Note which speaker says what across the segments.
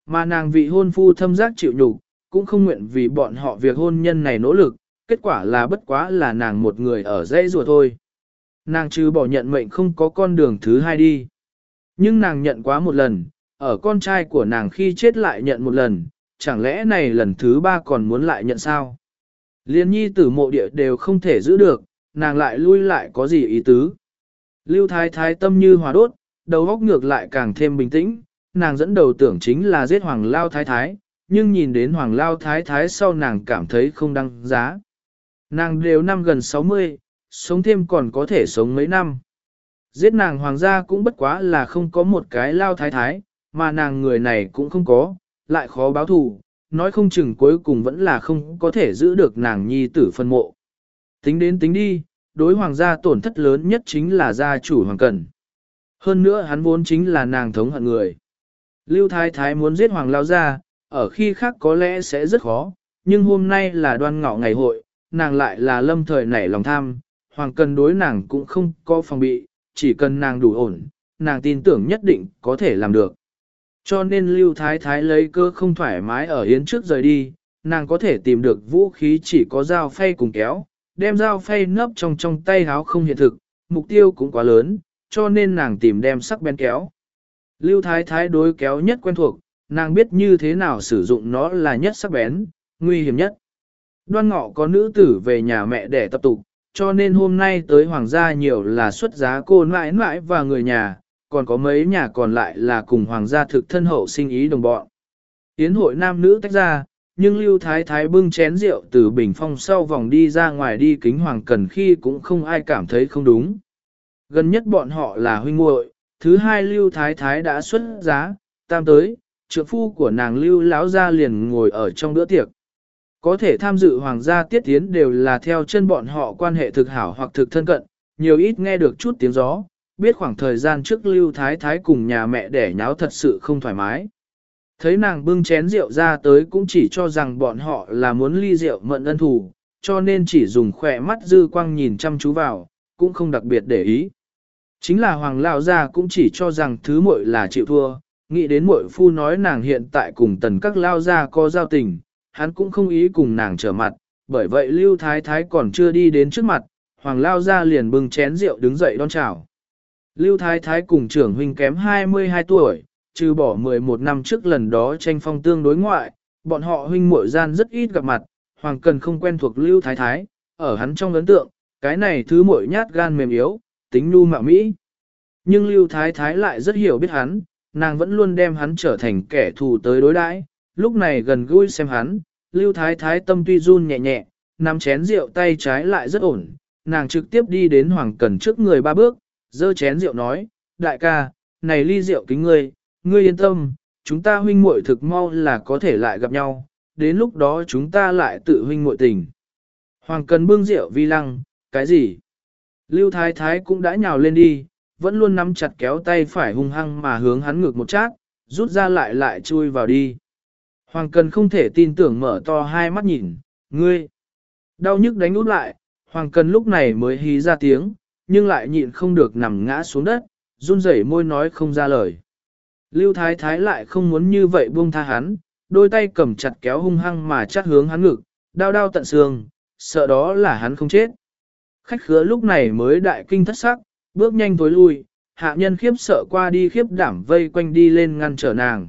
Speaker 1: Mà nàng vị hôn phu thâm giác chịu nhục, cũng không nguyện vì bọn họ việc hôn nhân này nỗ lực, kết quả là bất quá là nàng một người ở dãy rùa thôi. Nàng trừ bỏ nhận mệnh không có con đường thứ hai đi. Nhưng nàng nhận quá một lần, ở con trai của nàng khi chết lại nhận một lần, chẳng lẽ này lần thứ ba còn muốn lại nhận sao? Liên nhi tử mộ địa đều không thể giữ được, nàng lại lui lại có gì ý tứ? Lưu Thái Thái tâm như hòa đốt, đầu óc ngược lại càng thêm bình tĩnh, nàng dẫn đầu tưởng chính là giết Hoàng Lao Thái Thái, nhưng nhìn đến Hoàng Lao Thái Thái sau nàng cảm thấy không đăng giá. Nàng đều năm gần 60, sống thêm còn có thể sống mấy năm. Giết nàng hoàng gia cũng bất quá là không có một cái Lao Thái Thái, mà nàng người này cũng không có, lại khó báo thù, nói không chừng cuối cùng vẫn là không có thể giữ được nàng nhi tử phân mộ. Tính đến tính đi, đối hoàng gia tổn thất lớn nhất chính là gia chủ Hoàng Cẩn. Hơn nữa hắn vốn chính là nàng thống hận người. Lưu Thái Thái muốn giết Hoàng Lao gia, ở khi khác có lẽ sẽ rất khó, nhưng hôm nay là Đoan Ngọ ngày hội, nàng lại là lâm thời nảy lòng tham, Hoàng Cẩn đối nàng cũng không có phòng bị, chỉ cần nàng đủ ổn, nàng tin tưởng nhất định có thể làm được. Cho nên Lưu Thái Thái lấy cơ không thoải mái ở yến trước rời đi, nàng có thể tìm được vũ khí chỉ có dao phay cùng kéo, đem dao phay nấp trong tay háo không hiện thực, mục tiêu cũng quá lớn, cho nên nàng tìm đem sắc bén kéo. Lưu Thái Thái đối kéo nhất quen thuộc, nàng biết như thế nào sử dụng nó là nhất sắc bén, nguy hiểm nhất. Đoan Ngọ có nữ tử về nhà mẹ để tập tục, cho nên hôm nay tới hoàng gia nhiều là xuất giá cô nãi nãi và người nhà, còn có mấy nhà còn lại là cùng hoàng gia thực thân hậu sinh ý đồng bọn. Yến hội nam nữ tách ra, nhưng Lưu Thái Thái bưng chén rượu từ bình phong sau vòng đi ra ngoài đi kính Hoàng Cần khi cũng không ai cảm thấy không đúng. Gần nhất bọn họ là huynh muội, thứ hai Lưu Thái Thái đã xuất giá, tam tới, trượng phu của nàng Lưu lão gia liền ngồi ở trong bữa tiệc. Có thể tham dự hoàng gia tiết tiến đều là theo chân bọn họ quan hệ thực hảo hoặc thực thân cận, nhiều ít nghe được chút tiếng gió, biết khoảng thời gian trước Lưu Thái Thái cùng nhà mẹ đẻ nháo thật sự không thoải mái. Thấy nàng bưng chén rượu ra tới cũng chỉ cho rằng bọn họ là muốn ly rượu mận ân thù, cho nên chỉ dùng khỏe mắt dư quang nhìn chăm chú vào, cũng không đặc biệt để ý. Chính là Hoàng Lão gia cũng chỉ cho rằng thứ muội là chịu thua, nghĩ đến muội phu nói nàng hiện tại cùng tần các Lao gia có giao tình, hắn cũng không ý cùng nàng trở mặt, bởi vậy Lưu Thái Thái còn chưa đi đến trước mặt, Hoàng Lao gia liền bưng chén rượu đứng dậy đón chào. Lưu Thái Thái cùng trưởng huynh kém 22 tuổi, trừ bỏ 11 năm trước lần đó tranh phong tương đối ngoại, bọn họ huynh muội gian rất ít gặp mặt, Hoàng Cần không quen thuộc Lưu Thái Thái, ở hắn trong ấn tượng, cái này thứ muội nhát gan mềm yếu, tính nhu mạo mỹ. Nhưng Lưu Thái Thái lại rất hiểu biết hắn, nàng vẫn luôn đem hắn trở thành kẻ thù tới đối đãi. Lúc này gần gũi xem hắn, Lưu Thái Thái tâm tuy run nhẹ nhẹ, nắm chén rượu tay trái lại rất ổn, nàng trực tiếp đi đến Hoàng Cần trước người ba bước, giơ chén rượu nói, đại ca, này ly rượu kính ngươi, ngươi yên tâm, chúng ta huynh muội thực mau là có thể lại gặp nhau, đến lúc đó chúng ta lại tự huynh muội tình. Hoàng Cần bưng rượu vi lăng, cái gì? Lưu Thái Thái cũng đã nhào lên đi, vẫn luôn nắm chặt kéo tay phải hung hăng mà hướng hắn ngược một chát, rút ra lại chui vào đi. Hoàng Cần không thể tin tưởng mở to hai mắt nhìn, ngươi. Đau nhức đánh út lại, Hoàng Cần lúc này mới hí ra tiếng, nhưng lại nhịn không được nằm ngã xuống đất, run rẩy môi nói không ra lời. Lưu Thái Thái lại không muốn như vậy buông tha hắn, đôi tay cầm chặt kéo hung hăng mà chát hướng hắn ngực, đau đau tận xương, sợ đó là hắn không chết. Khách khứa lúc này mới đại kinh thất sắc, bước nhanh tối lui, hạ nhân khiếp sợ qua đi khiếp đảm vây quanh đi lên ngăn trở nàng.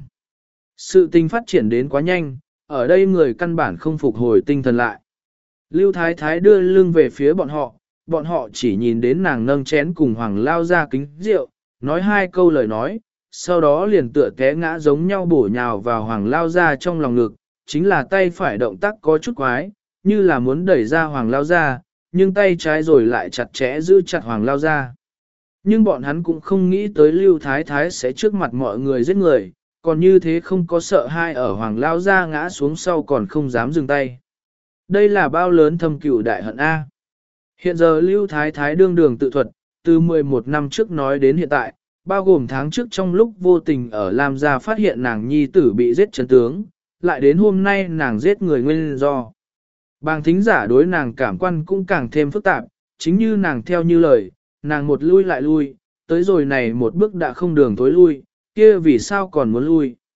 Speaker 1: Sự tình phát triển đến quá nhanh, ở đây người căn bản không phục hồi tinh thần lại. Lưu Thái Thái đưa lưng về phía bọn họ chỉ nhìn đến nàng nâng chén cùng Hoàng Lao ra kính rượu, nói hai câu lời nói, sau đó liền tựa té ngã giống nhau bổ nhào vào Hoàng Lao ra trong lòng ngực, chính là tay phải động tác có chút quái, như là muốn đẩy ra Hoàng Lao ra, nhưng tay trái rồi lại chặt chẽ giữ chặt Hoàng Lao ra. Nhưng bọn hắn cũng không nghĩ tới Lưu Thái Thái sẽ trước mặt mọi người giết người, còn như thế không có sợ hai ở Hoàng Lao ra ngã xuống sau còn không dám dừng tay. Đây là bao lớn thâm cửu đại hận A. Hiện giờ Lưu Thái Thái đương đường tự thuật, từ 11 năm trước nói đến hiện tại, bao gồm tháng trước trong lúc vô tình ở Lam Gia phát hiện nàng nhi tử bị giết chấn tướng, lại đến hôm nay nàng giết người nguyên do. Bàng thính giả đối nàng cảm quan cũng càng thêm phức tạp, chính như nàng theo như lời, nàng một lui lại lui, tới rồi này một bước đã không đường tối lui, kia vì sao còn muốn lui.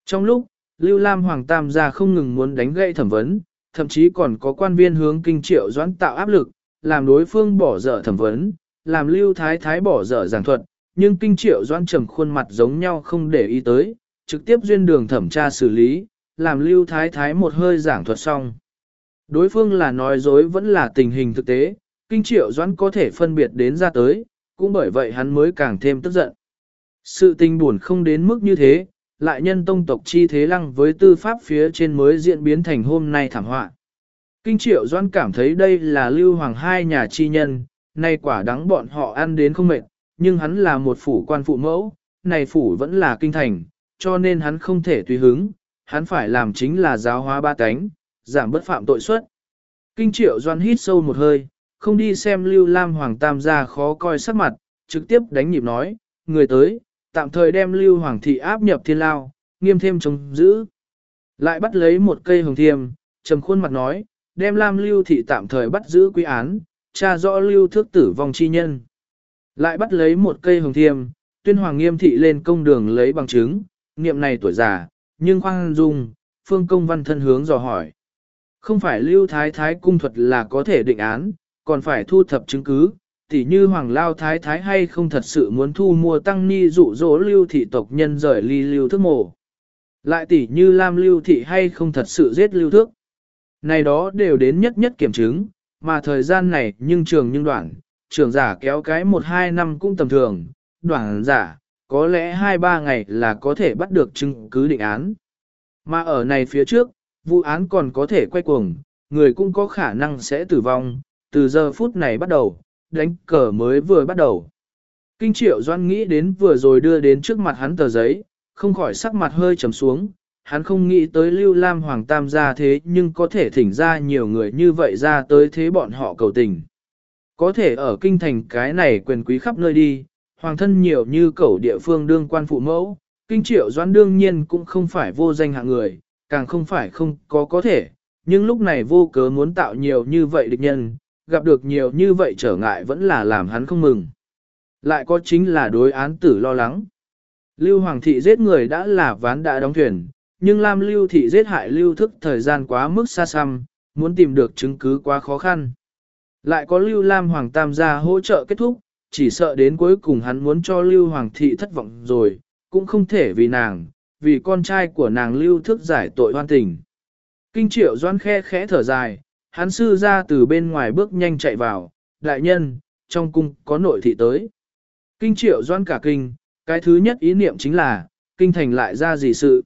Speaker 1: Trong lúc, Lưu Lam Hoàng Tam gia không ngừng muốn đánh gãy thẩm vấn, thậm chí còn có quan viên hướng Kinh Triệu Doãn tạo áp lực, làm đối phương bỏ dở thẩm vấn, làm Lưu Thái Thái bỏ dở giảng thuật, nhưng Kinh Triệu Doãn trầm khuôn mặt giống nhau không để ý tới, trực tiếp duyên đường thẩm tra xử lý, làm Lưu Thái Thái một hơi giảng thuật xong. Đối phương là nói dối vẫn là tình hình thực tế, Kinh Triệu Doãn có thể phân biệt đến ra tới, cũng bởi vậy hắn mới càng thêm tức giận. Sự tình buồn không đến mức như thế, lại nhân tông tộc chi thế lăng với tư pháp phía trên mới diễn biến thành hôm nay thảm họa. Kinh Triệu Doãn cảm thấy đây là Lưu Hoàng hai nhà chi nhân, nay quả đắng bọn họ ăn đến không mệt, nhưng hắn là một phủ quan phụ mẫu, này phủ vẫn là kinh thành, cho nên hắn không thể tùy hứng, hắn phải làm chính là giáo hóa ba cánh, giảm bất phạm tội suất. Kinh Triệu Doãn hít sâu một hơi, không đi xem Lưu Lam Hoàng Tam gia khó coi sắc mặt, trực tiếp đánh nhịp nói, người tới, tạm thời đem Lưu Hoàng thị áp nhập thiên lao, nghiêm thêm chống giữ. Lại bắt lấy một cây hồng thiềm, trầm khuôn mặt nói, đem Lam Lưu thị tạm thời bắt giữ quy án, tra rõ Lưu Thước tử vong chi nhân. Lại bắt lấy một cây hồng thiềm, tuyên Hoàng Nghiêm thị lên công đường lấy bằng chứng, niệm này tuổi già, nhưng khoan dung, phương công văn thân hướng dò hỏi. Không phải Lưu Thái Thái cung thuật là có thể định án, còn phải thu thập chứng cứ, tỉ như Hoàng Lao Thái Thái hay không thật sự muốn thu mua tăng ni dụ dỗ Lưu thị tộc nhân rời ly Lưu Thước mộ. Lại tỉ như Lam Lưu thị hay không thật sự giết Lưu Thước. Này đó đều đến nhất nhất kiểm chứng, mà thời gian này nhưng trường nhưng đoạn, trưởng giả kéo cái 1-2 năm cũng tầm thường, đoạn giả, có lẽ 2-3 ngày là có thể bắt được chứng cứ định án. Mà ở này phía trước, vụ án còn có thể quay cuồng, người cũng có khả năng sẽ tử vong, từ giờ phút này bắt đầu, đánh cờ mới vừa bắt đầu. Kinh Triệu Doãn nghĩ đến vừa rồi đưa đến trước mặt hắn tờ giấy, không khỏi sắc mặt hơi trầm xuống, hắn không nghĩ tới Lưu Lam Hoàng Tam gia thế nhưng có thể thỉnh ra nhiều người như vậy ra tới thế bọn họ cầu tình. Có thể ở kinh thành cái này quyền quý khắp nơi đi, hoàng thân nhiều như cẩu địa phương đương quan phụ mẫu, Kinh Triệu Doãn đương nhiên cũng không phải vô danh hạng người, càng không phải không có thể, nhưng lúc này vô cớ muốn tạo nhiều như vậy địch nhân, gặp được nhiều như vậy trở ngại vẫn là làm hắn không mừng. Lại có chính là đối án tử lo lắng. Lưu Hoàng thị giết người đã là ván đã đóng thuyền, nhưng Lam Lưu thị giết hại Lưu Thức thời gian quá mức xa xăm, muốn tìm được chứng cứ quá khó khăn. Lại có Lưu Lam Hoàng Tam gia hỗ trợ kết thúc, chỉ sợ đến cuối cùng hắn muốn cho Lưu Hoàng thị thất vọng rồi, cũng không thể vì nàng, vì con trai của nàng Lưu Thức giải tội hoan tình. Kinh Triệu Doãn khe khẽ thở dài, hắn sư ra từ bên ngoài bước nhanh chạy vào, đại nhân, trong cung có nội thị tới. Kinh Triệu Doãn cả kinh, cái thứ nhất ý niệm chính là, kinh thành lại ra gì sự.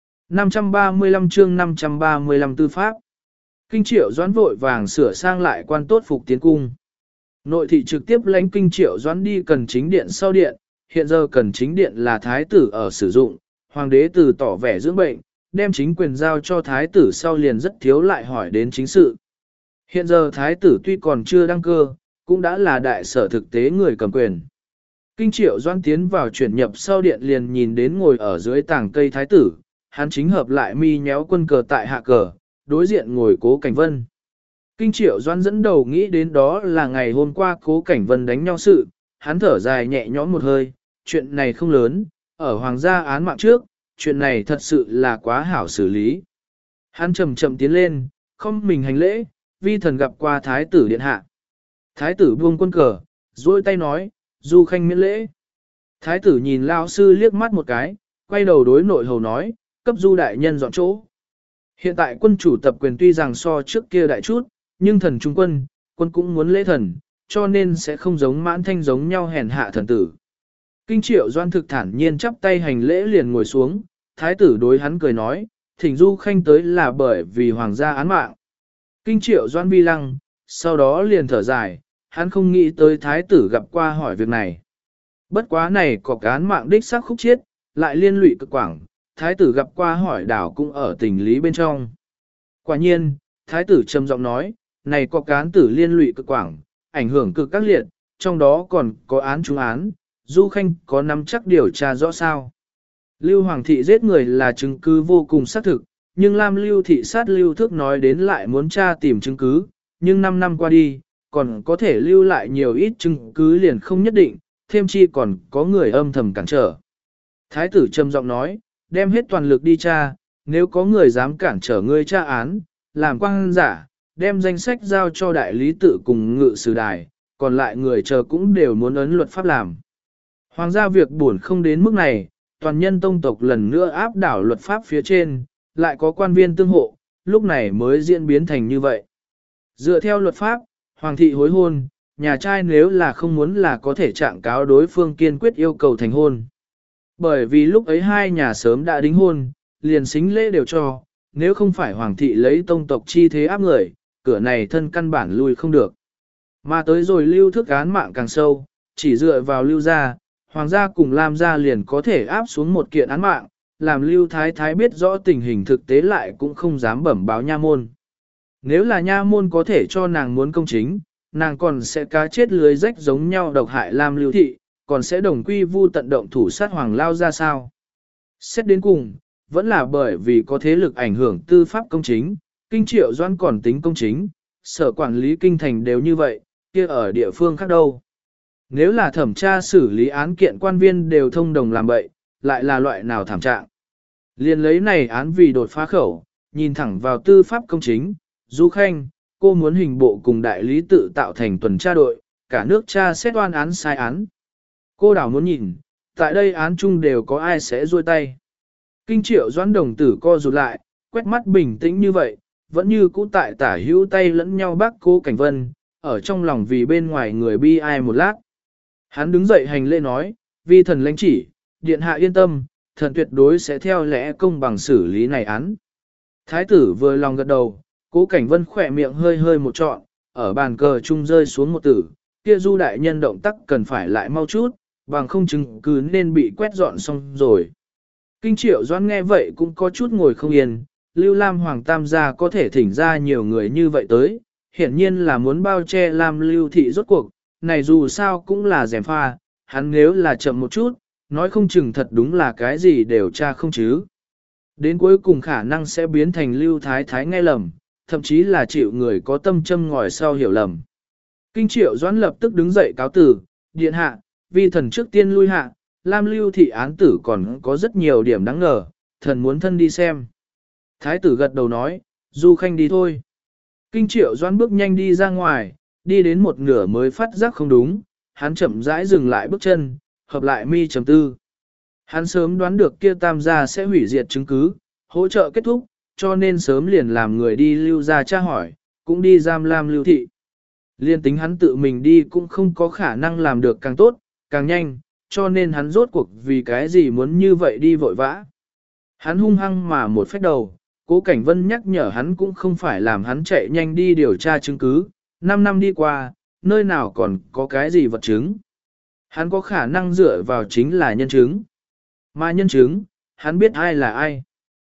Speaker 1: 535 chương 535 tư pháp. Kinh Triệu Doãn vội vàng sửa sang lại quan tốt phục tiến cung. Nội thị trực tiếp lãnh Kinh Triệu Doãn đi cần chính điện sau điện, hiện giờ cần chính điện là thái tử ở sử dụng, hoàng đế từ tỏ vẻ dưỡng bệnh, đem chính quyền giao cho thái tử sau liền rất thiếu lại hỏi đến chính sự. Hiện giờ thái tử tuy còn chưa đăng cơ, cũng đã là đại sở thực tế người cầm quyền. Kinh Triệu Doãn tiến vào chuyển nhập sau điện liền nhìn đến ngồi ở dưới tảng cây thái tử, hắn chính hợp lại mi nhéo quân cờ tại hạ cờ, đối diện ngồi Cố Cảnh Vân. Kinh Triệu Doãn dẫn đầu nghĩ đến đó là ngày hôm qua Cố Cảnh Vân đánh nhau sự, hắn thở dài nhẹ nhõm một hơi, chuyện này không lớn, ở hoàng gia án mạng trước, chuyện này thật sự là quá hảo xử lý. Hắn chậm chậm tiến lên, không mình hành lễ, vi thần gặp qua thái tử điện hạ. Thái tử buông quân cờ, duỗi tay nói, du khanh miễn lễ. Thái tử nhìn lao sư liếc mắt một cái, quay đầu đối nội hầu nói, cấp du đại nhân dọn chỗ. Hiện tại quân chủ tập quyền tuy rằng so trước kia đại chút, nhưng thần trung quân, quân cũng muốn lễ thần, cho nên sẽ không giống Mãn Thanh giống nhau hèn hạ thần tử. Kinh Triệu Doãn thực thản nhiên chắp tay hành lễ liền ngồi xuống, thái tử đối hắn cười nói, thỉnh du khanh tới là bởi vì hoàng gia án mạng. Kinh Triệu Doãn vi lăng, sau đó liền thở dài, hắn không nghĩ tới thái tử gặp qua hỏi việc này. Bất quá này có án mạng đích xác khúc chiết, lại liên lụy cực quảng, thái tử gặp qua hỏi đảo cũng ở tình lý bên trong. Quả nhiên, thái tử trầm giọng nói, này có án tử liên lụy cực quảng, ảnh hưởng cực các liệt, trong đó còn có án trúng án, du khanh có nắm chắc điều tra rõ sao. Lưu Hoàng thị giết người là chứng cứ vô cùng xác thực, nhưng Lam Lưu thị sát Lưu Thước nói đến lại muốn tra tìm chứng cứ, nhưng 5 năm qua đi, còn có thể lưu lại nhiều ít chứng cứ liền không nhất định, thêm chi còn có người âm thầm cản trở. Thái tử trầm giọng nói, đem hết toàn lực đi tra, nếu có người dám cản trở ngươi tra án, làm quang giả, đem danh sách giao cho đại lý tự cùng ngự sử đài, còn lại người chờ cũng đều muốn ấn luật pháp làm. Hoàng gia việc buồn không đến mức này, toàn nhân tông tộc lần nữa áp đảo luật pháp phía trên, lại có quan viên tương hộ, lúc này mới diễn biến thành như vậy. Dựa theo luật pháp, hoàng thị hối hôn, nhà trai nếu là không muốn là có thể trạng cáo đối phương kiên quyết yêu cầu thành hôn. Bởi vì lúc ấy hai nhà sớm đã đính hôn, liền xính lễ đều cho, nếu không phải hoàng thị lấy tông tộc chi thế áp người, cửa này thân căn bản lui không được. Mà tới rồi lưu thức án mạng càng sâu, chỉ dựa vào lưu gia, hoàng gia cùng Lam gia liền có thể áp xuống một kiện án mạng, làm lưu thái thái biết rõ tình hình thực tế lại cũng không dám bẩm báo nha môn. Nếu là nha môn có thể cho nàng muốn công chính, nàng còn sẽ cá chết lưới rách giống nhau độc hại Lam lưu thị, còn sẽ đồng quy vu tận động thủ sát hoàng lao ra sao. Xét đến cùng, vẫn là bởi vì có thế lực ảnh hưởng tư pháp công chính, kinh triệu doan còn tính công chính, sở quản lý kinh thành đều như vậy, kia ở địa phương khác đâu. Nếu là thẩm tra xử lý án kiện quan viên đều thông đồng làm bậy, lại là loại nào thảm trạng. Liên lấy này án vì đột phá khẩu, nhìn thẳng vào tư pháp công chính, Du Khanh, cô muốn hình bộ cùng đại lý tự tạo thành tuần tra đội, cả nước tra xét oan án sai án. Cô đảo muốn nhìn, tại đây án chung đều có ai sẽ ruôi tay. Kinh triệu doãn đồng tử co rụt lại, quét mắt bình tĩnh như vậy, vẫn như cũ tại tả hữu tay lẫn nhau bác Cố Cảnh Vân, ở trong lòng vì bên ngoài người bi ai một lát. Hắn đứng dậy hành lễ nói, vi thần lãnh chỉ, điện hạ yên tâm, thần tuyệt đối sẽ theo lẽ công bằng xử lý này án. Thái tử vừa lòng gật đầu, Cố Cảnh Vân khỏe miệng hơi hơi một trọn, ở bàn cờ chung rơi xuống một tử, kia Du đại nhân động tác cần phải lại mau chút, bằng không chứng cứ nên bị quét dọn xong rồi. Kinh triệu doãn nghe vậy cũng có chút ngồi không yên, Lưu Lam Hoàng Tam gia có thể thỉnh ra nhiều người như vậy tới, hiển nhiên là muốn bao che Lam Lưu thị rốt cuộc, này dù sao cũng là gièm pha, hắn nếu là chậm một chút, nói không chừng thật đúng là cái gì đều tra không chứ. Đến cuối cùng khả năng sẽ biến thành Lưu Thái Thái nghe lầm, thậm chí là chịu người có tâm châm ngòi sau hiểu lầm. Kinh triệu doãn lập tức đứng dậy cáo tử, điện hạ, vi thần trước tiên lui hạ, Lam Lưu thị án tử còn có rất nhiều điểm đáng ngờ, thần muốn thân đi xem. Thái tử gật đầu nói, Du Khanh đi thôi. Kinh triệu doãn bước nhanh đi ra ngoài, đi đến một nửa mới phát giác không đúng, hắn chậm rãi dừng lại bước chân, hợp lại mi trầm tư. Hắn sớm đoán được kia Tam gia sẽ hủy diệt chứng cứ, hỗ trợ kết thúc, cho nên sớm liền làm người đi lưu ra tra hỏi, cũng đi giam Lam Lưu thị. Liên tính hắn tự mình đi cũng không có khả năng làm được càng tốt, càng nhanh, cho nên hắn rốt cuộc vì cái gì muốn như vậy đi vội vã. Hắn hung hăng mà một phách đầu, Cố Cảnh Vân nhắc nhở hắn cũng không phải làm hắn chạy nhanh đi điều tra chứng cứ, 5 năm đi qua, nơi nào còn có cái gì vật chứng. Hắn có khả năng dựa vào chính là nhân chứng. Mà nhân chứng, hắn biết ai là ai.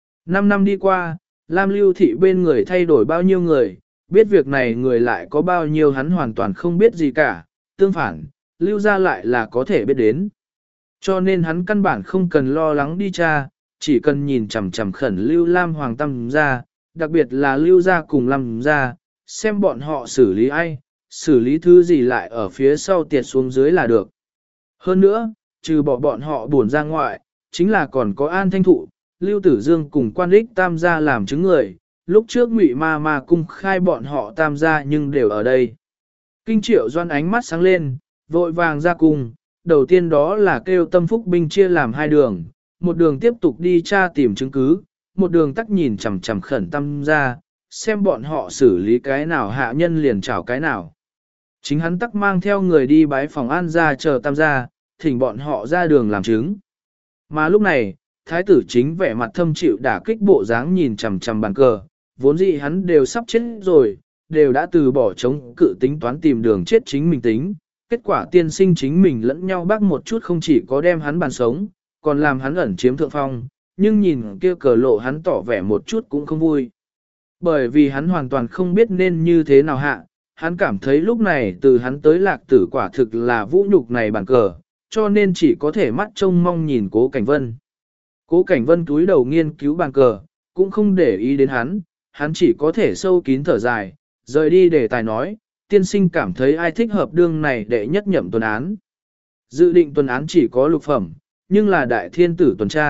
Speaker 1: 5 năm đi qua, Lam Lưu thị bên người thay đổi bao nhiêu người, biết việc này người lại có bao nhiêu hắn hoàn toàn không biết gì cả, tương phản, Lưu ra lại là có thể biết đến. Cho nên hắn căn bản không cần lo lắng đi tra, chỉ cần nhìn chằm chằm khẩn Lưu Lam Hoàng Tam gia, đặc biệt là Lưu gia cùng Lam gia, xem bọn họ xử lý ai, xử lý thứ gì lại ở phía sau tiệt xuống dưới là được. Hơn nữa, trừ bỏ bọn họ buồn ra ngoại, chính là còn có An Thanh Thụ, Lưu Tử Dương cùng Quan Đích Tam gia làm chứng người, lúc trước Ngụy Ma Ma cung khai bọn họ Tam gia nhưng đều ở đây. Kinh triệu doan ánh mắt sáng lên, vội vàng ra cung, đầu tiên đó là kêu Tâm Phúc binh chia làm hai đường, một đường tiếp tục đi tra tìm chứng cứ, một đường tắc nhìn chằm chằm khẩn Tam gia, xem bọn họ xử lý cái nào hạ nhân liền chảo cái nào. Chính hắn tắc mang theo người đi bái phòng An gia chờ Tam gia, thỉnh bọn họ ra đường làm chứng. Mà lúc này, thái tử chính vẻ mặt thâm chịu đả kích bộ dáng nhìn chằm chằm bàn cờ, vốn dĩ hắn đều sắp chết rồi, đều đã từ bỏ chống cự tính toán tìm đường chết chính mình tính. Kết quả tiên sinh chính mình lẫn nhau bác một chút không chỉ có đem hắn bàn sống, còn làm hắn ẩn chiếm thượng phong, nhưng nhìn kia cờ lộ hắn tỏ vẻ một chút cũng không vui. Bởi vì hắn hoàn toàn không biết nên như thế nào hạ, hắn cảm thấy lúc này từ hắn tới lạc tử quả thực là vũ nhục này bàn cờ, cho nên chỉ có thể mắt trông mong nhìn Cố Cảnh Vân. Cố Cảnh Vân túi đầu nghiên cứu bàn cờ, cũng không để ý đến hắn chỉ có thể sâu kín thở dài, rời đi để tài nói, tiên sinh cảm thấy ai thích hợp đương này để nhất nhậm tuần án. Dự định tuần án chỉ có lục phẩm, nhưng là đại thiên tử tuần tra,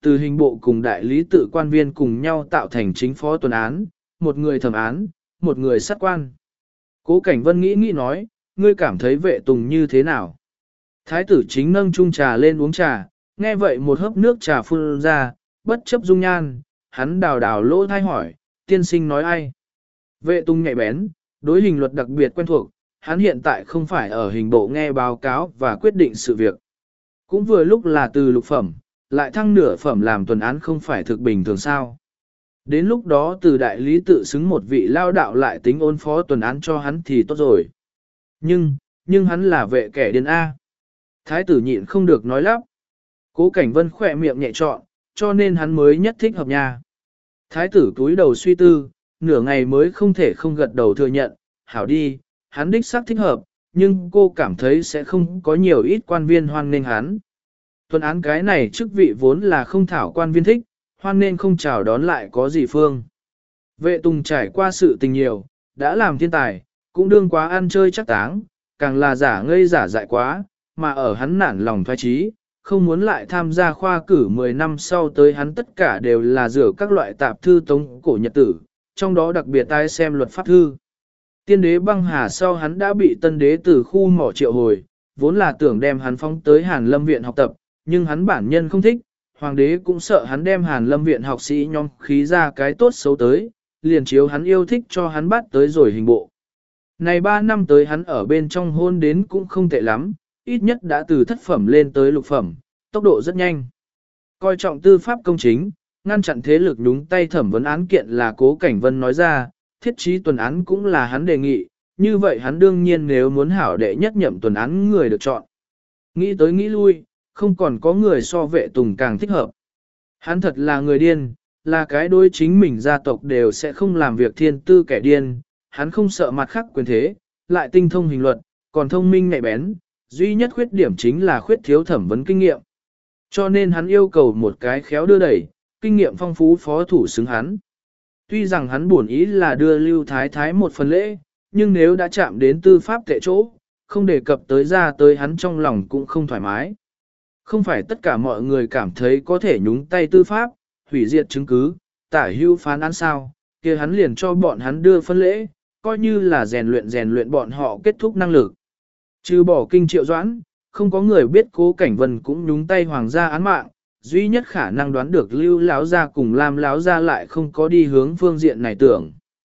Speaker 1: từ hình bộ cùng đại lý tự quan viên cùng nhau tạo thành chính phó tuần án, một người thẩm án, một người sát quan. Cố Cảnh Vân nghĩ nói, ngươi cảm thấy Vệ Tùng như thế nào? Thái tử chính nâng chung trà lên uống trà, nghe vậy một hớp nước trà phun ra, bất chấp dung nhan, hắn đào đào lỗ thai hỏi, tiên sinh nói ai? Vệ Tùng nhạy bén, đối hình luật đặc biệt quen thuộc, hắn hiện tại không phải ở hình bộ nghe báo cáo và quyết định sự việc. Cũng vừa lúc là từ lục phẩm, lại thăng nửa phẩm làm tuần án không phải thực bình thường sao. Đến lúc đó từ đại lý tự xứng một vị lao đạo lại tính ôn phó tuần án cho hắn thì tốt rồi. Nhưng hắn là vệ kẻ điên A. Thái tử nhịn không được nói lắp. Cố Cảnh Vân khỏe miệng nhẹ trọn, cho nên hắn mới nhất thích hợp nha. Thái tử cúi đầu suy tư, nửa ngày mới không thể không gật đầu thừa nhận, hảo đi, hắn đích xác thích hợp, nhưng cô cảm thấy sẽ không có nhiều ít quan viên hoan nghênh hắn. Tuần án cái này chức vị vốn là không thảo quan viên thích, hoan nên không chào đón lại có gì phương. Vệ Tùng trải qua sự tình nhiều, đã làm thiên tài, cũng đương quá ăn chơi chắc táng, càng là giả ngây giả dại quá, mà ở hắn nản lòng thoái trí, không muốn lại tham gia khoa cử 10 năm sau tới hắn tất cả đều là rửa các loại tạp thư tống cổ nhật tử, trong đó đặc biệt tai xem luật pháp thư. Tiên đế băng hà sau hắn đã bị tân đế từ khu mỏ triệu hồi, vốn là tưởng đem hắn phóng tới Hàn Lâm Viện học tập, nhưng hắn bản nhân không thích, hoàng đế cũng sợ hắn đem Hàn Lâm Viện học sĩ nhóm khí ra cái tốt xấu tới, liền chiếu hắn yêu thích cho hắn bắt tới rồi hình bộ. Này 3 năm tới hắn ở bên trong hôn đến cũng không tệ lắm, ít nhất đã từ thất phẩm lên tới lục phẩm, tốc độ rất nhanh. Coi trọng tư pháp công chính, ngăn chặn thế lực nhúng tay thẩm vấn án kiện là Cố Cảnh Vân nói ra, thiết trí tuần án cũng là hắn đề nghị, như vậy hắn đương nhiên nếu muốn hảo đệ nhất nhậm tuần án người được chọn. Nghĩ tới nghĩ lui, không còn có người so Vệ Tùng càng thích hợp. Hắn thật là người điên, là cái đối chính mình gia tộc đều sẽ không làm việc thiên tư kẻ điên, hắn không sợ mặt khác quyền thế, lại tinh thông hình luật, còn thông minh nhạy bén, duy nhất khuyết điểm chính là khuyết thiếu thẩm vấn kinh nghiệm. Cho nên hắn yêu cầu một cái khéo đưa đẩy, kinh nghiệm phong phú phó thủ xứng hắn. Tuy rằng hắn buồn ý là đưa Lưu Thái Thái một phần lễ, nhưng nếu đã chạm đến tư pháp tệ chỗ, không đề cập tới ra tới hắn trong lòng cũng không thoải mái. Không phải tất cả mọi người cảm thấy có thể nhúng tay tư pháp, hủy diệt chứng cứ, tả hưu phán án sao, kia hắn liền cho bọn hắn đưa phân lễ, coi như là rèn luyện bọn họ kết thúc năng lực. Trừ bỏ Kinh Triệu Doãn, không có người biết Cố Cảnh Vân cũng nhúng tay hoàng gia án mạng, duy nhất khả năng đoán được Lưu Láo gia cùng Lam Láo gia lại không có đi hướng phương diện này tưởng.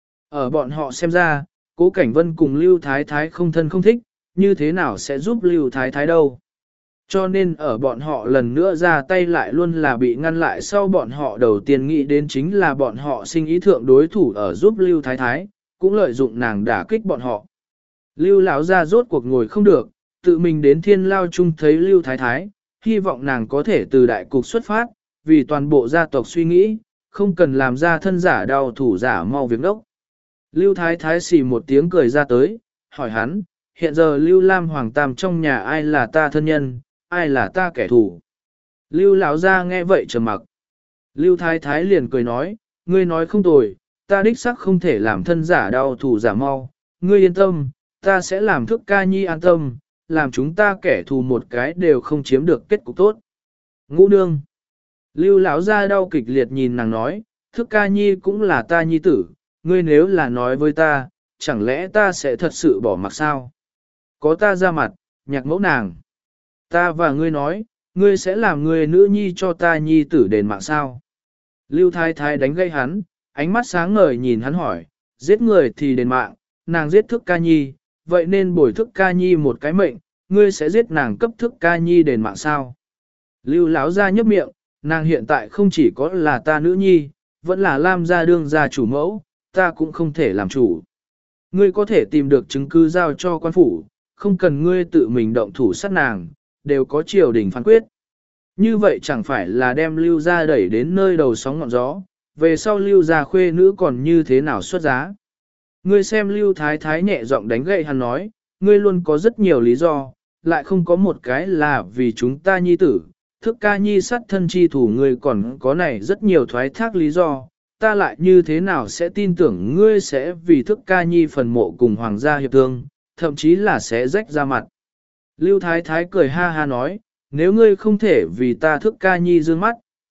Speaker 1: Ở bọn họ xem ra, Cố Cảnh Vân cùng Lưu Thái Thái không thân không thích, như thế nào sẽ giúp Lưu Thái Thái đâu. Cho nên ở bọn họ lần nữa ra tay lại luôn là bị ngăn lại, sau bọn họ đầu tiên nghĩ đến chính là bọn họ sinh ý thượng đối thủ ở giúp Lưu Thái Thái, cũng lợi dụng nàng đả kích bọn họ. Lưu Lão gia rốt cuộc ngồi không được, tự mình đến Thiên Lao chung thấy Lưu Thái Thái, hy vọng nàng có thể từ đại cục xuất phát, vì toàn bộ gia tộc suy nghĩ, không cần làm ra thân giả đau thủ giả mau việc đốc. Lưu Thái Thái xì một tiếng cười ra tới, hỏi hắn, hiện giờ Lưu Lam Hoàng Tam trong nhà ai là ta thân nhân, ai là ta kẻ thù. Lưu Lão gia nghe vậy trầm mặc. Lưu Thái Thái liền cười nói, ngươi nói không tồi, ta đích xác không thể làm thân giả đau thủ giả mau, ngươi yên tâm, ta sẽ làm Thức Ca Nhi an tâm, làm chúng ta kẻ thù một cái đều không chiếm được kết cục tốt. Ngũ nương. Lưu Lão gia đau kịch liệt nhìn nàng nói, Thức Ca Nhi cũng là ta nhi tử, ngươi nếu là nói với ta, chẳng lẽ ta sẽ thật sự bỏ mặc sao? Có ta ra mặt, nhạc mẫu nàng. Ta và ngươi nói, ngươi sẽ làm người nữ nhi cho ta nhi tử đền mạng sao? Lưu Thái Thái đánh gây hắn, ánh mắt sáng ngời nhìn hắn hỏi, giết người thì đền mạng, nàng giết Thức Ca Nhi, vậy nên bồi Thức Ca Nhi một cái mệnh, ngươi sẽ giết nàng cấp Thức Ca Nhi đền mạng sao? Lưu Lão gia nhấp miệng, nàng hiện tại không chỉ có là ta nữ nhi, vẫn là Lam gia đương gia chủ mẫu, ta cũng không thể làm chủ. Ngươi có thể tìm được chứng cứ giao cho quan phủ, không cần ngươi tự mình động thủ sát nàng, đều có triều đình phán quyết. Như vậy chẳng phải là đem Lưu gia đẩy đến nơi đầu sóng ngọn gió, về sau Lưu gia khuê nữ còn như thế nào xuất giá. Ngươi xem Lưu Thái Thái nhẹ giọng đánh gậy hắn nói, ngươi luôn có rất nhiều lý do, lại không có một cái là vì chúng ta nhi tử, Thức Ca Nhi sát thân chi thủ ngươi còn có này rất nhiều thoái thác lý do, ta lại như thế nào sẽ tin tưởng ngươi sẽ vì Thức Ca Nhi phần mộ cùng hoàng gia hiệp thương, thậm chí là sẽ rách ra mặt. Lưu Thái Thái cười ha ha nói, nếu ngươi không thể vì ta Thức Ca Nhi dương mắt,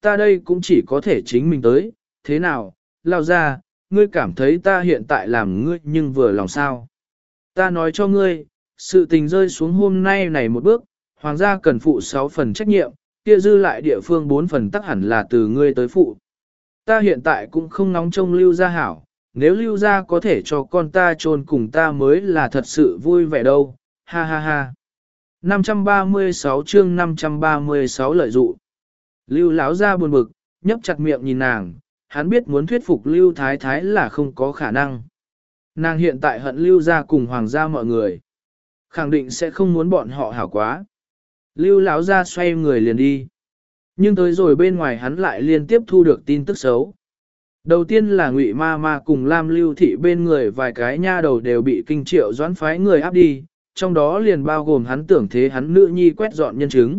Speaker 1: ta đây cũng chỉ có thể chính mình tới, thế nào, lao ra, ngươi cảm thấy ta hiện tại làm ngươi nhưng vừa lòng sao. Ta nói cho ngươi, sự tình rơi xuống hôm nay này một bước, hoàng gia cần phụ 6 phần trách nhiệm, kia dư lại địa phương 4 phần tắc hẳn là từ ngươi tới phụ. Ta hiện tại cũng không nóng trông lưu gia hảo, nếu lưu gia có thể cho con ta chôn cùng ta mới là thật sự vui vẻ đâu, ha ha ha. 536 chương 536 lợi dụ. Lưu lão gia buồn bực, nhấp chặt miệng nhìn nàng, hắn biết muốn thuyết phục Lưu Thái Thái là không có khả năng. Nàng hiện tại hận Lưu gia cùng hoàng gia mọi người, khẳng định sẽ không muốn bọn họ hảo quá. Lưu lão gia xoay người liền đi. Nhưng tới rồi bên ngoài hắn lại liên tiếp thu được tin tức xấu. Đầu tiên là Ngụy Ma Ma cùng Lam Lưu Thị bên người vài cái nha đầu đều bị Kinh Triệu Doãn phái người áp đi, trong đó liền bao gồm hắn tưởng thế hắn nữ nhi quét dọn nhân chứng.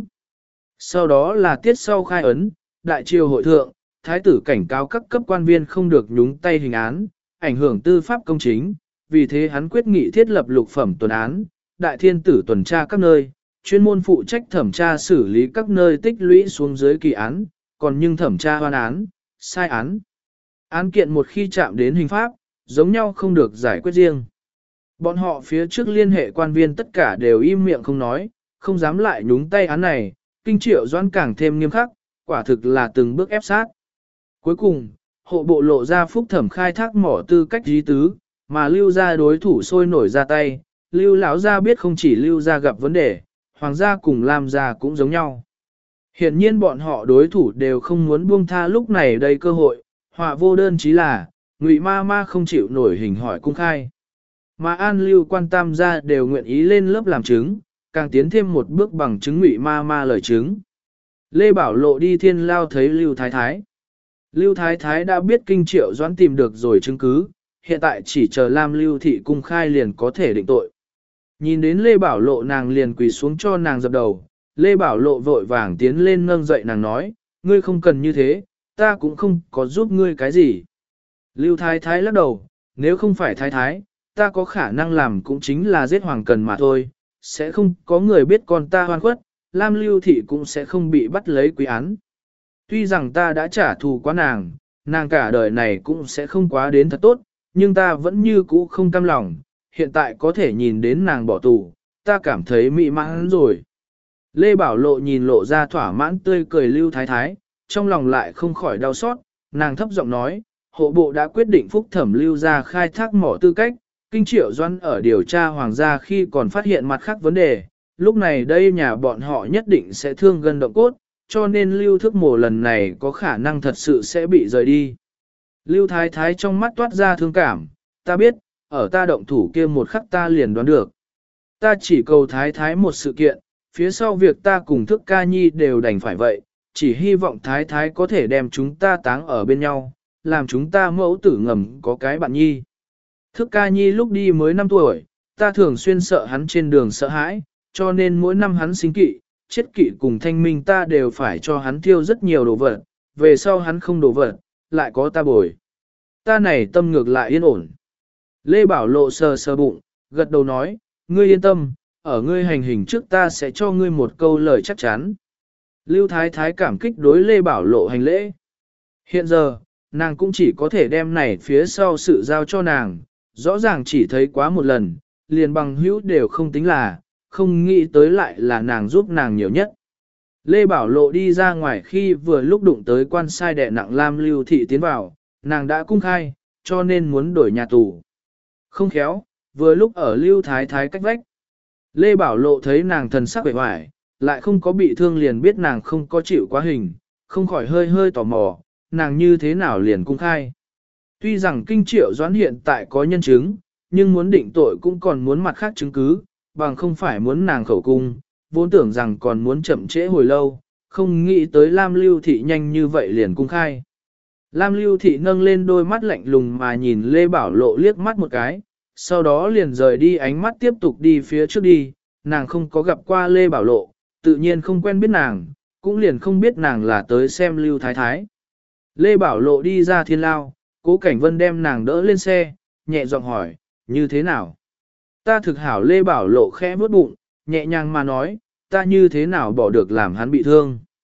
Speaker 1: Sau đó là tiết sau khai ấn, đại triều hội thượng, thái tử cảnh cáo các cấp quan viên không được nhúng tay hình án, ảnh hưởng tư pháp công chính, vì thế hắn quyết nghị thiết lập lục phẩm tuần án, đại thiên tử tuần tra các nơi, chuyên môn phụ trách thẩm tra xử lý các nơi tích lũy xuống dưới kỳ án, còn nhưng thẩm tra hoan án, sai án. Án kiện một khi chạm đến hình pháp, giống nhau không được giải quyết riêng. Bọn họ phía trước liên hệ quan viên tất cả đều im miệng không nói, không dám lại nhúng tay án này, Kinh Triệu Doãn càng thêm nghiêm khắc, quả thực là từng bước ép sát. Cuối cùng, hộ bộ lộ ra phúc thẩm khai thác mỏ tư cách dí tứ, mà lưu gia đối thủ sôi nổi ra tay, lưu lão gia biết không chỉ lưu gia gặp vấn đề, hoàng gia cùng Lam gia cũng giống nhau. Hiện nhiên bọn họ đối thủ đều không muốn buông tha lúc này đây cơ hội, họa vô đơn chí là, Ngụy Ma Ma không chịu nổi hình hỏi cung khai. Mà An Lưu quan tam gia đều nguyện ý lên lớp làm chứng, càng tiến thêm một bước bằng chứng Ngụy Ma Ma lời chứng. Lê Bảo Lộ đi thiên lao thấy Lưu Thái Thái. Lưu Thái Thái đã biết Kinh Triệu Doãn tìm được rồi chứng cứ, hiện tại chỉ chờ Lam Lưu Thị cung khai liền có thể định tội. Nhìn đến Lê Bảo Lộ nàng liền quỳ xuống cho nàng dập đầu, Lê Bảo Lộ vội vàng tiến lên nâng dậy nàng nói, ngươi không cần như thế, ta cũng không có giúp ngươi cái gì. Lưu Thái Thái lắc đầu, nếu không phải Thái Thái, ta có khả năng làm cũng chính là giết Hoàng Cần mà thôi, sẽ không có người biết con ta hoan khuất, Lam Lưu Thị cũng sẽ không bị bắt lấy quý án. Tuy rằng ta đã trả thù quá nàng, nàng cả đời này cũng sẽ không quá đến thật tốt, nhưng ta vẫn như cũ không cam lòng, hiện tại có thể nhìn đến nàng bỏ tù, ta cảm thấy mị mãn rồi. Lê Bảo Lộ nhìn lộ ra thỏa mãn tươi cười Lưu Thái Thái, trong lòng lại không khỏi đau xót, nàng thấp giọng nói, hộ bộ đã quyết định phúc thẩm Lưu ra khai thác mỏ tư cách, Kinh Triệu Doãn ở điều tra hoàng gia khi còn phát hiện mặt khác vấn đề, lúc này đây nhà bọn họ nhất định sẽ thương gần động cốt, cho nên Lưu Thức Mổ lần này có khả năng thật sự sẽ bị rời đi. Lưu Thái Thái trong mắt toát ra thương cảm, ta biết, ở ta động thủ kia một khắc ta liền đoán được. Ta chỉ cầu Thái Thái một sự kiện, phía sau việc ta cùng Thức Ca Nhi đều đành phải vậy, chỉ hy vọng Thái Thái có thể đem chúng ta táng ở bên nhau, làm chúng ta mẫu tử ngầm có cái bạn nhi. Thức Ca Nhi lúc đi mới 5 tuổi, ta thường xuyên sợ hắn trên đường sợ hãi, cho nên mỗi năm hắn sinh kỵ, chết kỵ cùng thanh minh ta đều phải cho hắn tiêu rất nhiều đồ vật, về sau hắn không đồ vật, lại có ta bồi. Ta này tâm ngược lại yên ổn. Lê Bảo Lộ sờ sờ bụng, gật đầu nói, ngươi yên tâm, ở ngươi hành hình trước ta sẽ cho ngươi một câu lời chắc chắn. Lưu Thái Thái cảm kích đối Lê Bảo Lộ hành lễ. Hiện giờ, nàng cũng chỉ có thể đem này phía sau sự giao cho nàng, rõ ràng chỉ thấy quá một lần, liền bằng hữu đều không tính là, không nghĩ tới lại là nàng giúp nàng nhiều nhất. Lê Bảo Lộ đi ra ngoài khi vừa lúc đụng tới quan sai đệ nặng Lam Lưu Thị tiến vào, nàng đã cung khai, cho nên muốn đổi nhà tù. Không khéo, vừa lúc ở Lưu Thái Thái cách vách. Lê Bảo Lộ thấy nàng thần sắc vẻ hoài, lại không có bị thương liền biết nàng không có chịu quá hình, không khỏi hơi hơi tò mò, nàng như thế nào liền cung khai. Tuy rằng Kinh Triệu Doãn hiện tại có nhân chứng, nhưng muốn định tội cũng còn muốn mặt khác chứng cứ, bằng không phải muốn nàng khẩu cung, vốn tưởng rằng còn muốn chậm trễ hồi lâu, không nghĩ tới Lam Lưu Thị nhanh như vậy liền cung khai. Lam Lưu Thị nâng lên đôi mắt lạnh lùng mà nhìn Lê Bảo Lộ liếc mắt một cái, sau đó liền rời đi ánh mắt tiếp tục đi phía trước đi, nàng không có gặp qua Lê Bảo Lộ, tự nhiên không quen biết nàng, cũng liền không biết nàng là tới xem Lưu Thái Thái. Lê Bảo Lộ đi ra thiên lao, Cố Cảnh Vân đem nàng đỡ lên xe, nhẹ giọng hỏi, như thế nào? Ta thực hảo. Lê Bảo Lộ khẽ bước bụng, nhẹ nhàng mà nói, ta như thế nào bỏ được làm hắn bị thương.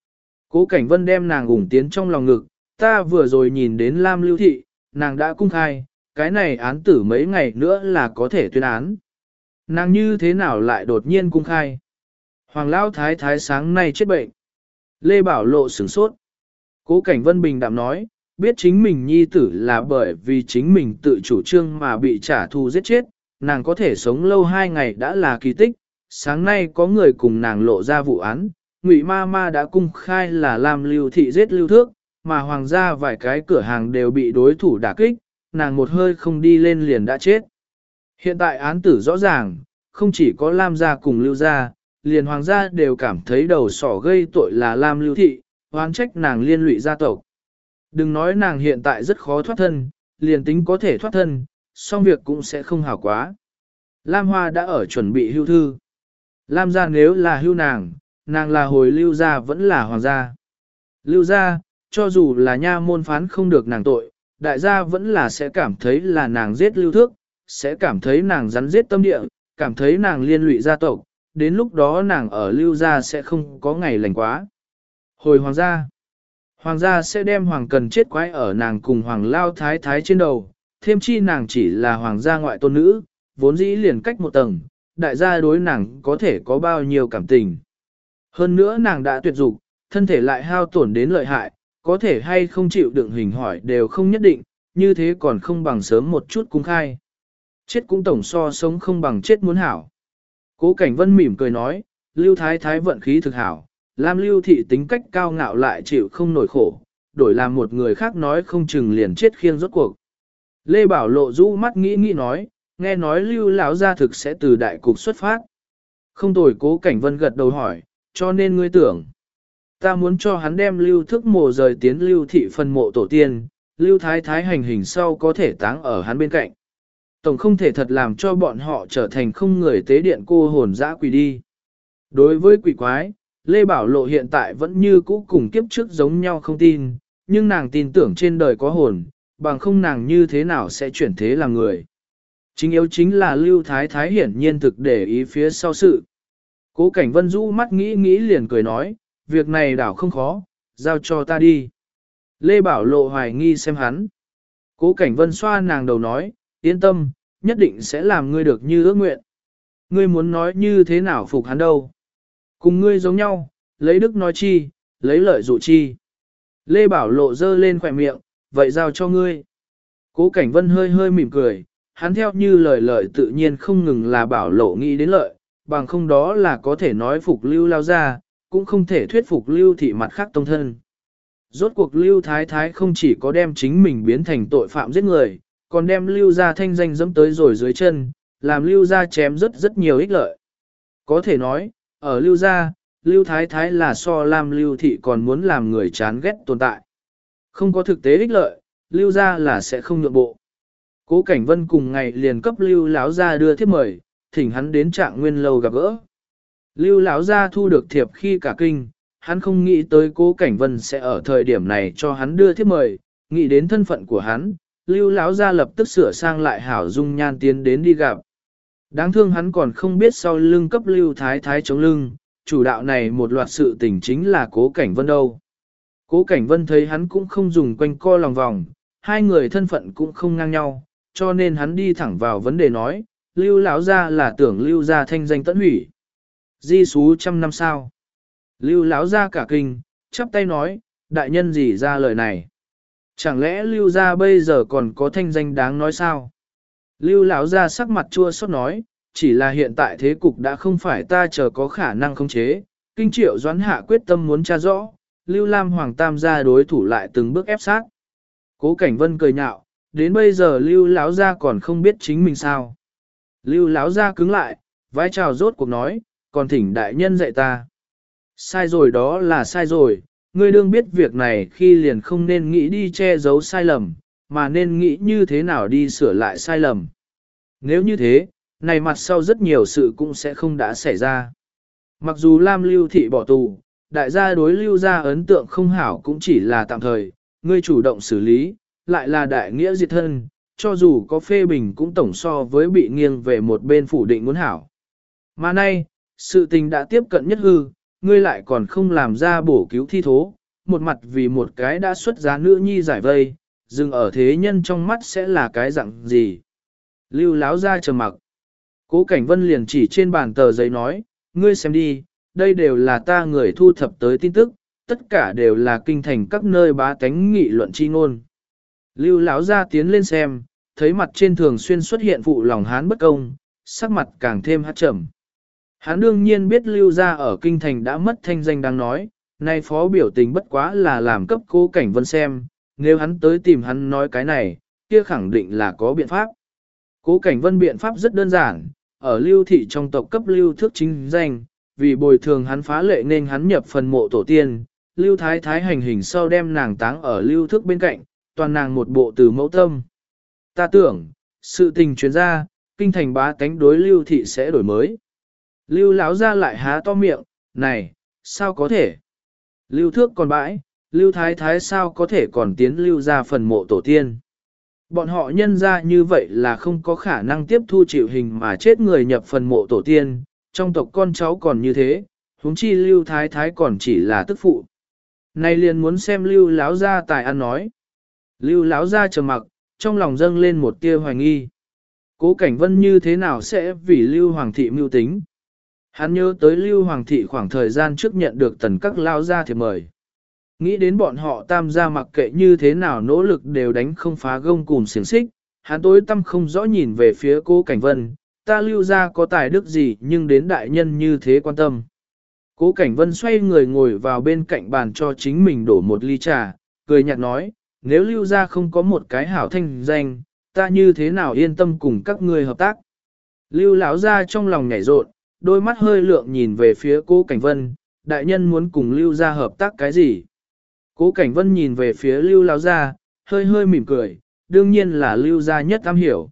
Speaker 1: Cố Cảnh Vân đem nàng ủng tiến trong lòng ngực, ta vừa rồi nhìn đến Lam Lưu Thị, nàng đã cung khai, cái này án tử mấy ngày nữa là có thể tuyên án. Nàng như thế nào lại đột nhiên cung khai? Hoàng Lão Thái Thái sáng nay chết bệnh. Lê Bảo Lộ sửng sốt. Cố Cảnh Vân bình đạm nói, biết chính mình nhi tử là bởi vì chính mình tự chủ trương mà bị trả thù giết chết, nàng có thể sống lâu 2 ngày đã là kỳ tích. Sáng nay có người cùng nàng lộ ra vụ án, Ngụy Ma Ma đã cung khai là làm Lưu Thị giết Lưu Thước, mà hoàng gia vài cái cửa hàng đều bị đối thủ đả kích, nàng một hơi không đi lên liền đã chết. Hiện tại án tử rõ ràng, không chỉ có Lam gia cùng Lưu gia, liền hoàng gia đều cảm thấy đầu sỏ gây tội là Lam Lưu Thị, oán trách nàng liên lụy gia tộc. Đừng nói nàng hiện tại rất khó thoát thân, liền tính có thể thoát thân, song việc cũng sẽ không hảo quá. Lam Hoa đã ở chuẩn bị hưu thư. Lam gia nếu là hưu nàng là hồi Lưu gia vẫn là hoàng gia. Lưu gia, cho dù là nha môn phán không được nàng tội, đại gia vẫn là sẽ cảm thấy là nàng giết Lưu Thước, sẽ cảm thấy nàng rắn giết tâm địa, cảm thấy nàng liên lụy gia tộc, đến lúc đó nàng ở Lưu gia sẽ không có ngày lành quá. Hồi hoàng gia sẽ đem hoàng cần chết quái ở nàng cùng hoàng lao thái thái trên đầu, thêm chi nàng chỉ là hoàng gia ngoại tôn nữ, vốn dĩ liền cách một tầng, đại gia đối nàng có thể có bao nhiêu cảm tình. Hơn nữa nàng đã tuyệt dục, thân thể lại hao tổn đến lợi hại, có thể hay không chịu đựng hình hỏi đều không nhất định, như thế còn không bằng sớm một chút cung khai. Chết cũng tổng so sống không bằng chết muốn hảo. Cố Cảnh Vân mỉm cười nói, Lưu Thái Thái vận khí thực hảo, Lam Lưu Thị tính cách cao ngạo lại chịu không nổi khổ, đổi làm một người khác nói không chừng liền chết khiêng rốt cuộc. Lê Bảo Lộ rũ mắt nghĩ nói, nghe nói Lưu lão gia thực sẽ từ đại cục xuất phát. Không tồi. Cố Cảnh Vân gật đầu hỏi, cho nên ngươi tưởng, ta muốn cho hắn đem Lưu Thước mộ rời tiến Lưu Thị phân mộ tổ tiên, Lưu Thái Thái hành hình sau có thể táng ở hắn bên cạnh. Tổng không thể thật làm cho bọn họ trở thành không người tế điện cô hồn dã quỷ đi. Đối với quỷ quái, Lê Bảo Lộ hiện tại vẫn như cũ cùng kiếp trước giống nhau không tin, nhưng nàng tin tưởng trên đời có hồn, bằng không nàng như thế nào sẽ chuyển thế làm người. Chính yếu chính là Lưu Thái Thái hiển nhiên thực để ý phía sau sự. Cố Cảnh Vân rũ mắt nghĩ liền cười nói, việc này đảo không khó, giao cho ta đi. Lê Bảo Lộ hoài nghi xem hắn. Cố Cảnh Vân xoa nàng đầu nói, yên tâm, nhất định sẽ làm ngươi được như ước nguyện. Ngươi muốn nói như thế nào phục hắn đâu. Cùng ngươi giống nhau, lấy đức nói chi, lấy lợi dụ chi. Lê Bảo Lộ dơ lên khỏe miệng, vậy giao cho ngươi. Cố Cảnh Vân hơi mỉm cười, hắn theo như lời tự nhiên không ngừng là Bảo Lộ nghĩ đến lợi, bằng không đó là có thể nói phục Lưu lao ra, cũng không thể thuyết phục Lưu Thị mặt khác tông thân. Rốt cuộc Lưu Thái Thái không chỉ có đem chính mình biến thành tội phạm giết người, còn đem Lưu gia thanh danh dẫm tới rồi dưới chân, làm Lưu gia chém rất nhiều ích lợi. Có thể nói, ở Lưu gia, Lưu Thái Thái là so làm Lưu Thị còn muốn làm người chán ghét tồn tại. Không có thực tế ích lợi, Lưu gia là sẽ không nhượng bộ. Cố Cảnh Vân cùng ngày liền cấp Lưu lão gia đưa thiếp mời, thỉnh hắn đến Trạng Nguyên lâu gặp gỡ. Lưu lão gia thu được thiệp khi cả kinh, hắn không nghĩ tới Cố Cảnh Vân sẽ ở thời điểm này cho hắn đưa thiếp mời, nghĩ đến thân phận của hắn, Lưu lão gia lập tức sửa sang lại hảo dung nhan tiến đến đi gặp. Đáng thương hắn còn không biết sau lưng cấp Lưu Thái Thái chống lưng, chủ đạo này một loạt sự tình chính là Cố Cảnh Vân đâu. Cố Cảnh Vân thấy hắn cũng không dùng quanh co lòng vòng, hai người thân phận cũng không ngang nhau, cho nên hắn đi thẳng vào vấn đề nói, Lưu lão gia là tưởng Lưu gia thanh danh tận hủy. Di xú 100 năm sao? Lưu lão gia cả kinh, chắp tay nói, đại nhân gì ra lời này? Chẳng lẽ Lưu gia bây giờ còn có thanh danh đáng nói sao? Lưu lão gia sắc mặt chua xót nói, chỉ là hiện tại thế cục đã không phải ta chờ có khả năng khống chế, Kinh Triệu Doãn hạ quyết tâm muốn tra rõ, Lưu Lam Hoàng Tam gia đối thủ lại từng bước ép sát. Cố Cảnh Vân cười nhạo, đến bây giờ Lưu lão gia còn không biết chính mình sao? Lưu lão gia cứng lại, vai chào rốt cuộc nói, còn thỉnh đại nhân dạy ta. Sai rồi đó là sai rồi, ngươi đương biết việc này khi liền không nên nghĩ đi che giấu sai lầm, mà nên nghĩ như thế nào đi sửa lại sai lầm. Nếu như thế, này mặt sau rất nhiều sự cũng sẽ không đã xảy ra. Mặc dù Lam Lưu Thị bỏ tù, đại gia đối Lưu gia ấn tượng không hảo cũng chỉ là tạm thời, ngươi chủ động xử lý, lại là đại nghĩa diệt thân, cho dù có phê bình cũng tổng so với bị nghiêng về một bên phủ định muốn hảo. Mà nay, sự tình đã tiếp cận nhất hư, ngươi lại còn không làm ra bổ cứu thi thố, một mặt vì một cái đã xuất giá nữ nhi giải vây, dừng ở thế nhân trong mắt sẽ là cái dạng gì. Lưu láo ra trầm mặc. Cố Cảnh Vân liền chỉ trên bàn tờ giấy nói, ngươi xem đi, đây đều là ta người thu thập tới tin tức, tất cả đều là kinh thành các nơi bá tánh nghị luận chi ngôn. Lưu láo ra tiến lên xem, thấy mặt trên thường xuyên xuất hiện phụ lòng hán bất công, sắc mặt càng thêm hát trầm. Hắn đương nhiên biết Lưu gia ở kinh thành đã mất thanh danh đáng nói, nay phó biểu tình bất quá là làm cấp Cố Cảnh Vân xem, nếu hắn tới tìm hắn nói cái này, kia khẳng định là có biện pháp. Cố Cảnh Vân biện pháp rất đơn giản, ở Lưu thị trong tộc cấp Lưu Thước chính danh, vì bồi thường hắn phá lệ nên hắn nhập phần mộ tổ tiên, Lưu Thái Thái hành hình sau đem nàng táng ở Lưu Thước bên cạnh, toàn nàng một bộ từ mẫu tâm. Ta tưởng, sự tình truyền ra, kinh thành bá tánh đối Lưu thị sẽ đổi mới. Lưu Láo ra lại há to miệng, này, sao có thể? Lưu Thước còn bãi, Lưu Thái Thái sao có thể còn tiến Lưu ra phần mộ tổ tiên? Bọn họ nhân ra như vậy là không có khả năng tiếp thu chịu hình mà chết người nhập phần mộ tổ tiên, trong tộc con cháu còn như thế, huống chi Lưu Thái Thái còn chỉ là tức phụ. Này liền muốn xem Lưu Láo ra tài ăn nói. Lưu Láo ra trầm mặc, trong lòng dâng lên một tia hoài nghi. Cố Cảnh Vân như thế nào sẽ vì Lưu Hoàng thị mưu tính? Hắn nhớ tới Lưu Hoàng thị khoảng thời gian trước nhận được tần các lao ra thiệp mời. Nghĩ đến bọn họ tam gia mặc kệ như thế nào nỗ lực đều đánh không phá gông cùm xiềng xích, hắn tối tâm không rõ nhìn về phía Cố Cảnh Vân, ta Lưu gia có tài đức gì nhưng đến đại nhân như thế quan tâm. Cố Cảnh Vân xoay người ngồi vào bên cạnh bàn cho chính mình đổ một ly trà, cười nhạt nói, nếu Lưu gia không có một cái hảo thanh danh, ta như thế nào yên tâm cùng các ngươi hợp tác. Lưu lão gia trong lòng nhảy rộn, đôi mắt hơi lượng nhìn về phía Cố Cảnh Vân, đại nhân muốn cùng Lưu gia hợp tác cái gì? Cố Cảnh Vân nhìn về phía Lưu lão gia, hơi hơi mỉm cười, đương nhiên là Lưu gia nhất am hiểu.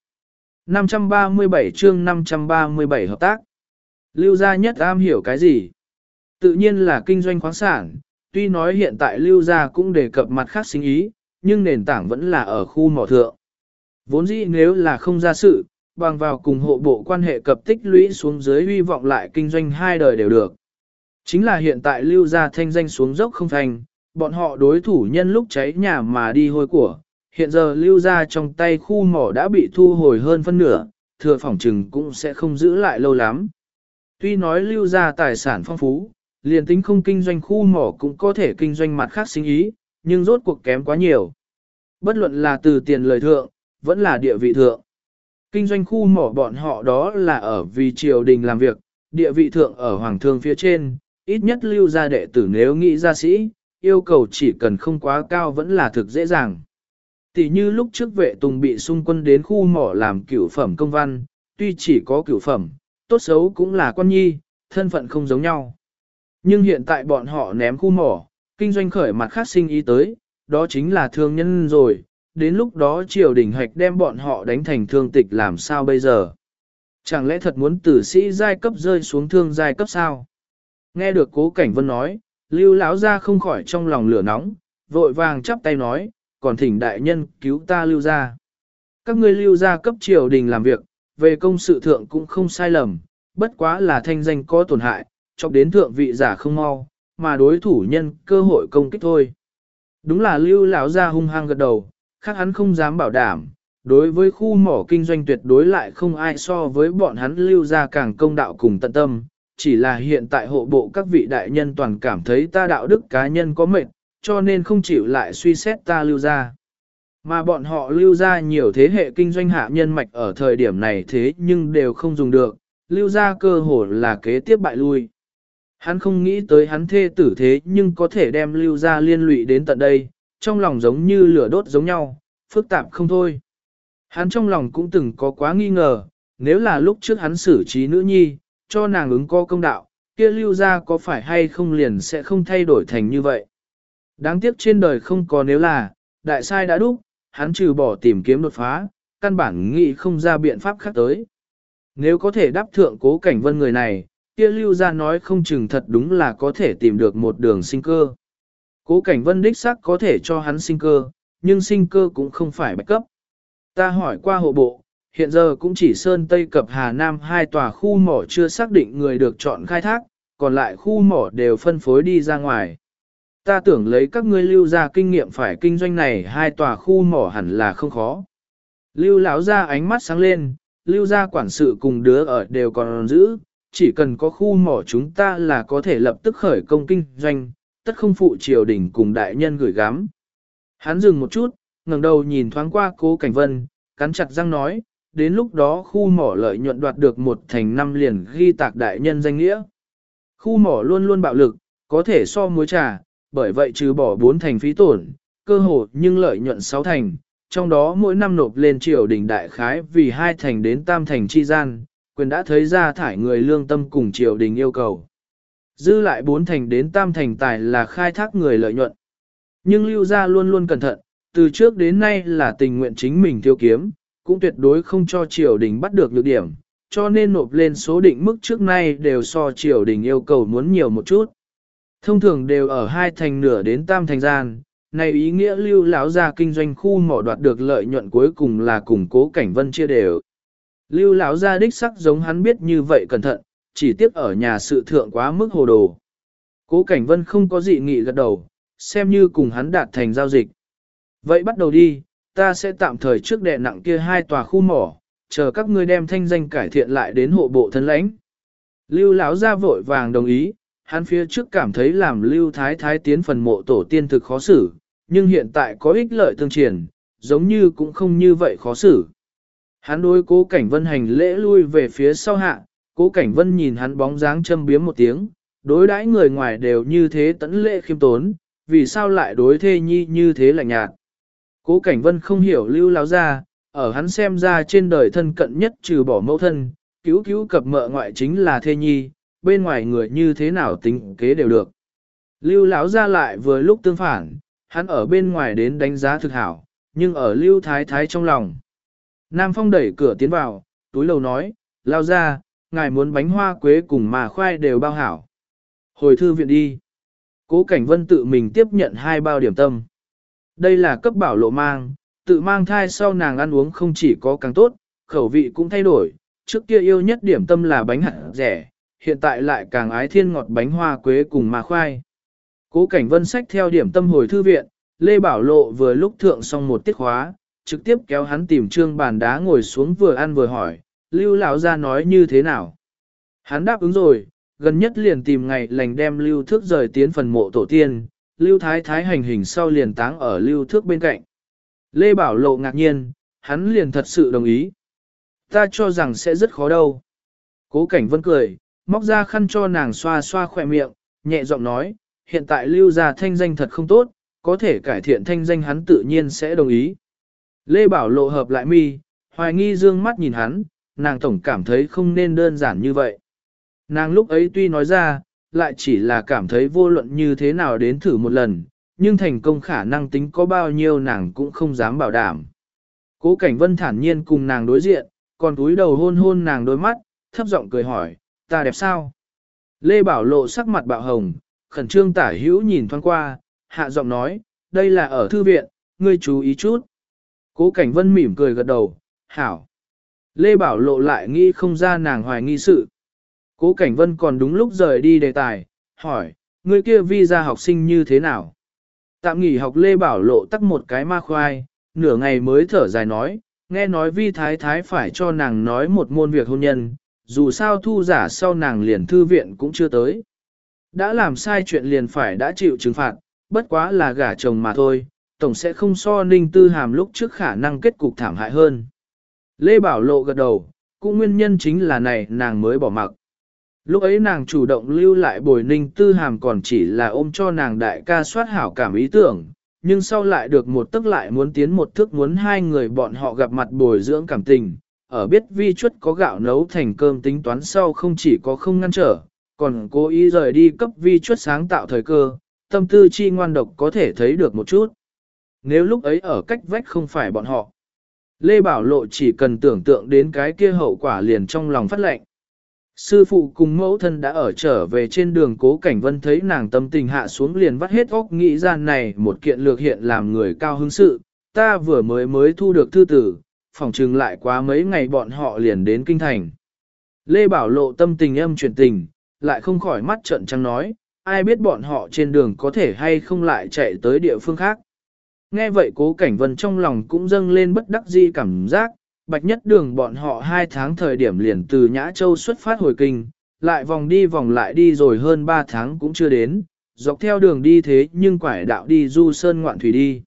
Speaker 1: 537 chương 537 hợp tác. Lưu gia nhất am hiểu cái gì? Tự nhiên là kinh doanh khoáng sản, tuy nói hiện tại Lưu gia cũng đề cập mặt khác sinh ý, nhưng nền tảng vẫn là ở khu mỏ thượng. Vốn dĩ nếu là không ra sự, bằng vào cùng hộ bộ quan hệ cập tích lũy xuống dưới hy vọng lại kinh doanh hai đời đều được. Chính là hiện tại Lưu gia thanh danh xuống dốc không thành, bọn họ đối thủ nhân lúc cháy nhà mà đi hôi của. Hiện giờ Lưu gia trong tay khu mỏ đã bị thu hồi hơn phân nửa, thừa phỏng trừng cũng sẽ không giữ lại lâu lắm. Tuy nói Lưu gia tài sản phong phú, liền tính không kinh doanh khu mỏ cũng có thể kinh doanh mặt khác sinh ý, nhưng rốt cuộc kém quá nhiều. Bất luận là từ tiền lời thượng, vẫn là địa vị thượng. Kinh doanh khu mỏ bọn họ đó là ở vì triều đình làm việc, địa vị thượng ở hoàng thương phía trên, ít nhất Lưu gia đệ tử nếu nghĩ ra sĩ, yêu cầu chỉ cần không quá cao vẫn là thực dễ dàng. Tỷ như lúc trước vệ tùng bị xung quân đến khu mỏ làm cửu phẩm công văn, tuy chỉ có cửu phẩm, tốt xấu cũng là quan nhi, thân phận không giống nhau. Nhưng hiện tại bọn họ ném khu mỏ, kinh doanh khởi mặt khác sinh ý tới, đó chính là thương nhân rồi, đến lúc đó triều đình hạch đem bọn họ đánh thành thương tịch làm sao bây giờ? Chẳng lẽ thật muốn tử sĩ giai cấp rơi xuống thương giai cấp sao? Nghe được Cố Cảnh Vân nói, Lưu lão gia không khỏi trong lòng lửa nóng, vội vàng chắp tay nói, còn thỉnh đại nhân cứu ta Lưu gia. Các ngươi Lưu gia cấp triều đình làm việc, về công sự thượng cũng không sai lầm, bất quá là thanh danh có tổn hại, chọc đến thượng vị giả không mau, mà đối thủ nhân cơ hội công kích thôi. Đúng là Lưu lão gia hung hăng gật đầu, khác hắn không dám bảo đảm, đối với khu mỏ kinh doanh tuyệt đối lại không ai so với bọn hắn Lưu gia càng công đạo cùng tận tâm, chỉ là hiện tại hộ bộ các vị đại nhân toàn cảm thấy ta đạo đức cá nhân có mệnh, cho nên không chịu lại suy xét ta Lưu gia. Mà bọn họ Lưu gia nhiều thế hệ kinh doanh hạ nhân mạch ở thời điểm này thế nhưng đều không dùng được, Lưu gia cơ hồ là kế tiếp bại lui. Hắn không nghĩ tới hắn thê tử thế nhưng có thể đem Lưu gia liên lụy đến tận đây, trong lòng giống như lửa đốt giống nhau, phức tạp không thôi. Hắn trong lòng cũng từng có quá nghi ngờ, nếu là lúc trước hắn xử trí nữ nhi, cho nàng ứng có công đạo, kia Lưu gia có phải hay không liền sẽ không thay đổi thành như vậy. Đáng tiếc trên đời không có nếu là, đại sai đã đúc, hắn trừ bỏ tìm kiếm đột phá, căn bản nghĩ không ra biện pháp khác tới. Nếu có thể đáp thượng Cố Cảnh Vân người này, kia Lưu gia nói không chừng thật đúng là có thể tìm được một đường sinh cơ. Cố Cảnh Vân đích xác có thể cho hắn sinh cơ, nhưng sinh cơ cũng không phải bạch cấp. Ta hỏi qua hộ bộ, hiện giờ cũng chỉ Sơn Tây Cập Hà Nam hai tòa khu mỏ chưa xác định người được chọn khai thác, còn lại khu mỏ đều phân phối đi ra ngoài. ta tưởng lấy các ngươi Lưu ra kinh nghiệm phải kinh doanh này hai tòa khu mỏ hẳn là không khó. Lưu lão ra ánh mắt sáng lên, Lưu ra quản sự cùng đứa ở đều còn giữ, chỉ cần có khu mỏ chúng ta là có thể lập tức khởi công kinh doanh, tất không phụ triều đình cùng đại nhân gửi gắm. Hắn dừng một chút, ngẩng đầu nhìn thoáng qua Cố Cảnh Vân, cắn chặt răng nói, đến lúc đó khu mỏ lợi nhuận đoạt được 1/5 liền ghi tạc đại nhân danh nghĩa. Khu mỏ luôn luôn bạo lực, có thể so muối trà, bởi vậy trừ bỏ 4 thành phí tổn, cơ hồ nhưng lợi nhuận 6 thành, trong đó mỗi năm nộp lên triều đình đại khái vì 2 thành đến tam thành chi gian, quyền đã thấy ra thải người lương tâm cùng triều đình yêu cầu. Dư lại 4 thành đến tam thành tài là khai thác người lợi nhuận. Nhưng Lưu gia luôn luôn cẩn thận, từ trước đến nay là tình nguyện chính mình tiêu kiếm, cũng tuyệt đối không cho triều đình bắt được nhược điểm, cho nên nộp lên số định mức trước nay đều so triều đình yêu cầu muốn nhiều một chút. Thông thường đều ở 2 thành nửa đến tam thành gian, này ý nghĩa Lưu lão gia kinh doanh khu mỏ đoạt được lợi nhuận cuối cùng là cùng Cố Cảnh Vân chia đều. Lưu lão gia đích sắc giống hắn biết như vậy cẩn thận, chỉ tiếp ở nhà sự thượng quá mức hồ đồ. Cố Cảnh Vân không có dị nghị gật đầu, xem như cùng hắn đạt thành giao dịch. Vậy bắt đầu đi, ta sẽ tạm thời trước đè nặng kia 2 tòa khu mỏ, chờ các ngươi đem thanh danh cải thiện lại đến hộ bộ thân lãnh. Lưu lão gia vội vàng đồng ý, hắn phía trước cảm thấy làm Lưu Thái Thái tiến phần mộ tổ tiên thực khó xử, nhưng hiện tại có ích lợi tương triển, giống như cũng không như vậy khó xử. Hắn đối Cố Cảnh Vân hành lễ lui về phía sau hạ, Cố Cảnh Vân nhìn hắn bóng dáng châm biếm một tiếng, đối đãi người ngoài đều như thế tẫn lễ khiêm tốn, vì sao lại đối thê nhi như thế lạnh nhạt. Cố Cảnh Vân không hiểu Lưu lão gia, ở hắn xem ra trên đời thân cận nhất trừ bỏ mẫu thân, cứu cứu cập mợ ngoại chính là thê nhi, bên ngoài người như thế nào tính kế đều được. Lưu lão gia lại vừa lúc tương phản, hắn ở bên ngoài đến đánh giá thực hảo, nhưng ở Lưu Thái Thái trong lòng. Nam Phong đẩy cửa tiến vào, túi lầu nói, lao ra, ngài muốn bánh hoa quế cùng mà khoai đều bao hảo. Hồi thư viện đi. Cố Cảnh Vân tự mình tiếp nhận 2 bao điểm tâm. Đây là cấp bảo lộ mang, tự mang thai sau nàng ăn uống không chỉ có càng tốt, khẩu vị cũng thay đổi. Trước kia yêu nhất điểm tâm là bánh hạt rẻ, hiện tại lại càng ái thiên ngọt bánh hoa quế cùng mà khoai. Cố Cảnh Vân xách theo điểm tâm hồi thư viện, Lê Bảo Lộ vừa lúc thượng xong một tiết khóa, trực tiếp kéo hắn tìm trương bàn đá ngồi xuống vừa ăn vừa hỏi, Lưu lão gia nói như thế nào. Hắn đáp ứng rồi, gần nhất liền tìm ngày lành đem Lưu Thước rời tiến phần mộ tổ tiên, Lưu Thái Thái hành hình sau liền táng ở Lưu Thước bên cạnh. Lê Bảo Lộ ngạc nhiên, hắn liền thật sự đồng ý. Ta cho rằng sẽ rất khó đâu. Cố Cảnh Vân cười, móc ra khăn cho nàng xoa xoa khỏe miệng, nhẹ giọng nói, hiện tại Lưu gia thanh danh thật không tốt, có thể cải thiện thanh danh hắn tự nhiên sẽ đồng ý. Lê Bảo Lộ hợp lại mi, hoài nghi dương mắt nhìn hắn, nàng tổng cảm thấy không nên đơn giản như vậy. Nàng lúc ấy tuy nói ra, lại chỉ là cảm thấy vô luận như thế nào đến thử một lần, nhưng thành công khả năng tính có bao nhiêu nàng cũng không dám bảo đảm. Cố Cảnh Vân thản nhiên cùng nàng đối diện, còn túi đầu hôn hôn nàng đôi mắt, thấp giọng cười hỏi, ta đẹp sao? Lê Bảo Lộ sắc mặt bạo hồng, khẩn trương tả hữu nhìn thoáng qua, hạ giọng nói, đây là ở thư viện, ngươi chú ý chút. Cố Cảnh Vân mỉm cười gật đầu, hảo. Lê Bảo Lộ lại nghĩ không ra nàng hoài nghi sự. Cố Cảnh Vân còn đúng lúc rời đi đề tài, hỏi, ngươi kia visa học sinh như thế nào? Tạm nghỉ học Lê Bảo Lộ tắc một cái ma khoai, nửa ngày mới thở dài nói, nghe nói Vi Thái Thái phải cho nàng nói một môn việc hôn nhân, dù sao thu giả sau nàng liền thư viện cũng chưa tới. Đã làm sai chuyện liền phải đã chịu trừng phạt, bất quá là gả chồng mà thôi, tổng sẽ không so Ninh Tư Hàm lúc trước khả năng kết cục thảm hại hơn. Lê Bảo Lộ gật đầu, cũng nguyên nhân chính là này nàng mới bỏ mặc. Lúc ấy nàng chủ động lưu lại bồi Ninh Tư Hàm còn chỉ là ôm cho nàng đại ca soát hảo cảm ý tưởng, nhưng sau lại được một tức lại muốn tiến một thước muốn hai người bọn họ gặp mặt bồi dưỡng cảm tình. Ở biết Vi Chuất có gạo nấu thành cơm tính toán sau không chỉ có không ngăn trở, còn cố ý rời đi cấp Vi Chuất sáng tạo thời cơ, tâm tư chi ngoan độc có thể thấy được một chút. Nếu lúc ấy ở cách vách không phải bọn họ, Lê Bảo Lộ chỉ cần tưởng tượng đến cái kia hậu quả liền trong lòng phát lệnh. Sư phụ cùng mẫu thân đã ở trở về trên đường. Cố Cảnh Vân thấy nàng tâm tình hạ xuống liền vắt hết óc nghĩ ra này một kiện lược hiện làm người cao hứng sự, ta vừa mới thu được thư tử, phòng trừng lại quá mấy ngày bọn họ liền đến kinh thành. Lê Bảo Lộ tâm tình âm chuyển tình, lại không khỏi mắt trợn trắng nói, ai biết bọn họ trên đường có thể hay không lại chạy tới địa phương khác. Nghe vậy Cố Cảnh Vân trong lòng cũng dâng lên bất đắc dĩ cảm giác, Bạch Nhất Đường bọn họ 2 tháng thời điểm liền từ Nhã Châu xuất phát hồi kinh, lại vòng đi vòng lại đi rồi hơn 3 tháng cũng chưa đến, dọc theo đường đi thế nhưng quải đạo đi du sơn ngoạn thủy đi.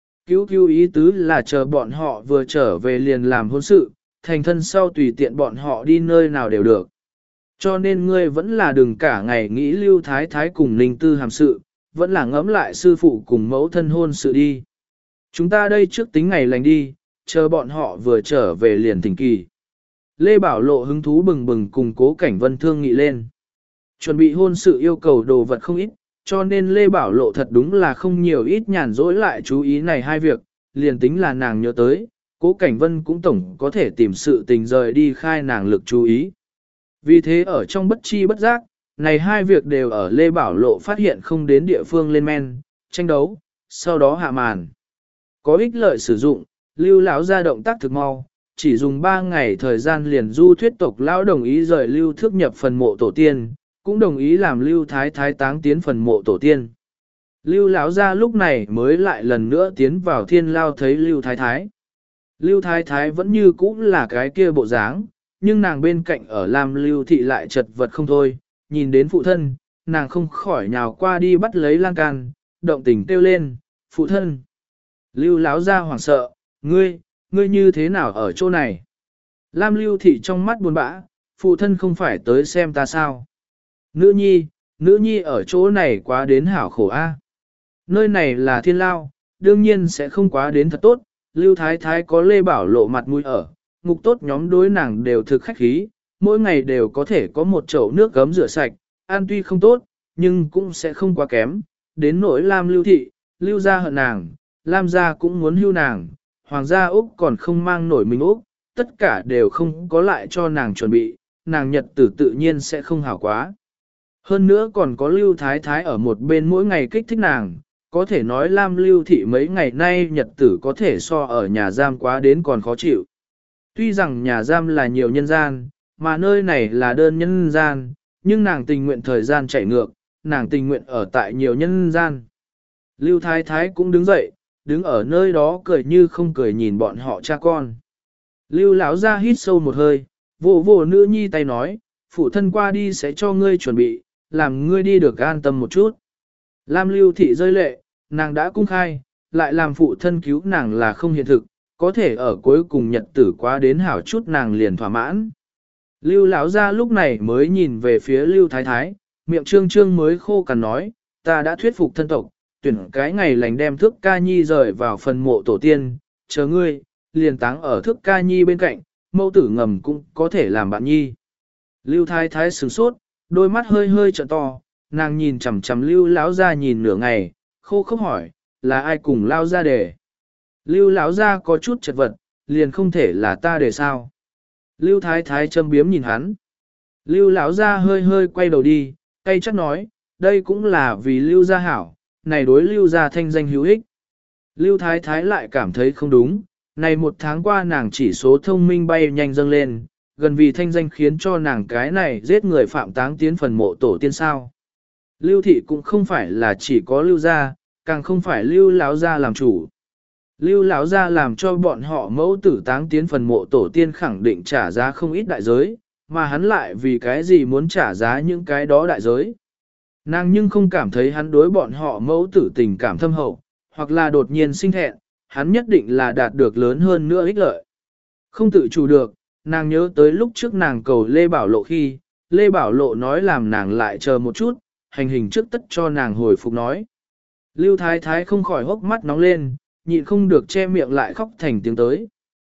Speaker 1: Cứu ý tứ là chờ bọn họ vừa trở về liền làm hôn sự, thành thân sau tùy tiện bọn họ đi nơi nào đều được. Cho nên ngươi vẫn là đừng cả ngày nghĩ Lưu Thái Thái cùng Ninh Tư hàm sự, vẫn là ngẫm lại sư phụ cùng mẫu thân hôn sự đi. Chúng ta đây trước tính ngày lành đi, chờ bọn họ vừa trở về liền thỉnh kỳ. Lê Bảo Lộ hứng thú bừng bừng cùng Cố Cảnh Vân thương nghị lên. Chuẩn bị hôn sự yêu cầu đồ vật không ít, cho nên Lê Bảo Lộ thật đúng là không nhiều ít nhàn rỗi lại chú ý này hai việc, liền tính là nàng nhớ tới, Cố Cảnh Vân cũng tổng có thể tìm sự tình rời đi khai nàng lực chú ý. Vì thế ở trong bất chi bất giác, này hai việc đều ở Lê Bảo Lộ phát hiện không đến địa phương lên men, tranh đấu, sau đó hạ màn. Có ích lợi sử dụng, Lưu lão ra động tác thực mau, chỉ dùng 3 ngày thời gian liền du thuyết tộc lão đồng ý rời Lưu Thước nhập phần mộ tổ tiên, cũng đồng ý làm Lưu Thái Thái táng tiến phần mộ tổ tiên. Lưu lão ra lúc này mới lại lần nữa tiến vào thiên lao thấy Lưu Thái Thái. Lưu Thái Thái vẫn như cũ là cái kia bộ dáng, nhưng nàng bên cạnh ở Lam Lưu Thị lại chật vật không thôi, nhìn đến phụ thân, nàng không khỏi nhào qua đi bắt lấy lan can, động tình kêu lên, phụ thân. Lưu lão ra hoảng sợ, ngươi như thế nào ở chỗ này? Lam Lưu Thị trong mắt buồn bã, phụ thân không phải tới xem ta sao? Nữ nhi ở chỗ này quá đến hảo khổ a. Nơi này là thiên lao, đương nhiên sẽ không quá đến thật tốt, Lưu Thái Thái có Lê Bảo Lộ mặt mũi ở, ngục tốt nhóm đối nàng đều thực khách khí, mỗi ngày đều có thể có một chậu nước gấm rửa sạch, ăn tuy không tốt, nhưng cũng sẽ không quá kém, đến nỗi Lam Lưu Thị, Lưu gia hận nàng, Lam gia cũng muốn hưu nàng, Hoàng gia Úc còn không mang nổi mình Úc, tất cả đều không có lại cho nàng chuẩn bị, nàng nhật tử tự nhiên sẽ không hảo quá. Hơn nữa còn có Lưu Thái Thái ở một bên mỗi ngày kích thích nàng, có thể nói Lam Lưu Thị mấy ngày nay nhật tử có thể so ở nhà giam quá đến còn khó chịu. Tuy rằng nhà giam là nhiều nhân gian, mà nơi này là đơn nhân gian, nhưng nàng tình nguyện thời gian chạy ngược, nàng tình nguyện ở tại nhiều nhân gian. Lưu Thái Thái cũng đứng dậy, đứng ở nơi đó cười như không cười nhìn bọn họ cha con. Lưu lão ra hít sâu một hơi, vỗ vỗ nữ nhi tay nói, phụ thân qua đi sẽ cho ngươi chuẩn bị, làm ngươi đi được an tâm một chút. Lam Lưu Thị rơi lệ, nàng đã cung khai, lại làm phụ thân cứu nàng là không hiện thực, có thể ở cuối cùng nhật tử quá đến hảo chút nàng liền thỏa mãn. Lưu lão ra lúc này mới nhìn về phía Lưu Thái Thái, miệng trương trương mới khô cằn nói, ta đã thuyết phục thân tộc, tuyển cái ngày lành đem Thước Ca Nhi rời vào phần mộ tổ tiên, chờ ngươi, liền táng ở Thước Ca Nhi bên cạnh, mẫu tử ngầm cũng có thể làm bạn nhi. Lưu Thái Thái sửng sốt, đôi mắt hơi hơi trợn to, nàng nhìn chằm chằm Lưu lão ra nhìn nửa ngày, khô khốc hỏi, là ai cùng lao ra để? Lưu lão ra có chút chật vật, liền không thể là ta để sao? Lưu Thái Thái châm biếm nhìn hắn. Lưu lão ra hơi hơi quay đầu đi, cay chắc nói, đây cũng là vì Lưu gia hảo, này đối Lưu gia thanh danh hữu ích. Lưu Thái Thái lại cảm thấy không đúng, này 1 tháng qua nàng chỉ số thông minh bay nhanh dâng lên, gần vì thanh danh khiến cho nàng cái này giết người phạm táng tiến phần mộ tổ tiên sao. Lưu thị cũng không phải là chỉ có Lưu gia, càng không phải Lưu lão gia làm chủ. Lưu lão gia làm cho bọn họ mẫu tử táng tiến phần mộ tổ tiên khẳng định trả giá không ít đại giới, mà hắn lại vì cái gì muốn trả giá những cái đó đại giới. Nàng nhưng không cảm thấy hắn đối bọn họ mẫu tử tình cảm thâm hậu, hoặc là đột nhiên sinh thẹn, hắn nhất định là đạt được lớn hơn nữa ích lợi. Không tự chủ được, nàng nhớ tới lúc trước nàng cầu Lê Bảo Lộ khi, Lê Bảo Lộ nói làm nàng lại chờ một chút, hành hình trước tất cho nàng hồi phục nói. Lưu Thái Thái không khỏi hốc mắt nóng lên, nhịn không được che miệng lại khóc thành tiếng tới.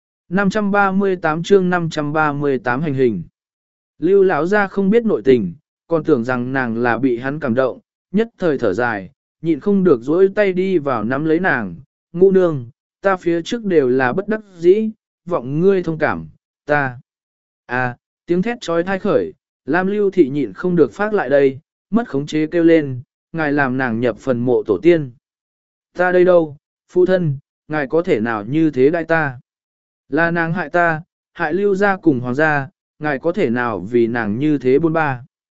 Speaker 1: 538 chương 538 hành hình. Lưu lão gia không biết nội tình, còn tưởng rằng nàng là bị hắn cảm động, nhất thời thở dài, nhịn không được dỗi tay đi vào nắm lấy nàng, ngũ nương, ta phía trước đều là bất đắc dĩ, vọng ngươi thông cảm, ta. Tiếng thét trói thai khởi, Lam Lưu Thị nhịn không được phát lại đây, mất khống chế kêu lên, ngài làm nàng nhập phần mộ tổ tiên. Ta đây đâu, phụ thân, ngài có thể nào như thế đại ta? Là nàng hại ta, hại Lưu gia cùng Hoàng gia, ngài có thể nào vì nàng như thế bôn ba?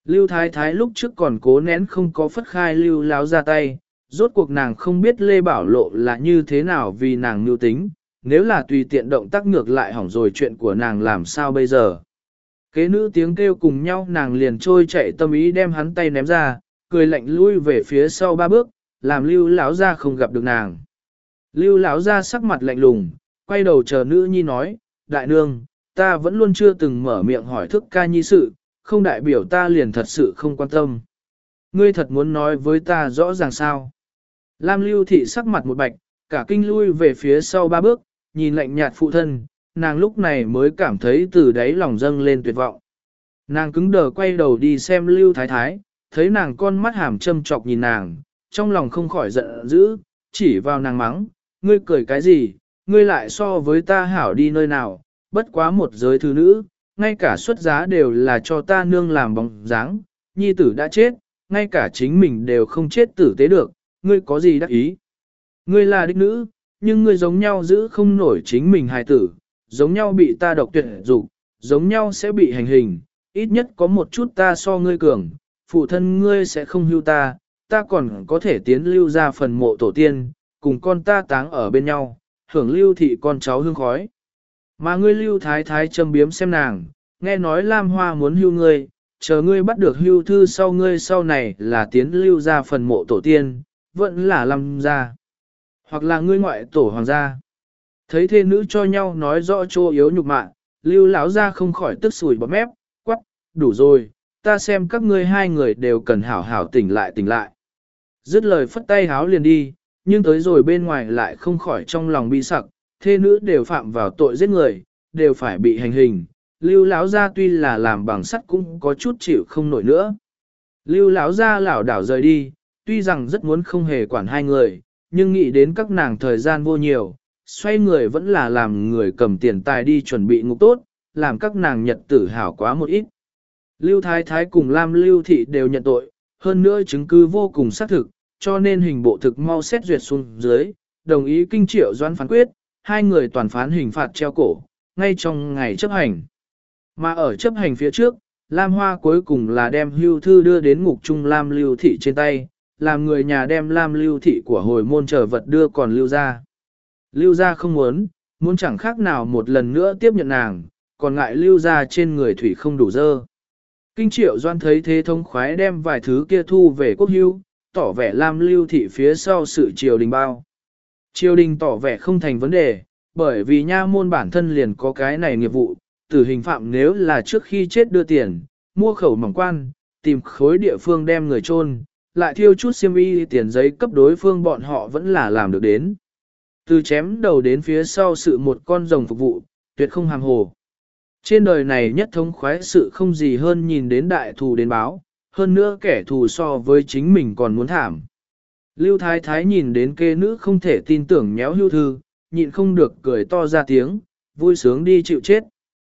Speaker 1: Lưu Thái Thái lúc trước còn cố nén không có phất khai Lưu Láo ra tay, rốt cuộc nàng không biết Lê Bảo Lộ là như thế nào vì nàng mưu tính, nếu là tùy tiện động tác ngược lại hỏng rồi chuyện của nàng làm sao bây giờ. Kế nữ tiếng kêu cùng nhau nàng liền trôi chạy tâm ý đem hắn tay ném ra, cười lạnh lui về phía sau 3 bước, làm Lưu Láo ra không gặp được nàng. Lưu Láo ra sắc mặt lạnh lùng, quay đầu chờ nữ nhi nói, đại nương, ta vẫn luôn chưa từng mở miệng hỏi thức ca nhi sự, không đại biểu ta liền thật sự không quan tâm. Ngươi thật muốn nói với ta rõ ràng sao? Lam Lưu thị sắc mặt một bạch, cả kinh lui về phía sau 3 bước, nhìn lạnh nhạt phụ thân, nàng lúc này mới cảm thấy từ đáy lòng dâng lên tuyệt vọng. Nàng cứng đờ quay đầu đi xem Lưu Thái Thái, thấy nàng con mắt hàm châm chọc nhìn nàng, trong lòng không khỏi giận dữ, chỉ vào nàng mắng, ngươi cười cái gì, ngươi lại so với ta hảo đi nơi nào, bất quá một giới thứ nữ, ngay cả xuất giá đều là cho ta nương làm bóng dáng, nhi tử đã chết, ngay cả chính mình đều không chết tử tế được, ngươi có gì đắc ý. Ngươi là đích nữ, nhưng ngươi giống nhau giữ không nổi chính mình hài tử, giống nhau bị ta độc tuyệt dục, giống nhau sẽ bị hành hình, ít nhất có một chút ta so ngươi cường, phụ thân ngươi sẽ không hưu ta, ta còn có thể tiến lưu ra phần mộ tổ tiên, cùng con ta táng ở bên nhau, hưởng lưu thị con cháu hương khói. Mà ngươi Lưu Thái Thái châm biếm xem nàng, nghe nói Lam Hoa muốn hưu ngươi, chờ ngươi bắt được hưu thư sau ngươi sau này là tiến lưu ra phần mộ tổ tiên, vẫn là Lâm gia, hoặc là ngươi ngoại tổ hoàng gia. Thấy thê nữ cho nhau nói rõ chỗ yếu nhục mạ, Lưu lão gia không khỏi tức sùi bọt mép, quắc, đủ rồi, ta xem các ngươi hai người đều cần hảo hảo tỉnh lại tỉnh lại. Dứt lời phất tay háo liền đi, nhưng tới rồi bên ngoài lại không khỏi trong lòng bi sặc, thê nữ đều phạm vào tội giết người, đều phải bị hành hình. Lưu lão gia tuy là làm bằng sắt cũng có chút chịu không nổi nữa. Lưu lão gia lảo đảo rời đi, tuy rằng rất muốn không hề quản hai người, nhưng nghĩ đến các nàng thời gian vô nhiều, xoay người vẫn là làm người cầm tiền tài đi chuẩn bị ngục tốt, làm các nàng nhật tử hảo quá một ít. Lưu Thái Thái cùng Lam Lưu Thị đều nhận tội, hơn nữa chứng cứ vô cùng xác thực, cho nên hình bộ thực mau xét duyệt xuống dưới, đồng ý kinh triệu doãn phán quyết, hai người toàn phán hình phạt treo cổ, ngay trong ngày chấp hành. Mà ở chấp hành phía trước, Lam Hoa cuối cùng là đem hưu thư đưa đến ngục trung Lam Lưu Thị trên tay, làm người nhà đem Lam Lưu Thị của hồi môn trở vật đưa còn Lưu ra. Lưu ra không muốn chẳng khác nào một lần nữa tiếp nhận nàng, còn ngại Lưu ra trên người thủy không đủ dơ. Kinh triệu doan thấy thế thông khoái đem vài thứ kia thu về quốc hưu, tỏ vẻ Lam Lưu Thị phía sau sự triều đình bao. Triều đình tỏ vẻ không thành vấn đề, bởi vì nha môn bản thân liền có cái này nghiệp vụ, tử hình phạm nếu là trước khi chết đưa tiền, mua khẩu mỏng quan, tìm khối địa phương đem người chôn, lại thiêu chút xiêm y tiền giấy cấp đối phương bọn họ vẫn là làm được đến. Từ chém đầu đến phía sau sự một con rồng phục vụ, tuyệt không hàm hồ. Trên đời này nhất thống khoái sự không gì hơn nhìn đến đại thù đến báo, hơn nữa kẻ thù so với chính mình còn muốn thảm. Lưu Thái Thái nhìn đến kê nữ không thể tin tưởng nhéo hưu thư, nhịn không được cười to ra tiếng, vui sướng đi chịu chết.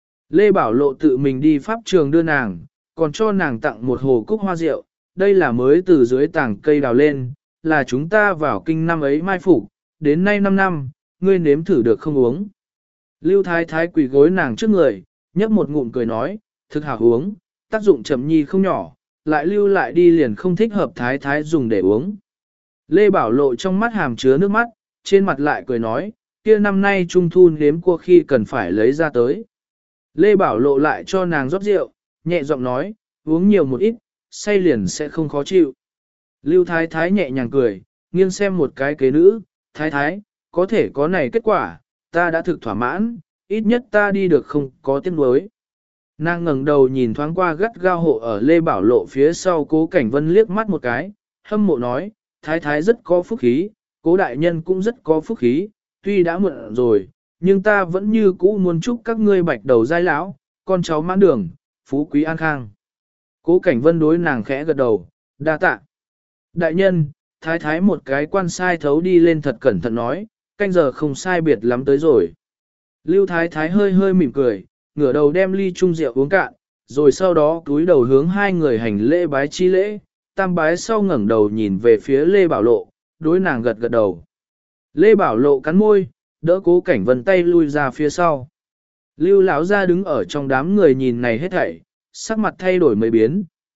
Speaker 1: Lê Bảo Lộ tự mình đi pháp trường đưa nàng, còn cho nàng tặng một hồ cúc hoa rượu, đây là mới từ dưới tảng cây đào lên, là chúng ta vào kinh năm ấy mai phục, đến nay 5 năm, ngươi nếm thử được không uống. Lưu Thái Thái quỳ gối nàng trước người, nhấp một ngụm cười nói, thực hảo uống, tác dụng chậm nhi không nhỏ, lại lưu lại đi liền không thích hợp Thái Thái dùng để uống. Lê Bảo Lộ trong mắt hàm chứa nước mắt, trên mặt lại cười nói, kia năm nay trung thu nếm cua khi cần phải lấy ra tới. Lê Bảo Lộ lại cho nàng rót rượu, nhẹ giọng nói, uống nhiều một ít, say liền sẽ không khó chịu. Lưu Thái Thái nhẹ nhàng cười, nghiêng xem một cái kế nữ, Thái Thái, có thể có này kết quả, ta đã thực thỏa mãn, ít nhất ta đi được không có tiếc nuối. Nàng ngẩng đầu nhìn thoáng qua gắt gao hộ ở Lê Bảo Lộ phía sau Cố Cảnh Vân liếc mắt một cái, hâm mộ nói, Thái Thái rất có phúc khí, Cố đại nhân cũng rất có phúc khí, tuy đã muộn rồi, nhưng ta vẫn như cũ muốn chúc các ngươi bạch đầu giai lão, con cháu mãn đường, phú quý an khang. Cố Cảnh Vân đối nàng khẽ gật đầu, đa tạ. Đại nhân, Thái Thái một cái quan sai thấu đi lên thật cẩn thận nói, canh giờ không sai biệt lắm tới rồi. Lưu Thái Thái hơi hơi mỉm cười, ngửa đầu đem ly chung rượu uống cạn, rồi sau đó cúi đầu hướng hai người hành lễ bái chi lễ, tam bái sau ngẩng đầu nhìn về phía Lê Bảo Lộ, đối nàng gật gật đầu. Lê Bảo Lộ cắn môi, đỡ Cố Cảnh Vân tay lui ra phía sau. Lưu lão gia đứng ở trong đám người nhìn này hết thảy, sắc mặt thay đổi mấy biến,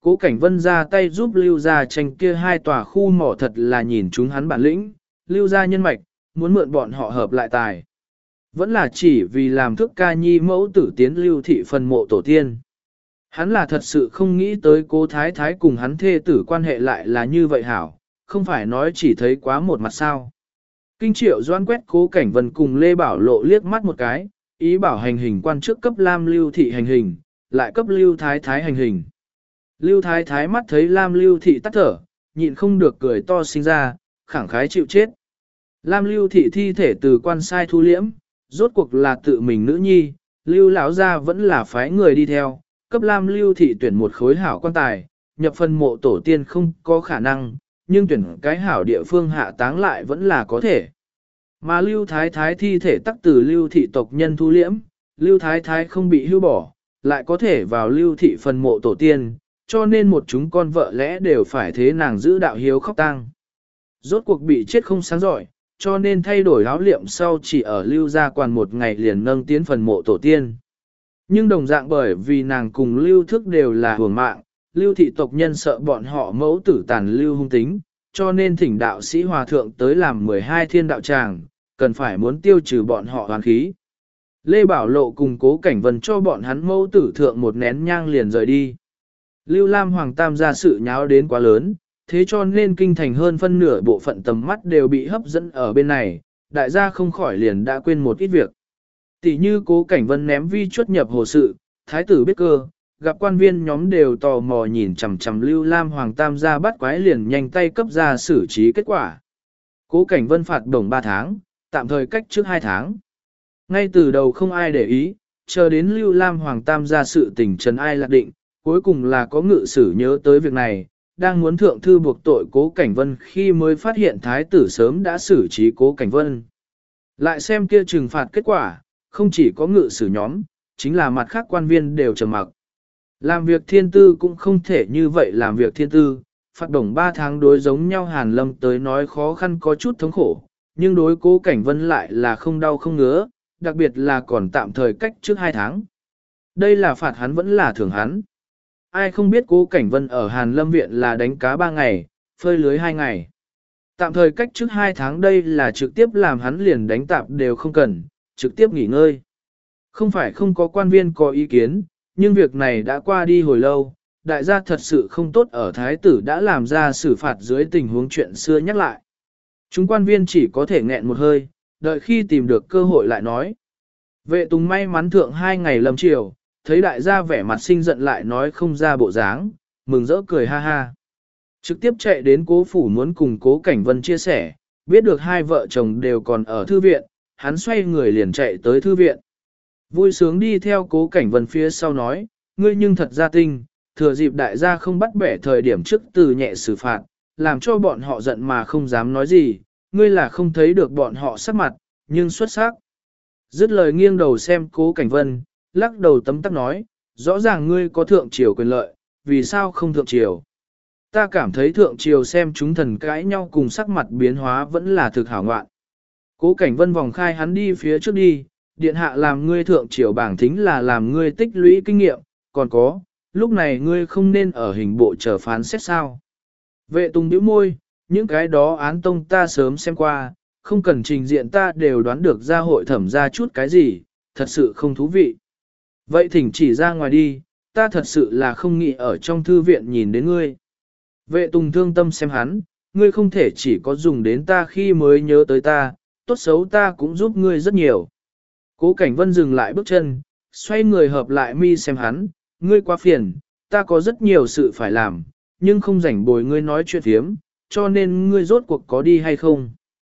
Speaker 1: Cố Cảnh Vân ra tay giúp Lưu Gia tranh kia hai tòa khu mỏ thật là nhìn chúng hắn bản lĩnh, Lưu Gia nhân mạch, muốn mượn bọn họ hợp lại tài. Vẫn là chỉ vì làm thước ca nhi mẫu tử tiến Lưu thị phần mộ tổ tiên. Hắn là thật sự không nghĩ tới Cố Thái Thái cùng hắn thê tử quan hệ lại là như vậy hảo, không phải nói chỉ thấy quá một mặt sao. Kinh Triệu Doan quét Cố Cảnh Vân cùng Lê Bảo Lộ liếc mắt một cái, ý bảo hành hình quan chức cấp Lam Lưu thị hành hình, lại cấp Lưu Thái Thái hành hình. Lưu Thái Thái mắt thấy Lam Lưu thị tắt thở, nhịn không được cười to sinh ra, khẳng khái chịu chết. Lam Lưu thị thi thể từ quan sai thu liễm, rốt cuộc là tự mình nữ nhi, Lưu lão gia vẫn là phái người đi theo, cấp Lam Lưu thị tuyển một khối hảo quan tài, nhập phần mộ tổ tiên không có khả năng, nhưng tuyển cái hảo địa phương hạ táng lại vẫn là có thể. Mà Lưu Thái Thái thi thể tắc từ Lưu thị tộc nhân thu liễm, Lưu Thái Thái không bị hưu bỏ, lại có thể vào Lưu thị phần mộ tổ tiên, cho nên một chúng con vợ lẽ đều phải thế nàng giữ đạo hiếu khóc tang. Rốt cuộc bị chết không sáng giỏi, cho nên thay đổi áo liệm sau chỉ ở Lưu gia quan một ngày liền nâng tiến phần mộ tổ tiên. Nhưng đồng dạng bởi vì nàng cùng Lưu Thức đều là hưởng mạng, Lưu thị tộc nhân sợ bọn họ mẫu tử tàn lưu hung tính, cho nên thỉnh đạo sĩ hòa thượng tới làm 12 thiên đạo tràng, cần phải muốn tiêu trừ bọn họ hoàn khí. Lê Bảo Lộ cùng Cố Cảnh Vân cho bọn hắn mẫu tử thượng một nén nhang liền rời đi. Lưu Lam Hoàng Tam ra sự nháo đến quá lớn, thế cho nên kinh thành hơn phân nửa bộ phận tầm mắt đều bị hấp dẫn ở bên này, đại gia không khỏi liền đã quên một ít việc. Tỷ như Cố Cảnh Vân ném vi chuất nhập hồ sự, thái tử biết cơ, gặp quan viên nhóm đều tò mò nhìn chằm chằm Lưu Lam Hoàng Tam ra bắt quái liền nhanh tay cấp ra xử trí kết quả. Cố Cảnh Vân phạt đồng 3 tháng, tạm thời cách trước 2 tháng. Ngay từ đầu không ai để ý, chờ đến Lưu Lam Hoàng Tam ra sự tình trần ai lạc định, cuối cùng là có ngự sử nhớ tới việc này, đang muốn thượng thư buộc tội Cố Cảnh Vân khi mới phát hiện thái tử sớm đã xử trí Cố Cảnh Vân. Lại xem kia trừng phạt kết quả, không chỉ có ngự sử nhóm, chính là mặt khác quan viên đều trầm mặc. Làm việc thiên tư cũng không thể như vậy làm việc thiên tư, phạt đồng 3 tháng đối giống nhau Hàn Lâm tới nói khó khăn có chút thống khổ, nhưng đối Cố Cảnh Vân lại là không đau không ngứa, đặc biệt là còn tạm thời cách trước 2 tháng. Đây là phạt hắn vẫn là thưởng hắn. Ai không biết Cố Cảnh Vân ở Hàn Lâm Viện là đánh cá 3 ngày, phơi lưới 2 ngày. Tạm thời cách trước 2 tháng đây là trực tiếp làm hắn liền đánh tạp đều không cần, trực tiếp nghỉ ngơi. Không phải không có quan viên có ý kiến, nhưng việc này đã qua đi hồi lâu, đại gia thật sự không tốt ở thái tử đã làm ra xử phạt dưới tình huống chuyện xưa nhắc lại. Chúng quan viên chỉ có thể nghẹn một hơi, đợi khi tìm được cơ hội lại nói. Vệ Tùng may mắn thượng 2 ngày lâm chiều, thấy đại gia vẻ mặt sinh giận lại nói không ra bộ dáng, mừng rỡ cười ha ha. Trực tiếp chạy đến Cố phủ muốn cùng Cố Cảnh Vân chia sẻ, biết được hai vợ chồng đều còn ở thư viện, hắn xoay người liền chạy tới thư viện. Vui sướng đi theo Cố Cảnh Vân phía sau nói, ngươi nhưng thật ra tinh, thừa dịp đại gia không bắt bẻ thời điểm trước từ nhẹ xử phạt, làm cho bọn họ giận mà không dám nói gì, ngươi là không thấy được bọn họ sắc mặt, nhưng xuất sắc. Dứt lời nghiêng đầu xem Cố Cảnh Vân, lắc đầu tấm tắc nói, rõ ràng ngươi có thượng triều quyền lợi, vì sao không thượng triều? Ta cảm thấy thượng triều xem chúng thần cãi nhau cùng sắc mặt biến hóa vẫn là thực hảo ngoạn. Cố Cảnh Vân vòng khai hắn đi phía trước đi, điện hạ làm ngươi thượng triều bảng thính là làm ngươi tích lũy kinh nghiệm, còn có, lúc này ngươi không nên ở hình bộ chờ phán xét sao. Vệ Tùng bĩu môi, những cái đó án tông ta sớm xem qua, không cần trình diện ta đều đoán được ra hội thẩm ra chút cái gì, thật sự không thú vị. Vậy thỉnh chỉ ra ngoài đi, ta thật sự là không nghĩ ở trong thư viện nhìn đến ngươi. Vệ Tùng thương tâm xem hắn, ngươi không thể chỉ có dùng đến ta khi mới nhớ tới ta, tốt xấu ta cũng giúp ngươi rất nhiều. Cố Cảnh Vân dừng lại bước chân, xoay người hợp lại mi xem hắn, ngươi quá phiền, ta có rất nhiều sự phải làm, nhưng không rảnh bồi ngươi nói chuyện phiếm, cho nên ngươi rốt cuộc có đi hay không.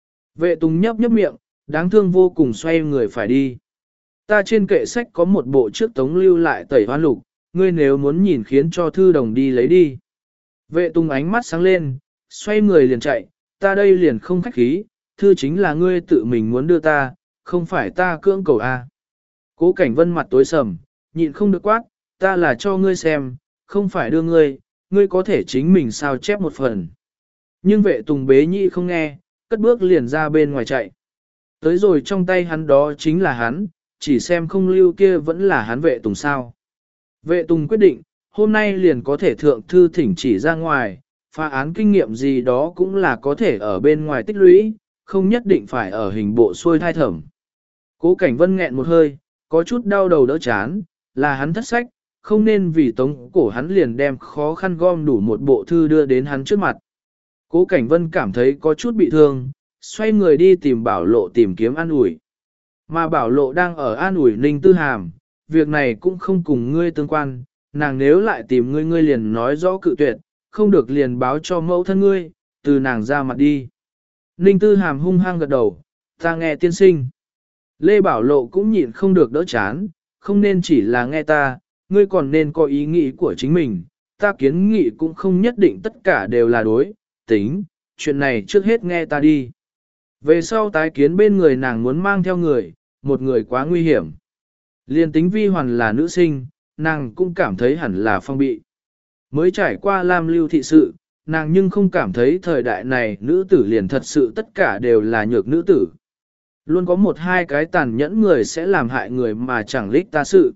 Speaker 1: Vệ Tùng nhấp nhấp miệng, đáng thương vô cùng xoay người phải đi. Ta trên kệ sách có một bộ trước tống lưu lại tẩy hoan lục, ngươi nếu muốn nhìn khiến cho thư đồng đi lấy đi. Vệ Tùng ánh mắt sáng lên, xoay người liền chạy, ta đây liền không khách khí, thư chính là ngươi tự mình muốn đưa ta, không phải ta cưỡng cầu a. Cố Cảnh Vân mặt tối sầm, nhịn không được quát, ta là cho ngươi xem, không phải đưa ngươi, ngươi có thể chính mình sao chép một phần. Nhưng Vệ Tùng bế nhị không nghe, cất bước liền ra bên ngoài chạy. Tới rồi trong tay hắn đó chính là hắn, chỉ xem không lưu kia vẫn là hắn Vệ Tùng sao. Vệ Tùng quyết định, hôm nay liền có thể thượng thư thỉnh chỉ ra ngoài, phá án kinh nghiệm gì đó cũng là có thể ở bên ngoài tích lũy, không nhất định phải ở hình bộ xuôi thai thẩm. Cố Cảnh Vân nghẹn một hơi, có chút đau đầu đỡ chán, là hắn thất sách, không nên vì tống cổ hắn liền đem khó khăn gom đủ một bộ thư đưa đến hắn trước mặt. Cố Cảnh Vân cảm thấy có chút bị thương, xoay người đi tìm Bảo Lộ tìm kiếm an ủi. Mà Bảo Lộ đang ở an ủi Ninh Tư Hàm, việc này cũng không cùng ngươi tương quan, nàng nếu lại tìm ngươi ngươi liền nói rõ cự tuyệt, không được liền báo cho mẫu thân ngươi, từ nàng ra mặt đi. Ninh Tư Hàm hung hăng gật đầu, ta nghe tiên sinh. Lê Bảo Lộ cũng nhịn không được đỡ chán, không nên chỉ là nghe ta, ngươi còn nên có ý nghĩ của chính mình, ta kiến nghị cũng không nhất định tất cả đều là đối, tính, chuyện này trước hết nghe ta đi. Về sau tái kiến bên người nàng muốn mang theo người, một người quá nguy hiểm. Liên tính Vi Hoàn là nữ sinh, nàng cũng cảm thấy hẳn là phong bị. Mới trải qua Lam Lưu thị sự, nàng nhưng không cảm thấy thời đại này nữ tử liền thật sự tất cả đều là nhược nữ tử. Luôn có một hai cái tàn nhẫn người sẽ làm hại người mà chẳng lích ta sự.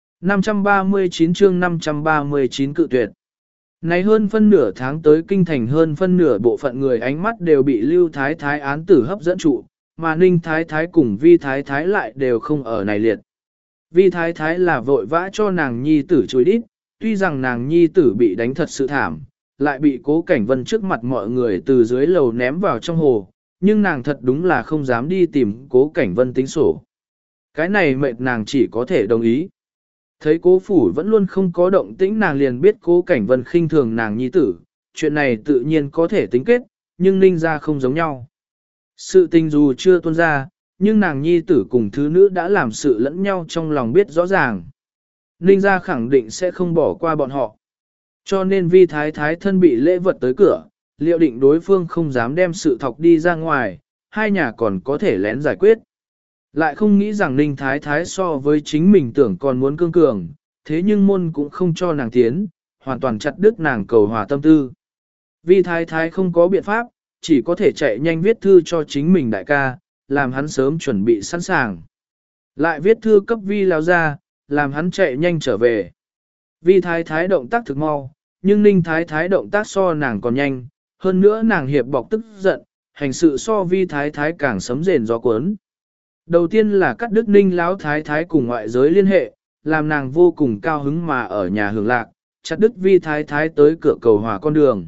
Speaker 1: 539 chương 539 cự tuyệt. Này hơn phân nửa tháng tới kinh thành hơn phân nửa bộ phận người ánh mắt đều bị Lưu Thái Thái án tử hấp dẫn trụ, mà Ninh Thái Thái cùng Vi Thái Thái lại đều không ở này liệt. Vi Thái Thái là vội vã cho nàng nhi tử chối đít, tuy rằng nàng nhi tử bị đánh thật sự thảm, lại bị Cố Cảnh Vân trước mặt mọi người từ dưới lầu ném vào trong hồ, nhưng nàng thật đúng là không dám đi tìm Cố Cảnh Vân tính sổ. Cái này mệt nàng chỉ có thể đồng ý. Thấy Cố phủ vẫn luôn không có động tĩnh nàng liền biết Cố Cảnh Vân khinh thường nàng nhi tử, chuyện này tự nhiên có thể tính kết, nhưng Ninh gia không giống nhau. Sự tình dù chưa tuôn ra, nhưng nàng nhi tử cùng thứ nữ đã làm sự lẫn nhau trong lòng biết rõ ràng. Ninh gia khẳng định sẽ không bỏ qua bọn họ. Cho nên Vi Thái Thái thân bị lễ vật tới cửa, liệu định đối phương không dám đem sự thọc đi ra ngoài, hai nhà còn có thể lén giải quyết. Lại không nghĩ rằng Ninh Thái Thái so với chính mình tưởng còn muốn cương cường, thế nhưng môn cũng không cho nàng tiến, hoàn toàn chặt đứt nàng cầu hòa tâm tư. Vi Thái Thái không có biện pháp, chỉ có thể chạy nhanh viết thư cho chính mình đại ca, làm hắn sớm chuẩn bị sẵn sàng. Lại viết thư cấp Vi lao ra, làm hắn chạy nhanh trở về. Vi Thái Thái động tác thực mau, nhưng Ninh Thái Thái động tác so nàng còn nhanh, hơn nữa nàng hiệp bọc tức giận, hành sự so Vi Thái Thái càng sấm rền gió cuốn. Đầu tiên là cắt đứt Ninh Lão Thái Thái cùng ngoại giới liên hệ, làm nàng vô cùng cao hứng mà ở nhà hưởng lạc, chặt đứt Vi Thái Thái tới cửa cầu hòa con đường.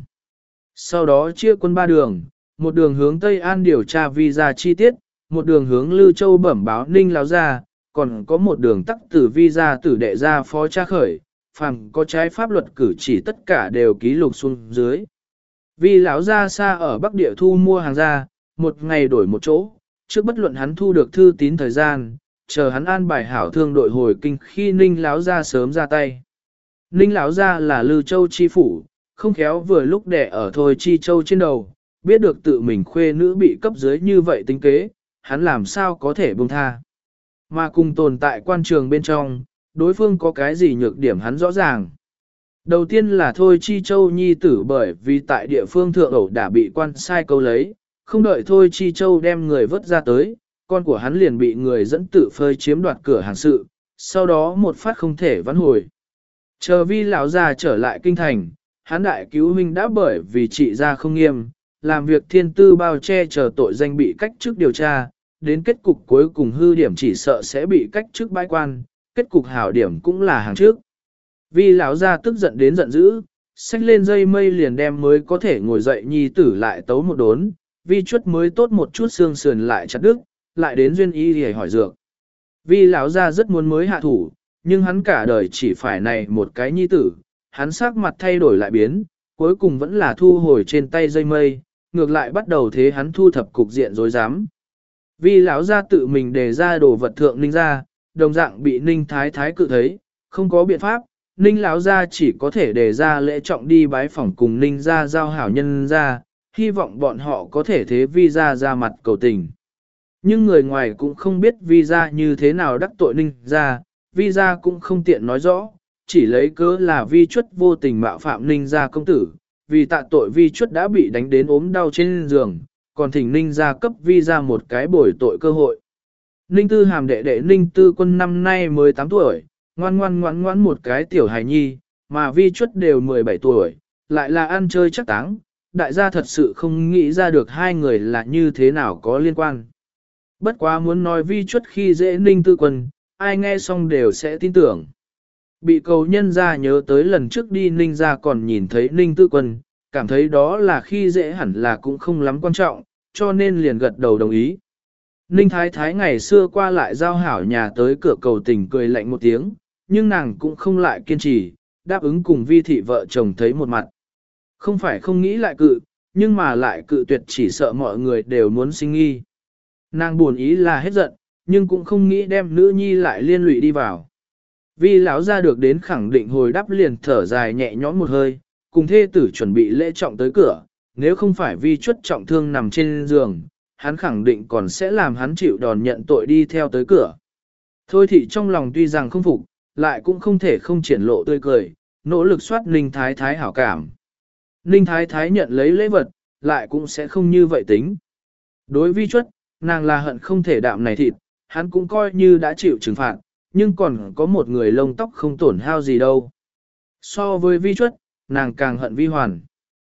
Speaker 1: Sau đó chia quân ba đường, một đường hướng Tây An điều tra visa chi tiết, một đường hướng Lư Châu bẩm báo Ninh Lão ra, còn có một đường tắc tử visa tử đệ ra phó tra khởi, phàm có trái pháp luật cử chỉ tất cả đều ký lục xuống dưới. Vi lão ra xa ở Bắc Địa thu mua hàng ra, một ngày đổi một chỗ, trước bất luận hắn thu được thư tín thời gian, chờ hắn an bài hảo thương đội hồi kinh khi Ninh lão ra sớm ra tay. Ninh lão ra là Lư Châu chi phủ, không khéo vừa lúc đẻ ở Thôi Chi Châu trên đầu, biết được tự mình khuê nữ bị cấp dưới như vậy tính kế, hắn làm sao có thể buông tha. Mà cùng tồn tại quan trường bên trong, đối phương có cái gì nhược điểm hắn rõ ràng. Đầu tiên là Thôi Chi Châu nhi tử bởi vì tại địa phương thượng ẩu đã bị quan sai câu lấy, không đợi Thôi Chi Châu đem người vớt ra tới, con của hắn liền bị người dẫn tự phơi chiếm đoạt cửa hàng sự, sau đó một phát không thể vãn hồi. Chờ Vi lão già trở lại kinh thành, hắn đại cứu huynh đã bởi vì trị gia không nghiêm, làm việc thiên tư bao che chờ tội danh bị cách chức điều tra, đến kết cục cuối cùng hư điểm chỉ sợ sẽ bị cách chức bãi quan, kết cục hảo điểm cũng là hàng trước. Vi lão gia tức giận đến giận dữ, xách lên dây mây liền đem mới có thể ngồi dậy nhi tử lại tấu một đốn, Vi chuất mới tốt một chút xương sườn lại chặt đứt, lại đến duyên y để hỏi dược. Vi lão gia rất muốn mới hạ thủ, nhưng hắn cả đời chỉ phải này một cái nhi tử, hắn sắc mặt thay đổi lại biến, cuối cùng vẫn là thu hồi trên tay dây mây, ngược lại bắt đầu thế hắn thu thập cục diện rối rắm. Vi lão gia tự mình đề ra đồ vật thượng Ninh ra, đồng dạng bị Ninh Thái Thái cự thấy, không có biện pháp, Ninh lão gia chỉ có thể đề ra lễ trọng đi bái phỏng cùng Ninh gia giao hảo nhân ra, hy vọng bọn họ có thể thế Vi gia ra mặt cầu tình. Nhưng người ngoài cũng không biết Vi gia như thế nào đắc tội Ninh gia, Vi gia cũng không tiện nói rõ, chỉ lấy cớ là Vi chuất vô tình mạo phạm Ninh gia công tử, vì tạ tội Vi chuất đã bị đánh đến ốm đau trên giường, còn thỉnh Ninh gia cấp Vi gia một cái bồi tội cơ hội. Ninh Tư Hàm đệ đệ Ninh Tư Quân năm nay mới 8 tuổi, ngoan ngoan một cái tiểu hài nhi, mà vi chuất đều 17 tuổi, lại là ăn chơi chắc táng, đại gia thật sự không nghĩ ra được hai người là như thế nào có liên quan. Bất quá muốn nói vi chuất khi dễ Ninh Tư Quân, ai nghe xong đều sẽ tin tưởng. Bị cầu nhân ra nhớ tới lần trước đi Ninh ra còn nhìn thấy Ninh Tư Quân, cảm thấy đó là khi dễ hẳn là cũng không lắm quan trọng, cho nên liền gật đầu đồng ý. Ninh Thái Thái ngày xưa qua lại giao hảo nhà tới cửa cầu tình cười lạnh một tiếng, nhưng nàng cũng không lại kiên trì, đáp ứng cùng vi thị vợ chồng thấy một mặt. Không phải không nghĩ lại cự, nhưng mà lại cự tuyệt chỉ sợ mọi người đều muốn sinh nghi. Nàng buồn ý là hết giận, nhưng cũng không nghĩ đem nữ nhi lại liên lụy đi vào. Vi lão ra được đến khẳng định hồi đáp liền thở dài nhẹ nhõm một hơi, cùng thê tử chuẩn bị lễ trọng tới cửa, nếu không phải vi chuất trọng thương nằm trên giường, hắn khẳng định còn sẽ làm hắn chịu đòn nhận tội đi theo tới cửa. Thôi thì trong lòng tuy rằng không phục, lại cũng không thể không triển lộ tươi cười, nỗ lực soát Ninh Thái Thái hảo cảm. Ninh Thái Thái nhận lấy lễ vật, lại cũng sẽ không như vậy tính. Đối vi chuất, nàng là hận không thể đạm này thịt, hắn cũng coi như đã chịu trừng phạt, nhưng còn có một người lông tóc không tổn hao gì đâu. So với vi chuất, nàng càng hận vi hoàn.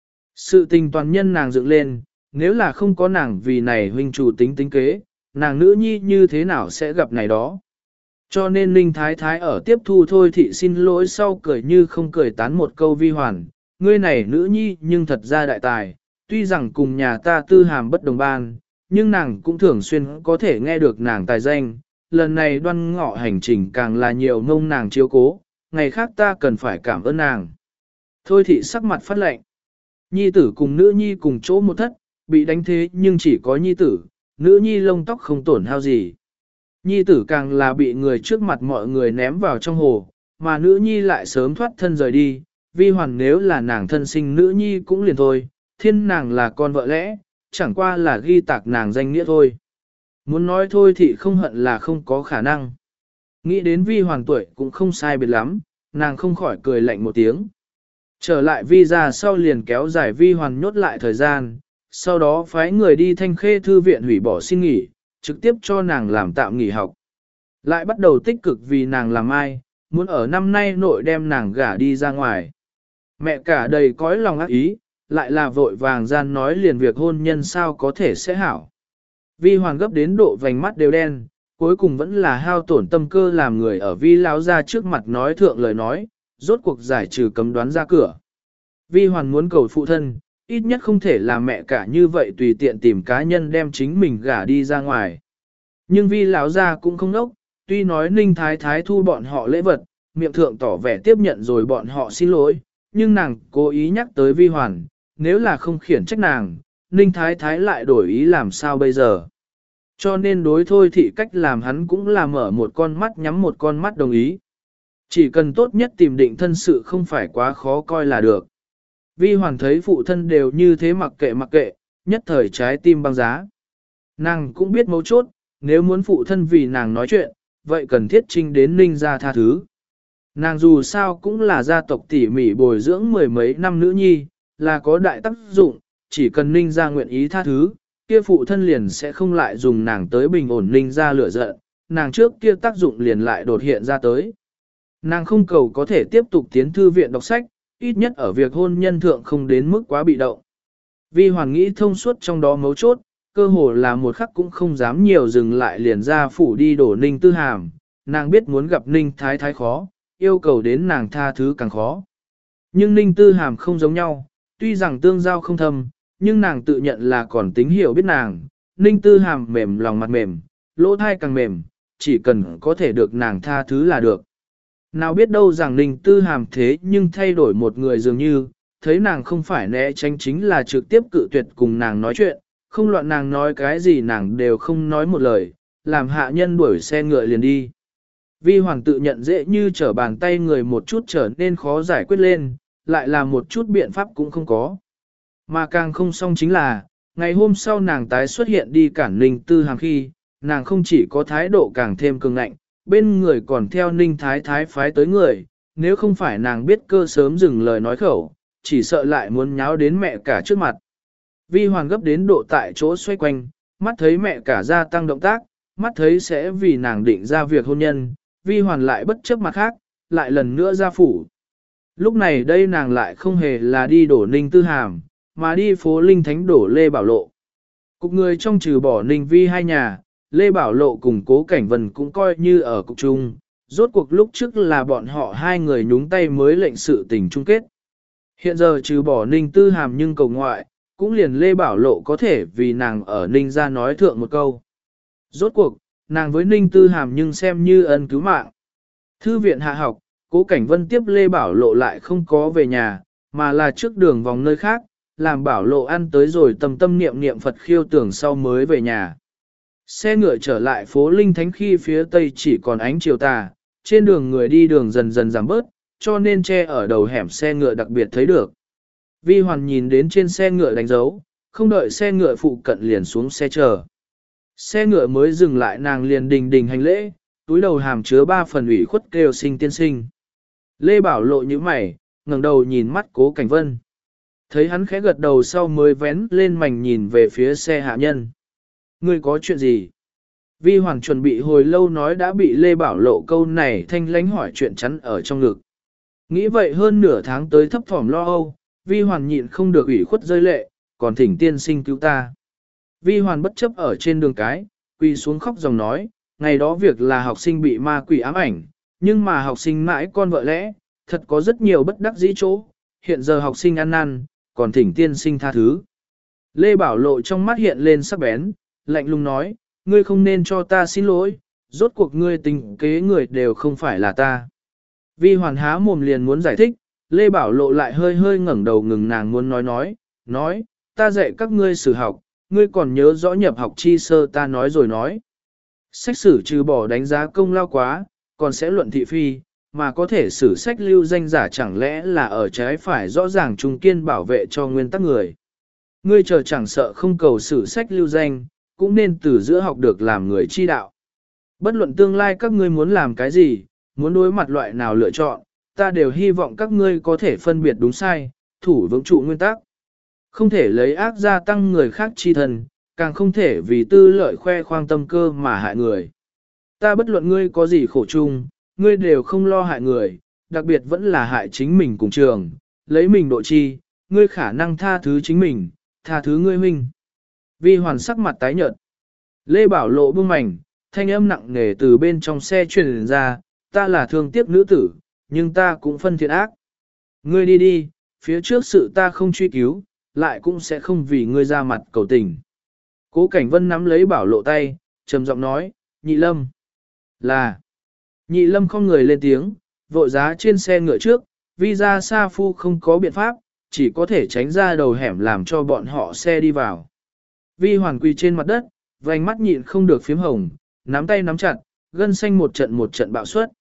Speaker 1: Sự tình toàn nhân nàng dựng lên, nếu là không có nàng vì này huynh chủ tính kế, nàng nữ nhi như thế nào sẽ gặp này đó. Cho nên Ninh Thái Thái ở tiếp thu thôi thị xin lỗi sau cười như không cười tán một câu vi hoàn, ngươi này nữ nhi nhưng thật ra đại tài, tuy rằng cùng nhà ta tư hàm bất đồng ban, nhưng nàng cũng thường xuyên có thể nghe được nàng tài danh, lần này đoan ngọ hành trình càng là nhiều mông nàng chiếu cố, ngày khác ta cần phải cảm ơn nàng. Thôi thị sắc mặt phát lệnh, nhi tử cùng nữ nhi cùng chỗ một thất, bị đánh thế nhưng chỉ có nhi tử, nữ nhi lông tóc không tổn hao gì. Nhi tử càng là bị người trước mặt mọi người ném vào trong hồ, mà nữ nhi lại sớm thoát thân rời đi, vi hoàn nếu là nàng thân sinh nữ nhi cũng liền thôi, thiên nàng là con vợ lẽ, chẳng qua là ghi tạc nàng danh nghĩa thôi. Muốn nói thôi thì không hận là không có khả năng. Nghĩ đến vi hoàn tuổi cũng không sai biệt lắm, nàng không khỏi cười lạnh một tiếng. Trở lại vi ra sau liền kéo dài vi hoàn nhốt lại thời gian, sau đó phái người đi Thanh Khê thư viện hủy bỏ xin nghỉ, trực tiếp cho nàng làm tạm nghỉ học. Lại bắt đầu tích cực vì nàng làm ai, muốn ở năm nay nội đem nàng gả đi ra ngoài. Mẹ cả đầy cõi lòng ác ý, lại là vội vàng gian nói liền việc hôn nhân sao có thể sẽ hảo. Vi hoàn gấp đến độ vành mắt đều đen, cuối cùng vẫn là hao tổn tâm cơ làm người ở vi lão ra trước mặt nói thượng lời nói, rốt cuộc giải trừ cấm đoán ra cửa. Vi hoàn muốn cầu phụ thân, ít nhất không thể làm mẹ cả như vậy tùy tiện tìm cá nhân đem chính mình gả đi ra ngoài. Nhưng vi lão ra cũng không nốc, tuy nói Ninh Thái Thái thu bọn họ lễ vật, miệng thượng tỏ vẻ tiếp nhận rồi bọn họ xin lỗi, nhưng nàng cố ý nhắc tới vi hoàn, nếu là không khiển trách nàng, Ninh Thái Thái lại đổi ý làm sao bây giờ. Cho nên đối thôi thị cách làm hắn cũng là mở một con mắt nhắm một con mắt đồng ý. Chỉ cần tốt nhất tìm định thân sự không phải quá khó coi là được. Vi hoàn thấy phụ thân đều như thế mặc kệ, nhất thời trái tim băng giá. Nàng cũng biết mấu chốt, nếu muốn phụ thân vì nàng nói chuyện, vậy cần thiết trinh đến Ninh gia tha thứ. Nàng dù sao cũng là gia tộc tỉ mỉ bồi dưỡng mười mấy năm nữ nhi, là có đại tác dụng, chỉ cần Ninh gia nguyện ý tha thứ, kia phụ thân liền sẽ không lại dùng nàng tới bình ổn Ninh gia lửa giận, nàng trước kia tác dụng liền lại đột hiện ra tới. Nàng không cầu có thể tiếp tục tiến thư viện đọc sách, ít nhất ở việc hôn nhân thượng không đến mức quá bị động. Vi hoàn nghĩ thông suốt trong đó mấu chốt, cơ hồ là một khắc cũng không dám nhiều dừng lại liền ra phủ đi đổ Ninh Tư Hàm, nàng biết muốn gặp Ninh Thái Thái khó, yêu cầu đến nàng tha thứ càng khó. Nhưng Ninh Tư Hàm không giống nhau, tuy rằng tương giao không thâm, nhưng nàng tự nhận là còn tính hiểu biết nàng, Ninh Tư Hàm mềm lòng mặt mềm, lỗ thai càng mềm, chỉ cần có thể được nàng tha thứ là được. Nào biết đâu rằng Ninh Tư Hàm thế nhưng thay đổi một người dường như, thấy nàng không phải né tránh chính là trực tiếp cự tuyệt cùng nàng nói chuyện, không loạn nàng nói cái gì nàng đều không nói một lời, làm hạ nhân đuổi xe ngựa liền đi. Vi hoàng tự nhận dễ như trở bàn tay người một chút trở nên khó giải quyết lên, lại là một chút biện pháp cũng không có. Mà càng không xong chính là, ngày hôm sau nàng tái xuất hiện đi cản Ninh Tư Hàm khi, nàng không chỉ có thái độ càng thêm cường ngạnh, bên người còn theo Ninh Thái Thái phái tới người, nếu không phải nàng biết cơ sớm dừng lời nói khẩu, chỉ sợ lại muốn nháo đến mẹ cả trước mặt. Vi hoàng gấp đến độ tại chỗ xoay quanh, mắt thấy mẹ cả gia tăng động tác, mắt thấy sẽ vì nàng định ra việc hôn nhân, vi hoàn lại bất chấp mặt khác, lại lần nữa ra phủ. Lúc này đây nàng lại không hề là đi đổ Ninh Tư Hàm, mà đi phố Linh Thánh đổ Lê Bảo Lộ. Cục người trong trừ bỏ Ninh Vi hai nhà, Lê Bảo Lộ cùng Cố Cảnh Vân cũng coi như ở cục chung, rốt cuộc lúc trước là bọn họ hai người nhúng tay mới lệnh sự tình chung kết. Hiện giờ trừ bỏ Ninh Tư Hàm nhưng cầu ngoại, cũng liền Lê Bảo Lộ có thể vì nàng ở Ninh ra nói thượng một câu. Rốt cuộc, nàng với Ninh Tư Hàm nhưng xem như ân cứu mạng. Thư viện hạ học, Cố Cảnh Vân tiếp Lê Bảo Lộ lại không có về nhà, mà là trước đường vòng nơi khác, làm Bảo Lộ ăn tới rồi tâm tâm niệm niệm Phật khiêu tưởng sau mới về nhà. Xe ngựa trở lại phố Linh Thánh khi phía tây chỉ còn ánh chiều tà, trên đường người đi đường dần dần giảm bớt, cho nên che ở đầu hẻm xe ngựa đặc biệt thấy được. Vi Hoàn nhìn đến trên xe ngựa đánh dấu, không đợi xe ngựa phụ cận liền xuống xe chờ. Xe ngựa mới dừng lại nàng liền đình đình hành lễ, túi đầu hàm chứa 3 phần ủy khuất kêu sinh tiên sinh. Lê Bảo Lộ như mày, ngẩng đầu nhìn mắt Cố Cảnh Vân. Thấy hắn khẽ gật đầu sau mới vén lên mảnh nhìn về phía xe hạ nhân. Ngươi có chuyện gì? Vi Hoàng chuẩn bị hồi lâu nói đã bị Lê Bảo Lộ câu này thanh lánh hỏi chuyện chắn ở trong ngực. Nghĩ vậy hơn nửa tháng tới thấp thỏm lo âu, Vi Hoàng nhịn không được ủy khuất rơi lệ, còn thỉnh tiên sinh cứu ta. Vi Hoàng bất chấp ở trên đường cái, quỳ xuống khóc dòng nói, ngày đó việc là học sinh bị ma quỷ ám ảnh, nhưng mà học sinh mãi con vợ lẽ, thật có rất nhiều bất đắc dĩ chỗ, hiện giờ học sinh ăn năn, còn thỉnh tiên sinh tha thứ. Lê Bảo Lộ trong mắt hiện lên sắc bén, lạnh lùng nói, ngươi không nên cho ta xin lỗi, rốt cuộc ngươi tình kế người đều không phải là ta. Vi Hoàn há mồm liền muốn giải thích, Lê Bảo Lộ lại hơi hơi ngẩng đầu ngừng nàng muốn nói, ta dạy các ngươi sử học, ngươi còn nhớ rõ nhập học chi sơ ta nói rồi nói. Sách sử trừ bỏ đánh giá công lao quá, còn sẽ luận thị phi, mà có thể sử sách lưu danh giả chẳng lẽ là ở trái phải rõ ràng trung kiên bảo vệ cho nguyên tắc người. Ngươi chờ chẳng sợ không cầu sử sách lưu danh, cũng nên từ giữa học được làm người chi đạo. Bất luận tương lai các ngươi muốn làm cái gì, muốn đối mặt loại nào lựa chọn, ta đều hy vọng các ngươi có thể phân biệt đúng sai, thủ vững trụ nguyên tắc. Không thể lấy ác gia tăng người khác chi thần, càng không thể vì tư lợi khoe khoang tâm cơ mà hại người. Ta bất luận ngươi có gì khổ chung, ngươi đều không lo hại người, đặc biệt vẫn là hại chính mình cùng trường, lấy mình độ chi, ngươi khả năng tha thứ chính mình, tha thứ ngươi huynh. Vi Hoàn sắc mặt tái nhợt. Lê Bảo Lộ bưng mảnh, thanh âm nặng nề từ bên trong xe truyền ra, ta là thương tiếc nữ tử, nhưng ta cũng phân thiện ác. Ngươi đi đi, phía trước sự ta không truy cứu, lại cũng sẽ không vì ngươi ra mặt cầu tình. Cố Cảnh Vân nắm lấy Bảo Lộ tay, trầm giọng nói, Nhị Lâm. Là. Nhị Lâm không người lên tiếng, vội giá trên xe ngựa trước, vì ra Sa Phu không có biện pháp, chỉ có thể tránh ra đầu hẻm làm cho bọn họ xe đi vào. Vi Hoàn quỳ trên mặt đất, vành mắt nhịn không được phím hồng, nắm tay nắm chặt, gân xanh một trận bạo suất.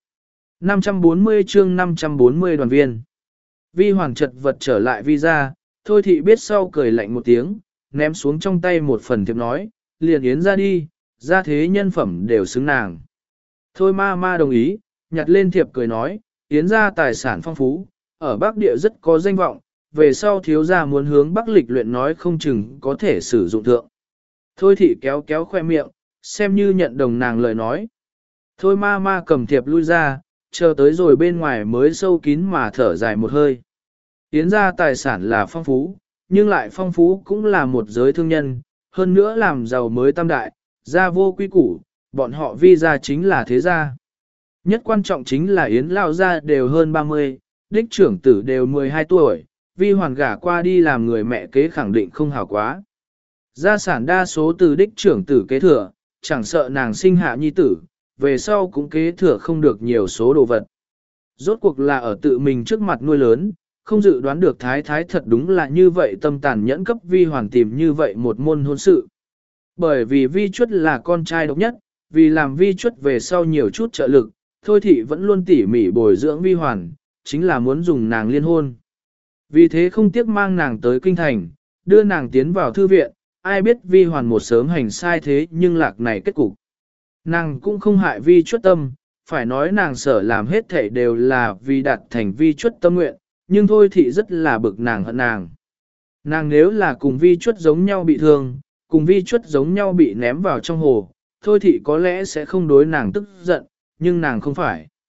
Speaker 1: 540 chương 540 đoàn viên. Vi Hoàn chật vật trở lại Vi ra, Thôi Thị biết sau cười lạnh một tiếng, ném xuống trong tay một phần thiệp nói, liền yến ra đi, ra thế nhân phẩm đều xứng nàng. Thôi ma đồng ý, nhặt lên thiệp cười nói, yến ra tài sản phong phú, ở Bắc Địa rất có danh vọng, về sau thiếu gia muốn hướng Bắc lịch luyện nói không chừng có thể sử dụng thượng. Thôi Thị kéo kéo khoe miệng, xem như nhận đồng nàng lời nói. Thôi ma cầm thiệp lui ra, chờ tới rồi bên ngoài mới sâu kín mà thở dài một hơi. Yến ra tài sản là phong phú, nhưng lại phong phú cũng là một giới thương nhân, hơn nữa làm giàu mới tam đại, gia vô quy củ, bọn họ Vi gia chính là thế gia. Nhất quan trọng chính là Yến Lao gia đều hơn 30, đích trưởng tử đều 12 tuổi, Vi Hoàn gả qua đi làm người mẹ kế khẳng định không hảo quá. Gia sản đa số từ đích trưởng tử kế thừa, chẳng sợ nàng sinh hạ nhi tử, về sau cũng kế thừa không được nhiều số đồ vật. Rốt cuộc là ở tự mình trước mặt nuôi lớn, không dự đoán được thái thái thật đúng là như vậy tâm tàn nhẫn cấp Vi Hoàn tìm như vậy một môn hôn sự. Bởi vì Vi Chuất là con trai độc nhất, vì làm Vi Chuất về sau nhiều chút trợ lực, Thôi Thị vẫn luôn tỉ mỉ bồi dưỡng Vi Hoàn, chính là muốn dùng nàng liên hôn. Vì thế không tiếc mang nàng tới kinh thành, đưa nàng tiến vào thư viện, ai biết Vi Hoàn một sớm hành sai thế nhưng lạc này kết cục. Nàng cũng không hại Vi Chuất tâm, phải nói nàng sở làm hết thảy đều là vì đạt thành Vi Chuất tâm nguyện, nhưng Thôi Thị rất là bực nàng hận nàng. Nàng nếu là cùng Vi Chuất giống nhau bị thương, cùng Vi Chuất giống nhau bị ném vào trong hồ, Thôi Thị có lẽ sẽ không đối nàng tức giận, nhưng nàng không phải.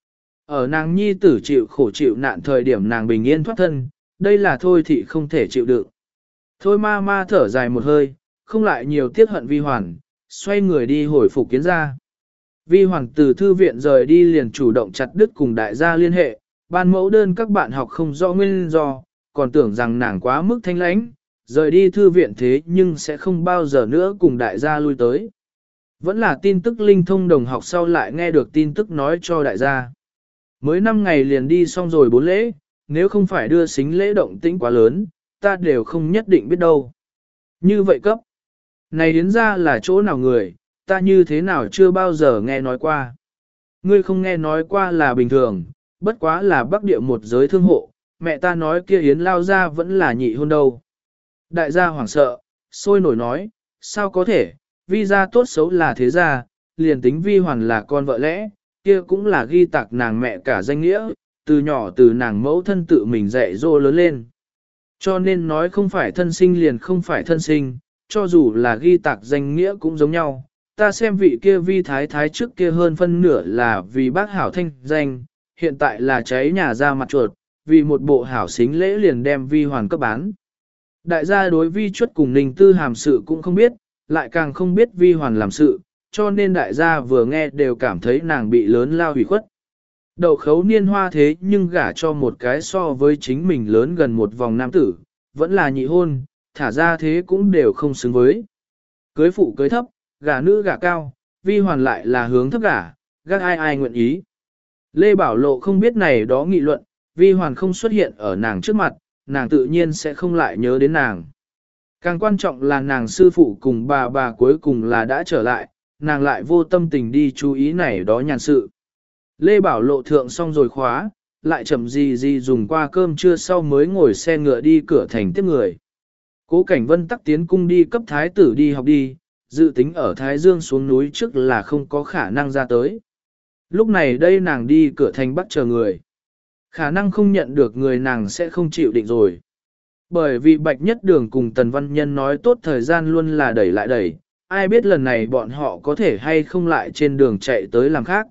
Speaker 1: Ở nàng nhi tử chịu khổ chịu nạn thời điểm nàng bình yên thoát thân, đây là thôi thị không thể chịu đựng. Thôi ma ma thở dài một hơi, không lại nhiều tiếc hận Vi Hoàn, xoay người đi hồi phục Kiến gia. Vi Hoàn từ thư viện rời đi liền chủ động chặt đứt cùng đại gia liên hệ, ban mẫu đơn các bạn học không rõ nguyên do, còn tưởng rằng nàng quá mức thanh lãnh, rời đi thư viện thế nhưng sẽ không bao giờ nữa cùng đại gia lui tới. Vẫn là tin tức linh thông đồng học sau lại nghe được tin tức nói cho đại gia. Mới 5 ngày liền đi xong rồi 4 lễ, nếu không phải đưa xính lễ động tĩnh quá lớn, ta đều không nhất định biết đâu. Như vậy cấp. Này đến ra là chỗ nào người, ta như thế nào chưa bao giờ nghe nói qua. Ngươi không nghe nói qua là bình thường, bất quá là bắc địa một giới thương hộ, mẹ ta nói kia Yến lao ra vẫn là nhị hôn đâu. Đại gia hoảng sợ, sôi nổi nói, sao có thể, Vi gia tốt xấu là thế gia, liền tính Vi Hoàn là con vợ lẽ, kia cũng là ghi tạc nàng mẹ cả danh nghĩa, từ nhỏ từ nàng mẫu thân tự mình dạy dỗ lớn lên. Cho nên nói không phải thân sinh liền không phải thân sinh, cho dù là ghi tạc danh nghĩa cũng giống nhau. Ta xem vị kia Vi thái thái trước kia hơn phân nửa là vì bác hảo thanh danh, hiện tại là cháy nhà ra mặt chuột, vì một bộ hảo xính lễ liền đem Vi Hoàn cấp bán. Đại gia đối Vi chuất cùng Ninh Tư Hàm sự cũng không biết, lại càng không biết Vi Hoàn làm sự, cho nên đại gia vừa nghe đều cảm thấy nàng bị lớn lao hủy khuất. Đậu khấu niên hoa thế nhưng gả cho một cái so với chính mình lớn gần một vòng nam tử, vẫn là nhị hôn, thả ra thế cũng đều không xứng với. Cưới phụ cưới thấp, gả nữ gả cao, Vi Hoàn lại là hướng thấp gả, gác ai ai nguyện ý. Lê Bảo Lộ không biết này đó nghị luận, Vi Hoàn không xuất hiện ở nàng trước mặt, nàng tự nhiên sẽ không lại nhớ đến nàng. Càng quan trọng là nàng sư phụ cùng bà cuối cùng là đã trở lại, nàng lại vô tâm tình đi chú ý này đó nhàn sự. Lê Bảo Lộ thượng xong rồi khóa, lại chậm gì dùng qua cơm trưa sau mới ngồi xe ngựa đi cửa thành tiếp người. Cố Cảnh Vân tắc tiến cung đi cấp thái tử đi học đi, dự tính ở Thái Dương xuống núi trước là không có khả năng ra tới. Lúc này đây nàng đi cửa thành bắt chờ người. Khả năng không nhận được người nàng sẽ không chịu định rồi. Bởi vì Bạch Nhất Đường cùng Tần Văn Nhân nói tốt thời gian luôn là đẩy lại đẩy, ai biết lần này bọn họ có thể hay không lại trên đường chạy tới làm khác.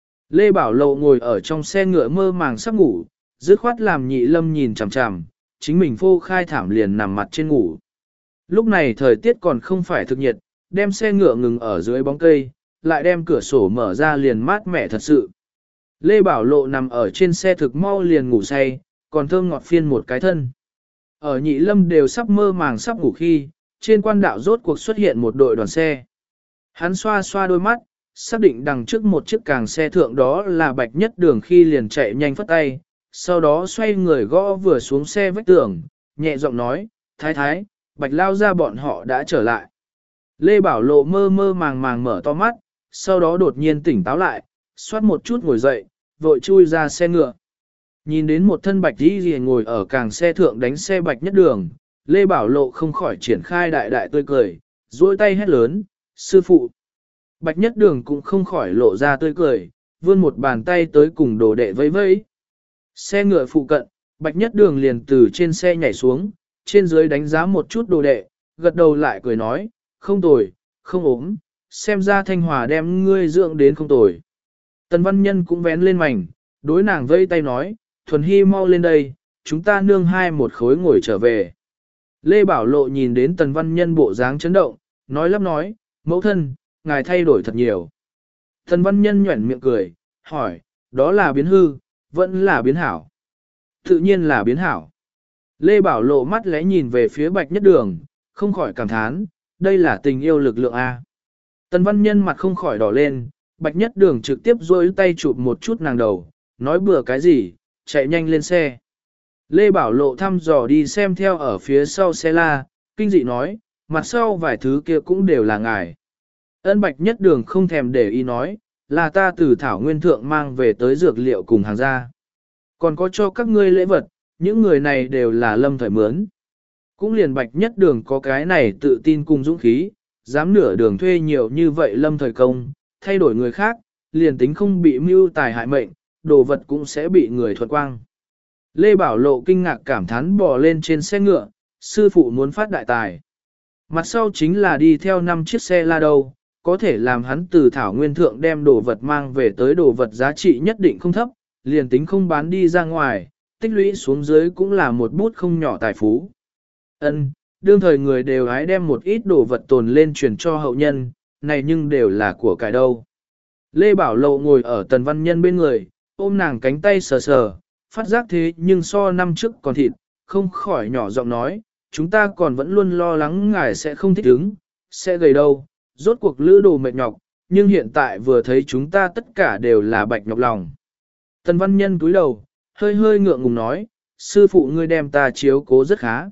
Speaker 1: Lê Bảo Lộ ngồi ở trong xe ngựa mơ màng sắp ngủ, dứt khoát làm Nhị Lâm nhìn chằm chằm, chính mình phô khai thảm liền nằm mặt trên ngủ. Lúc này thời tiết còn không phải thực nhiệt, đem xe ngựa ngừng ở dưới bóng cây, lại đem cửa sổ mở ra liền mát mẻ thật sự. Lê Bảo Lộ nằm ở trên xe thực mau liền ngủ say, còn thơm ngọt phiên một cái thân. Ở Nhị Lâm đều sắp mơ màng sắp ngủ khi, trên quan đạo rốt cuộc xuất hiện một đội đoàn xe. Hắn xoa xoa đôi mắt, xác định đằng trước một chiếc càng xe thượng đó là Bạch Nhất Đường khi liền chạy nhanh phất tay, sau đó xoay người gõ vừa xuống xe vách tường, nhẹ giọng nói, thái thái, Bạch lao ra bọn họ đã trở lại. Lê Bảo Lộ mơ mơ màng màng mở to mắt, sau đó đột nhiên tỉnh táo lại, xoát một chút ngồi dậy, vội chui ra xe ngựa. Nhìn đến một thân Bạch đi gì ngồi ở càng xe thượng đánh xe Bạch Nhất Đường, Lê Bảo Lộ không khỏi triển khai đại đại tươi cười, duỗi tay hét lớn, sư phụ. Bạch Nhất Đường cũng không khỏi lộ ra tươi cười, vươn một bàn tay tới cùng đồ đệ vẫy vẫy. Xe ngựa phụ cận, Bạch Nhất Đường liền từ trên xe nhảy xuống, trên dưới đánh giá một chút đồ đệ, gật đầu lại cười nói, không tồi, không ốm, xem ra Thanh Hòa đem ngươi dưỡng đến không tồi. Tần Văn Nhân cũng vén lên mảnh, đối nàng vẫy tay nói, Thuần Hy mau lên đây, chúng ta nương hai một khối ngồi trở về. Lê Bảo Lộ nhìn đến Tần Văn Nhân bộ dáng chấn động, nói lắp nói, mẫu thân, ngài thay đổi thật nhiều. Tần Văn Nhân nhuẩn miệng cười, hỏi, đó là biến hư, vẫn là biến hảo. Tự nhiên là biến hảo. Lê Bảo Lộ mắt lẽ nhìn về phía Bạch Nhất Đường, không khỏi cảm thán, đây là tình yêu lực lượng A. Tần Văn Nhân mặt không khỏi đỏ lên, Bạch Nhất Đường trực tiếp duỗi tay chụp một chút nàng đầu, nói bừa cái gì, chạy nhanh lên xe. Lê Bảo Lộ thăm dò đi xem theo ở phía sau xe la, kinh dị nói, mặt sau vài thứ kia cũng đều là ngài. Ân Bạch Nhất Đường không thèm để ý nói, là ta từ Thảo Nguyên Thượng mang về tới dược liệu cùng hàng gia. Còn có cho các ngươi lễ vật, những người này đều là lâm thời mướn. Cũng liền Bạch Nhất Đường có cái này tự tin cùng dũng khí, dám nửa đường thuê nhiều như vậy lâm thời công, thay đổi người khác, liền tính không bị mưu tài hại mệnh, đồ vật cũng sẽ bị người thuật quang. Lê Bảo Lộ kinh ngạc cảm thán bò lên trên xe ngựa, sư phụ muốn phát đại tài. Mặt sau chính là đi theo 5 chiếc xe la đâu, có thể làm hắn từ Thảo Nguyên Thượng đem đồ vật mang về tới đồ vật giá trị nhất định không thấp, liền tính không bán đi ra ngoài, tích lũy xuống dưới cũng là một bút không nhỏ tài phú. Ân, đương thời người đều hái đem một ít đồ vật tồn lên truyền cho hậu nhân, này nhưng đều là của cải đâu. Lê Bảo Lộ ngồi ở Tần Văn Nhân bên người, ôm nàng cánh tay sờ sờ, phát giác thế nhưng so năm trước còn thịt, không khỏi nhỏ giọng nói, chúng ta còn vẫn luôn lo lắng ngài sẽ không thích ứng, sẽ gầy đâu, rốt cuộc lữ đồ mệt nhọc, nhưng hiện tại vừa thấy chúng ta tất cả đều là bạch nhọc lòng. Tần Văn Nhân cúi đầu, hơi hơi ngượng ngùng nói, sư phụ ngươi đem ta chiếu cố rất khá.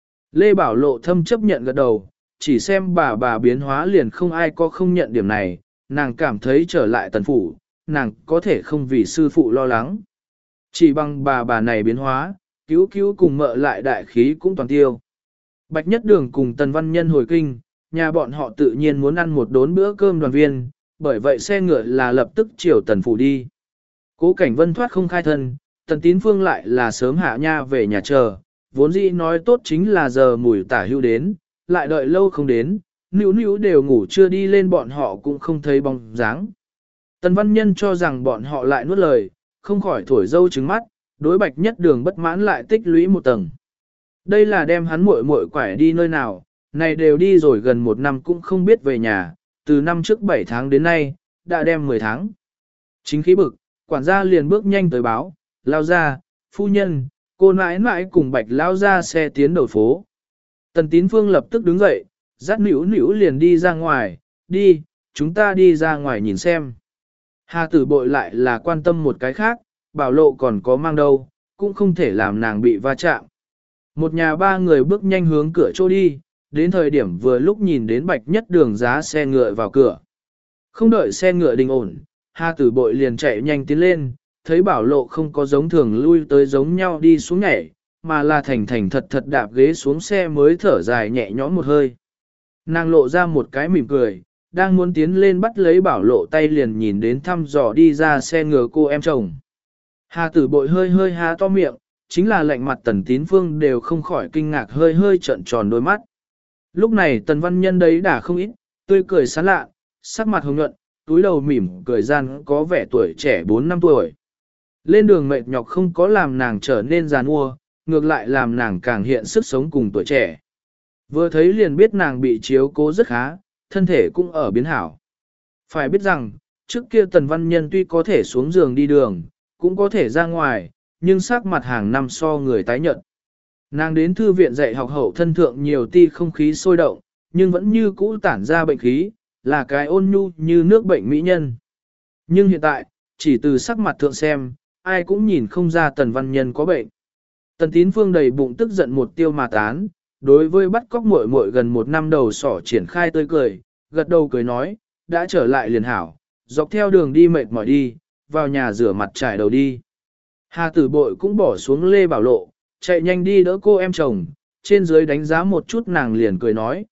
Speaker 1: Lê Bảo Lộ thâm chấp nhận gật đầu, chỉ xem bà biến hóa liền không ai có không nhận điểm này, nàng cảm thấy trở lại tần phủ, nàng có thể không vì sư phụ lo lắng. Chỉ bằng bà này biến hóa, cứu cứu cùng mợ lại đại khí cũng toàn tiêu. Bạch Nhất Đường cùng Tần Văn Nhân hồi kinh, nhà bọn họ tự nhiên muốn ăn một đốn bữa cơm đoàn viên, bởi vậy xe ngựa là lập tức chiều tần phủ đi. Cố Cảnh Vân thoát không khai thân, Tần Tín Phương lại là sớm hạ nha về nhà chờ, vốn dĩ nói tốt chính là giờ mùi tả hưu đến, lại đợi lâu không đến, níu đều ngủ chưa đi lên bọn họ cũng không thấy bóng dáng. Tần Văn Nhân cho rằng bọn họ lại nuốt lời, không khỏi thổi dâu trứng mắt, đối Bạch Nhất Đường bất mãn lại tích lũy một tầng. Đây là đem hắn muội quải đi nơi nào, này đều đi rồi gần một năm cũng không biết về nhà, từ năm trước 7 tháng đến nay, đã đem 10 tháng. Chính khí bực, quản gia liền bước nhanh tới báo, lao ra, phu nhân, cô nãi nãi cùng Bạch lao ra xe tiến đầu phố. Tần Tín Phương lập tức đứng dậy, dắt nữu liền đi ra ngoài, đi, chúng ta đi ra ngoài nhìn xem. Hà Tử Bội lại là quan tâm một cái khác, Bảo Lộ còn có mang đâu, cũng không thể làm nàng bị va chạm. Một nhà ba người bước nhanh hướng cửa chỗ đi, đến thời điểm vừa lúc nhìn đến Bạch Nhất Đường giá xe ngựa vào cửa. Không đợi xe ngựa đình ổn, Hà Tử Bội liền chạy nhanh tiến lên, thấy Bảo Lộ không có giống thường lui tới giống nhau đi xuống nhảy, mà là thành thật đạp ghế xuống xe mới thở dài nhẹ nhõm một hơi. Nàng lộ ra một cái mỉm cười, đang muốn tiến lên bắt lấy Bảo Lộ tay liền nhìn đến thăm dò đi ra xe ngựa cô em chồng. Hà Tử Bội hơi há to miệng, chính là lạnh mặt Tần Tín Phương đều không khỏi kinh ngạc hơi trợn tròn đôi mắt. Lúc này Tần Văn Nhân đấy đã không ít, tươi cười sán lạ, sắc mặt hồng nhuận, túi đầu mỉm cười gian có vẻ tuổi trẻ 4 năm tuổi. Lên đường mệt nhọc không có làm nàng trở nên già nua, ngược lại làm nàng càng hiện sức sống cùng tuổi trẻ. Vừa thấy liền biết nàng bị chiếu cố rất khá, thân thể cũng ở biến hảo. Phải biết rằng, trước kia Tần Văn Nhân tuy có thể xuống giường đi đường, cũng có thể ra ngoài, nhưng sắc mặt hàng năm so người tái nhợt. Nàng đến thư viện dạy học hậu thân thượng nhiều ti không khí sôi động, nhưng vẫn như cũ tản ra bệnh khí, là cái ôn nhu như nước bệnh mỹ nhân. Nhưng hiện tại, chỉ từ sắc mặt thượng xem, ai cũng nhìn không ra Tần Văn Nhân có bệnh. Tần Tín Phương đầy bụng tức giận một tiêu mà tán, đối với bắt cóc muội gần một năm đầu sỏ triển khai tươi cười, gật đầu cười nói, đã trở lại liền hảo, dọc theo đường đi mệt mỏi đi, vào nhà rửa mặt trải đầu đi. Hà Tử Bội cũng bỏ xuống Lê Bảo Lộ, chạy nhanh đi đỡ cô em chồng, trên dưới đánh giá một chút nàng liền cười nói,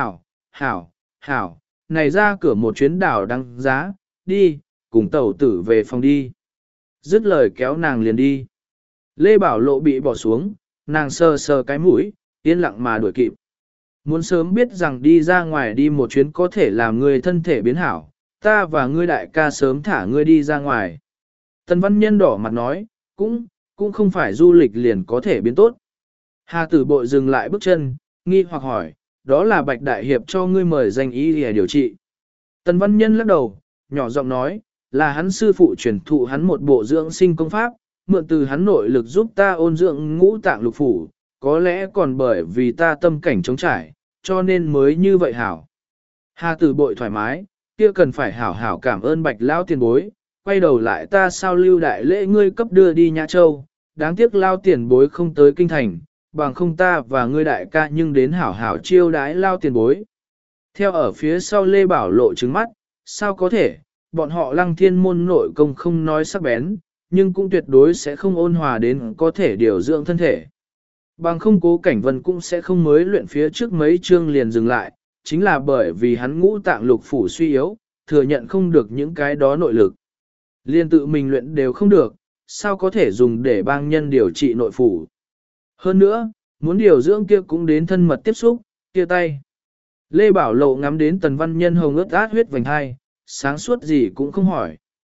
Speaker 1: hảo, này ra cửa một chuyến đảo đăng giá, đi, cùng tẩu tử về phòng đi. Dứt lời kéo nàng liền đi. Lê Bảo Lộ bị bỏ xuống, nàng sờ cái mũi, yên lặng mà đuổi kịp. Muốn sớm biết rằng đi ra ngoài đi một chuyến có thể làm người thân thể biến hảo, ta và ngươi đại ca sớm thả ngươi đi ra ngoài. Tần Văn Nhân đỏ mặt nói, cũng không phải du lịch liền có thể biến tốt. Hà Tử Bội dừng lại bước chân, nghi hoặc hỏi, đó là Bạch Đại Hiệp cho ngươi mời danh y để điều trị. Tần Văn Nhân lắc đầu, nhỏ giọng nói, là hắn sư phụ truyền thụ hắn một bộ dưỡng sinh công pháp, mượn từ hắn nội lực giúp ta ôn dưỡng ngũ tạng lục phủ, có lẽ còn bởi vì ta tâm cảnh trống trải, cho nên mới như vậy hảo. Hà Tử Bội thoải mái, kia cần phải hảo cảm ơn Bạch Lao tiền bối, quay đầu lại ta sao lưu đại lễ ngươi cấp đưa đi Nhã Châu, đáng tiếc Lao tiền bối không tới kinh thành, bằng không ta và ngươi đại ca nhưng đến hảo chiêu đái Lao tiền bối. Theo ở phía sau Lê Bảo Lộ trứng mắt, sao có thể, bọn họ Lăng Thiên môn nội công không nói sắc bén, nhưng cũng tuyệt đối sẽ không ôn hòa đến có thể điều dưỡng thân thể. Bằng không Cố Cảnh Vân cũng sẽ không mới luyện phía trước mấy chương liền dừng lại, chính là bởi vì hắn ngũ tạng lục phủ suy yếu, thừa nhận không được những cái đó nội lực. Liên tự mình luyện đều không được, sao có thể dùng để bang nhân điều trị nội phủ. Hơn nữa, muốn điều dưỡng kia cũng đến thân mật tiếp xúc, kia tay. Lê Bảo Lộ ngắm đến Tần Văn Nhân hồng ướt át huyết vành hai, sáng suốt gì cũng không hỏi.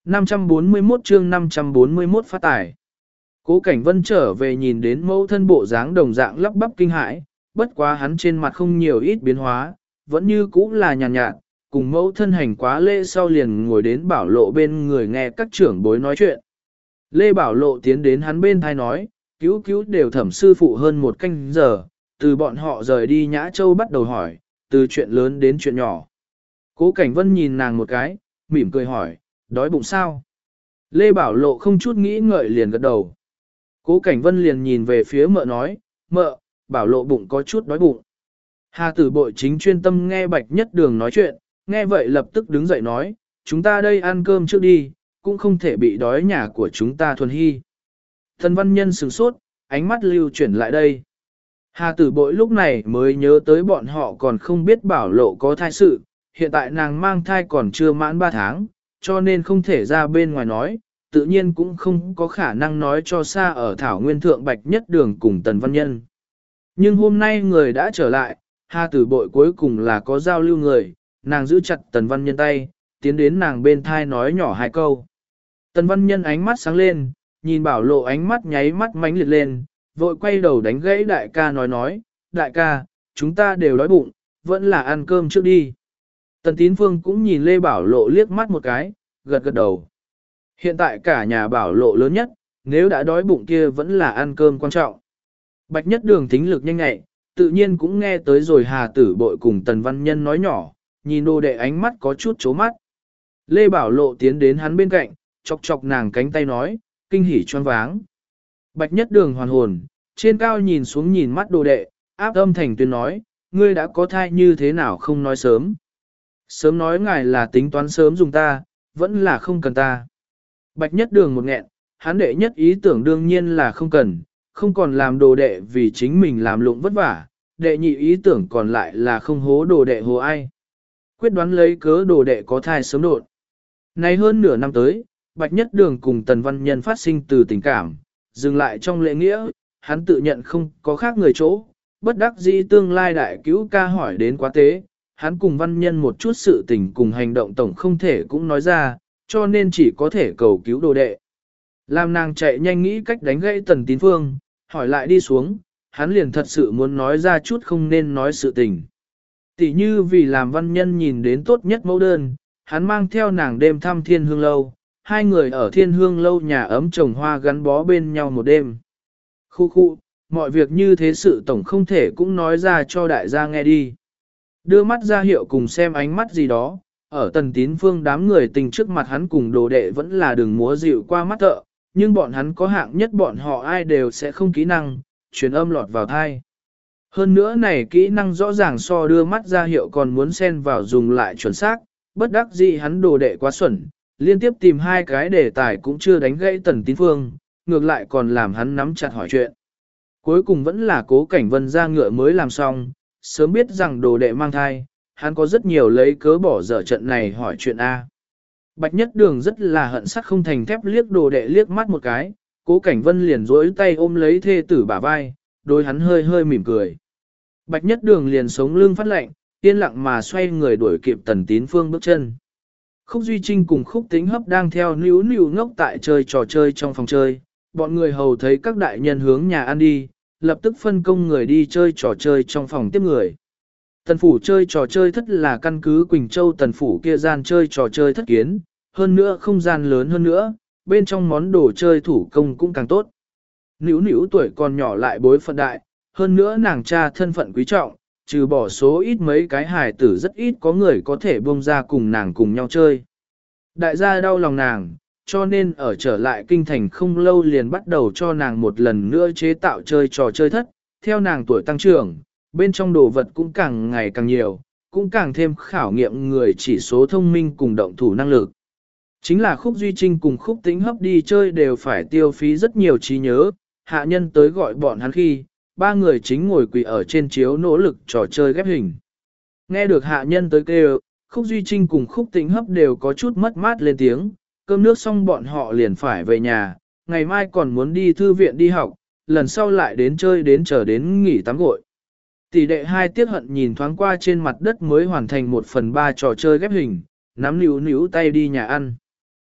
Speaker 1: 541 chương 541 phát tài. Cố Cảnh Vân trở về nhìn đến mẫu thân bộ dáng đồng dạng lắp bắp kinh hãi, bất quá hắn trên mặt không nhiều ít biến hóa, vẫn như cũ là nhàn nhạt, cùng mẫu thân hành quá lễ sau liền ngồi đến Bảo Lộ bên người nghe các trưởng bối nói chuyện. Lê Bảo Lộ tiến đến hắn bên thai nói, cứu cứu đều thẩm sư phụ hơn một canh giờ, từ bọn họ rời đi Nhã Châu bắt đầu hỏi, từ chuyện lớn đến chuyện nhỏ. Cố Cảnh Vân nhìn nàng một cái, mỉm cười hỏi, đói bụng sao? Lê Bảo Lộ không chút nghĩ ngợi liền gật đầu. Cố Cảnh Vân liền nhìn về phía mợ nói, mợ, Bảo Lộ bụng có chút đói bụng. Hà Tử Bội chính chuyên tâm nghe Bạch Nhất Đường nói chuyện, nghe vậy lập tức đứng dậy nói, chúng ta đây ăn cơm trước đi, cũng không thể bị đói nhà của chúng ta thuần hy. Thần Văn Nhân sửng sốt, ánh mắt lưu chuyển lại đây. Hà Tử Bội lúc này mới nhớ tới bọn họ còn không biết Bảo Lộ có thai sự, hiện tại nàng mang thai còn chưa mãn 3 tháng, cho nên không thể ra bên ngoài nói, tự nhiên cũng không có khả năng nói cho xa ở Thảo Nguyên Thượng Bạch Nhất Đường cùng Tần Văn Nhân. Nhưng hôm nay người đã trở lại, Hà Tử Bội cuối cùng là có giao lưu người, nàng giữ chặt Tần Văn Nhân tay, tiến đến nàng bên thai nói nhỏ hai câu. Tần Văn Nhân ánh mắt sáng lên, nhìn Bảo Lộ ánh mắt nháy mắt mánh liệt lên, vội quay đầu đánh gãy đại ca nói, đại ca, chúng ta đều đói bụng, vẫn là ăn cơm trước đi. Tần Tín Phương cũng nhìn Lê Bảo Lộ liếc mắt một cái, gật gật đầu. Hiện tại cả nhà Bảo Lộ lớn nhất, nếu đã đói bụng kia vẫn là ăn cơm quan trọng. Bạch Nhất Đường thính lực nhanh nhạy, tự nhiên cũng nghe tới rồi Hà Tử Bội cùng Tần Văn Nhân nói nhỏ, nhìn đồ đệ ánh mắt có chút chố mắt. Lê Bảo Lộ tiến đến hắn bên cạnh, chọc chọc nàng cánh tay nói, kinh hỉ choáng váng. Bạch Nhất Đường hoàn hồn, trên cao nhìn xuống nhìn mắt đồ đệ, áp âm thành tuyên nói, ngươi đã có thai như thế nào không nói sớm. Sớm nói ngài là tính toán sớm dùng ta, vẫn là không cần ta. Bạch Nhất Đường một nghẹn, hắn đệ nhất ý tưởng đương nhiên là không cần, không còn làm đồ đệ vì chính mình làm lụng vất vả, đệ nhị ý tưởng còn lại là không hố đồ đệ hồ ai. Quyết đoán lấy cớ đồ đệ có thai sớm đột. Nay hơn nửa năm tới, Bạch Nhất Đường cùng Tần Văn Nhân phát sinh từ tình cảm, dừng lại trong lễ nghĩa, hắn tự nhận không có khác người chỗ, bất đắc dĩ tương lai đại cứu ca hỏi đến quá tế, hắn cùng Văn Nhân một chút sự tình cùng hành động tổng không thể cũng nói ra, cho nên chỉ có thể cầu cứu đồ đệ. Làm nàng chạy nhanh nghĩ cách đánh gãy Tần Tín Phương, hỏi lại đi xuống, hắn liền thật sự muốn nói ra chút không nên nói sự tình. Tỷ như vì làm Văn Nhân nhìn đến tốt nhất mẫu đơn, hắn mang theo nàng đêm thăm Thiên Hương Lâu, hai người ở Thiên Hương Lâu nhà ấm trồng hoa gắn bó bên nhau một đêm. Khu, mọi việc như thế sự tổng không thể cũng nói ra cho đại gia nghe đi. Đưa mắt ra hiệu cùng xem ánh mắt gì đó, ở Tần Tín Phương đám người tình trước mặt hắn cùng đồ đệ vẫn là đường múa dịu qua mắt thợ, nhưng bọn hắn có hạng nhất bọn họ ai đều sẽ không kỹ năng, truyền âm lọt vào thai. Hơn nữa này kỹ năng rõ ràng so đưa mắt ra hiệu còn muốn xen vào dùng lại chuẩn xác, bất đắc dĩ hắn đồ đệ quá xuẩn, liên tiếp tìm hai cái đề tài cũng chưa đánh gãy Tần Tín Phương, ngược lại còn làm hắn nắm chặt hỏi chuyện. Cuối cùng vẫn là Cố Cảnh Vân ra ngựa mới làm xong, sớm biết rằng đồ đệ mang thai, hắn có rất nhiều lấy cớ bỏ dở trận này hỏi chuyện A. Bạch Nhất Đường rất là hận sắt không thành thép liếc đồ đệ liếc mắt một cái, Cố Cảnh Vân liền dối tay ôm lấy thê tử bả vai, đôi hắn hơi hơi mỉm cười. Bạch Nhất Đường liền sống lưng phát lạnh, yên lặng mà xoay người đuổi kịp Tần Tín Phương bước chân. Khúc Duy Trinh cùng Khúc Tĩnh Hấp đang theo níu ngốc tại chơi trò chơi trong phòng chơi, bọn người hầu thấy các đại nhân hướng nhà ăn đi, lập tức phân công người đi chơi trò chơi trong phòng tiếp người. Tần phủ chơi trò chơi thất là căn cứ Quỳnh Châu tần phủ kia gian chơi trò chơi thất kiến, hơn nữa không gian lớn hơn nữa, bên trong món đồ chơi thủ công cũng càng tốt. Nữu tuổi còn nhỏ lại bối phận đại, hơn nữa nàng cha thân phận quý trọng, trừ bỏ số ít mấy cái hài tử rất ít có người có thể buông ra cùng nàng cùng nhau chơi. Đại gia đau lòng nàng, cho nên ở trở lại kinh thành không lâu liền bắt đầu cho nàng một lần nữa chế tạo chơi trò chơi thất, theo nàng tuổi tăng trưởng, bên trong đồ vật cũng càng ngày càng nhiều, cũng càng thêm khảo nghiệm người chỉ số thông minh cùng động thủ năng lực. Chính là Khúc Duy Trinh cùng Khúc Tĩnh Hấp đi chơi đều phải tiêu phí rất nhiều trí nhớ, hạ nhân tới gọi bọn hắn khi, ba người chính ngồi quỳ ở trên chiếu nỗ lực trò chơi ghép hình. Nghe được hạ nhân tới kêu, Khúc Duy Trinh cùng Khúc Tĩnh Hấp đều có chút mất mát lên tiếng, cơm nước xong bọn họ liền phải về nhà, ngày mai còn muốn đi thư viện đi học, lần sau lại đến chơi đến chờ đến nghỉ tắm gội. Tỷ đệ hai tiếc hận nhìn thoáng qua trên mặt đất mới hoàn thành 1/3 trò chơi ghép hình, nắm níu tay đi nhà ăn.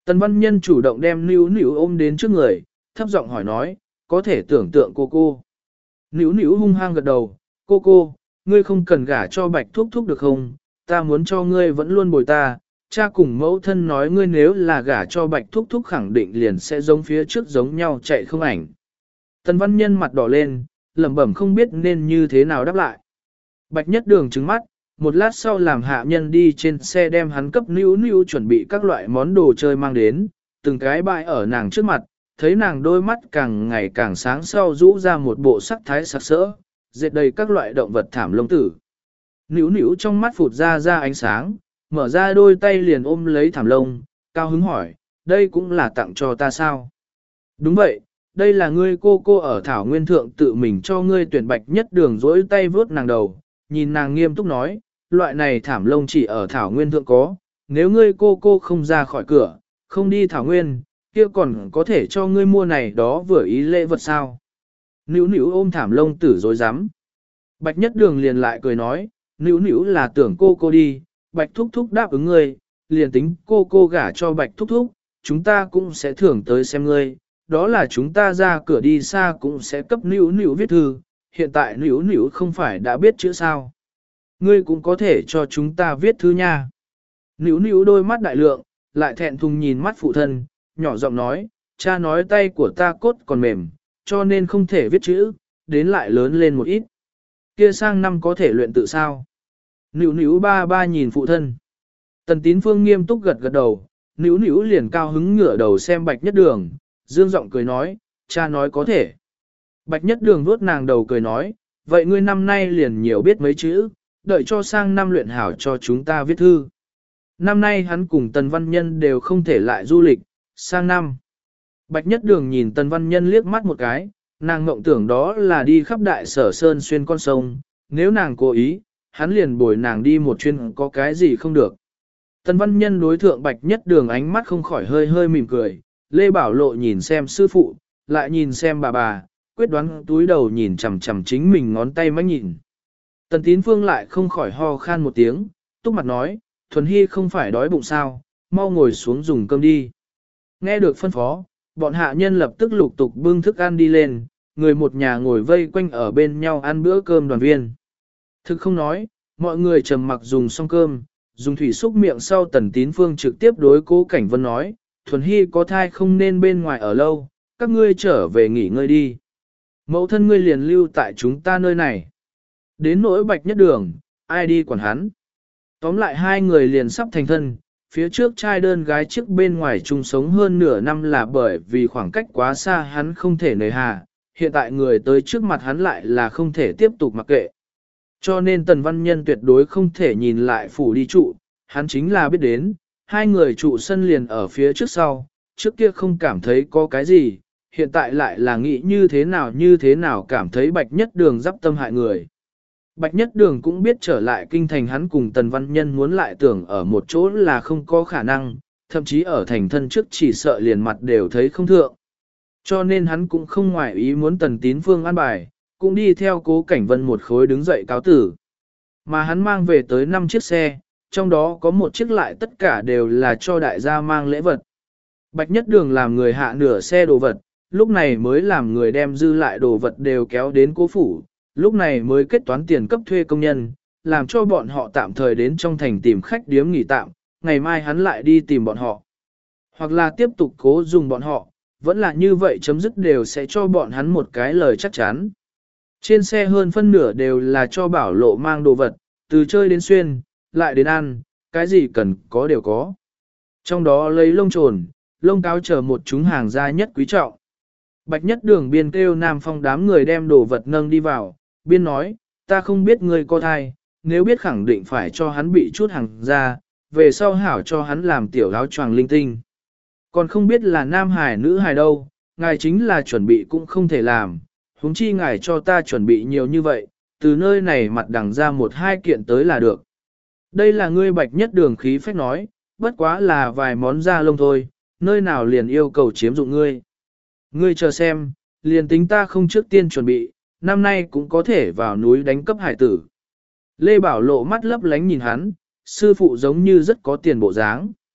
Speaker 1: Tần Văn Nhân chủ động đem Nữu Nữu ôm đến trước người, thấp giọng hỏi nói, có thể tưởng tượng cô. Nữu Nữu hung hăng gật đầu, cô, ngươi không cần gả cho Bạch Thúc Thúc được không, ta muốn cho ngươi vẫn luôn bồi ta, cha cùng mẫu thân nói ngươi nếu là gả cho Bạch Thúc Thúc khẳng định liền sẽ giống phía trước giống nhau chạy không ảnh. Tần Văn Nhân mặt đỏ lên, lẩm bẩm không biết nên như thế nào đáp lại. Bạch Nhất Đường trừng mắt, một lát sau làm hạ nhân đi trên xe đem hắn cấp Nữu Nữu chuẩn bị các loại món đồ chơi mang đến, từng cái bãi ở nàng trước mặt, thấy nàng đôi mắt càng ngày càng sáng sau rũ ra một bộ sắc thái sặc sỡ, dệt đầy các loại động vật thảm lông tử. Nữu Nữu trong mắt phụt ra ánh sáng, mở ra đôi tay liền ôm lấy thảm lông, cao hứng hỏi, đây cũng là tặng cho ta sao? Đúng vậy, đây là ngươi cô ở Thảo Nguyên Thượng tự mình cho ngươi tuyển. Bạch Nhất Đường dỗi tay vướt nàng đầu, nhìn nàng nghiêm túc nói, loại này thảm lông chỉ ở Thảo Nguyên Thượng có, nếu ngươi cô không ra khỏi cửa, không đi Thảo Nguyên, kia còn có thể cho ngươi mua này đó vừa ý lễ vật sao? Nữu Nữu ôm thảm lông tử dối rắm Bạch Nhất Đường liền lại cười nói, Nữu Nữu là tưởng cô đi, Bạch Thúc Thúc đáp ứng ngươi, liền tính cô gả cho Bạch Thúc Thúc, chúng ta cũng sẽ thưởng tới xem ngươi, đó là chúng ta ra cửa đi xa cũng sẽ cấp Nữu Nữu viết thư, hiện tại Nữu Nữu không phải đã biết chữ sao. Ngươi cũng có thể cho chúng ta viết thư nha. Nữu Nữu đôi mắt đại lượng, lại thẹn thùng nhìn mắt phụ thân, nhỏ giọng nói, cha nói tay của ta cốt còn mềm, cho nên không thể viết chữ, đến lại lớn lên một ít. Kia sang năm có thể luyện tự sao? Nữu Nữu ba nhìn phụ thân. Tần Tín Phương nghiêm túc gật đầu, Nữu Nữu liền cao hứng ngửa đầu xem Bạch Nhất Đường, dương giọng cười nói, cha nói có thể. Bạch Nhất Đường vuốt nàng đầu cười nói, vậy ngươi năm nay liền nhiều biết mấy chữ, đợi cho sang năm luyện hảo cho chúng ta viết thư. Năm nay hắn cùng Tần Văn Nhân đều không thể lại du lịch, sang năm. Bạch Nhất Đường nhìn Tần Văn Nhân liếc mắt một cái, nàng mộng tưởng đó là đi khắp đại sở sơn xuyên con sông, nếu nàng cố ý, hắn liền bồi nàng đi một chuyến có cái gì không được. Tần Văn Nhân đối thượng Bạch Nhất Đường ánh mắt không khỏi hơi mỉm cười, Lê Bảo Lộ nhìn xem sư phụ, lại nhìn xem bà, quyết đoán túi đầu nhìn chằm chằm chính mình ngón tay mắt nhìn. Tần Tín Phương lại không khỏi ho khan một tiếng, túc mặt nói, Thuần Hy không phải đói bụng sao, mau ngồi xuống dùng cơm đi. Nghe được phân phó, bọn hạ nhân lập tức lục tục bưng thức ăn đi lên, người một nhà ngồi vây quanh ở bên nhau ăn bữa cơm đoàn viên. Thực không nói, mọi người trầm mặc dùng xong cơm, dùng thủy xúc miệng sau. Tần Tín Phương trực tiếp đối Cố Cảnh Vân nói, Thuần Hy có thai không nên bên ngoài ở lâu, các ngươi trở về nghỉ ngơi đi. Mẫu thân ngươi liền lưu tại chúng ta nơi này. Đến nỗi Bạch Nhất Đường, ai đi quản hắn. Tóm lại hai người liền sắp thành thân, phía trước trai đơn gái trước bên ngoài chung sống hơn nửa năm là bởi vì khoảng cách quá xa hắn không thể nề hà, hiện tại người tới trước mặt hắn lại là không thể tiếp tục mặc kệ. Cho nên Tần Văn Nhân tuyệt đối không thể nhìn lại phủ đi trụ, hắn chính là biết đến, hai người trụ sân liền ở phía trước sau, trước kia không cảm thấy có cái gì, hiện tại lại là nghĩ như thế nào cảm thấy Bạch Nhất Đường dắp tâm hại người. Bạch Nhất Đường cũng biết trở lại kinh thành hắn cùng Tần Văn Nhân muốn lại tưởng ở một chỗ là không có khả năng, thậm chí ở thành thân trước chỉ sợ liền mặt đều thấy không thượng. Cho nên hắn cũng không ngoại ý muốn Tần Tín Phương an bài, cũng đi theo Cố Cảnh Vân một khối đứng dậy cáo tử. Mà hắn mang về tới 5 chiếc xe, trong đó có một chiếc lại tất cả đều là cho đại gia mang lễ vật. Bạch Nhất Đường làm người hạ nửa xe đồ vật, lúc này mới làm người đem dư lại đồ vật đều kéo đến Cố phủ, lúc này mới kết toán tiền cấp thuê công nhân, làm cho bọn họ tạm thời đến trong thành tìm khách điếm nghỉ tạm, ngày mai hắn lại đi tìm bọn họ. Hoặc là tiếp tục cố dùng bọn họ, vẫn là như vậy chấm dứt đều sẽ cho bọn hắn một cái lời chắc chắn. Trên xe hơn phân nửa đều là cho Bảo Lộ mang đồ vật, từ chơi đến xuyên, lại đến ăn, cái gì cần có đều có. Trong đó lấy lông trồn, lông cáo chờ một chúng hàng gia nhất quý trọng. Bạch Nhất Đường biên kêu Nam Phong đám người đem đồ vật nâng đi vào, biên nói, ta không biết ngươi có thai, nếu biết khẳng định phải cho hắn bị chút hàng ra, về sau hảo cho hắn làm tiểu áo choàng linh tinh. Còn không biết là nam hài nữ hài đâu, ngài chính là chuẩn bị cũng không thể làm, huống chi ngài cho ta chuẩn bị nhiều như vậy, từ nơi này mặt đằng ra một hai kiện tới là được. Đây là ngươi Bạch Nhất Đường khí phách nói, bất quá là vài món da lông thôi, nơi nào liền yêu cầu chiếm dụng ngươi. Ngươi chờ xem, liền tính ta không trước tiên chuẩn bị, năm nay cũng có thể vào núi đánh cấp hải tử. Lê Bảo Lộ mắt lấp lánh nhìn hắn, sư phụ giống như rất có tiền bộ dáng.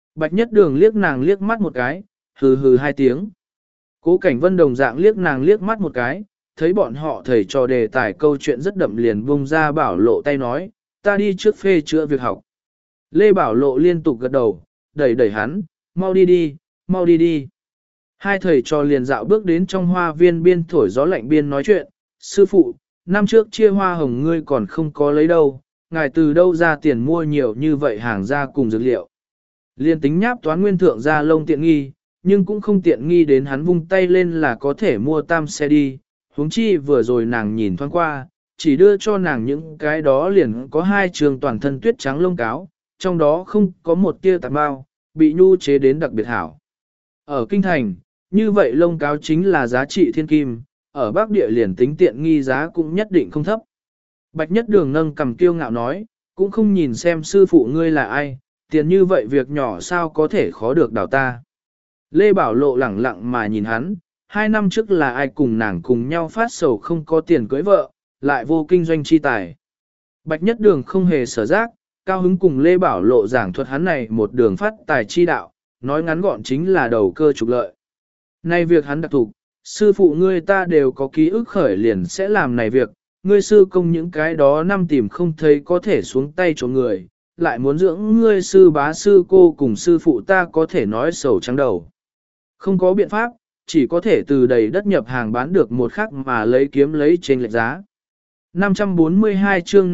Speaker 1: Bạch Nhất Đường liếc nàng liếc mắt một cái, hừ hừ hai tiếng. Cố Cảnh Vân đồng dạng liếc nàng liếc mắt một cái, thấy bọn họ thầy trò đề tài câu chuyện rất đậm liền bung ra Bảo Lộ tay nói, ta đi trước phê chữa việc học. Lê Bảo Lộ liên tục gật đầu, đẩy đẩy hắn, mau đi đi, mau đi đi. Hai thầy trò liền dạo bước đến trong hoa viên biên thổi gió lạnh biên nói chuyện, sư phụ, năm trước chia hoa hồng ngươi còn không có lấy đâu, ngài từ đâu ra tiền mua nhiều như vậy hàng ra cùng dược liệu. Liên tính nháp toán nguyên thượng ra lông tiện nghi, nhưng cũng không tiện nghi đến hắn vung tay lên là có thể mua tam xe đi, huống chi vừa rồi nàng nhìn thoáng qua, chỉ đưa cho nàng những cái đó liền có hai trường toàn thân tuyết trắng lông cáo, trong đó không có một tia tạp bao, bị nhu chế đến đặc biệt hảo. Ở kinh thành, như vậy lông cáo chính là giá trị thiên kim, ở Bắc Địa liền tính tiện nghi giá cũng nhất định không thấp. Bạch Nhất Đường nâng cầm kiêu ngạo nói, cũng không nhìn xem sư phụ ngươi là ai, tiền như vậy việc nhỏ sao có thể khó được đào ta. Lê Bảo Lộ lẳng lặng mà nhìn hắn, 2 năm trước là ai cùng nàng cùng nhau phát sầu không có tiền cưới vợ, lại vô kinh doanh chi tài. Bạch Nhất Đường không hề sở giác, cao hứng cùng Lê Bảo Lộ giảng thuật hắn này một đường phát tài chi đạo, nói ngắn gọn chính là đầu cơ trục lợi. Nay việc hắn đặc thục, sư phụ ngươi ta đều có ký ức khởi liền sẽ làm này việc, ngươi sư công những cái đó năm tìm không thấy có thể xuống tay cho người, lại muốn dưỡng ngươi sư bá sư cô cùng sư phụ ta có thể nói sầu trắng đầu. Không có biện pháp, chỉ có thể từ đầy đất nhập hàng bán được một khắc mà lấy kiếm lấy trên lệch giá. 542 chương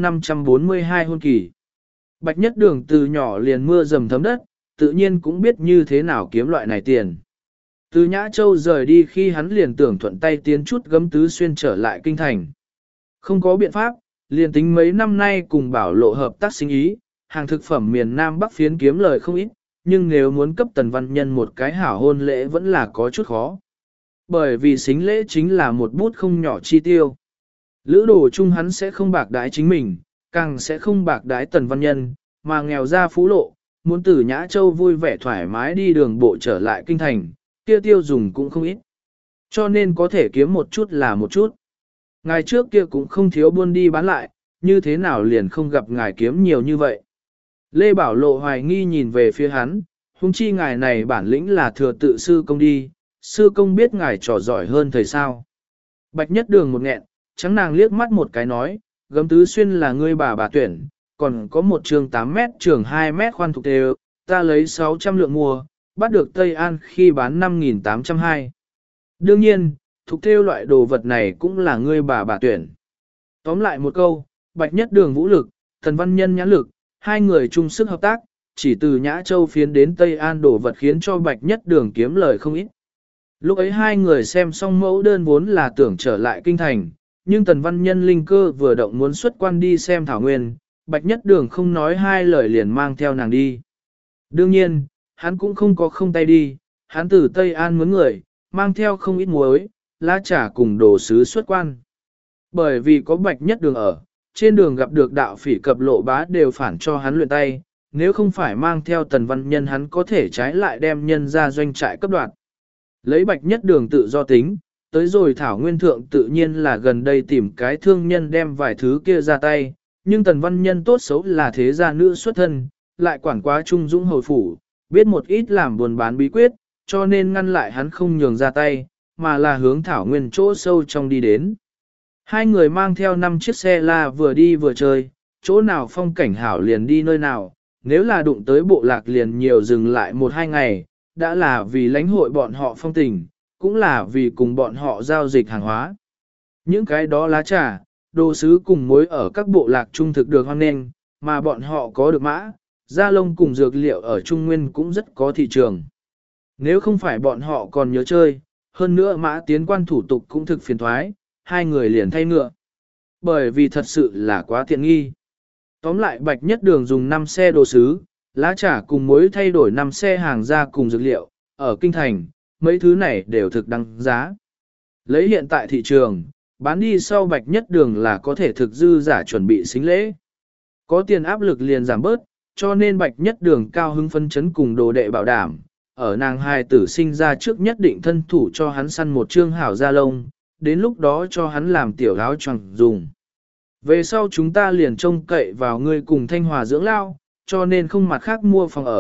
Speaker 1: 542 hôn kỳ. Bạch Nhất Đường từ nhỏ liền mưa dầm thấm đất, tự nhiên cũng biết như thế nào kiếm loại này tiền. Từ Nhã Châu rời đi khi hắn liền tưởng thuận tay tiến chút gấm tứ xuyên trở lại kinh thành. Không có biện pháp, liền tính mấy năm nay cùng Bảo Lộ hợp tác sinh ý, hàng thực phẩm miền Nam Bắc phiến kiếm lời không ít, nhưng nếu muốn cấp Tần Văn Nhân một cái hảo hôn lễ vẫn là có chút khó. Bởi vì xính lễ chính là một bút không nhỏ chi tiêu. Lữ đồ chung hắn sẽ không bạc đái chính mình, càng sẽ không bạc đái Tần Văn Nhân, mà nghèo ra phú lộ, muốn từ Nhã Châu vui vẻ thoải mái đi đường bộ trở lại kinh thành, kia tiêu dùng cũng không ít. Cho nên có thể kiếm một chút là một chút. Ngài trước kia cũng không thiếu buôn đi bán lại, như thế nào liền không gặp ngài kiếm nhiều như vậy. Lê Bảo Lộ hoài nghi nhìn về phía hắn, huống chi ngài này bản lĩnh là thừa tự sư công đi, sư công biết ngài trò giỏi hơn thầy sao. Bạch Nhất Đường một nghẹn, trắng nàng liếc mắt một cái nói, gấm tứ xuyên là ngươi bà tuyển, còn có một trường 8 mét trường 2 mét khoan thục đều, ta lấy 600 lượng mua, bắt được Tây An khi bán 5.820. Đương nhiên, thục theo loại đồ vật này cũng là ngươi bà tuyển. Tóm lại một câu, Bạch Nhất Đường vũ lực, Tần Văn Nhân nhãn lực, hai người chung sức hợp tác, chỉ từ Nhã Châu phiến đến Tây An đồ vật khiến cho Bạch Nhất Đường kiếm lời không ít. Lúc ấy hai người xem xong mẫu đơn vốn là tưởng trở lại kinh thành, nhưng Tần Văn Nhân linh cơ vừa động muốn xuất quan đi xem Thảo Nguyên, Bạch Nhất Đường không nói hai lời liền mang theo nàng đi. Đương nhiên, hắn cũng không có không tay đi, hắn từ Tây An mướn người, mang theo không ít muối, lá trà cùng đồ sứ xuất quan. Bởi vì có Bạch Nhất Đường ở, trên đường gặp được đạo phỉ cập lộ bá đều phản cho hắn luyện tay, nếu không phải mang theo Tần Văn Nhân hắn có thể trái lại đem nhân ra doanh trại cấp đoạt. Lấy Bạch Nhất Đường tự do tính, tới rồi Thảo Nguyên Thượng tự nhiên là gần đây tìm cái thương nhân đem vài thứ kia ra tay, nhưng Tần Văn Nhân tốt xấu là thế gia nữ xuất thân, lại quản quá trung dũng hồi phủ, biết một ít làm buồn bán bí quyết, cho nên ngăn lại hắn không nhường ra tay, mà là hướng Thảo Nguyên chỗ sâu trong đi đến. Hai người mang theo 5 chiếc xe la vừa đi vừa chơi, chỗ nào phong cảnh hảo liền đi nơi nào, nếu là đụng tới bộ lạc liền nhiều dừng lại 1-2 ngày, đã là vì lãnh hội bọn họ phong tình, cũng là vì cùng bọn họ giao dịch hàng hóa. Những cái đó lá trà, đồ sứ cùng muối ở các bộ lạc trung thực được hoan nghênh, mà bọn họ có được mã, da lông cùng dược liệu ở Trung Nguyên cũng rất có thị trường. Nếu không phải bọn họ còn nhớ chơi, hơn nữa mã tiến quan thủ tục cũng thực phiền thoái, hai người liền thay ngựa. Bởi vì thật sự là quá tiện nghi. Tóm lại Bạch Nhất Đường dùng 5 xe đồ sứ, lá trà cùng muối thay đổi 5 xe hàng ra cùng dược liệu, ở kinh thành, mấy thứ này đều thực đăng giá. Lấy hiện tại thị trường, bán đi sau Bạch Nhất Đường là có thể thực dư giả chuẩn bị xính lễ. Có tiền áp lực liền giảm bớt, cho nên Bạch Nhất Đường cao hứng phân chấn cùng đồ đệ bảo đảm, ở nàng hài tử sinh ra trước nhất định thân thủ cho hắn săn một trương hảo da lông, đến lúc đó cho hắn làm tiểu áo choàng dùng. Về sau chúng ta liền trông cậy vào ngươi cùng Thanh Hòa dưỡng lao, cho nên không mặt khác mua phòng ở,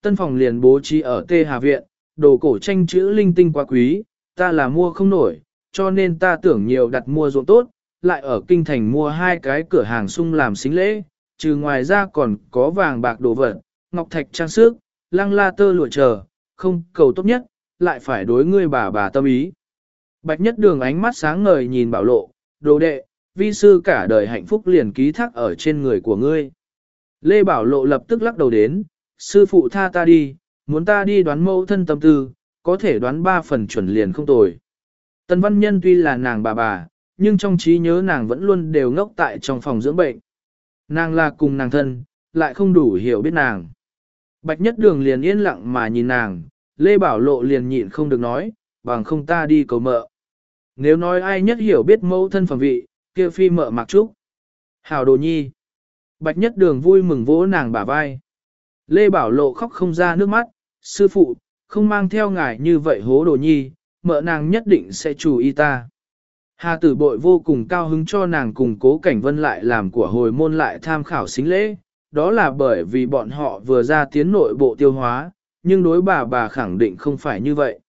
Speaker 1: tân phòng liền bố trí ở Tê Hà Viện, đồ cổ tranh chữ linh tinh quá quý, ta là mua không nổi, cho nên ta tưởng nhiều đặt mua ruộng tốt, lại ở kinh thành mua 2 cái cửa hàng sung làm xính lễ, trừ ngoài ra còn có vàng bạc đồ vật, ngọc thạch trang sức, lăng la tơ lụa chờ, không cầu tốt nhất, lại phải đối ngươi bà tâm ý. Bạch Nhất Đường ánh mắt sáng ngời nhìn Bảo Lộ, đồ đệ, vi sư cả đời hạnh phúc liền ký thác ở trên người của ngươi. Lê Bảo Lộ lập tức lắc đầu đến, sư phụ tha ta đi, muốn ta đi đoán mẫu thân tâm tư, có thể đoán 3 phần chuẩn liền không tồi. Tần Văn Nhân tuy là nàng bà, nhưng trong trí nhớ nàng vẫn luôn đều ngốc tại trong phòng dưỡng bệnh. Nàng là cùng nàng thân, lại không đủ hiểu biết nàng. Bạch Nhất Đường liền yên lặng mà nhìn nàng, Lê Bảo Lộ liền nhịn không được nói, bằng không ta đi cầu mợ. Nếu nói ai nhất hiểu biết mẫu thân phẩm vị, kia phi mợ Mạc Trúc. Hảo đồ nhi. Bạch Nhất Đường vui mừng vỗ nàng bả vai. Lê Bảo Lộ khóc không ra nước mắt, sư phụ, không mang theo ngài như vậy hố đồ nhi, mợ nàng nhất định sẽ chú ý ta. Hà Tử Bội vô cùng cao hứng cho nàng cùng Cố Cảnh Vân lại làm của hồi môn lại tham khảo xính lễ, đó là bởi vì bọn họ vừa ra tiến nội bộ tiêu hóa, nhưng đối bà khẳng định không phải như vậy.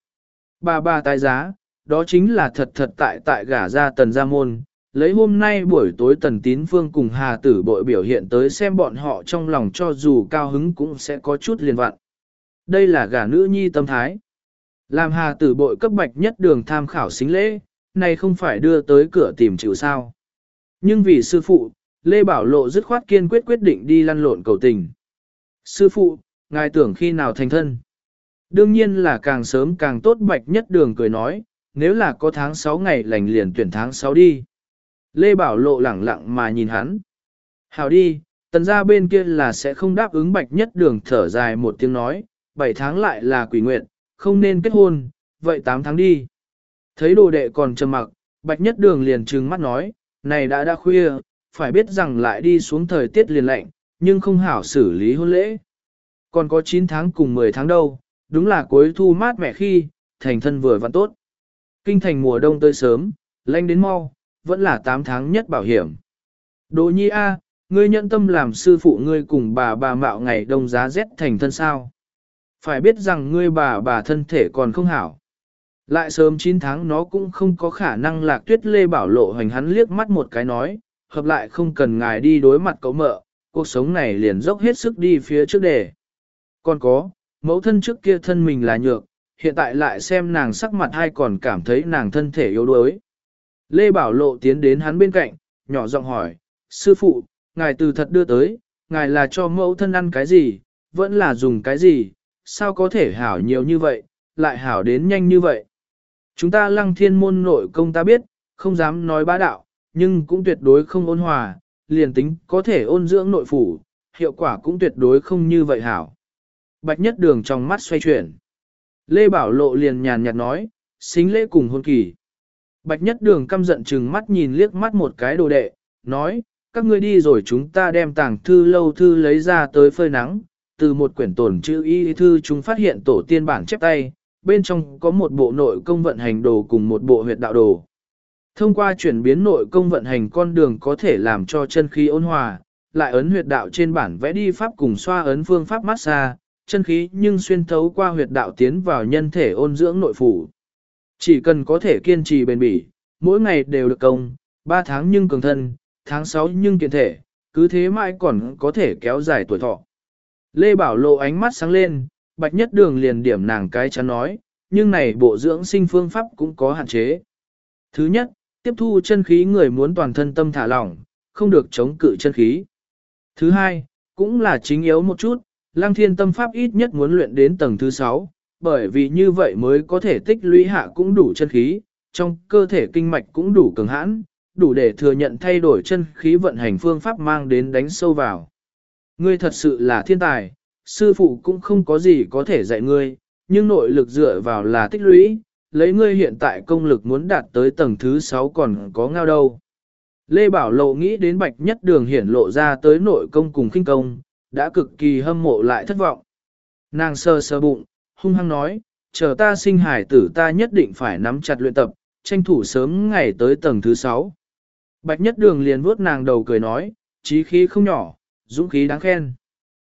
Speaker 1: Bà tái giá, đó chính là thật tại gả ra Tần gia môn, lấy hôm nay buổi tối Tần Tín Phương cùng Hà Tử Bội biểu hiện tới xem bọn họ trong lòng cho dù cao hứng cũng sẽ có chút liền vặn. Đây là gả nữ nhi tâm thái. Làm Hà Tử Bội cấp Bạch Nhất Đường tham khảo xính lễ, này không phải đưa tới cửa tìm chịu sao. Nhưng vì sư phụ, Lê Bảo Lộ dứt khoát kiên quyết định đi lăn lộn cầu tình. Sư phụ, ngài tưởng khi nào thành thân? Đương nhiên là càng sớm càng tốt. Bạch Nhất Đường cười nói, nếu là có tháng 6 ngày lành liền tuyển tháng 6 đi. Lê Bảo Lộ lẳng lặng mà nhìn hắn. Hảo đi, Tần gia bên kia là sẽ không đáp ứng. Bạch Nhất Đường thở dài một tiếng nói, 7 tháng lại là quỷ nguyện, không nên kết hôn, vậy 8 tháng đi. Thấy đồ đệ còn trầm mặc, Bạch Nhất Đường liền trừng mắt nói, này đã khuya, phải biết rằng lại đi xuống thời tiết liền lạnh, nhưng không hảo xử lý hôn lễ. Còn có 9 tháng cùng 10 tháng đâu, đúng là cuối thu mát mẻ khi, thành thân vừa vặn tốt. Kinh thành mùa đông tới sớm, lạnh đến mau, vẫn là 8 tháng nhất bảo hiểm. Đỗ nhi a, ngươi nhận tâm làm sư phụ ngươi cùng bà mạo ngày đông giá rét thành thân sao. Phải biết rằng ngươi bà thân thể còn không hảo. Lại sớm 9 tháng nó cũng không có khả năng. Lạc Tuyết Lê Bảo Lộ hoành hắn liếc mắt một cái nói, hợp lại không cần ngài đi đối mặt cậu mợ, cuộc sống này liền dốc hết sức đi phía trước đề. Còn có, mẫu thân trước kia thân mình là nhược, hiện tại lại xem nàng sắc mặt hay còn cảm thấy nàng thân thể yếu đuối. Lê Bảo Lộ tiến đến hắn bên cạnh, nhỏ giọng hỏi, sư phụ, ngài từ thật đưa tới, ngài là cho mẫu thân ăn cái gì, vẫn là dùng cái gì, sao có thể hảo nhiều như vậy, lại hảo đến nhanh như vậy. Chúng ta Lăng Thiên môn nội công ta biết, không dám nói bá đạo, nhưng cũng tuyệt đối không ôn hòa, liền tính có thể ôn dưỡng nội phủ, hiệu quả cũng tuyệt đối không như vậy hảo. Bạch Nhất Đường trong mắt xoay chuyển. Lê Bảo Lộ liền nhàn nhạt nói, xính lễ cùng hôn kỳ. Bạch Nhất Đường căm giận chừng mắt nhìn liếc mắt một cái đồ đệ, nói, các ngươi đi rồi chúng ta đem tàng thư lâu thư lấy ra tới phơi nắng, từ một quyển tổn chữ y thư chúng phát hiện tổ tiên bản chép tay, bên trong có một bộ nội công vận hành đồ cùng một bộ huyệt đạo đồ. Thông qua chuyển biến nội công vận hành con đường có thể làm cho chân khí ôn hòa, lại ấn huyệt đạo trên bản vẽ đi pháp cùng xoa ấn phương pháp massage, chân khí nhưng xuyên thấu qua huyệt đạo tiến vào nhân thể ôn dưỡng nội phủ. Chỉ cần có thể kiên trì bền bỉ, mỗi ngày đều được công, 3 tháng nhưng cường thân, tháng 6 nhưng kiện thể, cứ thế mãi còn có thể kéo dài tuổi thọ. Lê Bảo Lộ ánh mắt sáng lên, Bạch Nhất Đường liền điểm nàng cái chắn nói, nhưng này bộ dưỡng sinh phương pháp cũng có hạn chế. Thứ nhất, tiếp thu chân khí người muốn toàn thân tâm thả lỏng, không được chống cự chân khí. Thứ hai, cũng là chính yếu một chút, Lăng Thiên tâm pháp ít nhất muốn luyện đến tầng thứ 6, bởi vì như vậy mới có thể tích lũy hạ cũng đủ chân khí, trong cơ thể kinh mạch cũng đủ cường hãn, đủ để thừa nhận thay đổi chân khí vận hành phương pháp mang đến đánh sâu vào. Ngươi thật sự là thiên tài, sư phụ cũng không có gì có thể dạy ngươi, nhưng nội lực dựa vào là tích lũy, lấy ngươi hiện tại công lực muốn đạt tới tầng thứ 6 còn có ngao đâu. Lê Bảo Lộ nghĩ đến Bạch Nhất Đường hiển lộ ra tới nội công cùng khinh công, đã cực kỳ hâm mộ lại thất vọng. Nàng sờ bụng, hung hăng nói, chờ ta sinh hải tử ta nhất định phải nắm chặt luyện tập, tranh thủ sớm ngày tới tầng thứ 6. Bạch Nhất Đường liền vuốt nàng đầu cười nói, chí khí không nhỏ, dũng khí đáng khen.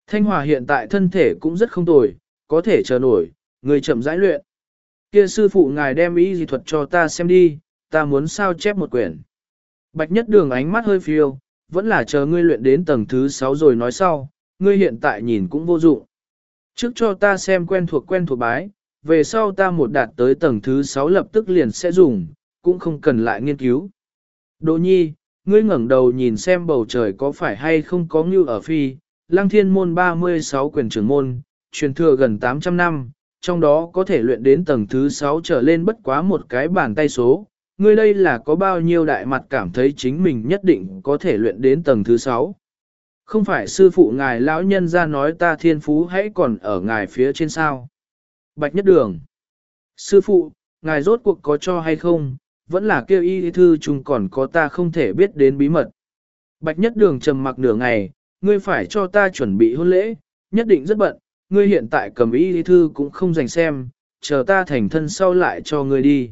Speaker 1: Thanh Hòa hiện tại thân thể cũng rất không tồi, có thể chờ nổi, người chậm rãi luyện. Kia sư phụ ngài đem ý gì thuật cho ta xem đi, ta muốn sao chép một quyển. Bạch Nhất Đường ánh mắt hơi phiêu, vẫn là chờ ngươi luyện đến tầng thứ 6 rồi nói sau, ngươi hiện tại nhìn cũng vô dụng. Trước cho ta xem quen thuộc bái, về sau ta một đạt tới tầng thứ 6 lập tức liền sẽ dùng, cũng không cần lại nghiên cứu. Đỗ Nhi, ngươi ngẩng đầu nhìn xem bầu trời có phải hay không có ngưu ở phi, Lăng Thiên môn 36 quyền trưởng môn, truyền thừa gần 800 năm, trong đó có thể luyện đến tầng thứ 6 trở lên bất quá một cái bàn tay số. Ngươi đây là có bao nhiêu đại mặt cảm thấy chính mình nhất định có thể luyện đến tầng thứ 6. Không phải sư phụ ngài lão nhân ra nói ta thiên phú hãy còn ở ngài phía trên sao. Bạch Nhất Đường. Sư phụ, ngài rốt cuộc có cho hay không, vẫn là kêu y thư chung còn có ta không thể biết đến bí mật. Bạch Nhất Đường trầm mặc nửa ngày, ngươi phải cho ta chuẩn bị hôn lễ, nhất định rất bận, ngươi hiện tại cầm y thư cũng không dành xem, chờ ta thành thân sau lại cho ngươi đi.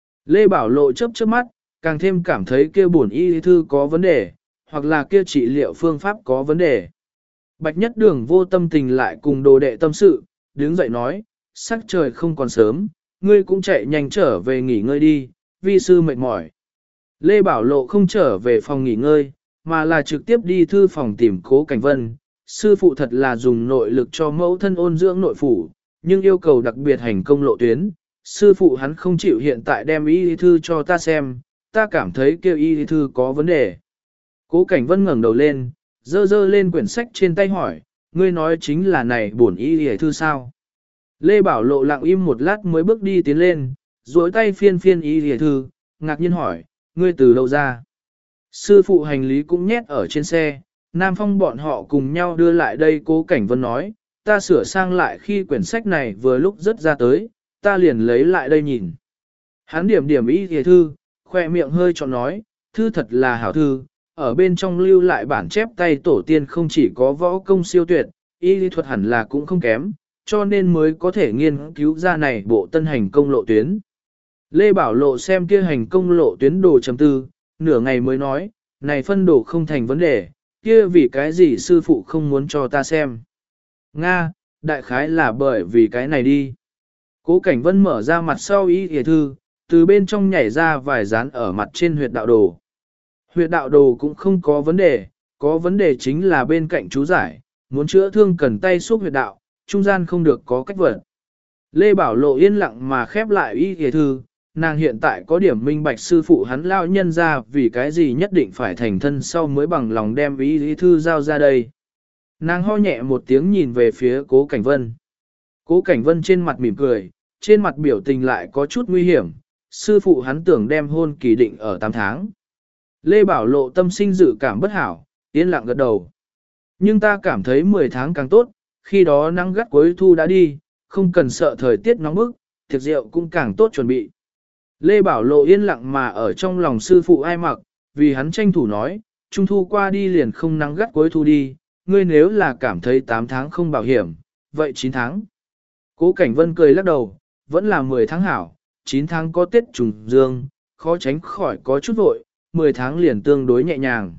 Speaker 1: Lê Bảo Lộ chớp chớp mắt, càng thêm cảm thấy kia bổn y thư có vấn đề, hoặc là kia trị liệu phương pháp có vấn đề. Bạch Nhất Đường vô tâm tình lại cùng đồ đệ tâm sự, đứng dậy nói, sắc trời không còn sớm, ngươi cũng chạy nhanh trở về nghỉ ngơi đi, vi sư mệt mỏi. Lê Bảo Lộ không trở về phòng nghỉ ngơi, mà là trực tiếp đi thư phòng tìm Cố Cảnh Vân. Sư phụ thật là dùng nội lực cho mẫu thân ôn dưỡng nội phủ, nhưng yêu cầu đặc biệt hành công lộ tuyến. Sư phụ hắn không chịu hiện tại đem y thư cho ta xem, ta cảm thấy kêu y thư có vấn đề. Cố Cảnh Vân ngẩng đầu lên, dơ lên quyển sách trên tay hỏi, ngươi nói chính là này bổn y thư sao? Lê Bảo Lộ lặng im một lát mới bước đi tiến lên, duỗi tay phiên y thư, ngạc nhiên hỏi, ngươi từ đâu ra? Sư phụ hành lý cũng nhét ở trên xe, Nam Phong bọn họ cùng nhau đưa lại đây. Cố Cảnh Vân nói, ta sửa sang lại khi quyển sách này vừa lúc rất ra tới, ta liền lấy lại đây nhìn. Hắn điểm y thư, khoe miệng hơi tròn nói, thư thật là hảo thư, ở bên trong lưu lại bản chép tay tổ tiên không chỉ có võ công siêu tuyệt, y lý thuật hẳn là cũng không kém, cho nên mới có thể nghiên cứu ra này bộ tân hành công lộ tuyến. Lê Bảo Lộ xem kia hành công lộ tuyến đồ chấm tư, nửa ngày mới nói, này phân đồ không thành vấn đề, kia vì cái gì sư phụ không muốn cho ta xem. Nga, đại khái là bởi vì cái này đi. Cố Cảnh Vân mở ra mặt sau y hề thư, từ bên trong nhảy ra vài dán ở mặt trên huyệt đạo đồ. Huyệt đạo đồ cũng không có vấn đề chính là bên cạnh chú giải, muốn chữa thương cần tay xúc huyệt đạo, trung gian không được có cách vật. Lê Bảo Lộ yên lặng mà khép lại y hề thư, nàng hiện tại có điểm minh bạch sư phụ hắn lao nhân ra vì cái gì nhất định phải thành thân sau mới bằng lòng đem y hề thư giao ra đây. Nàng ho nhẹ một tiếng nhìn về phía Cố Cảnh Vân. Cố Cảnh Vân trên mặt mỉm cười, trên mặt biểu tình lại có chút nguy hiểm, sư phụ hắn tưởng đem hôn kỳ định ở 8 tháng. Lê Bảo Lộ tâm sinh dự cảm bất hảo, yên lặng gật đầu. Nhưng ta cảm thấy 10 tháng càng tốt, khi đó nắng gắt cuối thu đã đi, không cần sợ thời tiết nóng bức, tiệc rượu cũng càng tốt chuẩn bị. Lê Bảo Lộ yên lặng mà ở trong lòng sư phụ ai mặc, vì hắn tranh thủ nói, trung thu qua đi liền không nắng gắt cuối thu đi, ngươi nếu là cảm thấy 8 tháng không bảo hiểm, vậy 9 tháng. Cố Cảnh Vân cười lắc đầu, vẫn là 10 tháng hảo, 9 tháng có Tết trùng dương, khó tránh khỏi có chút vội, 10 tháng liền tương đối nhẹ nhàng.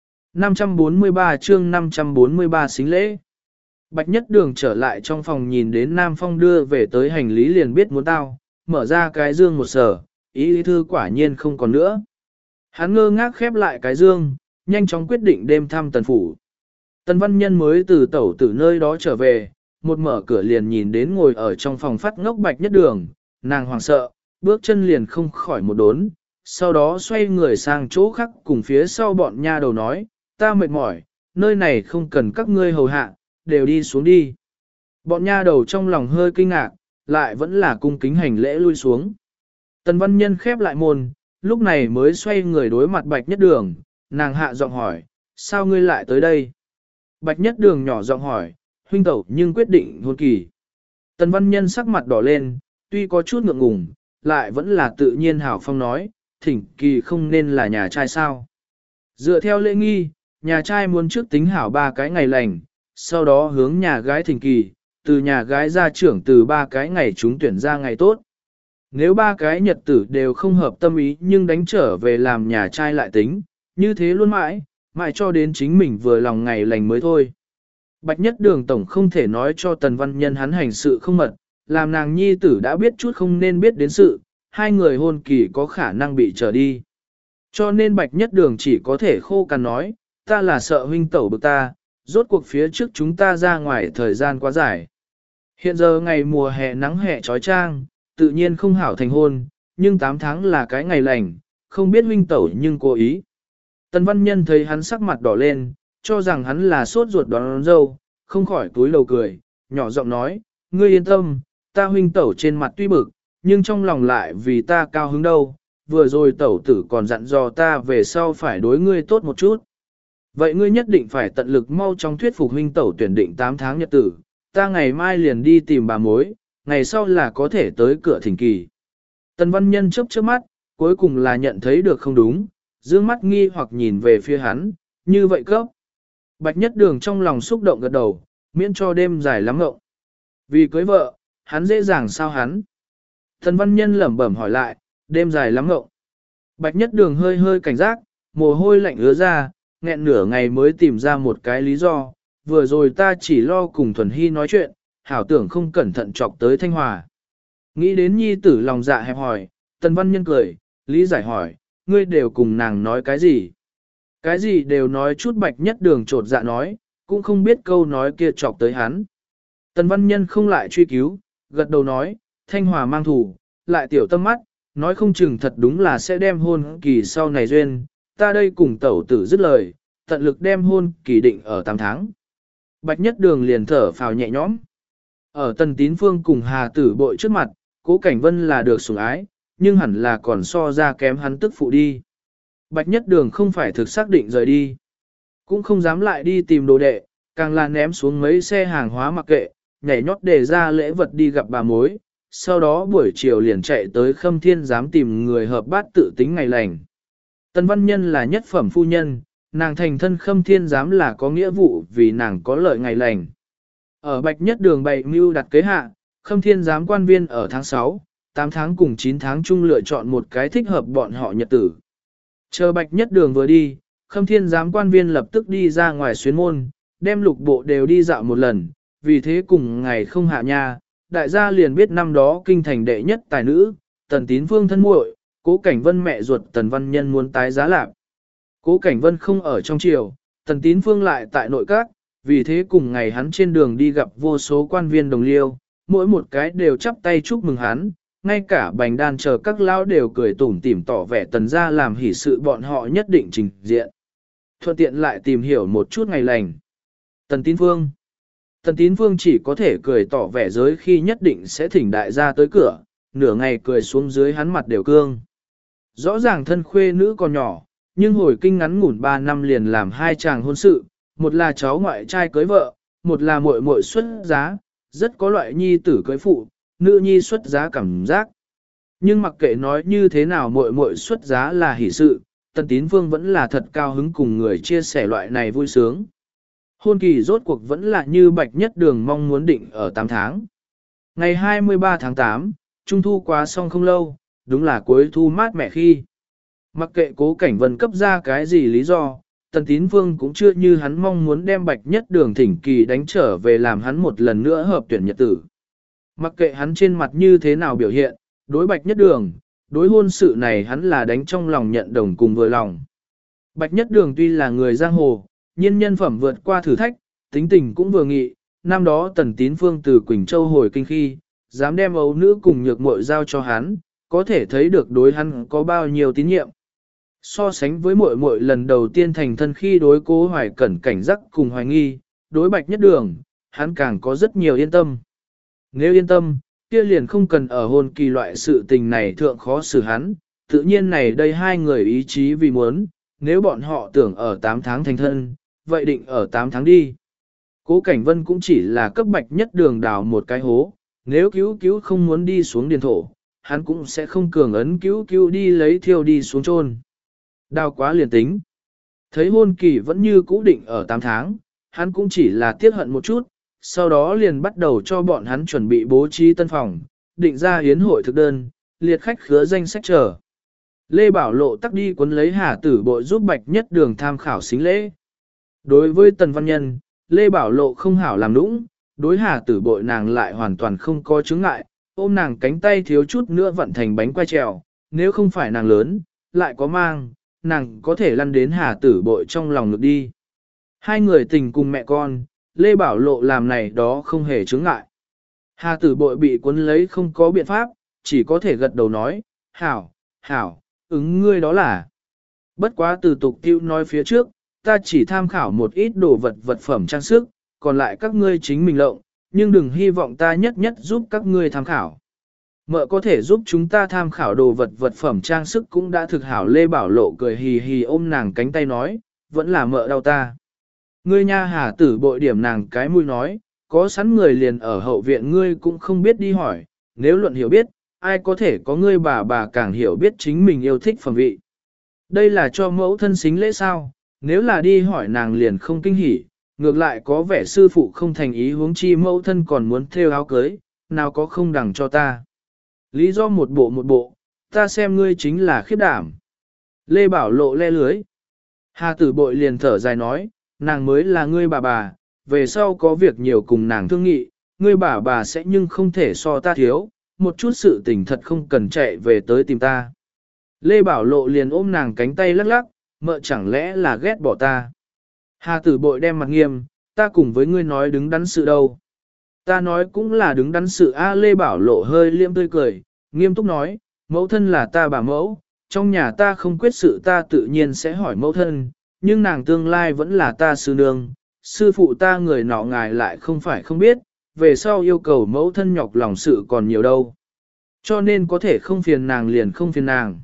Speaker 1: 543 chương 543 xính lễ. Bạch Nhất Đường trở lại trong phòng nhìn đến Nam Phong đưa về tới hành lý liền biết muốn tao, mở ra cái dương một sở, ý thư quả nhiên không còn nữa. Hắn ngơ ngác khép lại cái dương, nhanh chóng quyết định đêm thăm Tần Phủ. Tần Văn Nhân mới từ tẩu từ nơi đó trở về, một mở cửa liền nhìn đến ngồi ở trong phòng phát ngốc Bạch Nhất Đường, nàng hoảng sợ, bước chân liền không khỏi một đốn, sau đó xoay người sang chỗ khác cùng phía sau bọn nha đầu nói, ta mệt mỏi, nơi này không cần các ngươi hầu hạ, đều đi xuống đi. Bọn nha đầu trong lòng hơi kinh ngạc, lại vẫn là cung kính hành lễ lui xuống. Tần Văn Nhân khép lại môn, lúc này mới xoay người đối mặt Bạch Nhất Đường, nàng hạ giọng hỏi, sao ngươi lại tới đây? Bạch Nhất Đường nhỏ giọng hỏi, huynh tẩu nhưng quyết định hôn kỳ. Tần Văn Nhân sắc mặt đỏ lên, tuy có chút ngượng ngùng, lại vẫn là tự nhiên hảo phong nói, thỉnh kỳ không nên là nhà trai sao. Dựa theo lễ nghi, nhà trai muốn trước tính hảo 3 cái ngày lành, sau đó hướng nhà gái thỉnh kỳ, từ nhà gái ra trưởng từ 3 cái ngày chúng tuyển ra ngày tốt. Nếu 3 cái nhật tử đều không hợp tâm ý nhưng đánh trở về làm nhà trai lại tính, như thế luôn mãi, mãi cho đến chính mình vừa lòng ngày lành mới thôi. Bạch Nhất Đường tổng không thể nói cho Tần Văn Nhân hắn hành sự không mật, làm nàng nhi tử đã biết chút không nên biết đến sự, hai người hôn kỳ có khả năng bị trở đi. Cho nên Bạch Nhất Đường chỉ có thể khô cằn nói, ta là sợ huynh tẩu bực ta, rốt cuộc phía trước chúng ta ra ngoài thời gian quá dài. Hiện giờ ngày mùa hè nắng hè trói trang, tự nhiên không hảo thành hôn, nhưng 8 tháng là cái ngày lành, không biết huynh tẩu nhưng cố ý. Tần Văn Nhân thấy hắn sắc mặt đỏ lên, cho rằng hắn là sốt ruột đón dâu, không khỏi túi lầu cười, nhỏ giọng nói, ngươi yên tâm, ta huynh tẩu trên mặt tuy bực, nhưng trong lòng lại vì ta cao hứng đâu, vừa rồi tẩu tử còn dặn dò ta về sau phải đối ngươi tốt một chút. Vậy ngươi nhất định phải tận lực mau trong thuyết phục huynh tẩu tuyển định 8 tháng nhật tử, ta ngày mai liền đi tìm bà mối, ngày sau là có thể tới cửa thỉnh kỳ. Tần Văn Nhân chớp chớp mắt, cuối cùng là nhận thấy được không đúng, dương mắt nghi hoặc nhìn về phía hắn, như vậy cấp. Bạch Nhất Đường trong lòng xúc động gật đầu, miễn cho đêm dài lắm ngộng. Vì cưới vợ, hắn dễ dàng sao hắn. Tần Văn Nhân lẩm bẩm hỏi lại, đêm dài lắm ngộng. Bạch Nhất Đường hơi hơi cảnh giác, mồ hôi lạnh ứa ra, nghẹn nửa ngày mới tìm ra một cái lý do, vừa rồi ta chỉ lo cùng Thuần Hy nói chuyện, hảo tưởng không cẩn thận chọc tới Thanh Hòa. Nghĩ đến nhi tử lòng dạ hẹp hỏi, Tần Văn Nhân cười, lý giải hỏi, ngươi đều cùng nàng nói cái gì? Cái gì đều nói chút. Bạch Nhất Đường trột dạ nói, cũng không biết câu nói kia chọc tới hắn. Tần Văn Nhân không lại truy cứu, gật đầu nói, Thanh Hòa mang thủ, lại tiểu tâm mắt, nói không chừng thật đúng là sẽ đem hôn kỳ sau này duyên, ta đây cùng tẩu tử dứt lời, tận lực đem hôn kỳ định ở 8 tháng. Bạch Nhất Đường liền thở phào nhẹ nhõm. Ở Tần Tín Phương cùng Hà Tử Bội trước mặt, Cố Cảnh Vân là được sủng ái, nhưng hẳn là còn so ra kém hắn tức phụ đi. Bạch Nhất Đường không phải thực xác định rời đi, cũng không dám lại đi tìm đồ đệ, càng là ném xuống mấy xe hàng hóa mặc kệ, nhảy nhót để ra lễ vật đi gặp bà mối, sau đó buổi chiều liền chạy tới Khâm Thiên dám tìm người hợp bát tự tính ngày lành. Tần Văn Nhân là nhất phẩm phu nhân, nàng thành thân Khâm Thiên dám là có nghĩa vụ vì nàng có lợi ngày lành. Ở Bạch Nhất Đường bày mưu đặt kế hạ, Khâm Thiên giám quan viên ở tháng 6, 8 tháng cùng 9 tháng chung lựa chọn một cái thích hợp bọn họ nhật tử. Chờ Bạch Nhất Đường vừa đi, Khâm Thiên giám quan viên lập tức đi ra ngoài xuyến môn, đem lục bộ đều đi dạo một lần, vì thế cùng ngày không hạ nha, đại gia liền biết năm đó kinh thành đệ nhất tài nữ, Tần Tín Phương thân muội, Cố Cảnh Vân mẹ ruột Tần Văn Nhân muốn tái giá lạc. Cố Cảnh Vân không ở trong triều, Tần Tín Phương lại tại nội các, vì thế cùng ngày hắn trên đường đi gặp vô số quan viên đồng liêu, mỗi một cái đều chắp tay chúc mừng hắn, ngay cả Bành Đan chờ các lão đều cười tủm tỉm tỏ vẻ Tần gia làm hỷ sự bọn họ nhất định trình diện. Thuận tiện lại tìm hiểu một chút ngày lành. Tần Tín Phương chỉ có thể cười tỏ vẻ giới khi nhất định sẽ thỉnh đại gia tới cửa, nửa ngày cười xuống dưới hắn mặt đều cương. Rõ ràng thân khuê nữ còn nhỏ, nhưng hồi kinh ngắn ngủn 3 năm liền làm 2 chàng hôn sự, một là cháu ngoại trai cưới vợ, một là muội muội xuất giá, rất có loại nhi tử cưới phụ, nữ nhi xuất giá cảm giác. Nhưng mặc kệ nói như thế nào muội muội xuất giá là hỷ sự, Tần Tín Phương vẫn là thật cao hứng cùng người chia sẻ loại này vui sướng. Hôn kỳ rốt cuộc vẫn là như Bạch Nhất Đường mong muốn định ở 8 tháng. Ngày 23 tháng 8, Trung thu quá xong không lâu, đúng là cuối thu mát mẻ khi. Mặc kệ Cố Cảnh Vân cấp ra cái gì lý do, Tần Tín Phương cũng chưa như hắn mong muốn đem Bạch Nhất Đường thỉnh kỳ đánh trở về làm hắn một lần nữa hợp tuyển nhật tử. Mặc kệ hắn trên mặt như thế nào biểu hiện, đối Bạch Nhất Đường, đối hôn sự này hắn là đánh trong lòng nhận đồng cùng vừa lòng. Bạch Nhất Đường tuy là người giang hồ, nhiên nhân phẩm vượt qua thử thách, tính tình cũng vừa nghị, năm đó Tần Tín Phương từ Quỳnh Châu hồi kinh khi, dám đem ấu nữ cùng nhược muội giao cho hắn, có thể thấy được đối hắn có bao nhiêu tín nhiệm. So sánh với muội muội lần đầu tiên thành thân khi đối Cố Hoài Cẩn cảnh giác cùng hoài nghi, đối Bạch Nhất Đường, hắn càng có rất nhiều yên tâm. Nếu yên tâm, kia liền không cần ở hôn kỳ loại sự tình này thượng khó xử hắn, tự nhiên này đây hai người ý chí vì muốn, nếu bọn họ tưởng ở 8 tháng thành thân, vậy định ở 8 tháng đi. Cố Cảnh Vân cũng chỉ là cấp Bạch Nhất Đường đào một cái hố, nếu cứu không muốn đi xuống điền thổ, hắn cũng sẽ không cường ấn cứu đi lấy thiêu đi xuống chôn. Đào quá liền tính. Thấy hôn kỳ vẫn như cũ định ở 8 tháng, hắn cũng chỉ là tiếc hận một chút, sau đó liền bắt đầu cho bọn hắn chuẩn bị bố trí tân phòng, định ra hiến hội thực đơn, liệt khách khứa danh sách chờ. Lê Bảo Lộ tắc đi cuốn lấy Hà Tử Bội giúp Bạch Nhất Đường tham khảo xính lễ. Đối với Tần Văn Nhân, Lê Bảo Lộ không hảo làm nũng, đối Hà Tử Bội nàng lại hoàn toàn không có chướng ngại, ôm nàng cánh tay thiếu chút nữa vận thành bánh quay trèo, nếu không phải nàng lớn, lại có mang, nàng có thể lăn đến Hà Tử Bội trong lòng ngực đi. Hai người tình cùng mẹ con, Lê Bảo Lộ làm này đó không hề chướng ngại. Hà Tử Bội bị cuốn lấy không có biện pháp, chỉ có thể gật đầu nói, hảo, hảo, ứng ngươi đó là. Bất quá từ tục tiêu nói phía trước, ta chỉ tham khảo một ít đồ vật phẩm trang sức, còn lại các ngươi chính mình lộng, nhưng đừng hy vọng ta nhất nhất giúp các ngươi tham khảo. Mợ có thể giúp chúng ta tham khảo đồ vật phẩm trang sức cũng đã thực hảo. Lê Bảo Lộ cười hì hì ôm nàng cánh tay nói, vẫn là mợ đau ta. Ngươi nha Hà Tử Bội điểm nàng cái mũi nói, có sẵn người liền ở hậu viện ngươi cũng không biết đi hỏi, nếu luận hiểu biết, ai có thể có ngươi bà càng hiểu biết chính mình yêu thích phẩm vị. Đây là cho mẫu thân xính lễ sao, nếu là đi hỏi nàng liền không kinh hỉ, ngược lại có vẻ sư phụ không thành ý huống chi mẫu thân còn muốn thêu áo cưới, nào có không đằng cho ta. Lý do một bộ, ta xem ngươi chính là khiếp đảm. Lê Bảo Lộ le lưới. Hà Tử Bội liền thở dài nói, nàng mới là ngươi bà, về sau có việc nhiều cùng nàng thương nghị, ngươi bà sẽ nhưng không thể so ta thiếu, một chút sự tình thật không cần chạy về tới tìm ta. Lê Bảo Lộ liền ôm nàng cánh tay lắc lắc, mợ chẳng lẽ là ghét bỏ ta. Hà Tử Bội đem mặt nghiêm, ta cùng với ngươi nói đứng đắn sự đâu. Ta nói cũng là đứng đắn sự a. Lê Bảo Lộ hơi liêm tươi cười, nghiêm túc nói, mẫu thân là ta bà mẫu, trong nhà ta không quyết sự ta tự nhiên sẽ hỏi mẫu thân, nhưng nàng tương lai vẫn là ta sư nương, sư phụ ta người nọ ngài lại không phải không biết, về sau yêu cầu mẫu thân nhọc lòng sự còn nhiều đâu. Cho nên có thể không phiền nàng liền không phiền nàng.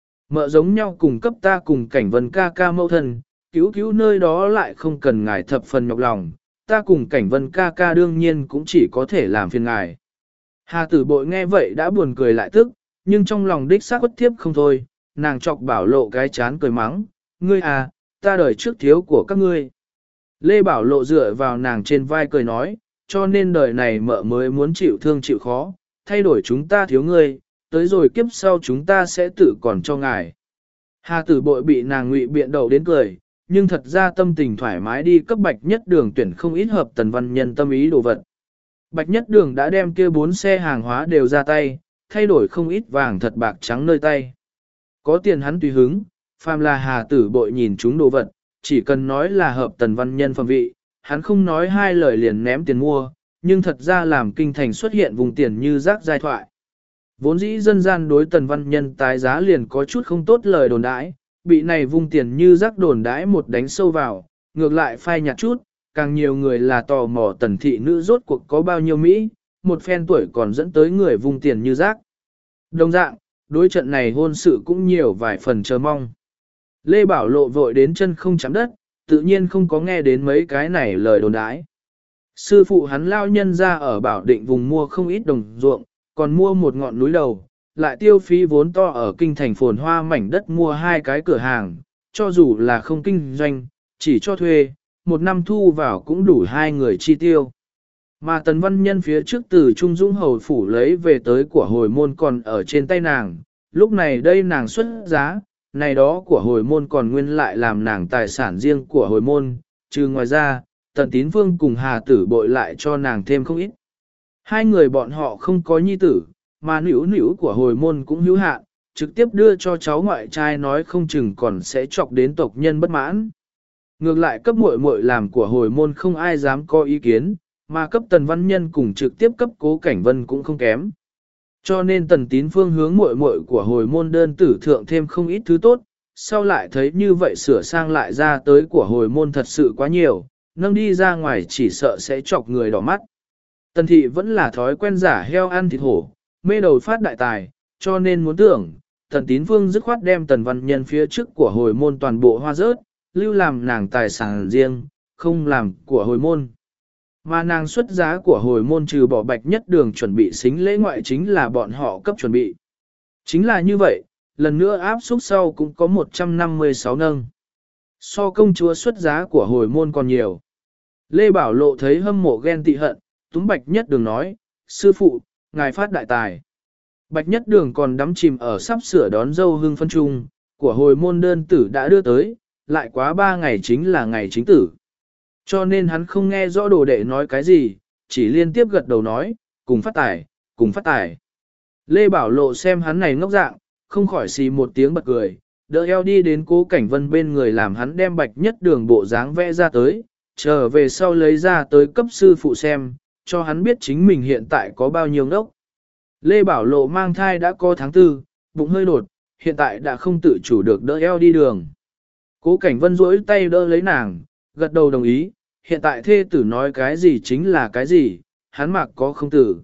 Speaker 1: Mợ giống nhau cùng cấp ta cùng Cảnh Vân ca ca mẫu thân, cứu nơi đó lại không cần ngài thập phần nhọc lòng, ta cùng Cảnh Vân ca ca đương nhiên cũng chỉ có thể làm phiền ngài. Hà Tử Bội nghe vậy đã buồn cười lại tức, nhưng trong lòng đích xác uất thiếp không thôi, nàng chọc Bảo Lộ cái chán cười mắng, ngươi à, ta đời trước thiếu của các ngươi. Lê Bảo Lộ dựa vào nàng trên vai cười nói, cho nên đời này mợ mới muốn chịu thương chịu khó, thay đổi chúng ta thiếu ngươi, tới rồi kiếp sau chúng ta sẽ tự còn cho ngài. Hà Tử Bội bị nàng ngụy biện đầu đến cười, nhưng thật ra tâm tình thoải mái đi cấp Bạch Nhất Đường tuyển không ít hợp Tần Văn Nhân tâm ý đồ vật. Bạch Nhất Đường đã đem kia 4 xe hàng hóa đều ra tay, thay đổi không ít vàng thật bạc trắng nơi tay. Có tiền hắn tùy hứng, phàm là Hà Tử Bội nhìn chúng đồ vật, chỉ cần nói là hợp Tần Văn Nhân phẩm vị, hắn không nói hai lời liền ném tiền mua, nhưng thật ra làm kinh thành xuất hiện vùng tiền như rác giai thoại. Vốn dĩ dân gian đối Tần Văn Nhân tái giá liền có chút không tốt lời đồn đãi, bị này vung tiền như rác đồn đãi một đánh sâu vào, ngược lại phai nhạt chút, càng nhiều người là tò mò Tần thị nữ rốt cuộc có bao nhiêu Mỹ, một phen tuổi còn dẫn tới người vung tiền như rác. Đồng dạng, đối trận này hôn sự cũng nhiều vài phần chờ mong. Lê Bảo Lộ vội đến chân không chạm đất, tự nhiên không có nghe đến mấy cái này lời đồn đãi. Sư phụ hắn lao nhân ra ở Bảo Định vùng mua không ít đồng ruộng, còn mua một ngọn núi đầu, lại tiêu phí vốn to ở kinh thành phồn hoa mảnh đất mua 2 cái cửa hàng, cho dù là không kinh doanh, chỉ cho thuê, một năm thu vào cũng đủ 2 người chi tiêu. Mà Tần Văn Nhân phía trước từ Trung Dũng Hầu Phủ lấy về tới của hồi môn còn ở trên tay nàng, lúc này đây nàng xuất giá, này đó của hồi môn còn nguyên lại làm nàng tài sản riêng của hồi môn, trừ ngoài ra, Tần Tín Phương cùng Hà Tử Bội lại cho nàng thêm không ít. 2 người bọn họ không có nhi tử, mà nữu của hồi môn cũng hữu hạn, trực tiếp đưa cho cháu ngoại trai nói không chừng còn sẽ chọc đến tộc nhân bất mãn. Ngược lại cấp muội muội làm của hồi môn không ai dám có ý kiến, mà cấp Tần Văn Nhân cùng trực tiếp cấp Cố Cảnh Vân cũng không kém. Cho nên Tần Tín Phương hướng muội muội của hồi môn đơn tử thượng thêm không ít thứ tốt, sau lại thấy như vậy sửa sang lại ra tới của hồi môn thật sự quá nhiều, nâng đi ra ngoài chỉ sợ sẽ chọc người đỏ mắt. Tần thị vẫn là thói quen giả heo ăn thịt hổ, mê đầu phát đại tài, cho nên muốn tưởng, Tần Tín Phương dứt khoát đem Tần Văn Nhân phía trước của hồi môn toàn bộ hoa rớt, lưu làm nàng tài sản riêng, không làm của hồi môn. Mà nàng xuất giá của hồi môn trừ bỏ Bạch Nhất Đường chuẩn bị xính lễ ngoại chính là bọn họ cấp chuẩn bị. Chính là như vậy, lần nữa áp xúc sau cũng có 156 nâng. So công chúa xuất giá của hồi môn còn nhiều. Lê Bảo Lộ thấy hâm mộ ghen tị hận, túm Bạch Nhất Đường nói, sư phụ, ngài phát đại tài. Bạch Nhất Đường còn đắm chìm ở sắp sửa đón dâu hương phân trung, của hồi môn đơn tử đã đưa tới, lại quá 3 ngày chính là ngày chính tử. Cho nên hắn không nghe rõ đồ đệ nói cái gì, chỉ liên tiếp gật đầu nói, cùng phát tài, cùng phát tài. Lê Bảo Lộ xem hắn này ngốc dạng, không khỏi xì một tiếng bật cười, đỡ eo đi đến Cố Cảnh Vân bên người làm hắn đem Bạch Nhất Đường bộ dáng vẽ ra tới, trở về sau lấy ra tới cấp sư phụ xem, cho hắn biết chính mình hiện tại có bao nhiêu ngốc. Lê Bảo Lộ mang thai đã có tháng 4, bụng hơi đột, hiện tại đã không tự chủ được đỡ eo đi đường. Cố Cảnh Vân duỗi tay đỡ lấy nàng, gật đầu đồng ý, hiện tại thê tử nói cái gì chính là cái gì, hắn mặc có không tử.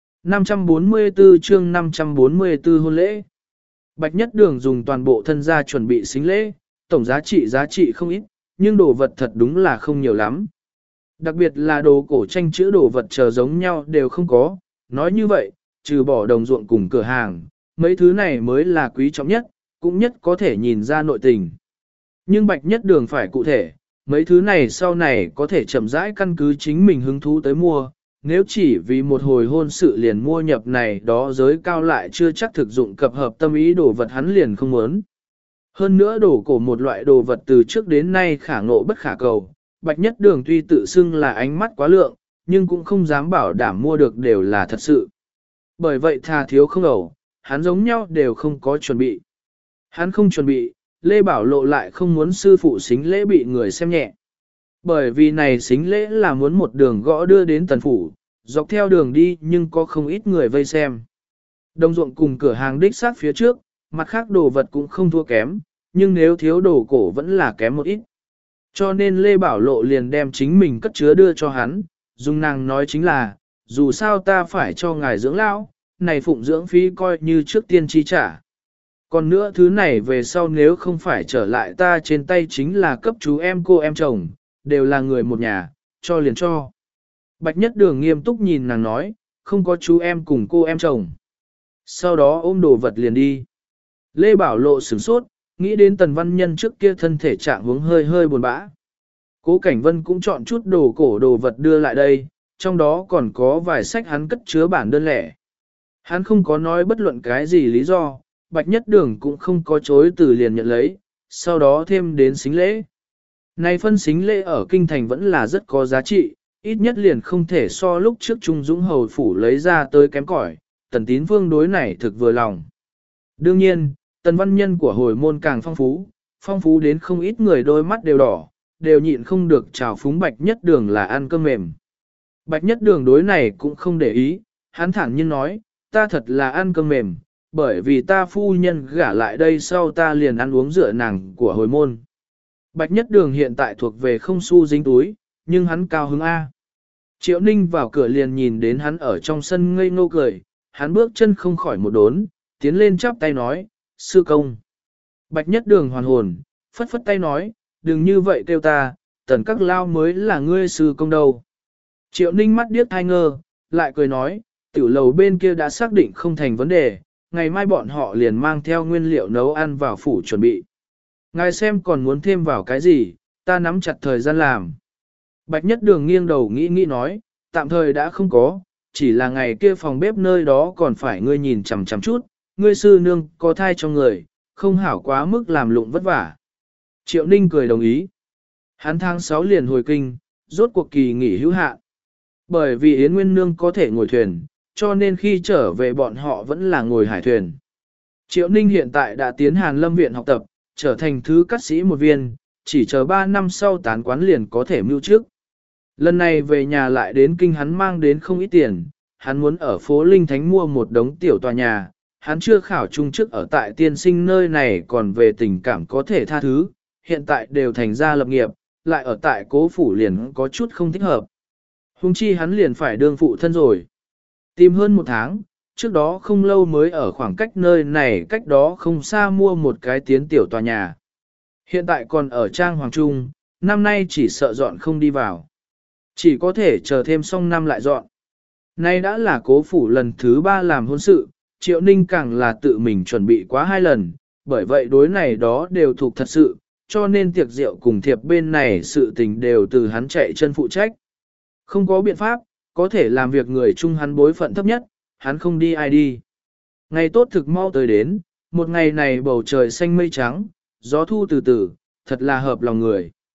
Speaker 1: 544 chương 544 hôn lễ. Bạch Nhất Đường dùng toàn bộ thân gia chuẩn bị xính lễ, tổng giá trị không ít, nhưng đồ vật thật đúng là không nhiều lắm. Đặc biệt là đồ cổ tranh chữ đồ vật chờ giống nhau đều không có, nói như vậy, trừ bỏ đồng ruộng cùng cửa hàng, mấy thứ này mới là quý trọng nhất, cũng nhất có thể nhìn ra nội tình. Nhưng Bạch Nhất Đường phải cụ thể, mấy thứ này sau này có thể chậm rãi căn cứ chính mình hứng thú tới mua, nếu chỉ vì một hồi hôn sự liền mua nhập này đó giới cao lại chưa chắc thực dụng cập hợp tâm ý đồ vật hắn liền không muốn. Hơn nữa đồ cổ một loại đồ vật từ trước đến nay khả ngộ bất khả cầu, Bạch Nhất Đường tuy tự xưng là ánh mắt quá lượng, nhưng cũng không dám bảo đảm mua được đều là thật sự. Bởi vậy thà thiếu không ẩu, hắn giống nhau đều không có chuẩn bị. Hắn không chuẩn bị, Lê Bảo Lộ lại không muốn sư phụ xính lễ bị người xem nhẹ. Bởi vì này xính lễ là muốn một đường gõ đưa đến tần phủ, dọc theo đường đi nhưng có không ít người vây xem. Đồng ruộng cùng cửa hàng đích sát phía trước, mặt khác đồ vật cũng không thua kém, nhưng nếu thiếu đồ cổ vẫn là kém một ít. Cho nên Lê Bảo Lộ liền đem chính mình cất chứa đưa cho hắn, dung nàng nói chính là, dù sao ta phải cho ngài dưỡng lão, này phụng dưỡng phí coi như trước tiên chi trả. Còn nữa thứ này về sau nếu không phải trở lại ta trên tay chính là cấp chú em cô em chồng, đều là người một nhà, cho liền cho. Bạch Nhất Đường nghiêm túc nhìn nàng nói, không có chú em cùng cô em chồng. Sau đó ôm đồ vật liền đi. Lê Bảo Lộ sửng sốt, nghĩ đến Tần Văn Nhân trước kia thân thể trạng hướng hơi hơi buồn bã. Cố Cảnh Vân cũng chọn chút đồ cổ đồ vật đưa lại đây, trong đó còn có vài sách hắn cất chứa bản đơn lẻ. Hắn không có nói bất luận cái gì lý do, Bạch Nhất Đường cũng không có chối từ liền nhận lấy, sau đó thêm đến xính lễ. Này phân xính lễ ở kinh thành vẫn là rất có giá trị, ít nhất liền không thể so lúc trước Trung Dũng Hầu Phủ lấy ra tới kém cỏi, Tần Tín Vương đối này thực vừa lòng. Đương nhiên, Tần Văn Nhân của hồi môn càng phong phú đến không ít người đôi mắt đều đỏ, đều nhịn không được chào phúng Bạch Nhất Đường là ăn cơm mềm. Bạch Nhất Đường đối này cũng không để ý, hắn thẳng nhiên nói, ta thật là ăn cơm mềm, bởi vì ta phu nhân gả lại đây sau ta liền ăn uống dựa nàng của hồi môn. Bạch Nhất Đường hiện tại thuộc về không xu dính túi, nhưng hắn cao hứng A. Triệu Ninh vào cửa liền nhìn đến hắn ở trong sân ngây ngô cười, hắn bước chân không khỏi một đốn, tiến lên chắp tay nói, sư công. Bạch Nhất Đường hoàn hồn, phất phất tay nói, đừng như vậy kêu ta, Tần Các Lao mới là ngươi sư công đâu. Triệu Ninh mắt điếc thai ngơ, lại cười nói, tiểu lầu bên kia đã xác định không thành vấn đề, ngày mai bọn họ liền mang theo nguyên liệu nấu ăn vào phủ chuẩn bị. Ngài xem còn muốn thêm vào cái gì, ta nắm chặt thời gian làm. Bạch Nhất Đường nghiêng đầu nghĩ nói, tạm thời đã không có, chỉ là ngày kia phòng bếp nơi đó còn phải ngươi nhìn chằm chằm chút, ngươi sư nương có thai cho người, không hảo quá mức làm lụng vất vả. Triệu Ninh cười đồng ý. Hắn tháng 6 liền hồi kinh, rốt cuộc kỳ nghỉ hữu hạn. Bởi vì Yến Nguyên Nương có thể ngồi thuyền, cho nên khi trở về bọn họ vẫn là ngồi hải thuyền. Triệu Ninh hiện tại đã tiến Hàn Lâm Viện học tập, trở thành thứ cát sĩ một viên, chỉ chờ 3 năm sau tán quán liền có thể mưu trước. Lần này về nhà lại đến kinh hắn mang đến không ít tiền, hắn muốn ở phố Linh Thánh mua một đống tiểu tòa nhà, hắn chưa khảo trung chức ở tại tiên sinh nơi này còn về tình cảm có thể tha thứ, hiện tại đều thành ra lập nghiệp, lại ở tại cố phủ liền có chút không thích hợp. Hùng chi hắn liền phải đương phụ thân rồi. Tìm hơn 1 tháng, trước đó không lâu mới ở khoảng cách nơi này cách đó không xa mua một cái tiến tiểu tòa nhà. Hiện tại còn ở Trang Hoàng Trung, năm nay chỉ sợ dọn không đi vào. Chỉ có thể chờ thêm xong năm lại dọn. Nay đã là cố phủ lần thứ 3 làm hôn sự, Triệu Ninh càng là tự mình chuẩn bị quá 2 lần, bởi vậy đối này đó đều thuộc thật sự, cho nên tiệc rượu cùng thiệp bên này sự tình đều từ hắn chạy chân phụ trách. Không có biện pháp, có thể làm việc người chung hắn bối phận thấp nhất, hắn không đi ai đi. Ngày tốt thực mau tới đến, một ngày này bầu trời xanh mây trắng, gió thu từ từ, thật là hợp lòng người.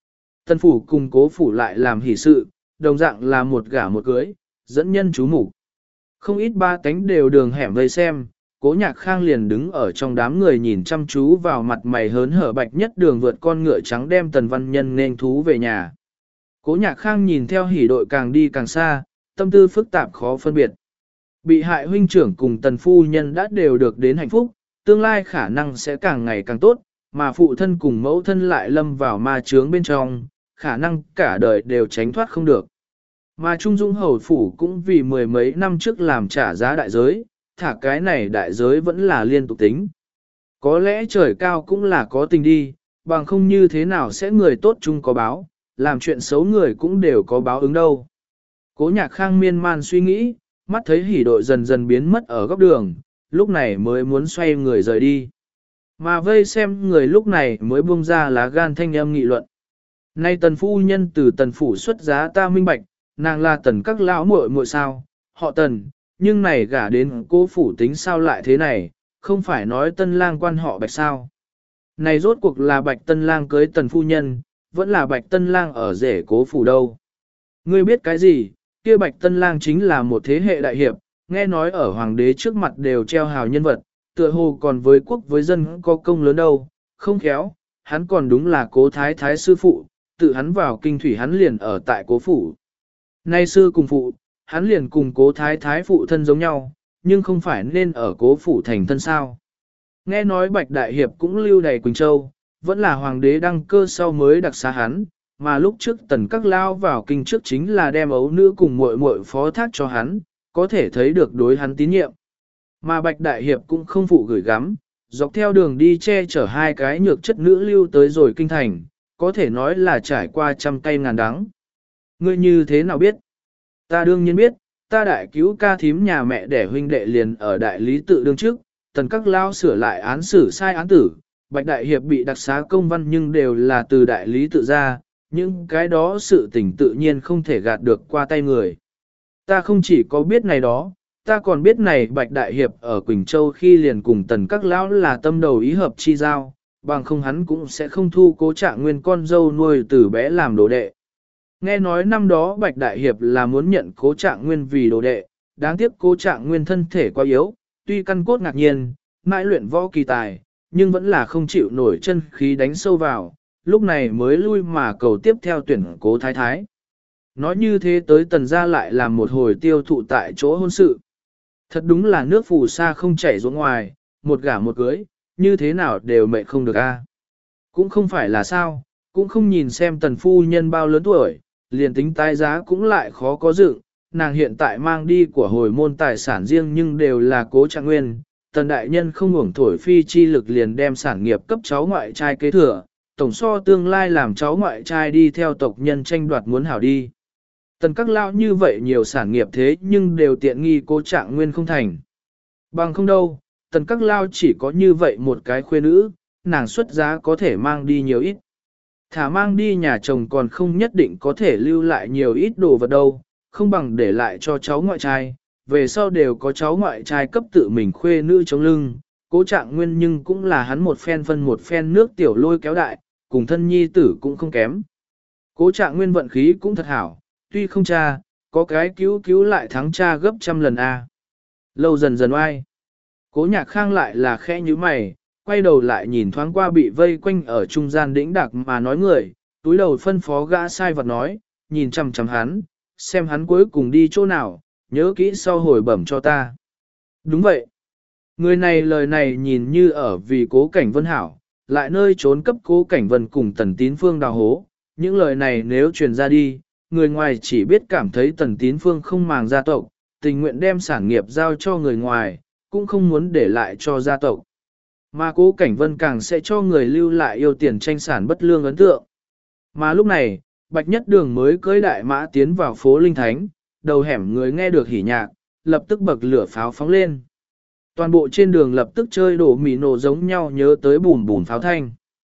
Speaker 1: Tần phủ cùng cố phủ lại làm hỷ sự, đồng dạng là một gả một cưới, dẫn nhân chú mục. Không ít ba tánh đều đường hẻm vây xem, cố nhạc khang liền đứng ở trong đám người nhìn chăm chú vào mặt mày hớn hở Bạch Nhất Đường vượt con ngựa trắng đem Tần Văn Nhân nên thú về nhà. Cố nhạc khang nhìn theo hỉ đội càng đi càng xa, tâm tư phức tạp khó phân biệt. Bị hại huynh trưởng cùng Tần phu nhân đã đều được đến hạnh phúc, tương lai khả năng sẽ càng ngày càng tốt, mà phụ thân cùng mẫu thân lại lâm vào ma chướng bên trong, khả năng cả đời đều tránh thoát không được. Mà Trung Dung hầu phủ cũng vì mười mấy năm trước làm trả giá đại giới, thả cái này đại giới vẫn là liên tục tính. Có lẽ trời cao cũng là có tình đi, bằng không như thế nào sẽ người tốt chung có báo, làm chuyện xấu người cũng đều có báo ứng đâu. Cố nhạc khang miên man suy nghĩ, mắt thấy hỉ đội dần dần biến mất ở góc đường, lúc này mới muốn xoay người rời đi. Mà vây xem người lúc này mới buông ra lá gan thanh âm nghị luận. Nay tần phu nhân từ tần phủ xuất giá ta minh bạch, nàng là tần các lão muội muội sao, họ tần, nhưng này gả đến cố phủ tính sao lại thế này, không phải nói tân lang quan họ bạch sao. Này rốt cuộc là bạch tân lang cưới tần phu nhân, vẫn là bạch tân lang ở rể cố phủ đâu. Ngươi biết cái gì, kia bạch tân lang chính là một thế hệ đại hiệp, nghe nói ở hoàng đế trước mặt đều treo hào nhân vật, tựa hồ còn với quốc với dân có công lớn đâu, không khéo, hắn còn đúng là cố thái thái sư phụ, tự hắn vào kinh thủy hắn liền ở tại cố phủ. Nay sư cùng phụ, hắn liền cùng cố thái thái phụ thân giống nhau, nhưng không phải nên ở cố phủ thành thân sao. Nghe nói Bạch Đại Hiệp cũng lưu đầy Quỳnh Châu, vẫn là hoàng đế đăng cơ sau mới đặc xá hắn, mà lúc trước tần các lao vào kinh trước chính là đem ấu nữ cùng muội muội phó thác cho hắn, có thể thấy được đối hắn tín nhiệm. Mà Bạch Đại Hiệp cũng không phụ gửi gắm, dọc theo đường đi che chở hai cái nhược chất nữ lưu tới rồi kinh thành, có thể nói là trải qua trăm cây ngàn đắng. Ngươi như thế nào biết? Ta đương nhiên biết, ta đại cứu ca thím nhà mẹ đẻ huynh đệ liền ở đại lý tự đương trước, tần các lao sửa lại án xử sai án tử, Bạch Đại Hiệp bị đặc xá công văn nhưng đều là từ đại lý tự ra, những cái đó sự tình tự nhiên không thể gạt được qua tay người. Ta không chỉ có biết này đó, ta còn biết này Bạch Đại Hiệp ở Quỳnh Châu khi liền cùng tần các lão là tâm đầu ý hợp chi giao, bằng không hắn cũng sẽ không thu Cố Trạng Nguyên con dâu nuôi từ bé làm đồ đệ. Nghe nói năm đó Bạch Đại Hiệp là muốn nhận Cố Trạng Nguyên vì đồ đệ, đáng tiếc Cố Trạng Nguyên thân thể quá yếu, tuy căn cốt ngạc nhiên, mãi luyện võ kỳ tài, nhưng vẫn là không chịu nổi chân khí đánh sâu vào, lúc này mới lui mà cầu tiếp theo tuyển Cố Thái Thái. Nói như thế tới tần gia lại làm một hồi tiêu thụ tại chỗ hôn sự. Thật đúng là nước phù sa không chảy xuống ngoài, một gả một cưới, như thế nào đều mệt không được a. Cũng không phải là sao, cũng không nhìn xem tần phu nhân bao lớn tuổi, liền tính tái giá cũng lại khó có dựng, nàng hiện tại mang đi của hồi môn tài sản riêng nhưng đều là Cố Trạng Nguyên, tần đại nhân không uổng thổi phi chi lực liền đem sản nghiệp cấp cháu ngoại trai kế thừa, tổng so tương lai làm cháu ngoại trai đi theo tộc nhân tranh đoạt muốn hảo đi. Tần các lão như vậy nhiều sản nghiệp thế nhưng đều tiện nghi Cố Trạng Nguyên không thành. Bằng không đâu, tần các lao chỉ có như vậy một cái khuê nữ, nàng xuất giá có thể mang đi nhiều ít. Thả mang đi nhà chồng còn không nhất định có thể lưu lại nhiều ít đồ vật đâu, không bằng để lại cho cháu ngoại trai, về sau đều có cháu ngoại trai cấp tự mình khuê nữ chống lưng. Cố Trạng Nguyên nhưng cũng là hắn một phen phân một phen nước tiểu lôi kéo đại, cùng thân nhi tử cũng không kém. Cố Trạng Nguyên vận khí cũng thật hảo, tuy không cha, có cái cứu lại thắng cha gấp trăm lần a. Lâu dần dần oai. Cố Nhạc Khang lại là khẽ như mày, quay đầu lại nhìn thoáng qua bị vây quanh ở trung gian đĩnh đạc mà nói người, túi đầu phân phó gã sai vật nói, nhìn chằm chằm hắn, xem hắn cuối cùng đi chỗ nào, nhớ kỹ sau hồi bẩm cho ta. Đúng vậy. Người này lời này nhìn như ở vì Cố Cảnh Vân hảo, lại nơi trốn cấp Cố Cảnh Vân cùng Tần Tín Phương đào hố, những lời này nếu truyền ra đi, người ngoài chỉ biết cảm thấy Tần Tín Phương không màng gia tộc, tình nguyện đem sản nghiệp giao cho người ngoài, cũng không muốn để lại cho gia tộc. Mà Cố Cảnh Vân càng sẽ cho người lưu lại yêu tiền tranh sản bất lương ấn tượng. Mà lúc này, Bạch Nhất Đường mới cưỡi đại mã tiến vào phố Linh Thánh, đầu hẻm người nghe được hỉ nhạc, lập tức bậc lửa pháo phóng lên. Toàn bộ trên đường lập tức chơi đổ mì nổ giống nhau nhớ tới bùn bùn pháo thanh.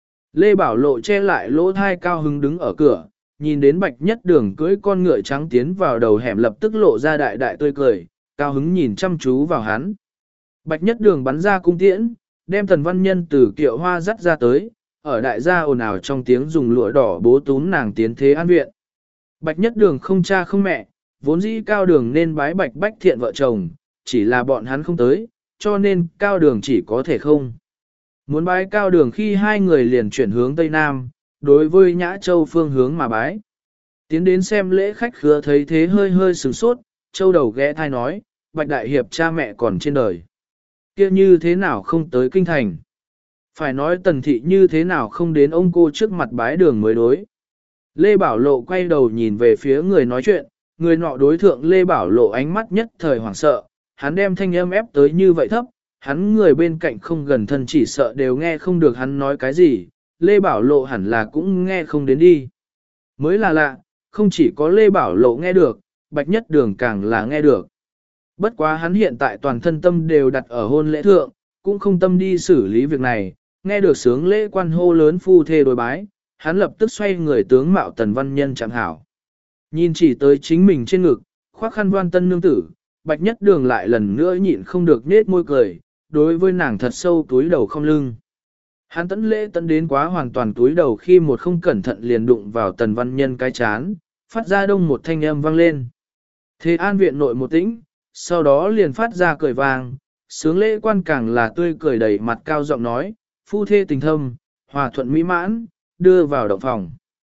Speaker 1: Lê Bảo Lộ che lại lỗ thai cao hứng đứng ở cửa, nhìn đến Bạch Nhất Đường cưỡi con ngựa trắng tiến vào đầu hẻm lập tức lộ ra đại đại tươi cười, cao hứng nhìn chăm chú vào hắn. Bạch Nhất Đường bắn ra cung tiễn, đem Tần Văn Nhân từ kiệu hoa dắt ra tới, ở đại gia ồn ào trong tiếng dùng lụa đỏ bố túm nàng tiến thế an viện. Bạch Nhất Đường không cha không mẹ, vốn dĩ Cao Đường nên bái Bạch Bách Thiện vợ chồng, chỉ là bọn hắn không tới, cho nên Cao Đường chỉ có thể không. Muốn bái Cao Đường khi hai người liền chuyển hướng Tây Nam, đối với Nhã Châu phương hướng mà bái. Tiến đến xem lễ khách khứa thấy thế hơi hơi sửng sốt, Châu đầu ghé thai nói, Bạch Đại Hiệp cha mẹ còn trên đời. Kia như thế nào không tới kinh thành? Phải nói Tần Thị như thế nào không đến ông cô trước mặt bái đường mới đối. Lê Bảo Lộ quay đầu nhìn về phía người nói chuyện, người nọ đối thượng Lê Bảo Lộ ánh mắt nhất thời hoảng sợ, hắn đem thanh âm ép tới như vậy thấp, hắn người bên cạnh không gần thân chỉ sợ đều nghe không được hắn nói cái gì, Lê Bảo Lộ hẳn là cũng nghe không đến đi. Mới là lạ, không chỉ có Lê Bảo Lộ nghe được, Bạch Nhất Đường càng là nghe được. Bất quá hắn hiện tại toàn thân tâm đều đặt ở hôn lễ thượng, cũng không tâm đi xử lý việc này, nghe được sướng lễ quan hô lớn phu thê đối bái, hắn lập tức xoay người tướng mạo Tần Văn Nhân chẳng hảo. Nhìn chỉ tới chính mình trên ngực, khoác khăn voan tân nương tử, Bạch Nhất Đường lại lần nữa nhịn không được nết môi cười, đối với nàng thật sâu túi đầu không lưng. Hắn tấn lễ tấn đến quá hoàn toàn túi đầu khi một không cẩn thận liền đụng vào Tần Văn Nhân cái chán, phát ra đông một thanh âm vang lên. Thế an viện nội một tĩnh, sau đó liền phát ra cười vang, sướng lễ quan càng là tươi cười đầy mặt cao giọng nói, phu thê tình thâm, hòa thuận mỹ mãn, đưa vào động phòng.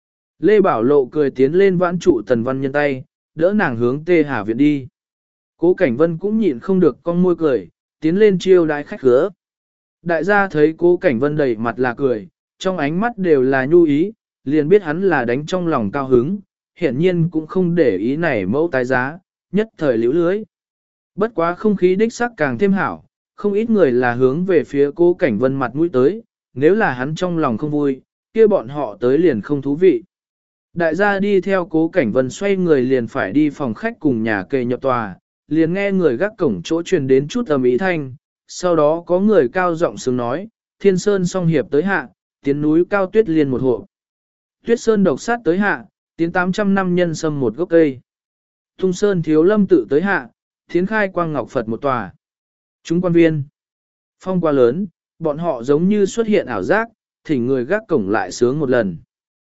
Speaker 1: Lê Bảo Lộ cười tiến lên vãn trụ Tần Văn Nhân tay, đỡ nàng hướng Tê Hà viện đi. Cố Cảnh Vân cũng nhịn không được con môi cười, tiến lên chiêu đái khách khứa. Đại gia thấy Cố Cảnh Vân đầy mặt là cười, trong ánh mắt đều là nhu ý, liền biết hắn là đánh trong lòng cao hứng, hiển nhiên cũng không để ý này mẫu tái giá, nhất thời liễu lưới. Bất quá không khí đích sắc càng thêm hảo, không ít người là hướng về phía Cố Cảnh Vân mặt mũi tới, nếu là hắn trong lòng không vui, kia bọn họ tới liền không thú vị. Đại gia đi theo Cố Cảnh Vân xoay người liền phải đi phòng khách cùng nhà kề nhập tòa, liền nghe người gác cổng chỗ truyền đến chút ầm ĩ thanh, sau đó có người cao giọng sướng nói, Thiên Sơn song hiệp tới hạ, tiến núi cao tuyết liền một hộ. Tuyết Sơn độc sát tới hạ, tiến 800 năm nhân sâm một gốc cây. Tung Sơn thiếu lâm tự tới hạ, tiến khai quang ngọc Phật một tòa. Chúng quan viên. Phong quá lớn, bọn họ giống như xuất hiện ảo giác, thỉnh người gác cổng lại sướng một lần.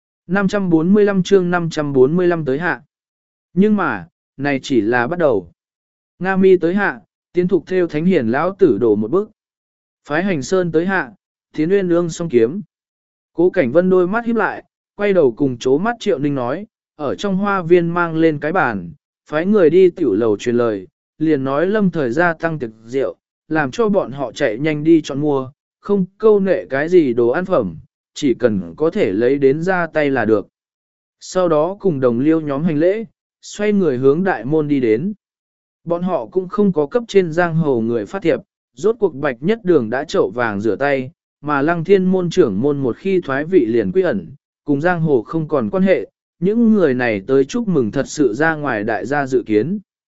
Speaker 1: 545 chương 545 tới hạ. Nhưng mà, này chỉ là bắt đầu. Nga Mi tới hạ, tiến thục theo thánh hiển lão tử đổ một bước. Phái hành sơn tới hạ, tiến nguyên ương song kiếm. Cố Cảnh Vân đôi mắt híp lại, quay đầu cùng chố mắt Triệu Ninh nói, ở trong hoa viên mang lên cái bàn, phái người đi tiểu lầu truyền lời, liền nói lâm thời gia tăng tiệc rượu, làm cho bọn họ chạy nhanh đi chọn mua, không câu nệ cái gì đồ ăn phẩm, chỉ cần có thể lấy đến ra tay là được. Sau đó cùng đồng liêu nhóm hành lễ, xoay người hướng đại môn đi đến. Bọn họ cũng không có cấp trên giang hồ người phát thiệp, rốt cuộc Bạch Nhất Đường đã chậu vàng rửa tay, mà Lăng Thiên môn trưởng môn một khi thoái vị liền quy ẩn, cùng giang hồ không còn quan hệ, những người này tới chúc mừng thật sự ra ngoài đại gia dự kiến.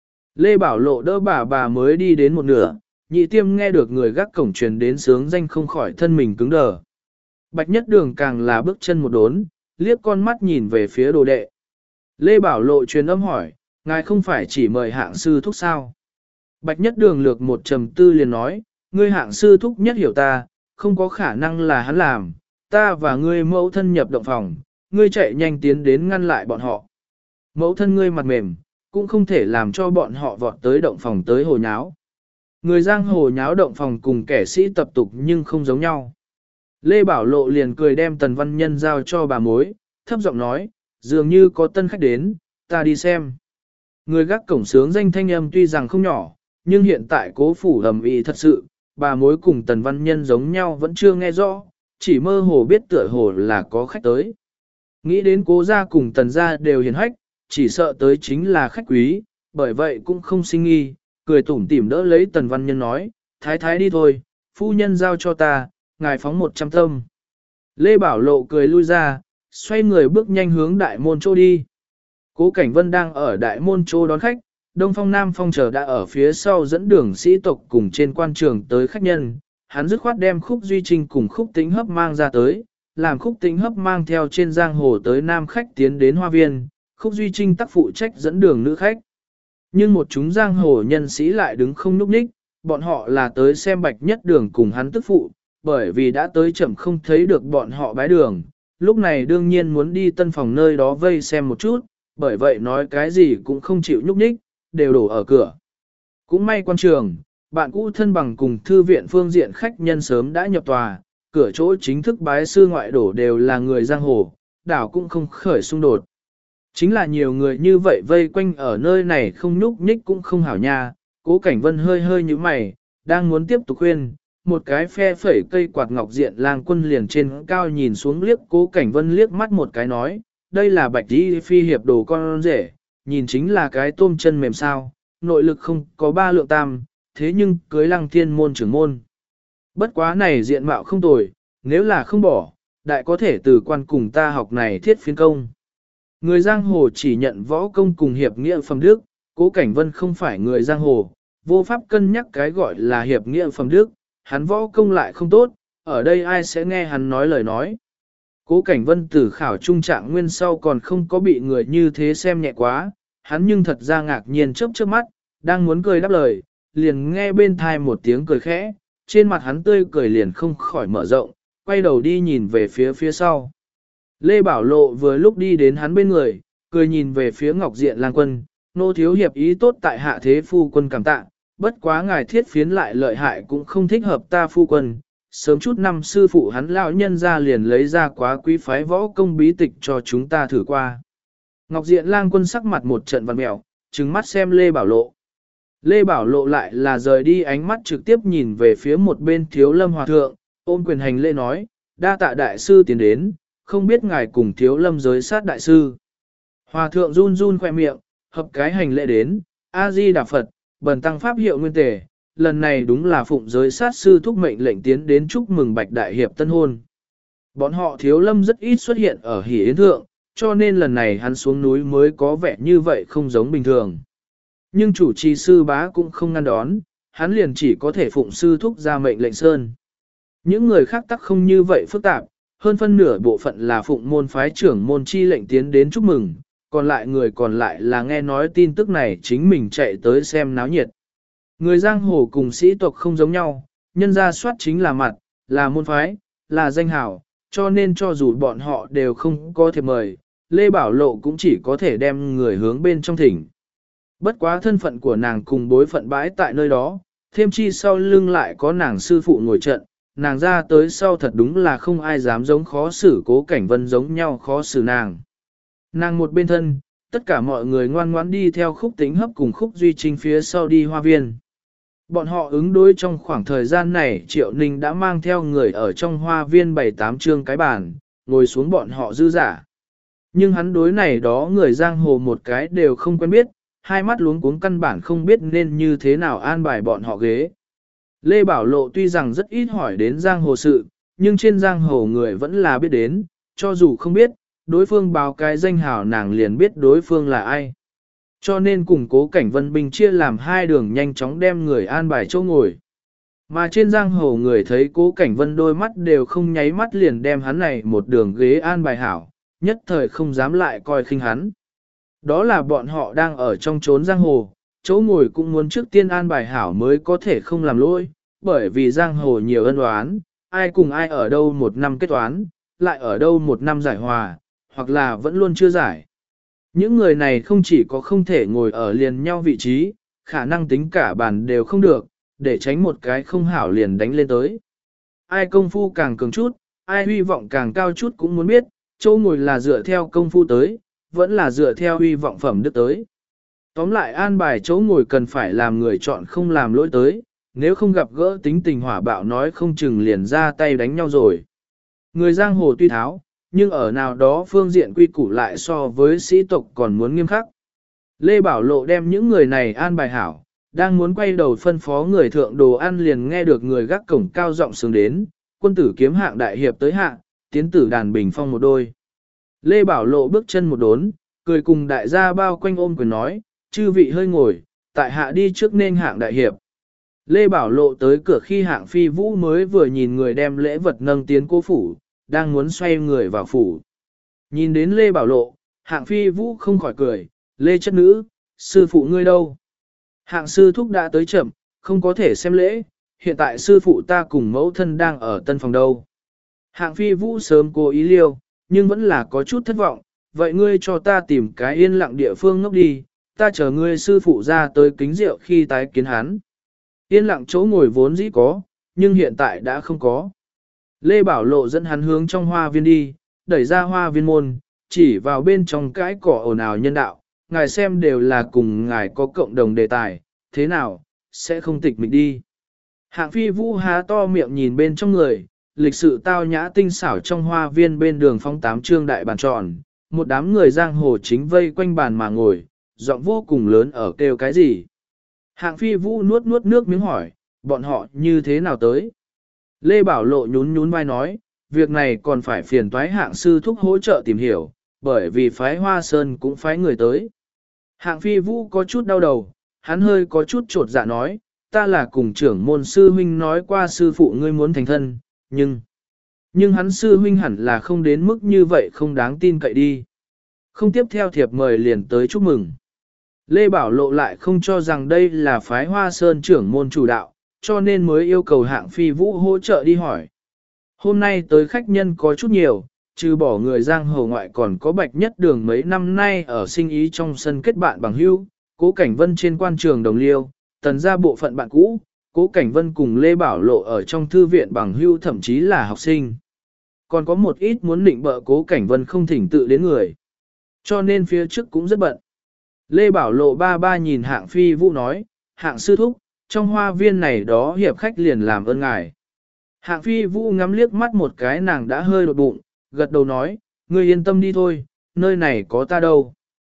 Speaker 1: Lê Bảo Lộ đỡ bà mới đi đến một nửa, nhị tiêm nghe được người gác cổng truyền đến sướng danh không khỏi thân mình cứng đờ. Bạch Nhất Đường càng là bước chân một đốn, liếc con mắt nhìn về phía đồ đệ. Lê Bảo Lộ truyền âm hỏi, ngài không phải chỉ mời hạng sư thúc sao? Bạch Nhất Đường lược một trầm tư liền nói, ngươi hạng sư thúc nhất hiểu ta, không có khả năng là hắn làm, ta và ngươi mẫu thân nhập động phòng, ngươi chạy nhanh tiến đến ngăn lại bọn họ. Mẫu thân ngươi mặt mềm, cũng không thể làm cho bọn họ vọt tới động phòng tới hồ nháo. Người giang hồ nháo động phòng cùng kẻ sĩ tập tục nhưng không giống nhau. Lê Bảo Lộ liền cười đem Tần Văn Nhân giao cho bà mối, thấp giọng nói, dường như có tân khách đến, ta đi xem. Người gác cổng sướng danh thanh âm tuy rằng không nhỏ, nhưng hiện tại Cố phủ ầm ĩ thật sự, bà mối cùng Tần Văn Nhân giống nhau vẫn chưa nghe rõ, chỉ mơ hồ biết tựa hồ là có khách tới. Nghĩ đến Cố gia cùng Tần gia đều hiền hách, chỉ sợ tới chính là khách quý, bởi vậy cũng không sinh nghi, cười tủm tỉm đỡ lấy Tần Văn Nhân nói, thái thái đi thôi, phu nhân giao cho ta, ngài phóng 100 tâm. Lê Bảo Lộ cười lui ra, xoay người bước nhanh hướng đại môn chỗ đi. Cố Cảnh Vân đang ở đại môn chỗ đón khách, Đông Phong Nam Phong chờ đã ở phía sau dẫn đường sĩ tộc cùng trên quan trường tới khách nhân. Hắn dứt khoát đem Khúc Duy Trinh cùng Khúc Tĩnh Hấp mang ra tới, làm Khúc Tĩnh Hấp mang theo trên giang hồ tới nam khách tiến đến hoa viên, Khúc Duy Trinh tác phụ trách dẫn đường nữ khách. Nhưng một chúng giang hồ nhân sĩ lại đứng không nhúc nhích, bọn họ là tới xem Bạch Nhất Đường cùng hắn tức phụ, bởi vì đã tới chậm không thấy được bọn họ bái đường, lúc này đương nhiên muốn đi tân phòng nơi đó vây xem một chút, bởi vậy nói cái gì cũng không chịu nhúc nhích, đều đổ ở cửa. Cũng may quan trường, bạn cũ thân bằng cùng thư viện phương diện khách nhân sớm đã nhập tòa, cửa chỗ chính thức bái sư ngoại đổ đều là người giang hồ, đảo cũng không khởi xung đột. Chính là nhiều người như vậy vây quanh ở nơi này không nhúc nhích cũng không hảo nha, Cố Cảnh Vân hơi hơi như mày, đang muốn tiếp tục khuyên, một cái phe phẩy cây quạt ngọc diện lang quân liền trên cao nhìn xuống liếc Cố Cảnh Vân liếc mắt một cái nói, đây là bạch đi phi hiệp đồ con rể, nhìn chính là cái tôm chân mềm sao, nội lực không có 3 lượng tam, thế nhưng cưới Lăng Thiên môn trưởng môn. Bất quá này diện mạo không tồi, nếu là không bỏ, đại có thể từ quan cùng ta học này thiết phiên công. Người giang hồ chỉ nhận võ công cùng hiệp nghĩa phẩm đức, Cố Cảnh Vân không phải người giang hồ, vô pháp cân nhắc cái gọi là hiệp nghĩa phẩm đức, hắn võ công lại không tốt, ở đây ai sẽ nghe hắn nói lời nói. Cố Cảnh Vân từ khảo trung trạng nguyên sau còn không có bị người như thế xem nhẹ quá, hắn nhưng thật ra ngạc nhiên chớp chớp mắt, đang muốn cười đáp lời, liền nghe bên thai một tiếng cười khẽ, trên mặt hắn tươi cười liền không khỏi mở rộng, quay đầu đi nhìn về phía sau. Lê Bảo Lộ vừa lúc đi đến hắn bên người, cười nhìn về phía Ngọc Diện Lang Quân, nô thiếu hiệp ý tốt tại hạ thế phu quân cảm tạ, bất quá ngài thiết phiến lại lợi hại cũng không thích hợp ta phu quân. Sớm chút năm sư phụ hắn lão nhân ra liền lấy ra quá quý phái võ công bí tịch cho chúng ta thử qua. Ngọc Diện Lang Quân sắc mặt một trận văn mèo, trừng mắt xem Lê Bảo Lộ. Lê Bảo Lộ lại là rời đi ánh mắt trực tiếp nhìn về phía một bên Thiếu Lâm Hòa Thượng, ôm quyền hành lễ nói, đa tạ đại sư tiến đến, không biết ngài cùng Thiếu Lâm giới sát đại sư. Hòa Thượng run run khoe miệng, hợp cái hành lễ đến, A-di Đà Phật, bần tăng pháp hiệu nguyên tề, lần này đúng là phụng giới sát sư thúc mệnh lệnh tiến đến chúc mừng Bạch Đại Hiệp tân hôn. Bọn họ Thiếu Lâm rất ít xuất hiện ở hỷ yến thượng, cho nên lần này hắn xuống núi mới có vẻ như vậy không giống bình thường. Nhưng chủ trì sư bá cũng không ngăn đón, hắn liền chỉ có thể phụng sư thúc ra mệnh lệnh sơn. Những người khác tắc không như vậy phức tạp, hơn phân nửa bộ phận là phụng môn phái trưởng môn chi lệnh tiến đến chúc mừng, còn lại người còn lại là nghe nói tin tức này chính mình chạy tới xem náo nhiệt. Người giang hồ cùng sĩ tộc không giống nhau, nhân gia soát chính là mặt, là môn phái, là danh hào, cho nên cho dù bọn họ đều không có thiệp mời, Lê Bảo Lộ cũng chỉ có thể đem người hướng bên trong thỉnh. Bất quá thân phận của nàng cùng bối phận bãi tại nơi đó, thêm chi sau lưng lại có nàng sư phụ ngồi trận, nàng ra tới sau thật đúng là không ai dám giống khó xử Cố Cảnh Vân giống nhau khó xử nàng. Nàng một bên thân, tất cả mọi người ngoan ngoãn đi theo Khúc Tĩnh Hấp cùng Khúc Duy Trinh phía sau đi hoa viên. Bọn họ ứng đối trong khoảng thời gian này Triệu Ninh đã mang theo người ở trong hoa viên 7-8 trương cái bàn, ngồi xuống bọn họ dư giả. Nhưng hắn đối này đó người giang hồ một cái đều không quen biết, hai mắt luống cuống căn bản không biết nên như thế nào an bài bọn họ ghế. Lê Bảo Lộ tuy rằng rất ít hỏi đến giang hồ sự, nhưng trên giang hồ người vẫn là biết đến, cho dù không biết, đối phương báo cái danh hào nàng liền biết đối phương là ai. Cho nên cùng Cố Cảnh Vân binh chia làm hai đường nhanh chóng đem người an bài chỗ ngồi. Mà trên giang hồ người thấy Cố Cảnh Vân đôi mắt đều không nháy mắt liền đem hắn này một đường ghế an bài hảo, nhất thời không dám lại coi khinh hắn. Đó là bọn họ đang ở trong chốn giang hồ, chỗ ngồi cũng muốn trước tiên an bài hảo mới có thể không làm lỗi, bởi vì giang hồ nhiều ân oán, ai cùng ai ở đâu một năm kết toán, lại ở đâu một năm giải hòa, hoặc là vẫn luôn chưa giải. Những người này không chỉ có không thể ngồi ở liền nhau vị trí, khả năng tính cả bàn đều không được, để tránh một cái không hảo liền đánh lên tới. Ai công phu càng cường chút, ai hy vọng càng cao chút cũng muốn biết, chỗ ngồi là dựa theo công phu tới, vẫn là dựa theo hy vọng phẩm đức tới. Tóm lại an bài chỗ ngồi cần phải làm người chọn không làm lỗi tới, nếu không gặp gỡ tính tình hỏa bạo nói không chừng liền ra tay đánh nhau rồi. Người giang hồ tuy tháo, nhưng ở nào đó phương diện quy củ lại so với sĩ tộc còn muốn nghiêm khắc. Lê Bảo Lộ đem những người này an bài hảo, đang muốn quay đầu phân phó người thượng đồ ăn liền nghe được người gác cổng cao giọng sướng đến, quân tử kiếm hạng đại hiệp tới hạng, tiến tử đàn bình phong một đôi. Lê Bảo Lộ bước chân một đốn, cười cùng đại gia bao quanh ôm quyền nói, chư vị hơi ngồi, tại hạ đi trước nên hạng đại hiệp. Lê Bảo Lộ tới cửa khi hạng phi vũ mới vừa nhìn người đem lễ vật nâng tiến cố phủ, đang muốn xoay người vào phủ. Nhìn đến Lê Bảo Lộ, hạng phi vũ không khỏi cười, Lê chất nữ, sư phụ ngươi đâu? Hạng sư thúc đã tới chậm, không có thể xem lễ, hiện tại sư phụ ta cùng mẫu thân đang ở tân phòng đâu. Hạng phi vũ sớm cố ý liêu, nhưng vẫn là có chút thất vọng, vậy ngươi cho ta tìm cái yên lặng địa phương ngốc đi, ta chờ ngươi sư phụ ra tới kính rượu khi tái kiến hắn. Yên lặng chỗ ngồi vốn dĩ có, nhưng hiện tại đã không có. Lê Bảo Lộ dẫn hắn hướng trong hoa viên đi, đẩy ra hoa viên môn, chỉ vào bên trong cái cỏ ồn ào nhân đạo, ngài xem đều là cùng ngài có cộng đồng đề tài, thế nào, sẽ không tịch mịch đi. Hạng phi vũ há to miệng nhìn bên trong người, lịch sự tao nhã tinh xảo trong hoa viên bên đường phong 8 trương đại bàn tròn, một đám người giang hồ chính vây quanh bàn mà ngồi, giọng vô cùng lớn ở kêu cái gì. Hạng phi vũ nuốt nuốt nước miếng hỏi, bọn họ như thế nào tới? Lê Bảo Lộ nhún nhún vai nói, việc này còn phải phiền toái hạng sư thúc hỗ trợ tìm hiểu, bởi vì phái Hoa Sơn cũng phái người tới. Hạng phi vũ có chút đau đầu, hắn hơi có chút trột dạ nói, ta là cùng trưởng môn sư huynh nói qua sư phụ ngươi muốn thành thân, nhưng hắn sư huynh hẳn là không đến mức như vậy không đáng tin cậy đi. Không tiếp theo thiệp mời liền tới chúc mừng. Lê Bảo Lộ lại không cho rằng đây là phái Hoa Sơn trưởng môn chủ đạo, cho nên mới yêu cầu hạng phi vũ hỗ trợ đi hỏi. Hôm nay tới khách nhân có chút nhiều, trừ bỏ người giang hồ ngoại còn có Bạch Nhất Đường mấy năm nay ở sinh ý trong sân kết bạn bằng hữu, Cố Cảnh Vân trên quan trường đồng liêu, Tần gia bộ phận bạn cũ, Cố Cảnh Vân cùng Lê Bảo Lộ ở trong thư viện bằng hữu thậm chí là học sinh. Còn có một ít muốn định bợ Cố Cảnh Vân không thỉnh tự đến người. Cho nên phía trước cũng rất bận. Lê Bảo Lộ ba ba nhìn hạng phi vũ nói, hạng sư thúc, trong hoa viên này đó hiệp khách liền làm ơn ngài. Hạng phi vũ ngắm liếc mắt một cái nàng đã hơi đột bụng, gật đầu nói, ngươi yên tâm đi thôi, nơi này có ta đâu.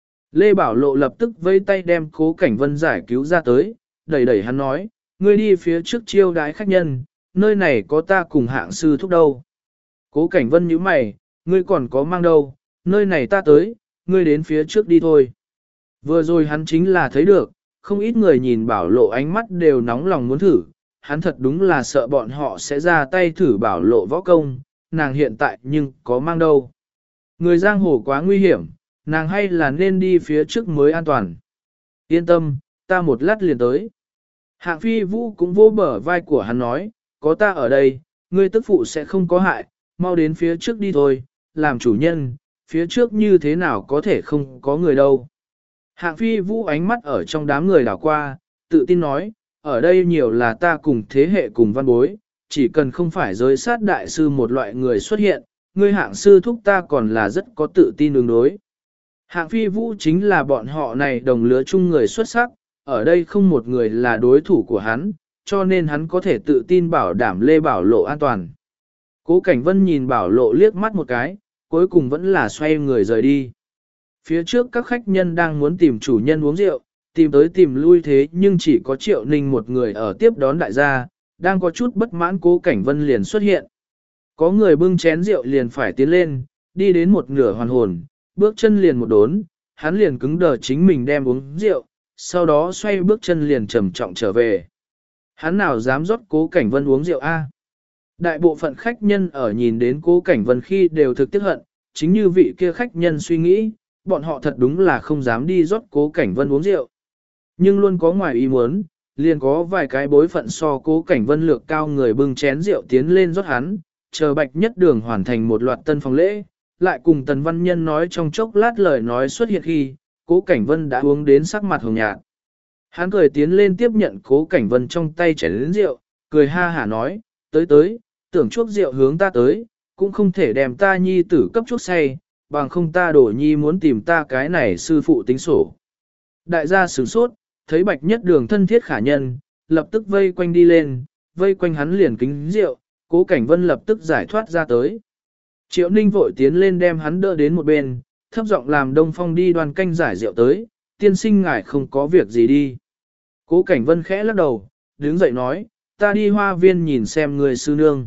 Speaker 1: Lê Bảo Lộ lập tức vẫy tay đem Cố Cảnh Vân giải cứu ra tới, đẩy đẩy hắn nói, ngươi đi phía trước chiêu đái khách nhân, nơi này có ta cùng hạng sư thúc đâu. Cố Cảnh Vân nhíu mày, ngươi còn có mang đâu, nơi này ta tới, ngươi đến phía trước đi thôi. Vừa rồi hắn chính là thấy được, không ít người nhìn Bảo Lộ ánh mắt đều nóng lòng muốn thử, hắn thật đúng là sợ bọn họ sẽ ra tay thử Bảo Lộ võ công, nàng hiện tại nhưng có mang đâu. Người giang hồ quá nguy hiểm, nàng hay là nên đi phía trước mới an toàn. Yên tâm, ta một lát liền tới. Hạng phi vũ cũng vô bờ vai của hắn nói, có ta ở đây, ngươi tức phụ sẽ không có hại, mau đến phía trước đi thôi, làm chủ nhân, phía trước như thế nào có thể không có người đâu. Hạng phi vũ ánh mắt ở trong đám người đảo qua, tự tin nói, ở đây nhiều là ta cùng thế hệ cùng văn bối, chỉ cần không phải giới sát đại sư một loại người xuất hiện, ngươi hạng sư thúc ta còn là rất có tự tin ứng đối. Hạng phi vũ chính là bọn họ này đồng lứa chung người xuất sắc, ở đây không một người là đối thủ của hắn, cho nên hắn có thể tự tin bảo đảm Lê Bảo Lộ an toàn. Cố Cảnh Vân nhìn Bảo Lộ liếc mắt một cái, cuối cùng vẫn là xoay người rời đi. Phía trước các khách nhân đang muốn tìm chủ nhân uống rượu, tìm tới tìm lui thế nhưng chỉ có Triệu Ninh một người ở tiếp đón đại gia, đang có chút bất mãn Cố Cảnh Vân liền xuất hiện. Có người bưng chén rượu liền phải tiến lên, đi đến một nửa hoàn hồn, bước chân liền một đốn, hắn liền cứng đờ chính mình đem uống rượu, sau đó xoay bước chân liền trầm trọng trở về. Hắn nào dám rót Cố Cảnh Vân uống rượu a? Đại bộ phận khách nhân ở nhìn đến Cố Cảnh Vân khi đều thực tiếc hận, chính như vị kia khách nhân suy nghĩ, bọn họ thật đúng là không dám đi rót Cố Cảnh Vân uống rượu. Nhưng luôn có ngoài ý muốn, liền có vài cái bối phận so Cố Cảnh Vân lược cao người bưng chén rượu tiến lên rót hắn, chờ Bạch Nhất Đường hoàn thành một loạt tân phòng lễ, lại cùng Tần Văn Nhân nói trong chốc lát lời nói xuất hiện khi, Cố Cảnh Vân đã uống đến sắc mặt hồng nhạt. Hắn cười tiến lên tiếp nhận Cố Cảnh Vân trong tay chén rượu, cười ha hả nói, tới, tưởng chuốc rượu hướng ta tới, cũng không thể đem ta nhi tử cấp chuốc say, bằng không ta đổ nhi muốn tìm ta cái này sư phụ tính sổ. Đại gia sửng sốt, thấy Bạch Nhất Đường thân thiết khả nhân, lập tức vây quanh đi lên, vây quanh hắn liền kính rượu, Cố Cảnh Vân lập tức giải thoát ra tới. Triệu Ninh vội tiến lên đem hắn đỡ đến một bên, thấp giọng làm Đông Phong đi đoan canh giải rượu tới, tiên sinh ngài không có việc gì đi. Cố Cảnh Vân khẽ lắc đầu, đứng dậy nói, ta đi hoa viên nhìn xem người sư nương.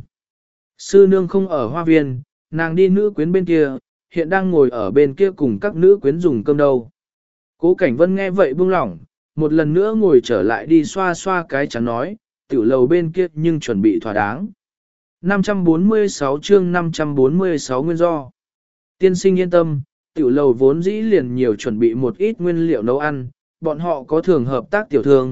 Speaker 1: Sư nương không ở hoa viên, nàng đi nữ quyến bên kia, hiện đang ngồi ở bên kia cùng các nữ quyến dùng cơm đâu. Cố Cảnh Vân nghe vậy buông lỏng, một lần nữa ngồi trở lại đi xoa xoa cái chắn nói, tiểu lầu bên kia nhưng chuẩn bị thỏa đáng. 546 chương 546 nguyên do. Tiên sinh yên tâm, tiểu lầu vốn dĩ liền nhiều chuẩn bị một ít nguyên liệu nấu ăn, bọn họ có thường hợp tác tiểu thương,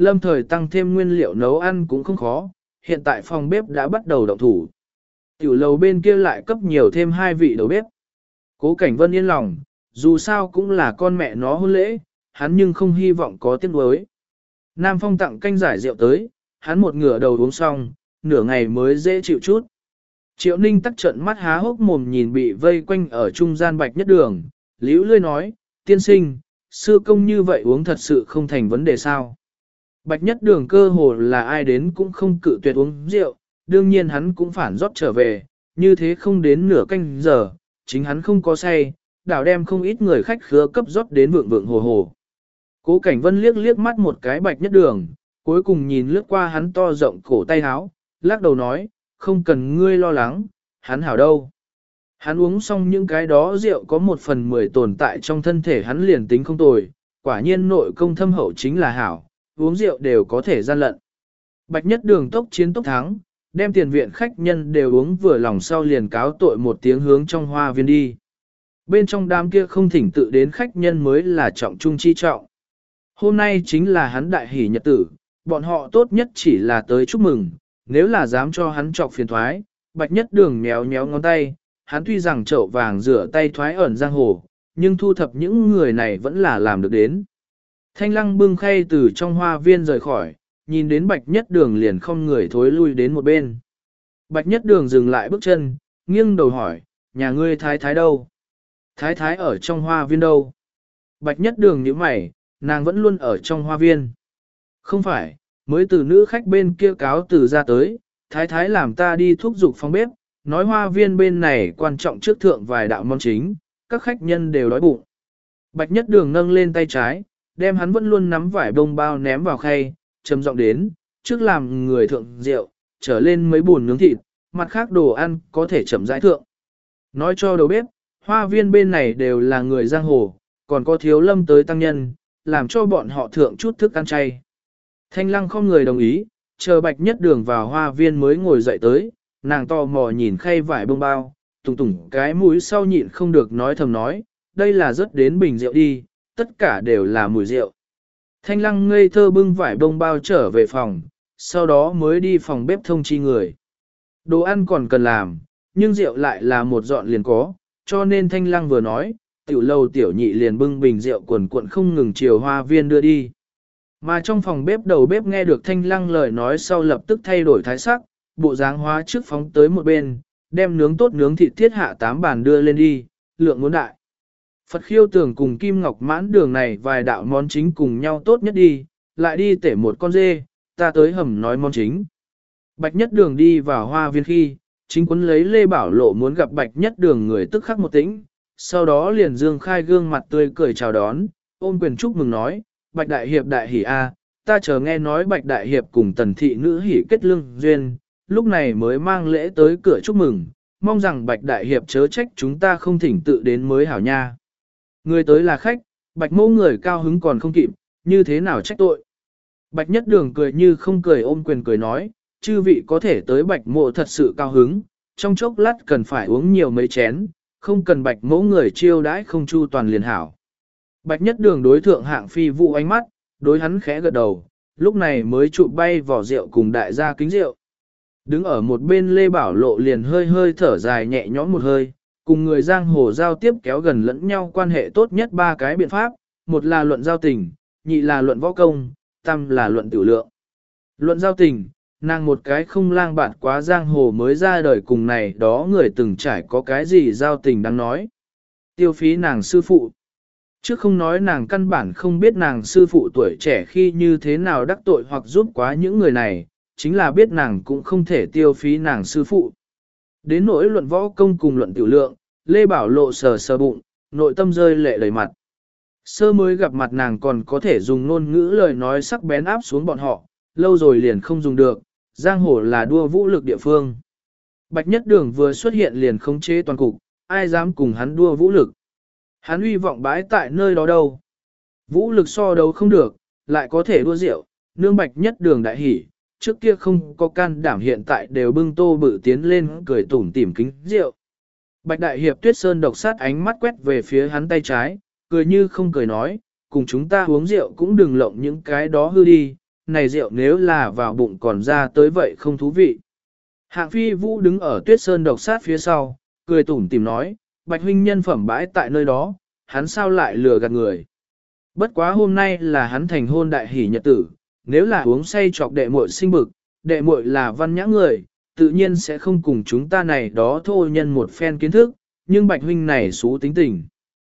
Speaker 1: lâm thời tăng thêm nguyên liệu nấu ăn cũng không khó, hiện tại phòng bếp đã bắt đầu động thủ. Tiểu lầu bên kia lại cấp nhiều thêm 2 vị đầu bếp. Cố Cảnh Vân yên lòng, dù sao cũng là con mẹ nó hôn lễ, hắn nhưng không hy vọng có tiếc nuối. Nam Phong tặng canh giải rượu tới, hắn một ngửa đầu uống xong, nửa ngày mới dễ chịu chút. Triệu Ninh tắc trận mắt há hốc mồm nhìn bị vây quanh ở trung gian Bạch Nhất Đường, liễu lươi nói, tiên sinh, sư công như vậy uống thật sự không thành vấn đề sao. Bạch Nhất Đường cơ hồ là ai đến cũng không cự tuyệt uống rượu, đương nhiên hắn cũng phản rót trở về, như thế không đến nửa canh giờ, chính hắn không có say, đảo đem không ít người khách khứa cấp rót đến vượng vượng hồ hồ. Cố Cảnh Vân liếc liếc mắt một cái Bạch Nhất Đường, cuối cùng nhìn lướt qua hắn to rộng cổ tay háo, lắc đầu nói, không cần ngươi lo lắng, hắn hảo đâu. Hắn uống xong những cái đó rượu có 1/10 tồn tại trong thân thể hắn liền tính không tồi, quả nhiên nội công thâm hậu chính là hảo, uống rượu đều có thể gian lận. Bạch Nhất Đường tốc chiến tốc thắng, đem tiền viện khách nhân đều uống vừa lòng sau liền cáo tội một tiếng hướng trong hoa viên đi. Bên trong đám kia không thỉnh tự đến khách nhân mới là trọng trung chi trọng. Hôm nay chính là hắn đại hỷ nhật tử, bọn họ tốt nhất chỉ là tới chúc mừng, nếu là dám cho hắn trọc phiền thoái, Bạch Nhất Đường méo méo ngón tay, hắn tuy rằng chậu vàng rửa tay thoái ẩn giang hồ, nhưng thu thập những người này vẫn là làm được đến. Thanh Lăng bưng khay từ trong hoa viên rời khỏi, nhìn đến Bạch Nhất Đường liền không người thối lui đến một bên. Bạch Nhất Đường dừng lại bước chân, nghiêng đầu hỏi, nhà ngươi thái thái đâu? Thái thái ở trong hoa viên đâu? Bạch Nhất Đường nhíu mày, nàng vẫn luôn ở trong hoa viên. Không phải, mới từ nữ khách bên kia cáo từ ra tới, thái thái làm ta đi thúc giục phòng bếp, nói hoa viên bên này quan trọng trước thượng vài đạo món chính, các khách nhân đều đói bụng. Bạch Nhất Đường nâng lên tay trái, đem hắn vẫn luôn nắm vải bông bao ném vào khay, trầm giọng đến, trước làm người thượng rượu, trở lên mấy buồn nướng thịt, mặt khác đồ ăn có thể chậm rãi thượng. Nói cho đầu bếp, hoa viên bên này đều là người giang hồ, còn có thiếu lâm tới tăng nhân, làm cho bọn họ thượng chút thức ăn chay. Thanh Lăng không người đồng ý, chờ Bạch Nhất Đường vào hoa viên mới ngồi dậy tới, nàng tò mò nhìn khay vải bông bao, tùng tùng cái mũi sau nhịn không được nói thầm nói, đây là rất đến bình rượu đi, tất cả đều là mùi rượu. Thanh Lăng ngây thơ bưng vải bông bao trở về phòng, sau đó mới đi phòng bếp thông chi người. Đồ ăn còn cần làm, nhưng rượu lại là một dọn liền có, cho nên Thanh Lăng vừa nói, tiểu lâu tiểu nhị liền bưng bình rượu quần cuộn không ngừng chiều hoa viên đưa đi. Mà trong phòng bếp đầu bếp nghe được Thanh Lăng lời nói sau lập tức thay đổi thái sắc, bộ dáng hóa trước phóng tới một bên, đem nướng tốt nướng thịt thiết hạ 8 bàn đưa lên đi, lượng muốn đại. Phật Khiêu Tưởng cùng Kim Ngọc Mãn Đường này vài đạo món chính cùng nhau tốt nhất đi, lại đi tể một con dê, ta tới hầm nói món chính. Bạch Nhất Đường đi vào hoa viên khi, chính quấn lấy Lê Bảo Lộ muốn gặp Bạch Nhất Đường người tức khắc một tĩnh, sau đó liền dương khai gương mặt tươi cười chào đón, ôm quyền chúc mừng nói, Bạch Đại Hiệp đại hỷ a, ta chờ nghe nói Bạch Đại Hiệp cùng tần thị nữ hỷ kết lương duyên, lúc này mới mang lễ tới cửa chúc mừng, mong rằng Bạch Đại Hiệp chớ trách chúng ta không thỉnh tự đến mới hảo nha. Người tới là khách, Bạch Mỗ người cao hứng còn không kịp, như thế nào trách tội. Bạch Nhất Đường cười như không cười ôm quyền cười nói, chư vị có thể tới Bạch Mỗ thật sự cao hứng, trong chốc lát cần phải uống nhiều mấy chén, không cần Bạch Mỗ người chiêu đãi không chu toàn liền hảo. Bạch Nhất Đường đối thượng hạng phi vụ ánh mắt, đối hắn khẽ gật đầu, lúc này mới chụp bay vỏ rượu cùng đại gia kính rượu. Đứng ở một bên Lê Bảo Lộ liền hơi hơi thở dài nhẹ nhõm một hơi, cùng người giang hồ giao tiếp kéo gần lẫn nhau quan hệ tốt nhất 3 cái biện pháp, một là luận giao tình, nhị là luận võ công, tam là luận tiểu lượng. Luận giao tình, nàng một cái không lang bạt quá giang hồ mới ra đời cùng này đó người từng trải có cái gì giao tình đáng nói. Tiêu phí nàng sư phụ. Chứ không nói nàng căn bản không biết nàng sư phụ tuổi trẻ khi như thế nào đắc tội hoặc giúp quá những người này, chính là biết nàng cũng không thể tiêu phí nàng sư phụ. Đến nỗi luận võ công cùng luận tiểu lượng, Lê Bảo Lộ sờ sờ bụng, nội tâm rơi lệ đầy mặt. Sơ mới gặp mặt nàng còn có thể dùng ngôn ngữ lời nói sắc bén áp xuống bọn họ, lâu rồi liền không dùng được, giang hồ là đua vũ lực địa phương. Bạch Nhất Đường vừa xuất hiện liền khống chế toàn cục, ai dám cùng hắn đua vũ lực. Hắn uy vọng bãi tại nơi đó đâu. Vũ lực so đấu không được, lại có thể đua rượu, nương Bạch Nhất Đường đại hỉ, trước kia không có can đảm hiện tại đều bưng tô bự tiến lên cười tủm tỉm kính rượu. Bạch Đại Hiệp Tuyết Sơn độc sát ánh mắt quét về phía hắn tay trái, cười như không cười nói, cùng chúng ta uống rượu cũng đừng lộng những cái đó hư đi, này rượu nếu là vào bụng còn ra tới vậy không thú vị. Hạng Phi Vũ đứng ở Tuyết Sơn độc sát phía sau, cười tủm tỉm nói, Bạch huynh nhân phẩm bãi tại nơi đó, hắn sao lại lừa gạt người. Bất quá hôm nay là hắn thành hôn đại hỷ nhật tử, nếu là uống say chọc đệ muội sinh bực, đệ muội là văn nhã người, tự nhiên sẽ không cùng chúng ta này đó thôi nhân một phen kiến thức, nhưng Bạch huynh này xú tính tình.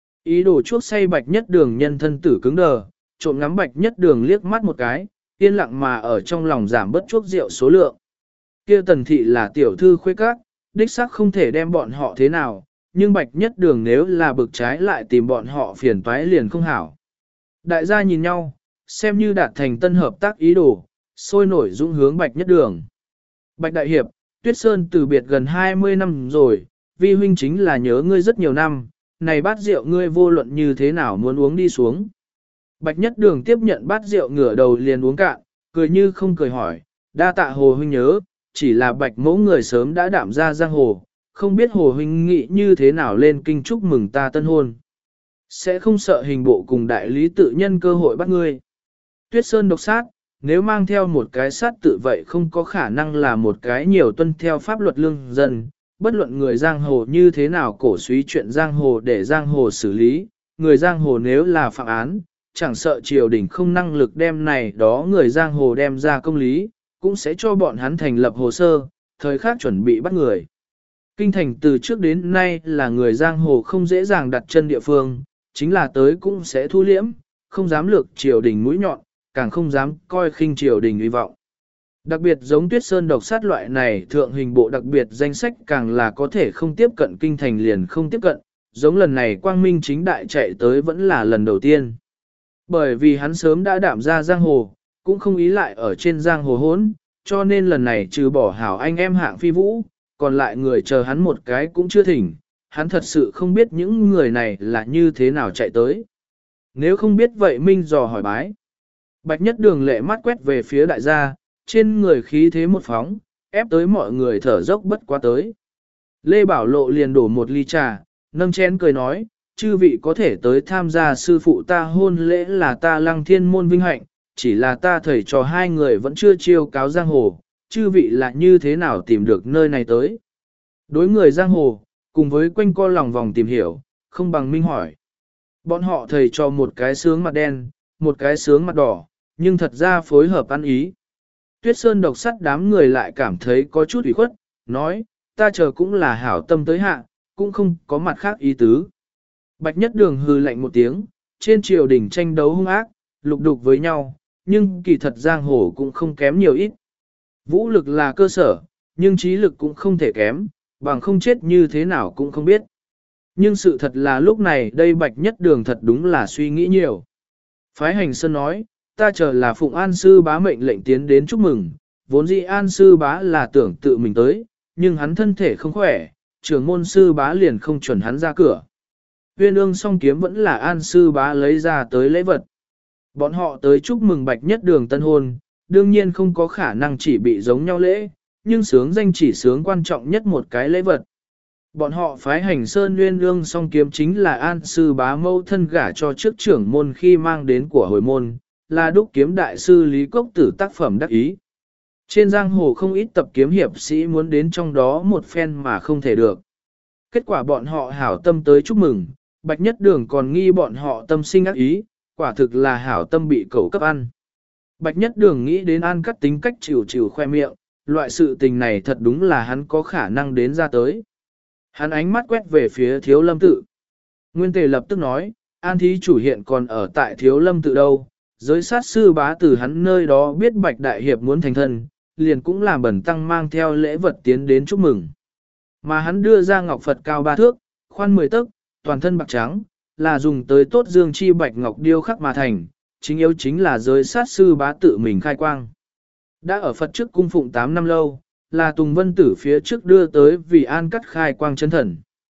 Speaker 1: Ý đồ chuốc say Bạch Nhất Đường nhân thân tử cứng đờ, trộm ngắm Bạch Nhất Đường liếc mắt một cái, yên lặng mà ở trong lòng giảm bớt chuốc rượu số lượng. Kia Tần thị là tiểu thư khuê các, đích xác không thể đem bọn họ thế nào, nhưng Bạch Nhất Đường nếu là bực trái lại tìm bọn họ phiền toái liền không hảo. Đại gia nhìn nhau, xem như đạt thành tân hợp tác ý đồ, sôi nổi dũng hướng Bạch Nhất Đường. Bạch Đại Hiệp, Tuyết Sơn từ biệt gần 20 năm rồi, vi huynh chính là nhớ ngươi rất nhiều năm, này bát rượu ngươi vô luận như thế nào muốn uống đi xuống. Bạch Nhất Đường tiếp nhận bát rượu ngửa đầu liền uống cạn, cười như không cười hỏi, đa tạ Hồ huynh nhớ, chỉ là Bạch mẫu người sớm đã đạm ra giang hồ, không biết Hồ huynh nghĩ như thế nào lên kinh chúc mừng ta tân hôn. Sẽ không sợ hình bộ cùng đại lý tự nhân cơ hội bắt ngươi. Tuyết Sơn độc sát, nếu mang theo một cái sát tự vậy không có khả năng là một cái nhiều tuân theo pháp luật lương dân, bất luận người giang hồ như thế nào cổ suý chuyện giang hồ để giang hồ xử lý, người giang hồ nếu là phạm án, chẳng sợ triều đình không năng lực đem này đó người giang hồ đem ra công lý, cũng sẽ cho bọn hắn thành lập hồ sơ, thời khắc chuẩn bị bắt người. Kinh thành từ trước đến nay là người giang hồ không dễ dàng đặt chân địa phương, chính là tới cũng sẽ thu liễm, không dám lược triều đình mũi nhọn, càng không dám coi khinh triều đình uy vọng. Đặc biệt giống Tuyết Sơn độc sát loại này thượng hình bộ đặc biệt danh sách càng là có thể không tiếp cận kinh thành liền không tiếp cận, giống lần này Quang Minh chính đại chạy tới vẫn là lần đầu tiên. Bởi vì hắn sớm đã đạm ra giang hồ, cũng không ý lại ở trên giang hồ hốn, cho nên lần này trừ bỏ hảo anh em Hạng Phi Vũ, còn lại người chờ hắn một cái cũng chưa thỉnh, hắn thật sự không biết những người này là như thế nào chạy tới. Nếu không biết vậy Minh dò hỏi bái. Bạch Nhất Đường lệ mắt quét về phía đại gia, trên người khí thế một phóng, ép tới mọi người thở dốc bất quá tới. Lê Bảo Lộ liền đổ một ly trà, nâng chén cười nói, chư vị có thể tới tham gia sư phụ ta hôn lễ là ta Lăng Thiên môn vinh hạnh, chỉ là ta thầy trò hai người vẫn chưa chiêu cáo giang hồ, chư vị là như thế nào tìm được nơi này tới. Đối người giang hồ, cùng với quanh co lòng vòng tìm hiểu, không bằng minh hỏi. Bọn họ thầy cho một cái sướng mặt đen, một cái sướng mặt đỏ, nhưng thật ra phối hợp ăn ý. Tuyết Sơn độc sắt đám người lại cảm thấy có chút ủy khuất, nói, ta chờ cũng là hảo tâm tới hạ, cũng không có mặt khác ý tứ. Bạch Nhất Đường hừ lạnh một tiếng, trên triều đình tranh đấu hung ác, lục đục với nhau, nhưng kỳ thật giang hồ cũng không kém nhiều ít. Vũ lực là cơ sở, nhưng trí lực cũng không thể kém, bằng không chết như thế nào cũng không biết. Nhưng sự thật là lúc này đây Bạch Nhất Đường thật đúng là suy nghĩ nhiều. Phái Hành Sơn nói, ta chờ là Phụng An Sư Bá mệnh lệnh tiến đến chúc mừng, vốn dĩ An Sư Bá là tưởng tự mình tới, nhưng hắn thân thể không khỏe, trưởng môn Sư Bá liền không chuẩn hắn ra cửa. Uyên ương song kiếm vẫn là An Sư Bá lấy ra tới lễ vật. Bọn họ tới chúc mừng Bạch Nhất Đường tân hôn, đương nhiên không có khả năng chỉ bị giống nhau lễ, nhưng sướng danh chỉ sướng quan trọng nhất một cái lễ vật. Bọn họ phái Hành Sơn Uyên ương song kiếm chính là An Sư Bá mâu thân gả cho trước trưởng môn khi mang đến của hồi môn, là đúc kiếm đại sư Lý Cốc Tử tác phẩm đắc ý. Trên giang hồ không ít tập kiếm hiệp sĩ muốn đến trong đó một phen mà không thể được. Kết quả bọn họ hảo tâm tới chúc mừng, Bạch Nhất Đường còn nghi bọn họ tâm sinh ác ý, quả thực là hảo tâm bị cẩu cấp ăn. Bạch Nhất Đường nghĩ đến An Cắt tính cách chịu chịu khoe miệng, loại sự tình này thật đúng là hắn có khả năng đến ra tới. Hắn ánh mắt quét về phía Thiếu Lâm Tự. Nguyên Tề lập tức nói, An thí chủ hiện còn ở tại Thiếu Lâm Tự đâu, giới sát sư bá từ hắn nơi đó biết Bạch Đại Hiệp muốn thành thân, liền cũng làm bẩn tăng mang theo lễ vật tiến đến chúc mừng. Mà hắn đưa ra ngọc Phật cao 3 thước, khoan 10 tấc, toàn thân bạc trắng, là dùng tới tốt dương chi bạch ngọc điêu khắc mà thành, chính yếu chính là giới sát sư bá tự mình khai quang. Đã ở Phật trước cung phụng 8 năm lâu, là Tùng Vân Tử phía trước đưa tới vì An Cắt khai quang chân thần.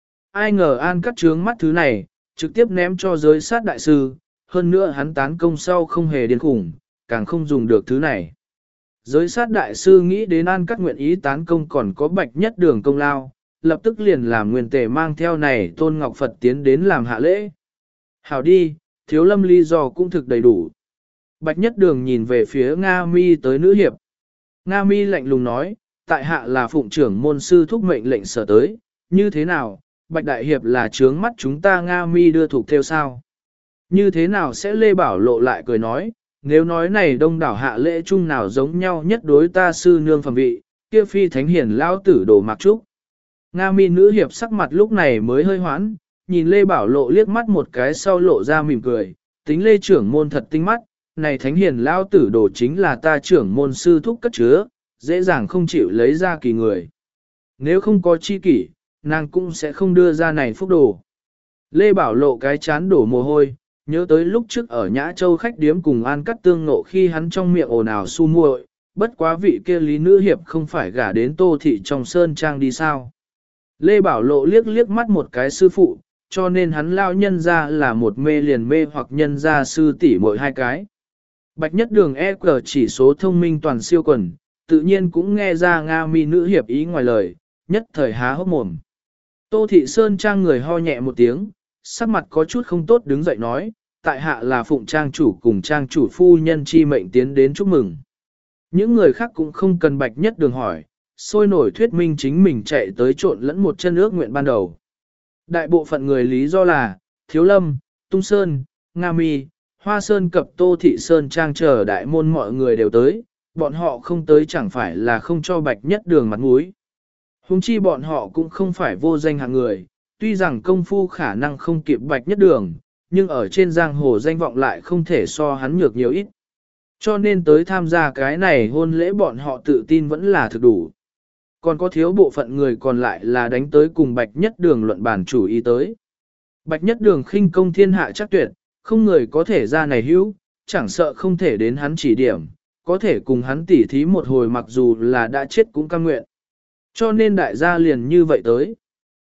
Speaker 1: Ai ngờ An Cắt trướng mắt thứ này, trực tiếp ném cho giới sát đại sư, hơn nữa hắn tán công sau không hề điên khủng, càng không dùng được thứ này. Giới sát đại sư nghĩ đến An Cắt nguyện ý tán công còn có Bạch Nhất Đường công lao, lập tức liền làm Nguyên Tề mang theo này Tôn Ngọc Phật tiến đến làm hạ lễ. Hảo đi, Thiếu Lâm lý do cũng thực đầy đủ. Bạch Nhất Đường nhìn về phía Nga Mi tới nữ hiệp. Nga Mi lạnh lùng nói, tại hạ là phụng trưởng môn sư thúc mệnh lệnh sở tới, như thế nào, Bạch Đại Hiệp là trướng mắt chúng ta Nga Mi đưa thuộc theo sao? Như thế nào sẽ Lê Bảo Lộ lại cười nói, nếu nói này đông đảo hạ lễ chung nào giống nhau nhất đối ta sư nương phẩm vị, kia phi thánh hiển lao tử đồ mặc trúc. Nga Mi nữ hiệp sắc mặt lúc này mới hơi hoãn, nhìn Lê Bảo Lộ liếc mắt một cái sau lộ ra mỉm cười, tính Lê trưởng môn thật tinh mắt, này thánh hiền lao tử đồ chính là ta trưởng môn sư thúc cất chứa, dễ dàng không chịu lấy ra kỳ người. Nếu không có chi kỷ, nàng cũng sẽ không đưa ra này phúc đồ. Lê Bảo Lộ cái chán đổ mồ hôi, nhớ tới lúc trước ở Nhã Châu khách điếm cùng An Cắt tương nộ khi hắn trong miệng ồn ào su muội, bất quá vị kia lý nữ hiệp không phải gả đến Tô thị trong sơn trang đi sao. Lê Bảo Lộ liếc liếc mắt một cái sư phụ, cho nên hắn lao nhân ra là một mê liền mê hoặc nhân ra sư tỷ mỗi hai cái. Bạch Nhất Đường EQ chỉ số thông minh toàn siêu quần, tự nhiên cũng nghe ra Nga Mi nữ hiệp ý ngoài lời, nhất thời há hốc mồm. Tô Thị Sơn trang người ho nhẹ một tiếng, sắc mặt có chút không tốt đứng dậy nói, tại hạ là phụng trang chủ cùng trang chủ phu nhân chi mệnh tiến đến chúc mừng. Những người khác cũng không cần Bạch Nhất Đường hỏi, sôi nổi thuyết minh chính mình chạy tới trộn lẫn một chân ước nguyện ban đầu. Đại bộ phận người lý do là, Thiếu Lâm, Tung Sơn, Nga Mi, Hoa Sơn cập Tô Thị Sơn trang chờ đại môn mọi người đều tới, bọn họ không tới chẳng phải là không cho Bạch Nhất Đường mặt mũi. Huống chi bọn họ cũng không phải vô danh hạng người, tuy rằng công phu khả năng không kịp Bạch Nhất Đường, nhưng ở trên giang hồ danh vọng lại không thể so hắn nhược nhiều ít. Cho nên tới tham gia cái này hôn lễ bọn họ tự tin vẫn là thực đủ. Còn có thiếu bộ phận người còn lại là đánh tới cùng Bạch Nhất Đường luận bàn chủ ý tới. Bạch Nhất Đường khinh công thiên hạ chắc tuyệt, không người có thể ra này hữu, chẳng sợ không thể đến hắn chỉ điểm, có thể cùng hắn tỉ thí một hồi mặc dù là đã chết cũng cam nguyện. Cho nên đại gia liền như vậy tới.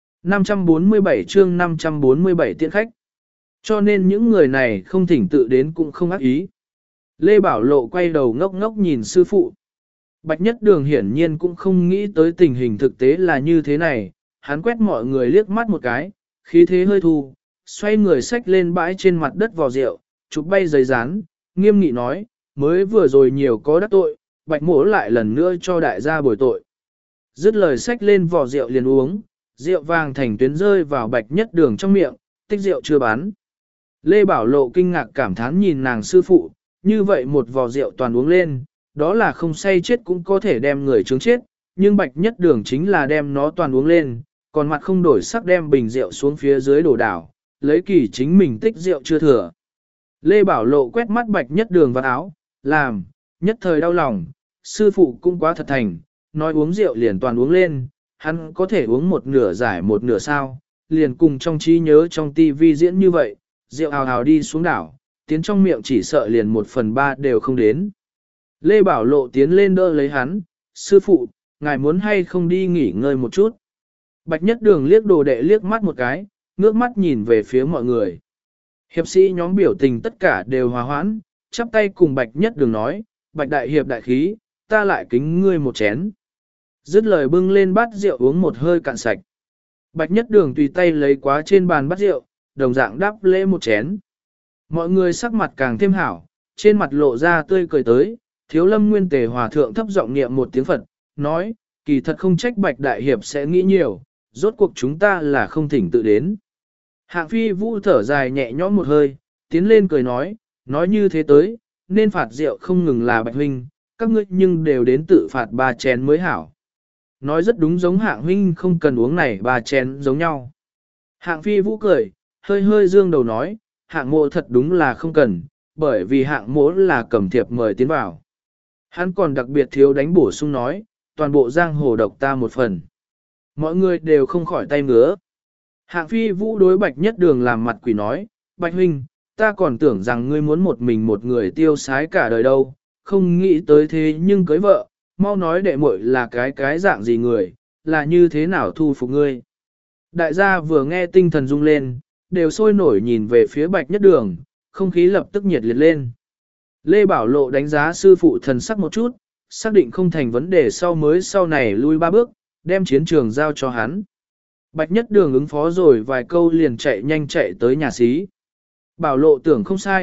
Speaker 1: 547 chương 547 tiễn khách. Cho nên những người này không thỉnh tự đến cũng không ác ý. Lê Bảo Lộ quay đầu ngốc ngốc nhìn sư phụ. Bạch Nhất Đường hiển nhiên cũng không nghĩ tới tình hình thực tế là như thế này, hắn quét mọi người liếc mắt một cái, khí thế hơi thu, xoay người xách lên bãi trên mặt đất vò rượu, chụp bay giấy rán, nghiêm nghị nói, mới vừa rồi nhiều có đắc tội, Bạch mỗ lại lần nữa cho đại gia bồi tội. Dứt lời xách lên vò rượu liền uống, rượu vàng thành tuyến rơi vào Bạch Nhất Đường trong miệng, tích rượu chưa bán. Lê Bảo Lộ kinh ngạc cảm thán nhìn nàng sư phụ, như vậy một vò rượu toàn uống lên, đó là không say chết cũng có thể đem người trướng chết, nhưng Bạch Nhất Đường chính là đem nó toàn uống lên, còn mặt không đổi sắc đem bình rượu xuống phía dưới đổ đảo, lấy kỳ chính mình tích rượu chưa thừa. Lê Bảo Lộ quét mắt Bạch Nhất Đường vào áo, làm, nhất thời đau lòng, sư phụ cũng quá thật thành, nói uống rượu liền toàn uống lên, hắn có thể uống một nửa giải một nửa sao, liền cùng trong trí nhớ trong tivi diễn như vậy, rượu hào hào đi xuống đảo, tiến trong miệng chỉ sợ liền 1/3 đều không đến. Lê Bảo Lộ tiến lên đỡ lấy hắn, sư phụ, ngài muốn hay không đi nghỉ ngơi một chút. Bạch Nhất Đường liếc đồ đệ liếc mắt một cái, ngước mắt nhìn về phía mọi người. Hiệp sĩ nhóm biểu tình tất cả đều hòa hoãn, chắp tay cùng Bạch Nhất Đường nói, Bạch Đại Hiệp đại khí, ta lại kính ngươi một chén. Dứt lời bưng lên bát rượu uống một hơi cạn sạch. Bạch Nhất Đường tùy tay lấy quá trên bàn bát rượu, đồng dạng đáp lễ một chén. Mọi người sắc mặt càng thêm hảo, trên mặt lộ ra tươi cười tới, Thiếu Lâm Nguyên Tề Hòa Thượng thấp giọng niệm một tiếng Phật, nói, kỳ thật không trách Bạch Đại Hiệp sẽ nghĩ nhiều, rốt cuộc chúng ta là không thỉnh tự đến. Hạng Phi Vũ thở dài nhẹ nhõm một hơi, tiến lên cười nói như thế tới, nên phạt rượu không ngừng là Bạch Huynh, các ngươi nhưng đều đến tự phạt 3 chén mới hảo. Nói rất đúng giống Hạng Huynh không cần uống này 3 chén giống nhau. Hạng Phi Vũ cười, hơi hơi dương đầu nói, Hạng mộ thật đúng là không cần, bởi vì Hạng mộ là cầm thiệp mời tiến vào. Hắn còn đặc biệt thiếu đánh bổ sung nói, toàn bộ giang hồ độc ta một phần. Mọi người đều không khỏi tay ngứa. Hạng Phi Vũ đối Bạch Nhất Đường làm mặt quỷ nói, Bạch Huynh, ta còn tưởng rằng ngươi muốn một mình một người tiêu sái cả đời đâu, không nghĩ tới thế nhưng cưới vợ, mau nói đệ muội là cái dạng gì người, là như thế nào thu phục ngươi. Đại gia vừa nghe tinh thần rung lên, đều sôi nổi nhìn về phía Bạch Nhất Đường, không khí lập tức nhiệt liệt lên. Lê Bảo Lộ đánh giá sư phụ thần sắc một chút, xác định không thành vấn đề sau này lui 3 bước, đem chiến trường giao cho hắn. Bạch Nhất Đường ứng phó rồi vài câu liền chạy nhanh chạy tới nhà xí. Bảo Lộ tưởng không sai,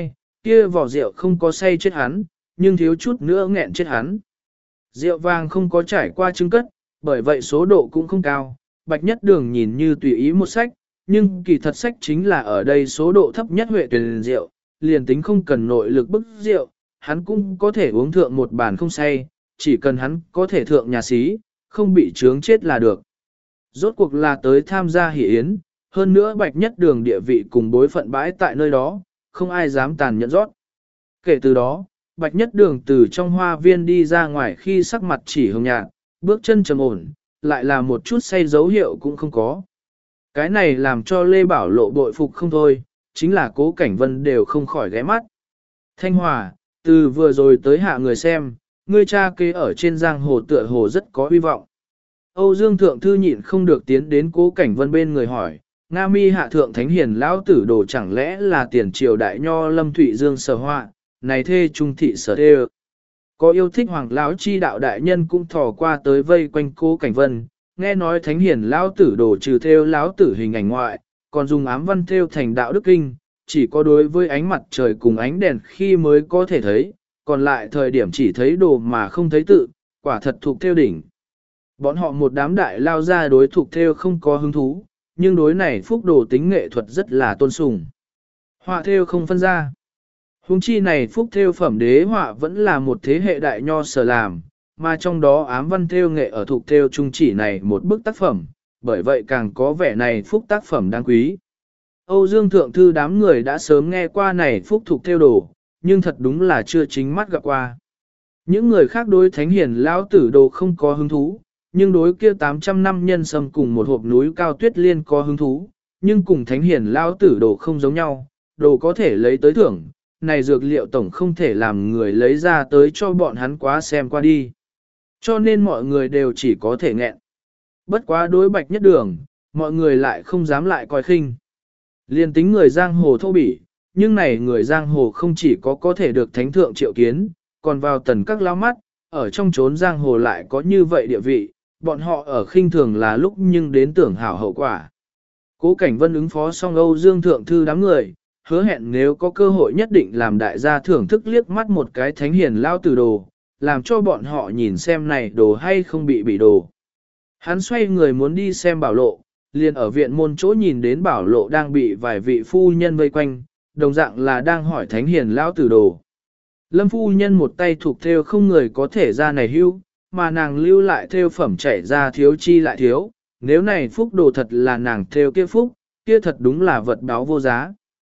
Speaker 1: Kia vỏ rượu không có say chết hắn, nhưng thiếu chút nữa nghẹn chết hắn. Rượu vàng không có trải qua trứng cất, bởi vậy số độ cũng không cao. Bạch Nhất Đường nhìn như tùy ý một sách, nhưng kỳ thật sách chính là ở đây số độ thấp nhất huệ tuyển rượu, liền tính không cần nội lực bức rượu, hắn cũng có thể uống thượng một bàn không say, chỉ cần hắn có thể thượng nhà xí, không bị chướng chết là được. Rốt cuộc là tới tham gia hỷ yến, hơn nữa Bạch Nhất Đường địa vị cùng bối phận bãi tại nơi đó, không ai dám tàn nhẫn rót. Kể từ đó, Bạch Nhất Đường từ trong hoa viên đi ra ngoài khi sắc mặt chỉ hồng nhạt, bước chân trầm ổn, lại là một chút say dấu hiệu cũng không có. Cái này làm cho Lê Bảo Lộ bội phục không thôi, chính là Cố Cảnh Vân đều không khỏi ghé mắt. Thanh Hòa, từ vừa rồi tới hạ người xem, ngươi cha kế ở trên giang hồ tựa hồ rất có hy vọng. Âu Dương Thượng Thư nhịn không được tiến đến Cố Cảnh Vân bên người hỏi, Nga mi hạ thượng thánh hiền lão tử đồ chẳng lẽ là tiền triều đại nho Lâm Thụy Dương sở họa, này thê trung thị sở thê. Có yêu thích hoàng lão chi đạo đại nhân cũng thò qua tới vây quanh Cố Cảnh Vân, nghe nói thánh hiền lão tử đồ trừ theo lão tử hình ảnh ngoại, còn dùng ám văn theo thành đạo đức kinh, chỉ có đối với ánh mặt trời cùng ánh đèn khi mới có thể thấy, còn lại thời điểm chỉ thấy đồ mà không thấy tự, quả thật thuộc theo đỉnh. Bọn họ một đám đại lao ra đối thuộc theo không có hứng thú, nhưng đối này phúc đồ tính nghệ thuật rất là tôn sùng. Họa theo không phân ra. Hùng chi này phúc theo phẩm đế họa vẫn là một thế hệ đại nho sở làm, mà trong đó ám văn theo nghệ ở thuộc theo trung chỉ này một bức tác phẩm, bởi vậy càng có vẻ này phúc tác phẩm đáng quý. Âu Dương Thượng Thư đám người đã sớm nghe qua này phúc thuộc theo đồ, nhưng thật đúng là chưa chính mắt gặp qua. Những người khác đối thánh hiền lão tử đồ không có hứng thú, nhưng đối kia 800 năm nhân sâm cùng một hộp núi cao tuyết liên có hứng thú, nhưng cùng thánh hiền lão tử đồ không giống nhau, đồ có thể lấy tới thưởng, này dược liệu tổng không thể làm người lấy ra tới cho bọn hắn quá xem qua đi. Cho nên mọi người đều chỉ có thể nghẹn. Bất quá đối Bạch Nhất Đường, mọi người lại không dám lại coi khinh. Liên tính người giang hồ thô bỉ, nhưng này người giang hồ không chỉ có thể được thánh thượng triệu kiến, còn vào tần các lao mắt, ở trong chốn giang hồ lại có như vậy địa vị, bọn họ ở khinh thường là lúc nhưng đến tưởng hảo hậu quả. Cố Cảnh Vân ứng phó xong Âu Dương Thượng Thư đám người, hứa hẹn nếu có cơ hội nhất định làm đại gia thưởng thức liếc mắt một cái thánh hiền lao tử đồ, làm cho bọn họ nhìn xem này đồ hay không bị đồ. Hắn xoay người muốn đi xem Bảo Lộ, liền ở viện môn chỗ nhìn đến Bảo Lộ đang bị vài vị phu nhân vây quanh, đồng dạng là đang hỏi thánh hiền lao tử đồ. Lâm phu nhân một tay thuộc theo không người có thể ra này hưu, mà nàng lưu lại theo phẩm chảy ra thiếu chi lại thiếu, nếu này phúc đồ thật là nàng theo kia phúc, kia thật đúng là vật báo vô giá.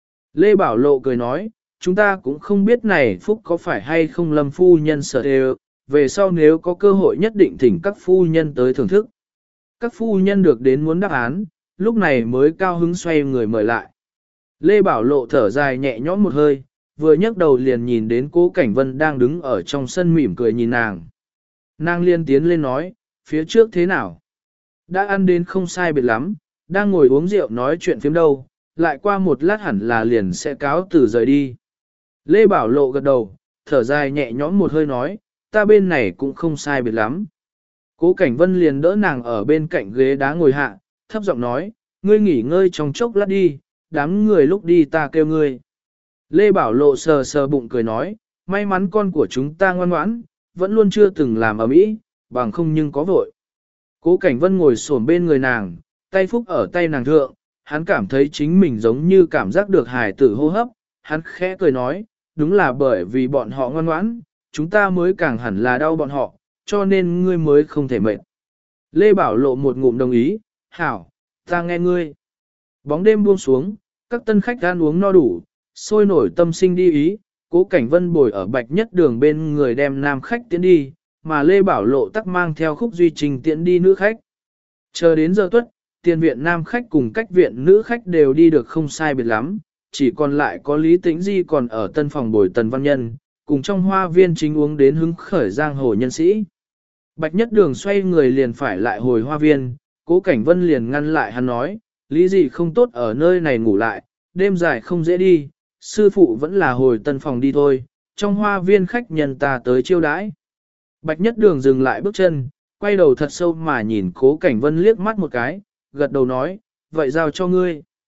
Speaker 1: Lê Bảo Lộ cười nói, chúng ta cũng không biết này phúc có phải hay không Lâm phu nhân sợ đều, về sau nếu có cơ hội nhất định thỉnh các phu nhân tới thưởng thức. Các phu nhân được đến muốn đáp án, lúc này mới cao hứng xoay người mời lại. Lê Bảo Lộ thở dài nhẹ nhõm một hơi, vừa nhấc đầu liền nhìn đến Cố Cảnh Vân đang đứng ở trong sân mỉm cười nhìn nàng. Nàng liên tiến lên nói, phía trước thế nào? Đã ăn đến không sai biệt lắm, đang ngồi uống rượu nói chuyện phiếm đâu, lại qua một lát hẳn là liền sẽ cáo từ rời đi. Lê Bảo Lộ gật đầu, thở dài nhẹ nhõm một hơi nói, ta bên này cũng không sai biệt lắm. Cố Cảnh Vân liền đỡ nàng ở bên cạnh ghế đá ngồi hạ, thấp giọng nói, ngươi nghỉ ngơi trong chốc lát đi, đám người lúc đi ta kêu ngươi. Lê Bảo Lộ sờ sờ bụng cười nói, may mắn con của chúng ta ngoan ngoãn, vẫn luôn chưa từng làm ở mỹ, bằng không nhưng có vội. Cố Cảnh Vân ngồi xổm bên người nàng, tay phúc ở tay nàng thượng, hắn cảm thấy chính mình giống như cảm giác được hài tử hô hấp, hắn khẽ cười nói, đúng là bởi vì bọn họ ngoan ngoãn, chúng ta mới càng hẳn là đau bọn họ, cho nên ngươi mới không thể mệt. Lê Bảo Lộ một ngụm đồng ý, hảo, ta nghe ngươi. Bóng đêm buông xuống, các tân khách ăn uống no đủ, sôi nổi tâm sinh đi ý, Cố Cảnh Vân bồi ở Bạch Nhất Đường bên người đem nam khách tiến đi, mà Lê Bảo Lộ tắc mang theo Khúc Duy Trình tiễn đi nữ khách. Chờ đến giờ tuất, tiền viện nam khách cùng cách viện nữ khách đều đi được không sai biệt lắm, chỉ còn lại có Lý Tĩnh Di còn ở tân phòng bồi Tần Văn Nhân, cùng trong hoa viên chính uống đến hứng khởi giang hồ nhân sĩ. Bạch Nhất Đường xoay người liền phải lại hồi hoa viên, Cố Cảnh Vân liền ngăn lại hắn nói, lý gì không tốt ở nơi này ngủ lại, đêm dài không dễ đi, sư phụ vẫn là hồi tân phòng đi thôi, trong hoa viên khách nhân ta tới chiêu đãi. Bạch Nhất Đường dừng lại bước chân, quay đầu thật sâu mà nhìn Cố Cảnh Vân liếc mắt một cái, gật đầu nói, vậy giao cho ngươi.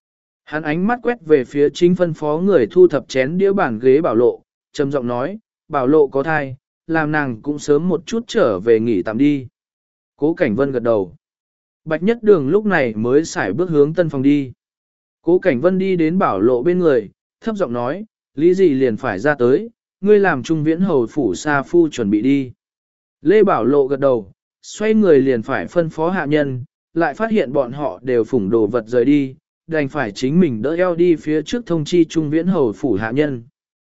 Speaker 1: Hắn ánh mắt quét về phía chính phân phó người thu thập chén đĩa bàn ghế Bảo Lộ, trầm giọng nói, Bảo Lộ có thai, làm nàng cũng sớm một chút trở về nghỉ tạm đi. Cố Cảnh Vân gật đầu. Bạch Nhất Đường lúc này mới xài bước hướng tân phòng đi. Cố Cảnh Vân đi đến Bảo Lộ bên người, thấp giọng nói, lý gì liền phải ra tới, ngươi làm trung viễn hầu phủ sa phu chuẩn bị đi. Lê Bảo Lộ gật đầu, xoay người liền phải phân phó hạ nhân, lại phát hiện bọn họ đều phủng đồ vật rời đi, đành phải chính mình đỡ eo đi phía trước thông chi trung viễn hầu phủ hạ nhân.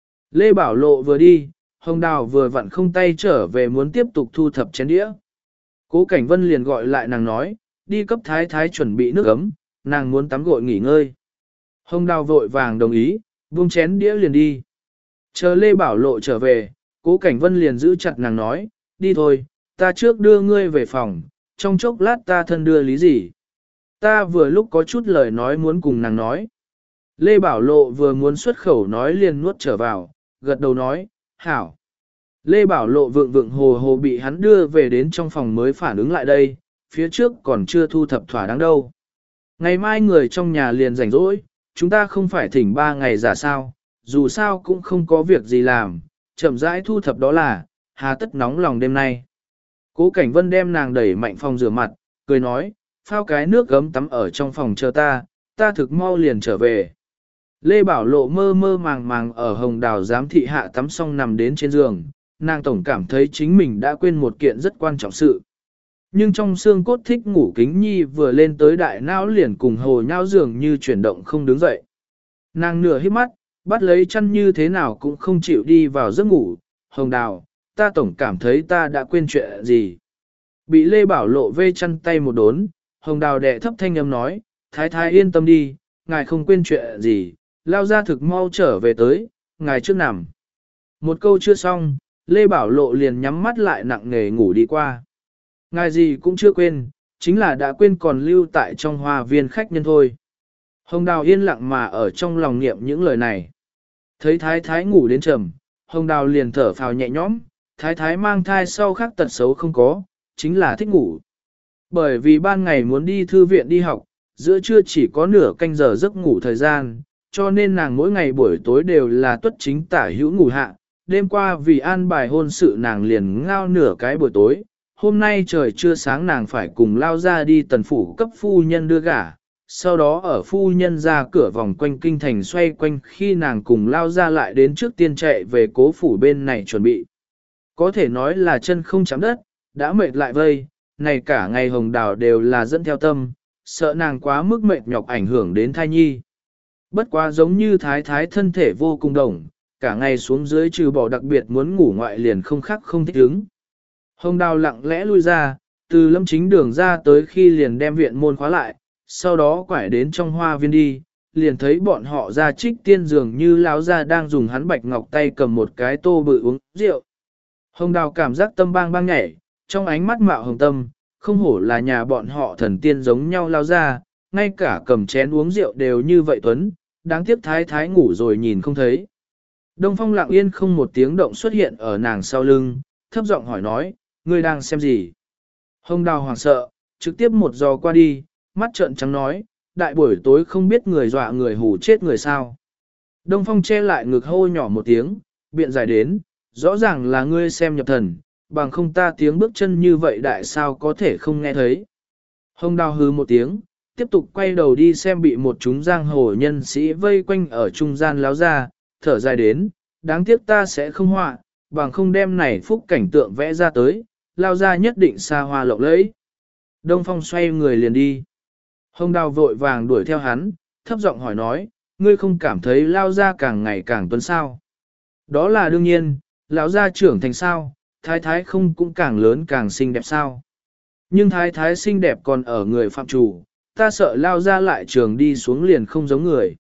Speaker 1: Lê Bảo Lộ vừa đi, Hồng Đào vừa vặn không tay trở về muốn tiếp tục thu thập chén đĩa. Cố Cảnh Vân liền gọi lại nàng nói, đi cấp thái thái chuẩn bị nước ấm, nàng muốn tắm gội nghỉ ngơi. Hồng Đào vội vàng đồng ý, buông chén đĩa liền đi. Chờ Lê Bảo Lộ trở về, Cố Cảnh Vân liền giữ chặt nàng nói, đi thôi, ta trước đưa ngươi về phòng, trong chốc lát ta thân đưa lý gì. Ta vừa lúc có chút lời nói muốn cùng nàng nói. Lê Bảo Lộ vừa muốn xuất khẩu nói liền nuốt trở vào, gật đầu nói, hảo. Lê Bảo Lộ vượng vượng hồ hồ bị hắn đưa về đến trong phòng mới phản ứng lại đây, phía trước còn chưa thu thập thỏa đáng đâu. Ngày mai người trong nhà liền rảnh rỗi, chúng ta không phải thỉnh 3 ngày giả sao, dù sao cũng không có việc gì làm, chậm rãi thu thập đó là, hà tất nóng lòng đêm nay. Cố Cảnh Vân đem nàng đẩy mạnh phòng rửa mặt, cười nói, phao cái nước gấm tắm ở trong phòng chờ ta thực mau liền trở về. Lê Bảo Lộ mơ mơ màng màng ở Hồng Đào giám thị hạ tắm xong nằm đến trên giường, nàng tổng cảm thấy chính mình đã quên một kiện rất quan trọng sự. Nhưng trong xương cốt thích ngủ kính nhi vừa lên tới đại não liền cùng hồ nhau giường như chuyển động không đứng dậy. Nàng nửa hít mắt, bắt lấy chăn như thế nào cũng không chịu đi vào giấc ngủ. Hồng Đào, ta tổng cảm thấy ta đã quên chuyện gì. Bị Lê Bảo Lộ vê chăn tay một đốn, Hồng Đào đệ thấp thanh âm nói, thái thái yên tâm đi, ngài không quên chuyện gì, lao ra thực mau trở về tới, ngài trước nằm. Một câu chưa xong, Lê Bảo Lộ liền nhắm mắt lại nặng nề ngủ đi qua. Ngài gì cũng chưa quên, chính là đã quên còn lưu tại trong hoa viên khách nhân thôi. Hồng Đào yên lặng mà ở trong lòng niệm những lời này. Thấy thái thái ngủ đến trầm, Hồng Đào liền thở phào nhẹ nhõm, thái thái mang thai sau khác tật xấu không có, chính là thích ngủ. Bởi vì ban ngày muốn đi thư viện đi học, giữa trưa chỉ có nửa canh giờ giấc ngủ thời gian, cho nên nàng mỗi ngày buổi tối đều là tuất chính tả hữu ngủ hạ. Đêm qua vì an bài hôn sự nàng liền ngao nửa cái buổi tối, hôm nay trời chưa sáng nàng phải cùng lao ra đi tần phủ cấp phu nhân đưa gả, sau đó ở phu nhân ra cửa vòng quanh kinh thành xoay quanh khi nàng cùng lao ra lại đến trước tiên chạy về cố phủ bên này chuẩn bị. Có thể nói là chân không chạm đất, đã mệt lại vây, này cả ngày Hồng Đào đều là dẫn theo tâm, sợ nàng quá mức mệt nhọc ảnh hưởng đến thai nhi. Bất quá giống như thái thái thân thể vô cùng đồng, cả ngày xuống dưới trừ bỏ đặc biệt muốn ngủ ngoại liền không khác không thích ứng. Hồng Đào lặng lẽ lui ra, từ Lâm Chính Đường ra tới khi liền đem viện môn khóa lại, sau đó quải đến trong hoa viên đi, liền thấy bọn họ ra trích tiên dường như lão ra đang dùng hắn bạch ngọc tay cầm một cái tô bự uống rượu. Hồng Đào cảm giác tâm bang bang nhảy, trong ánh mắt mạo hồng tâm, không hổ là nhà bọn họ thần tiên giống nhau lao ra, ngay cả cầm chén uống rượu đều như vậy tuấn, đáng tiếc thái thái ngủ rồi nhìn không thấy. Đông Phong lặng yên không một tiếng động xuất hiện ở nàng sau lưng, thấp giọng hỏi nói, ngươi đang xem gì? Hồng Đào hoảng sợ, trực tiếp một giò qua đi, mắt trợn trắng nói, đại buổi tối không biết người dọa người hù chết người sao. Đông Phong che lại ngực hô nhỏ một tiếng, biện giải đến, rõ ràng là ngươi xem nhập thần, bằng không ta tiếng bước chân như vậy đại sao có thể không nghe thấy. Hồng Đào hừ một tiếng, tiếp tục quay đầu đi xem bị một chúng giang hồ nhân sĩ vây quanh ở trung gian láo ra, thở dài đến, đáng tiếc ta sẽ không họa, bằng không đem này phúc cảnh tượng vẽ ra tới, lao ra nhất định xa hoa lộng lẫy. Đông Phong xoay người liền đi. Hồng Đào vội vàng đuổi theo hắn, thấp giọng hỏi nói, ngươi không cảm thấy lao ra càng ngày càng tuấn sao? Đó là đương nhiên, lão gia trưởng thành sao, thái thái không cũng càng lớn càng xinh đẹp sao? Nhưng thái thái xinh đẹp còn ở người phạm chủ, ta sợ lao ra lại trường đi xuống liền không giống người.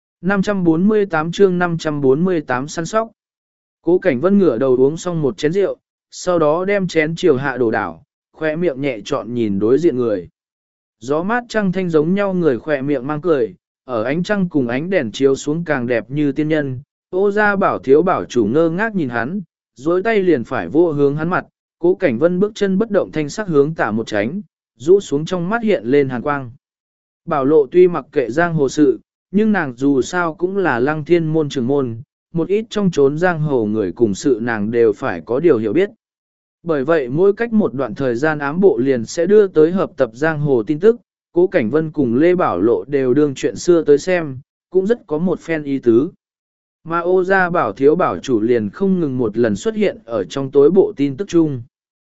Speaker 1: 548 chương 548 săn sóc. Cố Cảnh Vân ngửa đầu uống xong một chén rượu, sau đó đem chén chiều hạ đổ đảo, khoe miệng nhẹ trọn nhìn đối diện người. Gió mát trăng thanh giống nhau người khoe miệng mang cười, ở ánh trăng cùng ánh đèn chiếu xuống càng đẹp như tiên nhân. Ô gia bảo thiếu bảo chủ ngơ ngác nhìn hắn, dối tay liền phải vô hướng hắn mặt, Cố Cảnh Vân bước chân bất động thanh sắc hướng tả một tránh, rũ xuống trong mắt hiện lên hàn quang. Bảo Lộ tuy mặc kệ giang hồ sự, nhưng nàng dù sao cũng là Lăng Thiên môn trưởng môn, một ít trong chốn giang hồ người cùng sự nàng đều phải có điều hiểu biết. Bởi vậy mỗi cách một đoạn thời gian ám bộ liền sẽ đưa tới hợp tập giang hồ tin tức, Cố Cảnh Vân cùng Lê Bảo Lộ đều đương chuyện xưa tới xem, cũng rất có một phen ý tứ. Mà Ô Gia Bảo thiếu bảo chủ liền không ngừng một lần xuất hiện ở trong tối bộ tin tức chung.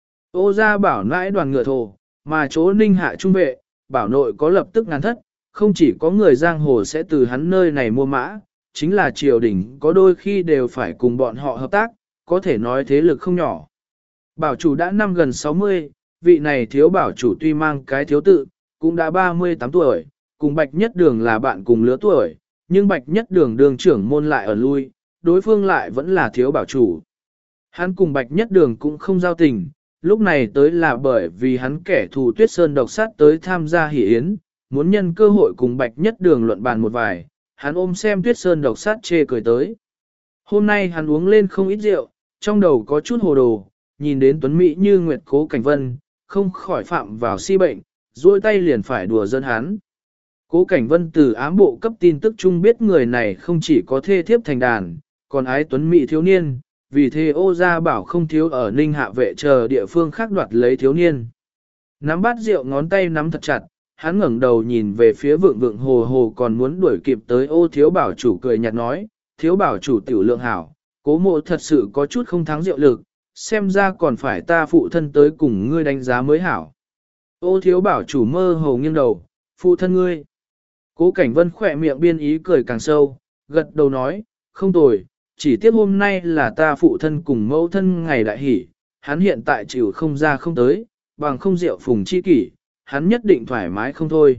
Speaker 1: Ô Gia Bảo nãi đoàn ngựa thổ, mà chỗ ninh hạ trung vệ, bảo nội có lập tức ngàn thất, không chỉ có người giang hồ sẽ từ hắn nơi này mua mã, chính là triều đình có đôi khi đều phải cùng bọn họ hợp tác, có thể nói thế lực không nhỏ. Bảo chủ đã năm gần 60, vị này thiếu bảo chủ tuy mang cái thiếu tự, cũng đã 38 tuổi, cùng Bạch Nhất Đường là bạn cùng lứa tuổi, nhưng Bạch Nhất Đường đường trưởng môn lại ở lui, đối phương lại vẫn là thiếu bảo chủ. Hắn cùng Bạch Nhất Đường cũng không giao tình, lúc này tới là bởi vì hắn kẻ thù Tuyết Sơn độc sát tới tham gia hỷ yến, muốn nhân cơ hội cùng Bạch Nhất Đường luận bàn một vài, hắn ôm xem Tuyết Sơn độc sát chê cười tới. Hôm nay hắn uống lên không ít rượu, trong đầu có chút hồ đồ, nhìn đến tuấn mỹ như nguyệt Cố Cảnh Vân, không khỏi phạm vào si bệnh, duỗi tay liền phải đùa dân hắn. Cố Cảnh Vân từ ám bộ cấp tin tức chung biết người này không chỉ có thê thiếp thành đàn, còn ái tuấn mỹ thiếu niên, vì thế Ô Gia Bảo không thiếu ở Ninh Hạ vệ chờ địa phương khác đoạt lấy thiếu niên. Nắm bát rượu ngón tay nắm thật chặt, hắn ngẩng đầu nhìn về phía vượng vượng hồ hồ còn muốn đuổi kịp tới Ô thiếu bảo chủ cười nhạt nói, thiếu bảo chủ tiểu lượng hảo, Cố mộ thật sự có chút không thắng rượu lực, xem ra còn phải ta phụ thân tới cùng ngươi đánh giá mới hảo. Ô thiếu bảo chủ mơ hồ nghiêng đầu, phụ thân ngươi. Cố Cảnh Vân khỏe miệng biên ý cười càng sâu, gật đầu nói, không tồi, chỉ tiếc hôm nay là ta phụ thân cùng mẫu thân ngày đại hỷ, hắn hiện tại chịu không ra không tới, bằng không rượu phùng chi kỷ, hắn nhất định thoải mái không thôi.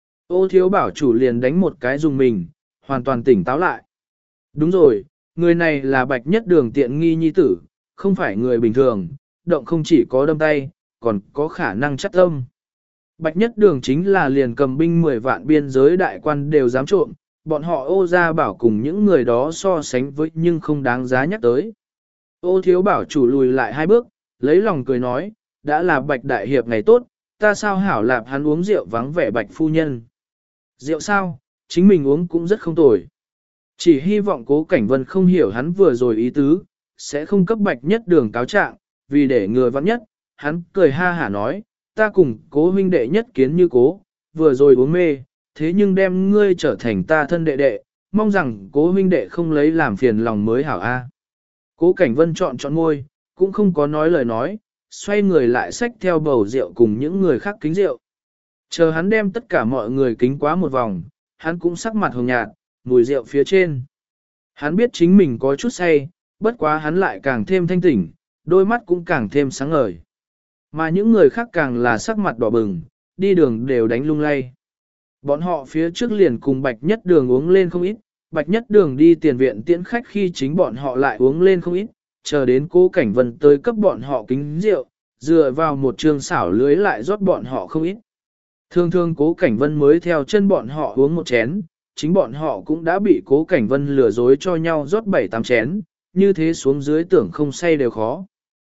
Speaker 1: Ô thiếu bảo chủ liền đánh một cái dùng mình, hoàn toàn tỉnh táo lại. Đúng rồi, người này là Bạch Nhất Đường tiện nghi nhi tử, không phải người bình thường, động không chỉ có đâm tay, còn có khả năng chắt tâm. Bạch Nhất Đường chính là liền cầm binh 10 vạn biên giới đại quan đều dám trộm, bọn họ Ô Gia Bảo cùng những người đó so sánh với nhưng không đáng giá nhắc tới. Ô thiếu bảo chủ lùi lại 2 bước, lấy lòng cười nói, đã là Bạch Đại Hiệp ngày tốt, ta sao hảo lạp hắn uống rượu vắng vẻ Bạch Phu Nhân. Rượu sao, chính mình uống cũng rất không tồi. Chỉ hy vọng Cố Cảnh Vân không hiểu hắn vừa rồi ý tứ, sẽ không cấp Bạch Nhất Đường cáo trạng, vì để ngừa vắng nhất, hắn cười ha hả nói, ta cùng Cố huynh đệ nhất kiến như Cố, vừa rồi uống mê, thế nhưng đem ngươi trở thành ta thân đệ đệ, mong rằng Cố huynh đệ không lấy làm phiền lòng mới hảo a. Cố Cảnh Vân chọn môi, cũng không có nói lời nói, xoay người lại xách theo bầu rượu cùng những người khác kính rượu. Chờ hắn đem tất cả mọi người kính quá một vòng, hắn cũng sắc mặt hồng nhạt, mùi rượu phía trên. Hắn biết chính mình có chút say, bất quá hắn lại càng thêm thanh tỉnh, đôi mắt cũng càng thêm sáng ngời. Mà những người khác càng là sắc mặt đỏ bừng, đi đường đều đánh lung lay. Bọn họ phía trước liền cùng Bạch Nhất Đường uống lên không ít, Bạch Nhất Đường đi tiền viện tiễn khách khi chính bọn họ lại uống lên không ít, chờ đến Cố Cảnh Vân tới cấp bọn họ kính rượu, dựa vào một trường xảo lưới lại rót bọn họ không ít. Thường Cố Cảnh Vân mới theo chân bọn họ uống một chén, chính bọn họ cũng đã bị Cố Cảnh Vân lừa dối cho nhau rót 7-8 chén, như thế xuống dưới tưởng không say đều khó.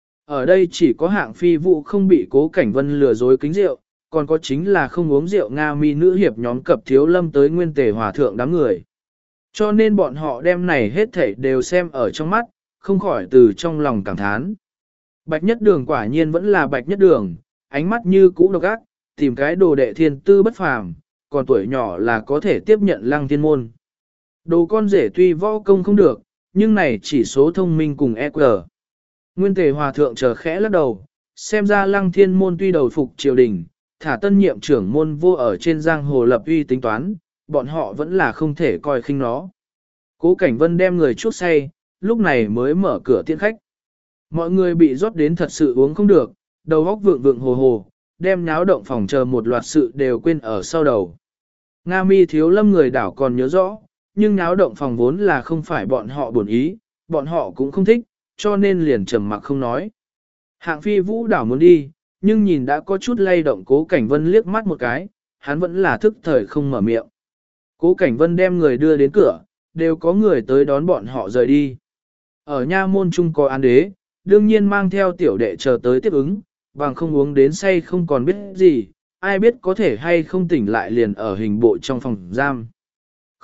Speaker 1: Ở đây chỉ có hạng phi vụ không bị Cố Cảnh Vân lừa dối kính rượu, còn có chính là không uống rượu Nga mi nữ hiệp nhóm cập thiếu lâm tới nguyên tề hòa thượng đám người. Cho nên bọn họ đem này hết thảy đều xem ở trong mắt, không khỏi từ trong lòng cảm thán. Bạch Nhất Đường quả nhiên vẫn là Bạch Nhất Đường, ánh mắt như cũ độc ác, tìm cái đồ đệ thiên tư bất phàm, còn tuổi nhỏ là có thể tiếp nhận Lăng Thiên môn. Đồ con rể tuy võ công không được, nhưng này chỉ số thông minh cùng EQ. Nguyên tề hòa thượng chờ khẽ lắc đầu, xem ra Lăng Thiên môn tuy đầu phục triều đình, thả tân nhiệm trưởng môn vô ở trên giang hồ lập uy tính toán, bọn họ vẫn là không thể coi khinh nó. Cố Cảnh Vân đem người chuốc say, lúc này mới mở cửa tiễn khách. Mọi người bị rót đến thật sự uống không được, đầu óc vượng vượng hồ hồ, đem náo động phòng chờ một loạt sự đều quên ở sau đầu. Nga mi thiếu lâm người đảo còn nhớ rõ, nhưng náo động phòng vốn là không phải bọn họ buồn ý, bọn họ cũng không thích, cho nên liền trầm mặc không nói. Hạng phi vũ đảo muốn đi, nhưng nhìn đã có chút lay động Cố Cảnh Vân liếc mắt một cái, hắn vẫn là thức thời không mở miệng. Cố Cảnh Vân đem người đưa đến cửa, đều có người tới đón bọn họ rời đi. Ở nha môn trung có án đế, đương nhiên mang theo tiểu đệ chờ tới tiếp ứng, bằng không uống đến say không còn biết gì, ai biết có thể hay không tỉnh lại liền ở hình bộ trong phòng giam.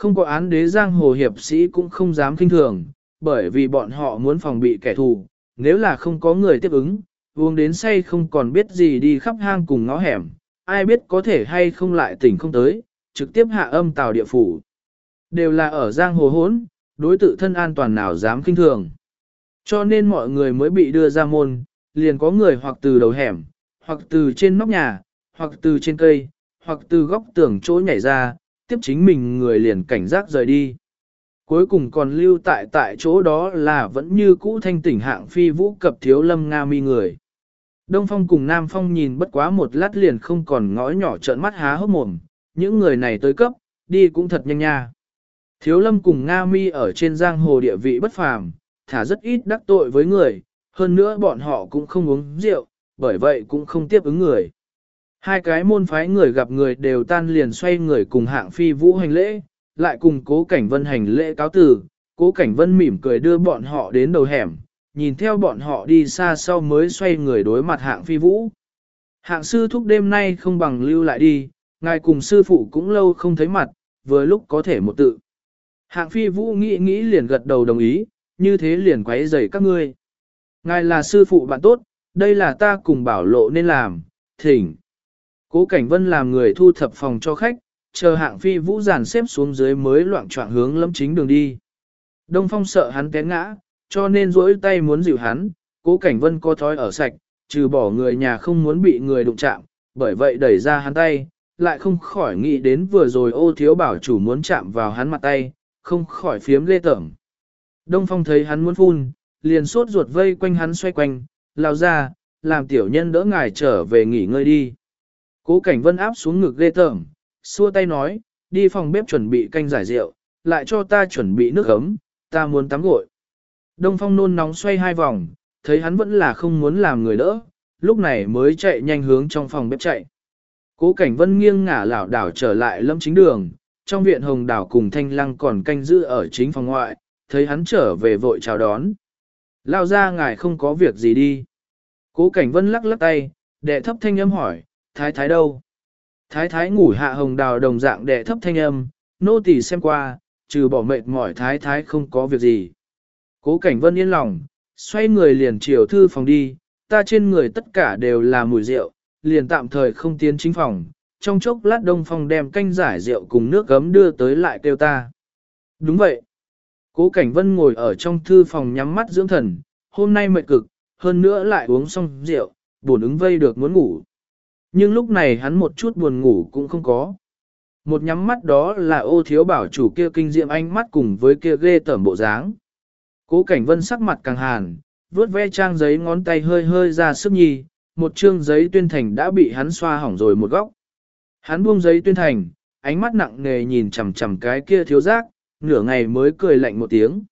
Speaker 1: Không có án đế giang hồ hiệp sĩ cũng không dám kinh thường, bởi vì bọn họ muốn phòng bị kẻ thù, nếu là không có người tiếp ứng, uống đến say không còn biết gì đi khắp hang cùng ngõ hẻm, ai biết có thể hay không lại tỉnh không tới, trực tiếp hạ âm tào địa phủ. Đều là ở giang hồ hốn, đối tự thân an toàn nào dám kinh thường. Cho nên mọi người mới bị đưa ra môn, liền có người hoặc từ đầu hẻm, hoặc từ trên nóc nhà, hoặc từ trên cây, hoặc từ góc tường chỗ nhảy ra, tiếp chính mình người liền cảnh giác rời đi. Cuối cùng còn lưu tại chỗ đó là vẫn như cũ thanh tỉnh hạng phi vũ cập thiếu lâm Nga mi người. Đông Phong cùng Nam Phong nhìn bất quá một lát liền không còn ngõ nhỏ trợn mắt há hốc mồm, những người này tới cấp, đi cũng thật nhanh nha. Thiếu lâm cùng Nga mi ở trên giang hồ địa vị bất phàm, thả rất ít đắc tội với người, hơn nữa bọn họ cũng không uống rượu, bởi vậy cũng không tiếp ứng người. Hai cái môn phái người gặp người đều tan liền xoay người cùng hạng phi vũ hành lễ, lại cùng Cố Cảnh Vân hành lễ cáo từ. Cố Cảnh Vân mỉm cười đưa bọn họ đến đầu hẻm, nhìn theo bọn họ đi xa sau mới xoay người đối mặt hạng phi vũ. Hạng sư thúc đêm nay không bằng lưu lại đi, ngài cùng sư phụ cũng lâu không thấy mặt, vừa lúc có thể một tự. Hạng phi vũ nghĩ liền gật đầu đồng ý, như thế liền quấy rầy các ngươi. Ngài là sư phụ bạn tốt, đây là ta cùng bảo lộ nên làm, thỉnh. Cố Cảnh Vân làm người thu thập phòng cho khách, chờ hạng phi vũ dàn xếp xuống dưới mới loạng choạng hướng Lâm Chính đường đi. Đông Phong sợ hắn té ngã, cho nên duỗi tay muốn dịu hắn, Cố Cảnh Vân có thói ở sạch, trừ bỏ người nhà không muốn bị người đụng chạm, bởi vậy đẩy ra hắn tay, lại không khỏi nghĩ đến vừa rồi Ô Thiếu Bảo chủ muốn chạm vào hắn mặt tay, không khỏi phiếm ghê tởm. Đông Phong thấy hắn muốn phun, liền sốt ruột vây quanh hắn xoay quanh, lao ra, làm tiểu nhân đỡ ngài trở về nghỉ ngơi đi. Cố Cảnh Vân áp xuống ngực ghê tởm, xua tay nói, đi phòng bếp chuẩn bị canh giải rượu, lại cho ta chuẩn bị nước ấm, ta muốn tắm gội. Đông Phong nôn nóng xoay hai vòng, thấy hắn vẫn là không muốn làm người đỡ, lúc này mới chạy nhanh hướng trong phòng bếp chạy. Cố Cảnh Vân nghiêng ngả lảo đảo trở lại Lâm Chính đường, trong viện Hồng Đào cùng Thanh Lăng còn canh giữ ở chính phòng ngoại, thấy hắn trở về vội chào đón. Lao ra ngài không có việc gì đi. Cố Cảnh Vân lắc lắc tay, đệ thấp thanh âm hỏi, thái thái đâu? Thái thái ngủ hạ Hồng Đào đồng dạng đệ thấp thanh âm, nô tỳ xem qua, trừ bỏ mệt mỏi thái thái không có việc gì. Cố Cảnh Vân yên lòng, xoay người liền chiều thư phòng đi, ta trên người tất cả đều là mùi rượu, liền tạm thời không tiến chính phòng, trong chốc lát Đông Phong đem canh giải rượu cùng nước gấm đưa tới lại kêu ta. Đúng vậy. Cố Cảnh Vân ngồi ở trong thư phòng nhắm mắt dưỡng thần, hôm nay mệt cực, hơn nữa lại uống xong rượu, buồn ứng vây được muốn ngủ. Nhưng lúc này hắn một chút buồn ngủ cũng không có. Một nhắm mắt đó là Ô Thiếu Bảo chủ kia kinh diệm ánh mắt cùng với kia ghê tởm bộ dáng. Cố Cảnh Vân sắc mặt càng hàn, vuốt ve trang giấy ngón tay hơi hơi ra sức nhi, một chương giấy tuyên thành đã bị hắn xoa hỏng rồi một góc. Hắn buông giấy tuyên thành, ánh mắt nặng nề nhìn chằm chằm cái kia thiếu giác, nửa ngày mới cười lạnh một tiếng.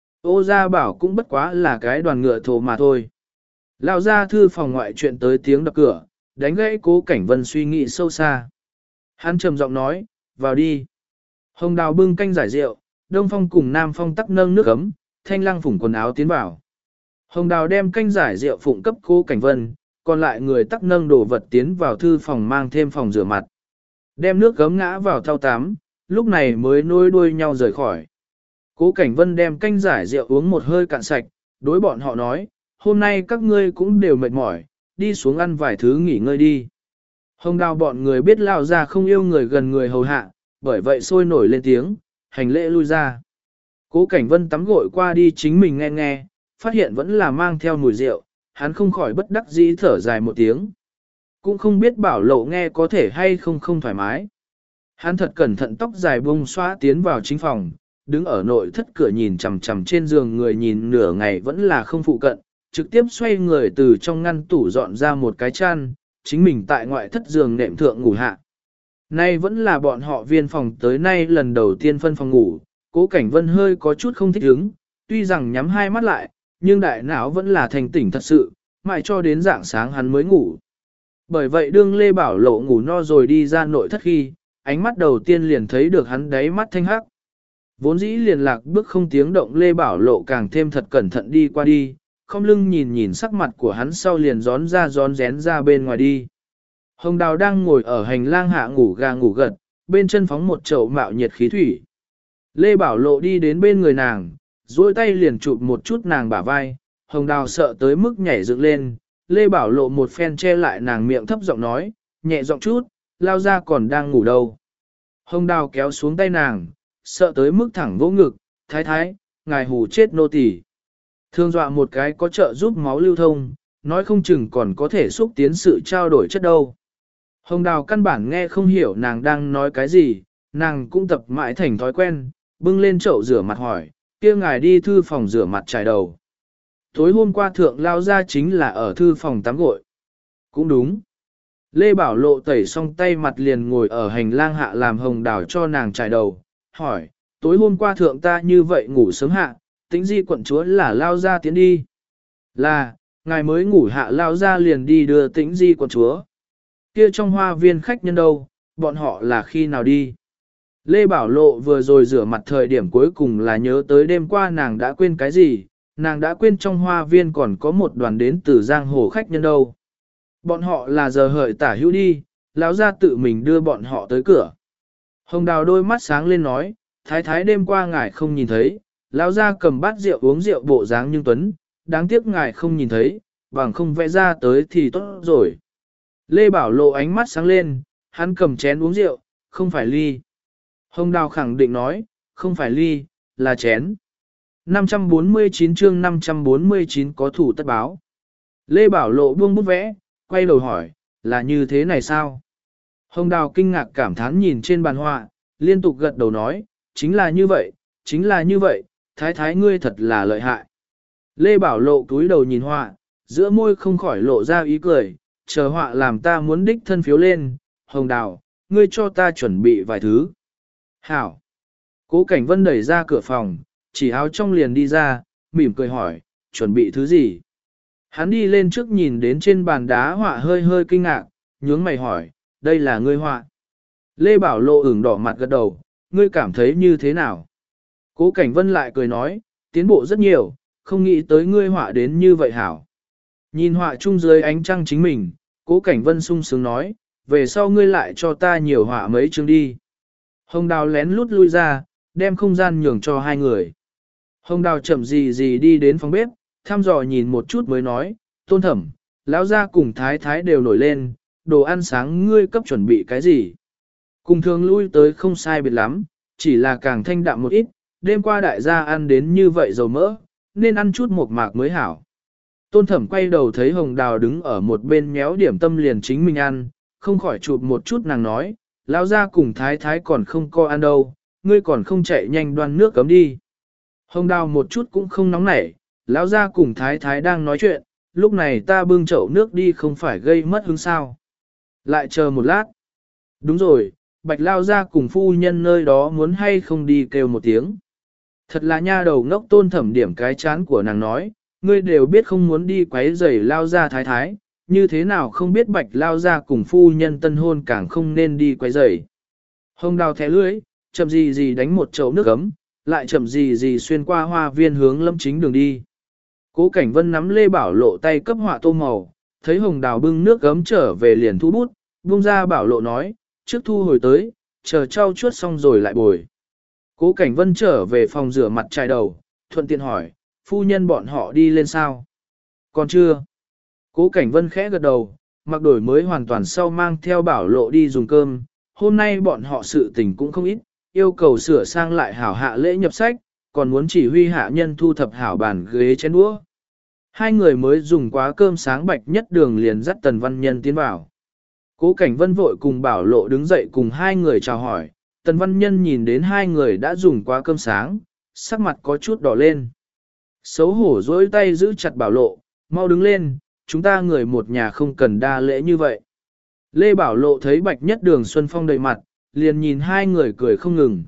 Speaker 1: Ô Gia Bảo cũng bất quá là cái đoàn ngựa thổ mà thôi. Lao ra thư phòng ngoại chuyện tới tiếng đập cửa, đánh gãy Cố Cảnh Vân suy nghĩ sâu xa. Hắn trầm giọng nói, vào đi. Hồng Đào bưng canh giải rượu, Đông Phong cùng Nam Phong tắc nâng nước ấm, Thanh Lăng phủng quần áo tiến vào. Hồng Đào đem canh giải rượu phụng cấp Cố Cảnh Vân, còn lại người tắc nâng đồ vật tiến vào thư phòng mang thêm phòng rửa mặt. Đem nước gấm ngã vào thau tắm, lúc này mới nối đuôi nhau rời khỏi. Cố Cảnh Vân đem canh giải rượu uống một hơi cạn sạch, đối bọn họ nói, hôm nay các ngươi cũng đều mệt mỏi, đi xuống ăn vài thứ nghỉ ngơi đi. Hồng Đào bọn người biết Lao ra không yêu người gần người hầu hạ, bởi vậy sôi nổi lên tiếng, hành lễ lui ra. Cố Cảnh Vân tắm gội qua đi chính mình nghe nghe, phát hiện vẫn là mang theo mùi rượu, hắn không khỏi bất đắc dĩ thở dài một tiếng. Cũng không biết Bảo Lộ nghe có thể hay không thoải mái. Hắn thật cẩn thận tóc dài bông xóa tiến vào chính phòng, đứng ở nội thất cửa nhìn chằm chằm trên giường người nhìn nửa ngày vẫn là không phụ cận, trực tiếp xoay người từ trong ngăn tủ dọn ra một cái chăn, chính mình tại ngoại thất giường nệm thượng ngủ hạ. Nay vẫn là bọn họ viên phòng tới nay lần đầu tiên phân phòng ngủ, Cố Cảnh Vân hơi có chút không thích ứng, tuy rằng nhắm hai mắt lại, nhưng đại não vẫn là thành tỉnh thật sự, mãi cho đến rạng sáng hắn mới ngủ. Bởi vậy đương Lê Bảo Lộ ngủ no rồi đi ra nội thất khi, ánh mắt đầu tiên liền thấy được hắn đáy mắt thanh hắc. Vốn dĩ liền lạc bước không tiếng động Lê Bảo Lộ càng thêm thật cẩn thận đi qua đi, không lưng nhìn sắc mặt của hắn sau liền gión rén ra bên ngoài đi. Hồng Đào đang ngồi ở hành lang hạ ngủ gà ngủ gật, bên chân phóng một chậu mạo nhiệt khí thủy. Lê Bảo Lộ đi đến bên người nàng, duỗi tay liền chụp một chút nàng bả vai, Hồng Đào sợ tới mức nhảy dựng lên, Lê Bảo Lộ một phen che lại nàng miệng thấp giọng nói, nhẹ giọng chút, lao ra còn đang ngủ đâu. Hồng Đào kéo xuống tay nàng, sợ tới mức thẳng vỗ ngực, thái thái, ngài hù chết nô tỳ. Thương dọa một cái có trợ giúp máu lưu thông, nói không chừng còn có thể xúc tiến sự trao đổi chất đâu. Hồng Đào căn bản nghe không hiểu nàng đang nói cái gì, nàng cũng tập mãi thành thói quen, bưng lên chậu rửa mặt hỏi, kia ngài đi thư phòng rửa mặt trải đầu. Tối hôm qua thượng lao ra chính là ở thư phòng tắm gội. Cũng đúng. Lê Bảo Lộ tẩy xong tay mặt liền ngồi ở hành lang hạ làm Hồng Đào cho nàng trải đầu, hỏi, tối hôm qua thượng ta như vậy ngủ sớm hạ, Tĩnh Di quận chúa là lao ra tiến đi. Là, ngài mới ngủ hạ lao ra liền đi đưa Tĩnh Di quận chúa. Kia trong hoa viên khách nhân đâu, bọn họ là khi nào đi? Lê Bảo Lộ vừa rồi rửa mặt thời điểm cuối cùng là nhớ tới đêm qua nàng đã quên cái gì, nàng đã quên trong hoa viên còn có một đoàn đến từ giang hồ khách nhân đâu. Bọn họ là giờ hợi tả hữu đi, lão ra tự mình đưa bọn họ tới cửa. Hồng Đào đôi mắt sáng lên nói, thái thái đêm qua ngài không nhìn thấy, lão ra cầm bát rượu uống rượu bộ dáng nhưng tuấn, đáng tiếc ngài không nhìn thấy, bằng không vẽ ra tới thì tốt rồi. Lê Bảo Lộ ánh mắt sáng lên, hắn cầm chén uống rượu, không phải ly. Hồng Đào khẳng định nói, không phải ly, là chén. 549 chương 549 có thủ tất báo. Lê Bảo Lộ buông bút vẽ, quay đầu hỏi, là như thế này sao? Hồng Đào kinh ngạc cảm thán nhìn trên bàn họa, liên tục gật đầu nói, chính là như vậy, chính là như vậy, thái thái ngươi thật là lợi hại. Lê Bảo Lộ cúi đầu nhìn họa, giữa môi không khỏi lộ ra ý cười, chờ họa làm ta muốn đích thân phiếu lên, Hồng Đào, ngươi cho ta chuẩn bị vài thứ. Hảo. Cố Cảnh Vân đẩy ra cửa phòng, chỉ áo trong liền đi ra, mỉm cười hỏi, chuẩn bị thứ gì? Hắn đi lên trước nhìn đến trên bàn đá họa hơi hơi kinh ngạc, nhướng mày hỏi, đây là ngươi họa. Lê Bảo Lộ ửng đỏ mặt gật đầu, ngươi cảm thấy như thế nào? Cố Cảnh Vân lại cười nói, tiến bộ rất nhiều, không nghĩ tới ngươi họa đến như vậy hảo. Nhìn họa chung dưới ánh trăng chính mình, Cố Cảnh Vân sung sướng nói, về sau ngươi lại cho ta nhiều họa mấy chương đi. Hồng Đào lén lút lui ra, đem không gian nhường cho hai người. Hồng Đào chậm gì đi đến phòng bếp, thăm dò nhìn một chút mới nói, Tôn Thẩm, lão gia cùng thái thái đều nổi lên, đồ ăn sáng ngươi cấp chuẩn bị cái gì? Cùng thường lui tới không sai biệt lắm, chỉ là càng thanh đạm một ít, đêm qua đại gia ăn đến như vậy dầu mỡ, nên ăn chút một mạc mới hảo. Tôn Thẩm quay đầu thấy Hồng Đào đứng ở một bên méo điểm tâm liền chính mình ăn, không khỏi chụp một chút nàng nói, lão gia cùng thái thái còn không co ăn đâu, ngươi còn không chạy nhanh đoan nước cấm đi. Hồng Đào một chút cũng không nóng nảy, lão gia cùng thái thái đang nói chuyện, lúc này ta bưng chậu nước đi không phải gây mất hứng sao. Lại chờ một lát. Đúng rồi, Bạch lao gia cùng phu nhân nơi đó muốn hay không đi kêu một tiếng. Thật là nha đầu ngốc. Tôn Thẩm điểm cái chán của nàng nói, ngươi đều biết không muốn đi quấy rầy lao gia thái thái, như thế nào không biết Bạch lao gia cùng phu nhân tân hôn càng không nên đi quấy rầy. Hồng Đào thẻ lưỡi, chậm gì đánh một chậu nước ấm, lại chậm gì xuyên qua hoa viên hướng Lâm Chính đường đi. Cố Cảnh Vân nắm Lê Bảo Lộ tay cấp họa tô màu, thấy Hồng Đào bưng nước ấm trở về liền thu bút, buông ra Bảo Lộ nói, trước thu hồi tới, chờ trau chuốt xong rồi lại bồi. Cố Cảnh Vân trở về phòng rửa mặt chải đầu, thuận tiện hỏi, phu nhân bọn họ đi lên sao? Còn chưa. Cố Cảnh Vân khẽ gật đầu, mặc đổi mới hoàn toàn sau mang theo Bảo Lộ đi dùng cơm, hôm nay bọn họ sự tình cũng không ít, yêu cầu sửa sang lại hảo hạ lễ nhập sách, còn muốn chỉ huy hạ nhân thu thập hảo bàn ghế chén đũa. Hai người mới dùng quá cơm sáng Bạch Nhất Đường liền dắt Tần Văn Nhân tiến vào. Cố Cảnh Vân vội cùng Bảo Lộ đứng dậy cùng hai người chào hỏi, Tần Văn Nhân nhìn đến hai người đã dùng quá cơm sáng, sắc mặt có chút đỏ lên. Xấu hổ dối tay giữ chặt Bảo Lộ, mau đứng lên, chúng ta người một nhà không cần đa lễ như vậy. Lê Bảo Lộ thấy Bạch Nhất Đường Xuân Phong đầy mặt, liền nhìn hai người cười không ngừng,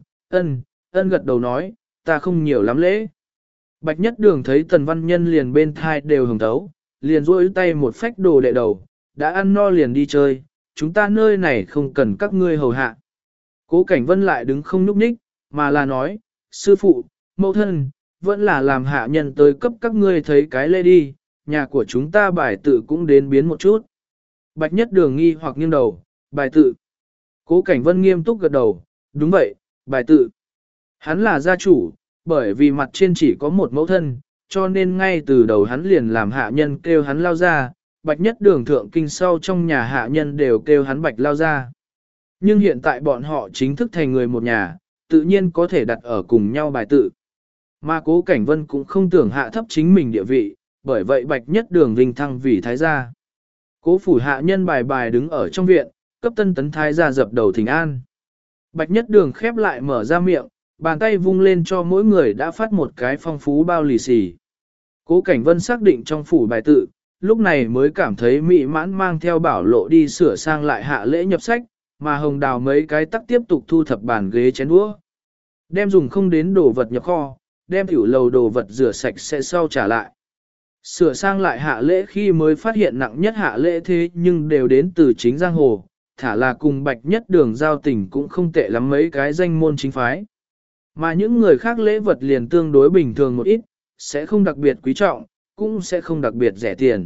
Speaker 1: ân gật đầu nói, ta không nhiều lắm lễ. Bạch Nhất Đường thấy Tần Văn Nhân liền bên thai đều hồng thấu, liền duỗi tay một phách đồ đệ đầu, đã ăn no liền đi chơi, chúng ta nơi này không cần các ngươi hầu hạ. Cố Cảnh Vân lại đứng không nhúc nhích, mà là nói, sư phụ, mẫu thân, vẫn là làm hạ nhân tới cấp các ngươi thấy cái lễ đi, nhà của chúng ta bài tự cũng đến biến một chút. Bạch Nhất Đường nghi hoặc nghiêng đầu, bài tự. Cố Cảnh Vân nghiêm túc gật đầu, đúng vậy, bài tự. Hắn là gia chủ, bởi vì mặt trên chỉ có một mẫu thân, cho nên ngay từ đầu hắn liền làm hạ nhân kêu hắn lao ra, bạch nhất đường thượng kinh sau trong nhà hạ nhân đều kêu hắn bạch lao ra. Nhưng hiện tại bọn họ chính thức thành người một nhà, tự nhiên có thể đặt ở cùng nhau bài tự. Mà Cố Cảnh Vân cũng không tưởng hạ thấp chính mình địa vị, bởi vậy bạch nhất đường vinh thăng vì thái gia. Cố phủ hạ nhân bài bài đứng ở trong viện, cấp tân tấn thái gia dập đầu thỉnh an. Bạch nhất đường khép lại mở ra miệng, bàn tay vung lên cho mỗi người đã phát một cái phong phú bao lì xì. Cố Cảnh Vân xác định trong phủ bài tự, lúc này mới cảm thấy mỹ mãn mang theo Bảo Lộ đi sửa sang lại hạ lễ nhập sách, mà Hồng Đào mấy cái tắc tiếp tục thu thập bàn ghế chén đũa. Đem dùng không đến đồ vật nhập kho, đem tiểu lầu đồ vật rửa sạch sẽ sau trả lại. Sửa sang lại hạ lễ khi mới phát hiện nặng nhất hạ lễ thế nhưng đều đến từ chính giang hồ, thả là cùng bạch nhất đường giao tình cũng không tệ lắm mấy cái danh môn chính phái. Mà những người khác lễ vật liền tương đối bình thường một ít, sẽ không đặc biệt quý trọng, cũng sẽ không đặc biệt rẻ tiền.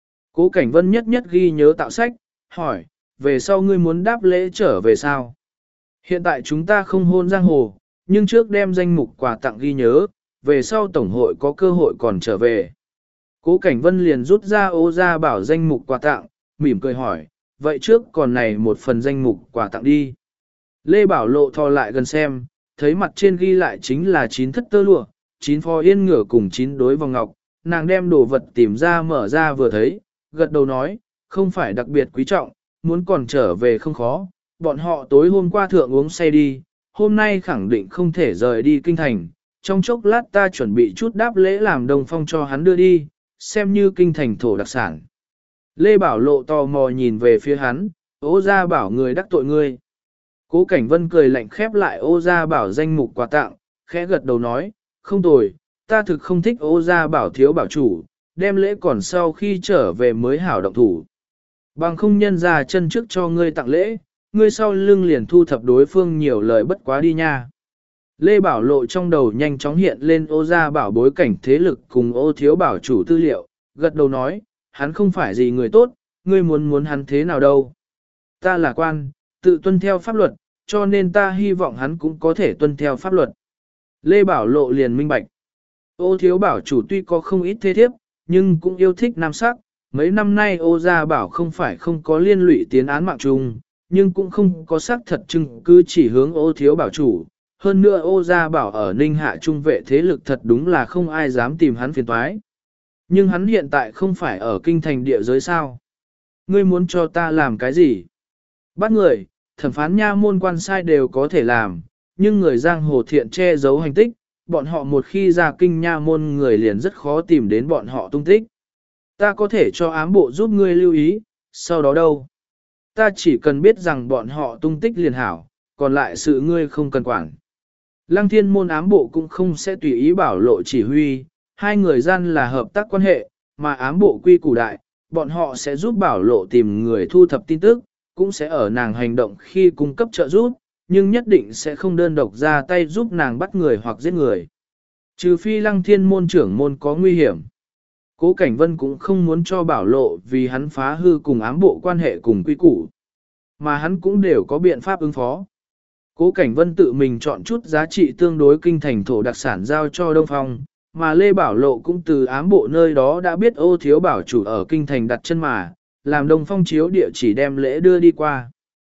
Speaker 1: Cố Cảnh Vân nhất nhất ghi nhớ tạo sách, hỏi, về sau ngươi muốn đáp lễ trở về sao? Hiện tại chúng ta không hôn giang hồ, nhưng trước đem danh mục quà tặng ghi nhớ, về sau tổng hội có cơ hội còn trở về. Cố Cảnh Vân liền rút ra Ô Gia Bảo danh mục quà tặng, mỉm cười hỏi, vậy trước còn này một phần danh mục quà tặng đi. Lê Bảo Lộ thò lại gần xem, thấy mặt trên ghi lại chính là 9 thất tơ lụa, 9 phò yên ngựa cùng 9 đối vòng ngọc, nàng đem đồ vật tìm ra mở ra vừa thấy, gật đầu nói, không phải đặc biệt quý trọng, muốn còn trở về không khó, bọn họ tối hôm qua thượng uống say đi, hôm nay khẳng định không thể rời đi kinh thành, trong chốc lát ta chuẩn bị chút đáp lễ làm đồng phong cho hắn đưa đi, xem như kinh thành thổ đặc sản. Lê Bảo Lộ tò mò nhìn về phía hắn, Ô Gia Bảo người đắc tội ngươi. Cố Cảnh Vân cười lạnh khép lại Ô Gia Bảo danh mục quà tặng, khẽ gật đầu nói, không tồi, ta thực không thích Ô Gia Bảo thiếu bảo chủ, đem lễ còn sau khi trở về mới hảo động thủ. Bằng không nhân ra chân trước cho ngươi tặng lễ, ngươi sau lưng liền thu thập đối phương nhiều lời bất quá đi nha. Lê Bảo Lộ trong đầu nhanh chóng hiện lên Ô Gia Bảo bối cảnh thế lực cùng Ô thiếu bảo chủ tư liệu, gật đầu nói, hắn không phải gì người tốt, ngươi muốn hắn thế nào đâu. Ta là quan, tự tuân theo pháp luật, cho nên ta hy vọng hắn cũng có thể tuân theo pháp luật. Lê Bảo Lộ liền minh bạch. Ô thiếu bảo chủ tuy có không ít thế thiếp, nhưng cũng yêu thích nam sắc. Mấy năm nay Ô Gia Bảo không phải không có liên lụy tiến án mạng chung, nhưng cũng không có xác thật chứng cứ chỉ hướng Ô thiếu bảo chủ. Hơn nữa Ô Gia Bảo ở Ninh Hạ trung vệ thế lực thật đúng là không ai dám tìm hắn phiền toái. Nhưng hắn hiện tại không phải ở kinh thành địa giới sao. Ngươi muốn cho ta làm cái gì? Bắt người, thẩm phán nha môn quan sai đều có thể làm, nhưng người giang hồ thiện che giấu hành tích, bọn họ một khi ra kinh nha môn người liền rất khó tìm đến bọn họ tung tích. Ta có thể cho ám bộ giúp ngươi lưu ý, sau đó đâu? Ta chỉ cần biết rằng bọn họ tung tích liền hảo, còn lại sự ngươi không cần quản. Lăng thiên môn ám bộ cũng không sẽ tùy ý Bảo Lộ chỉ huy, hai người gian là hợp tác quan hệ, mà ám bộ quy củ đại, bọn họ sẽ giúp Bảo Lộ tìm người thu thập tin tức, cũng sẽ ở nàng hành động khi cung cấp trợ giúp, nhưng nhất định sẽ không đơn độc ra tay giúp nàng bắt người hoặc giết người. Trừ phi Lăng thiên môn trưởng môn có nguy hiểm. Cố Cảnh Vân cũng không muốn cho Bảo Lộ vì hắn phá hư cùng ám bộ quan hệ cùng quy củ, mà hắn cũng đều có biện pháp ứng phó. Cố Cảnh Vân tự mình chọn chút giá trị tương đối kinh thành thổ đặc sản giao cho Đông Phong, mà Lê Bảo Lộ cũng từ ám bộ nơi đó đã biết Ô thiếu bảo chủ ở kinh thành đặt chân mà, làm Đông Phong chiếu địa chỉ đem lễ đưa đi qua.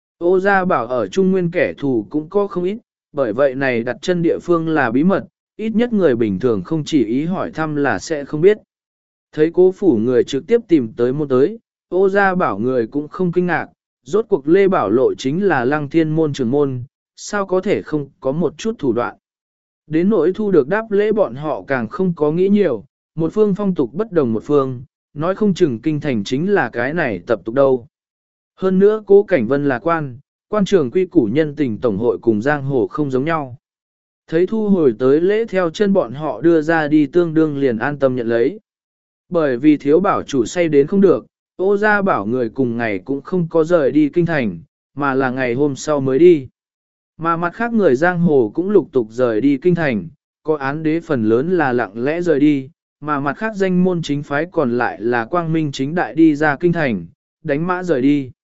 Speaker 1: Ô Gia Bảo ở Trung Nguyên kẻ thù cũng có không ít, bởi vậy này đặt chân địa phương là bí mật, ít nhất người bình thường không chỉ ý hỏi thăm là sẽ không biết. Thấy Cố phủ người trực tiếp tìm tới môn tới, Ô Gia Bảo người cũng không kinh ngạc, rốt cuộc Lê Bảo Lộ chính là Lăng thiên môn trưởng môn, sao có thể không có một chút thủ đoạn. Đến nỗi thu được đáp lễ bọn họ càng không có nghĩ nhiều, một phương phong tục bất đồng một phương, nói không chừng kinh thành chính là cái này tập tục đâu. Hơn nữa Cố Cảnh Vân là quan trường quy củ nhân tình tổng hội cùng giang hồ không giống nhau. Thấy thu hồi tới lễ theo chân bọn họ đưa ra đi tương đương liền an tâm nhận lấy. Bởi vì thiếu bảo chủ say đến không được, Ô Gia Bảo người cùng ngày cũng không có rời đi kinh thành, mà là ngày hôm sau mới đi. Mà mặt khác người giang hồ cũng lục tục rời đi kinh thành, có án đế phần lớn là lặng lẽ rời đi, mà mặt khác danh môn chính phái còn lại là quang minh chính đại đi ra kinh thành, đánh mã rời đi.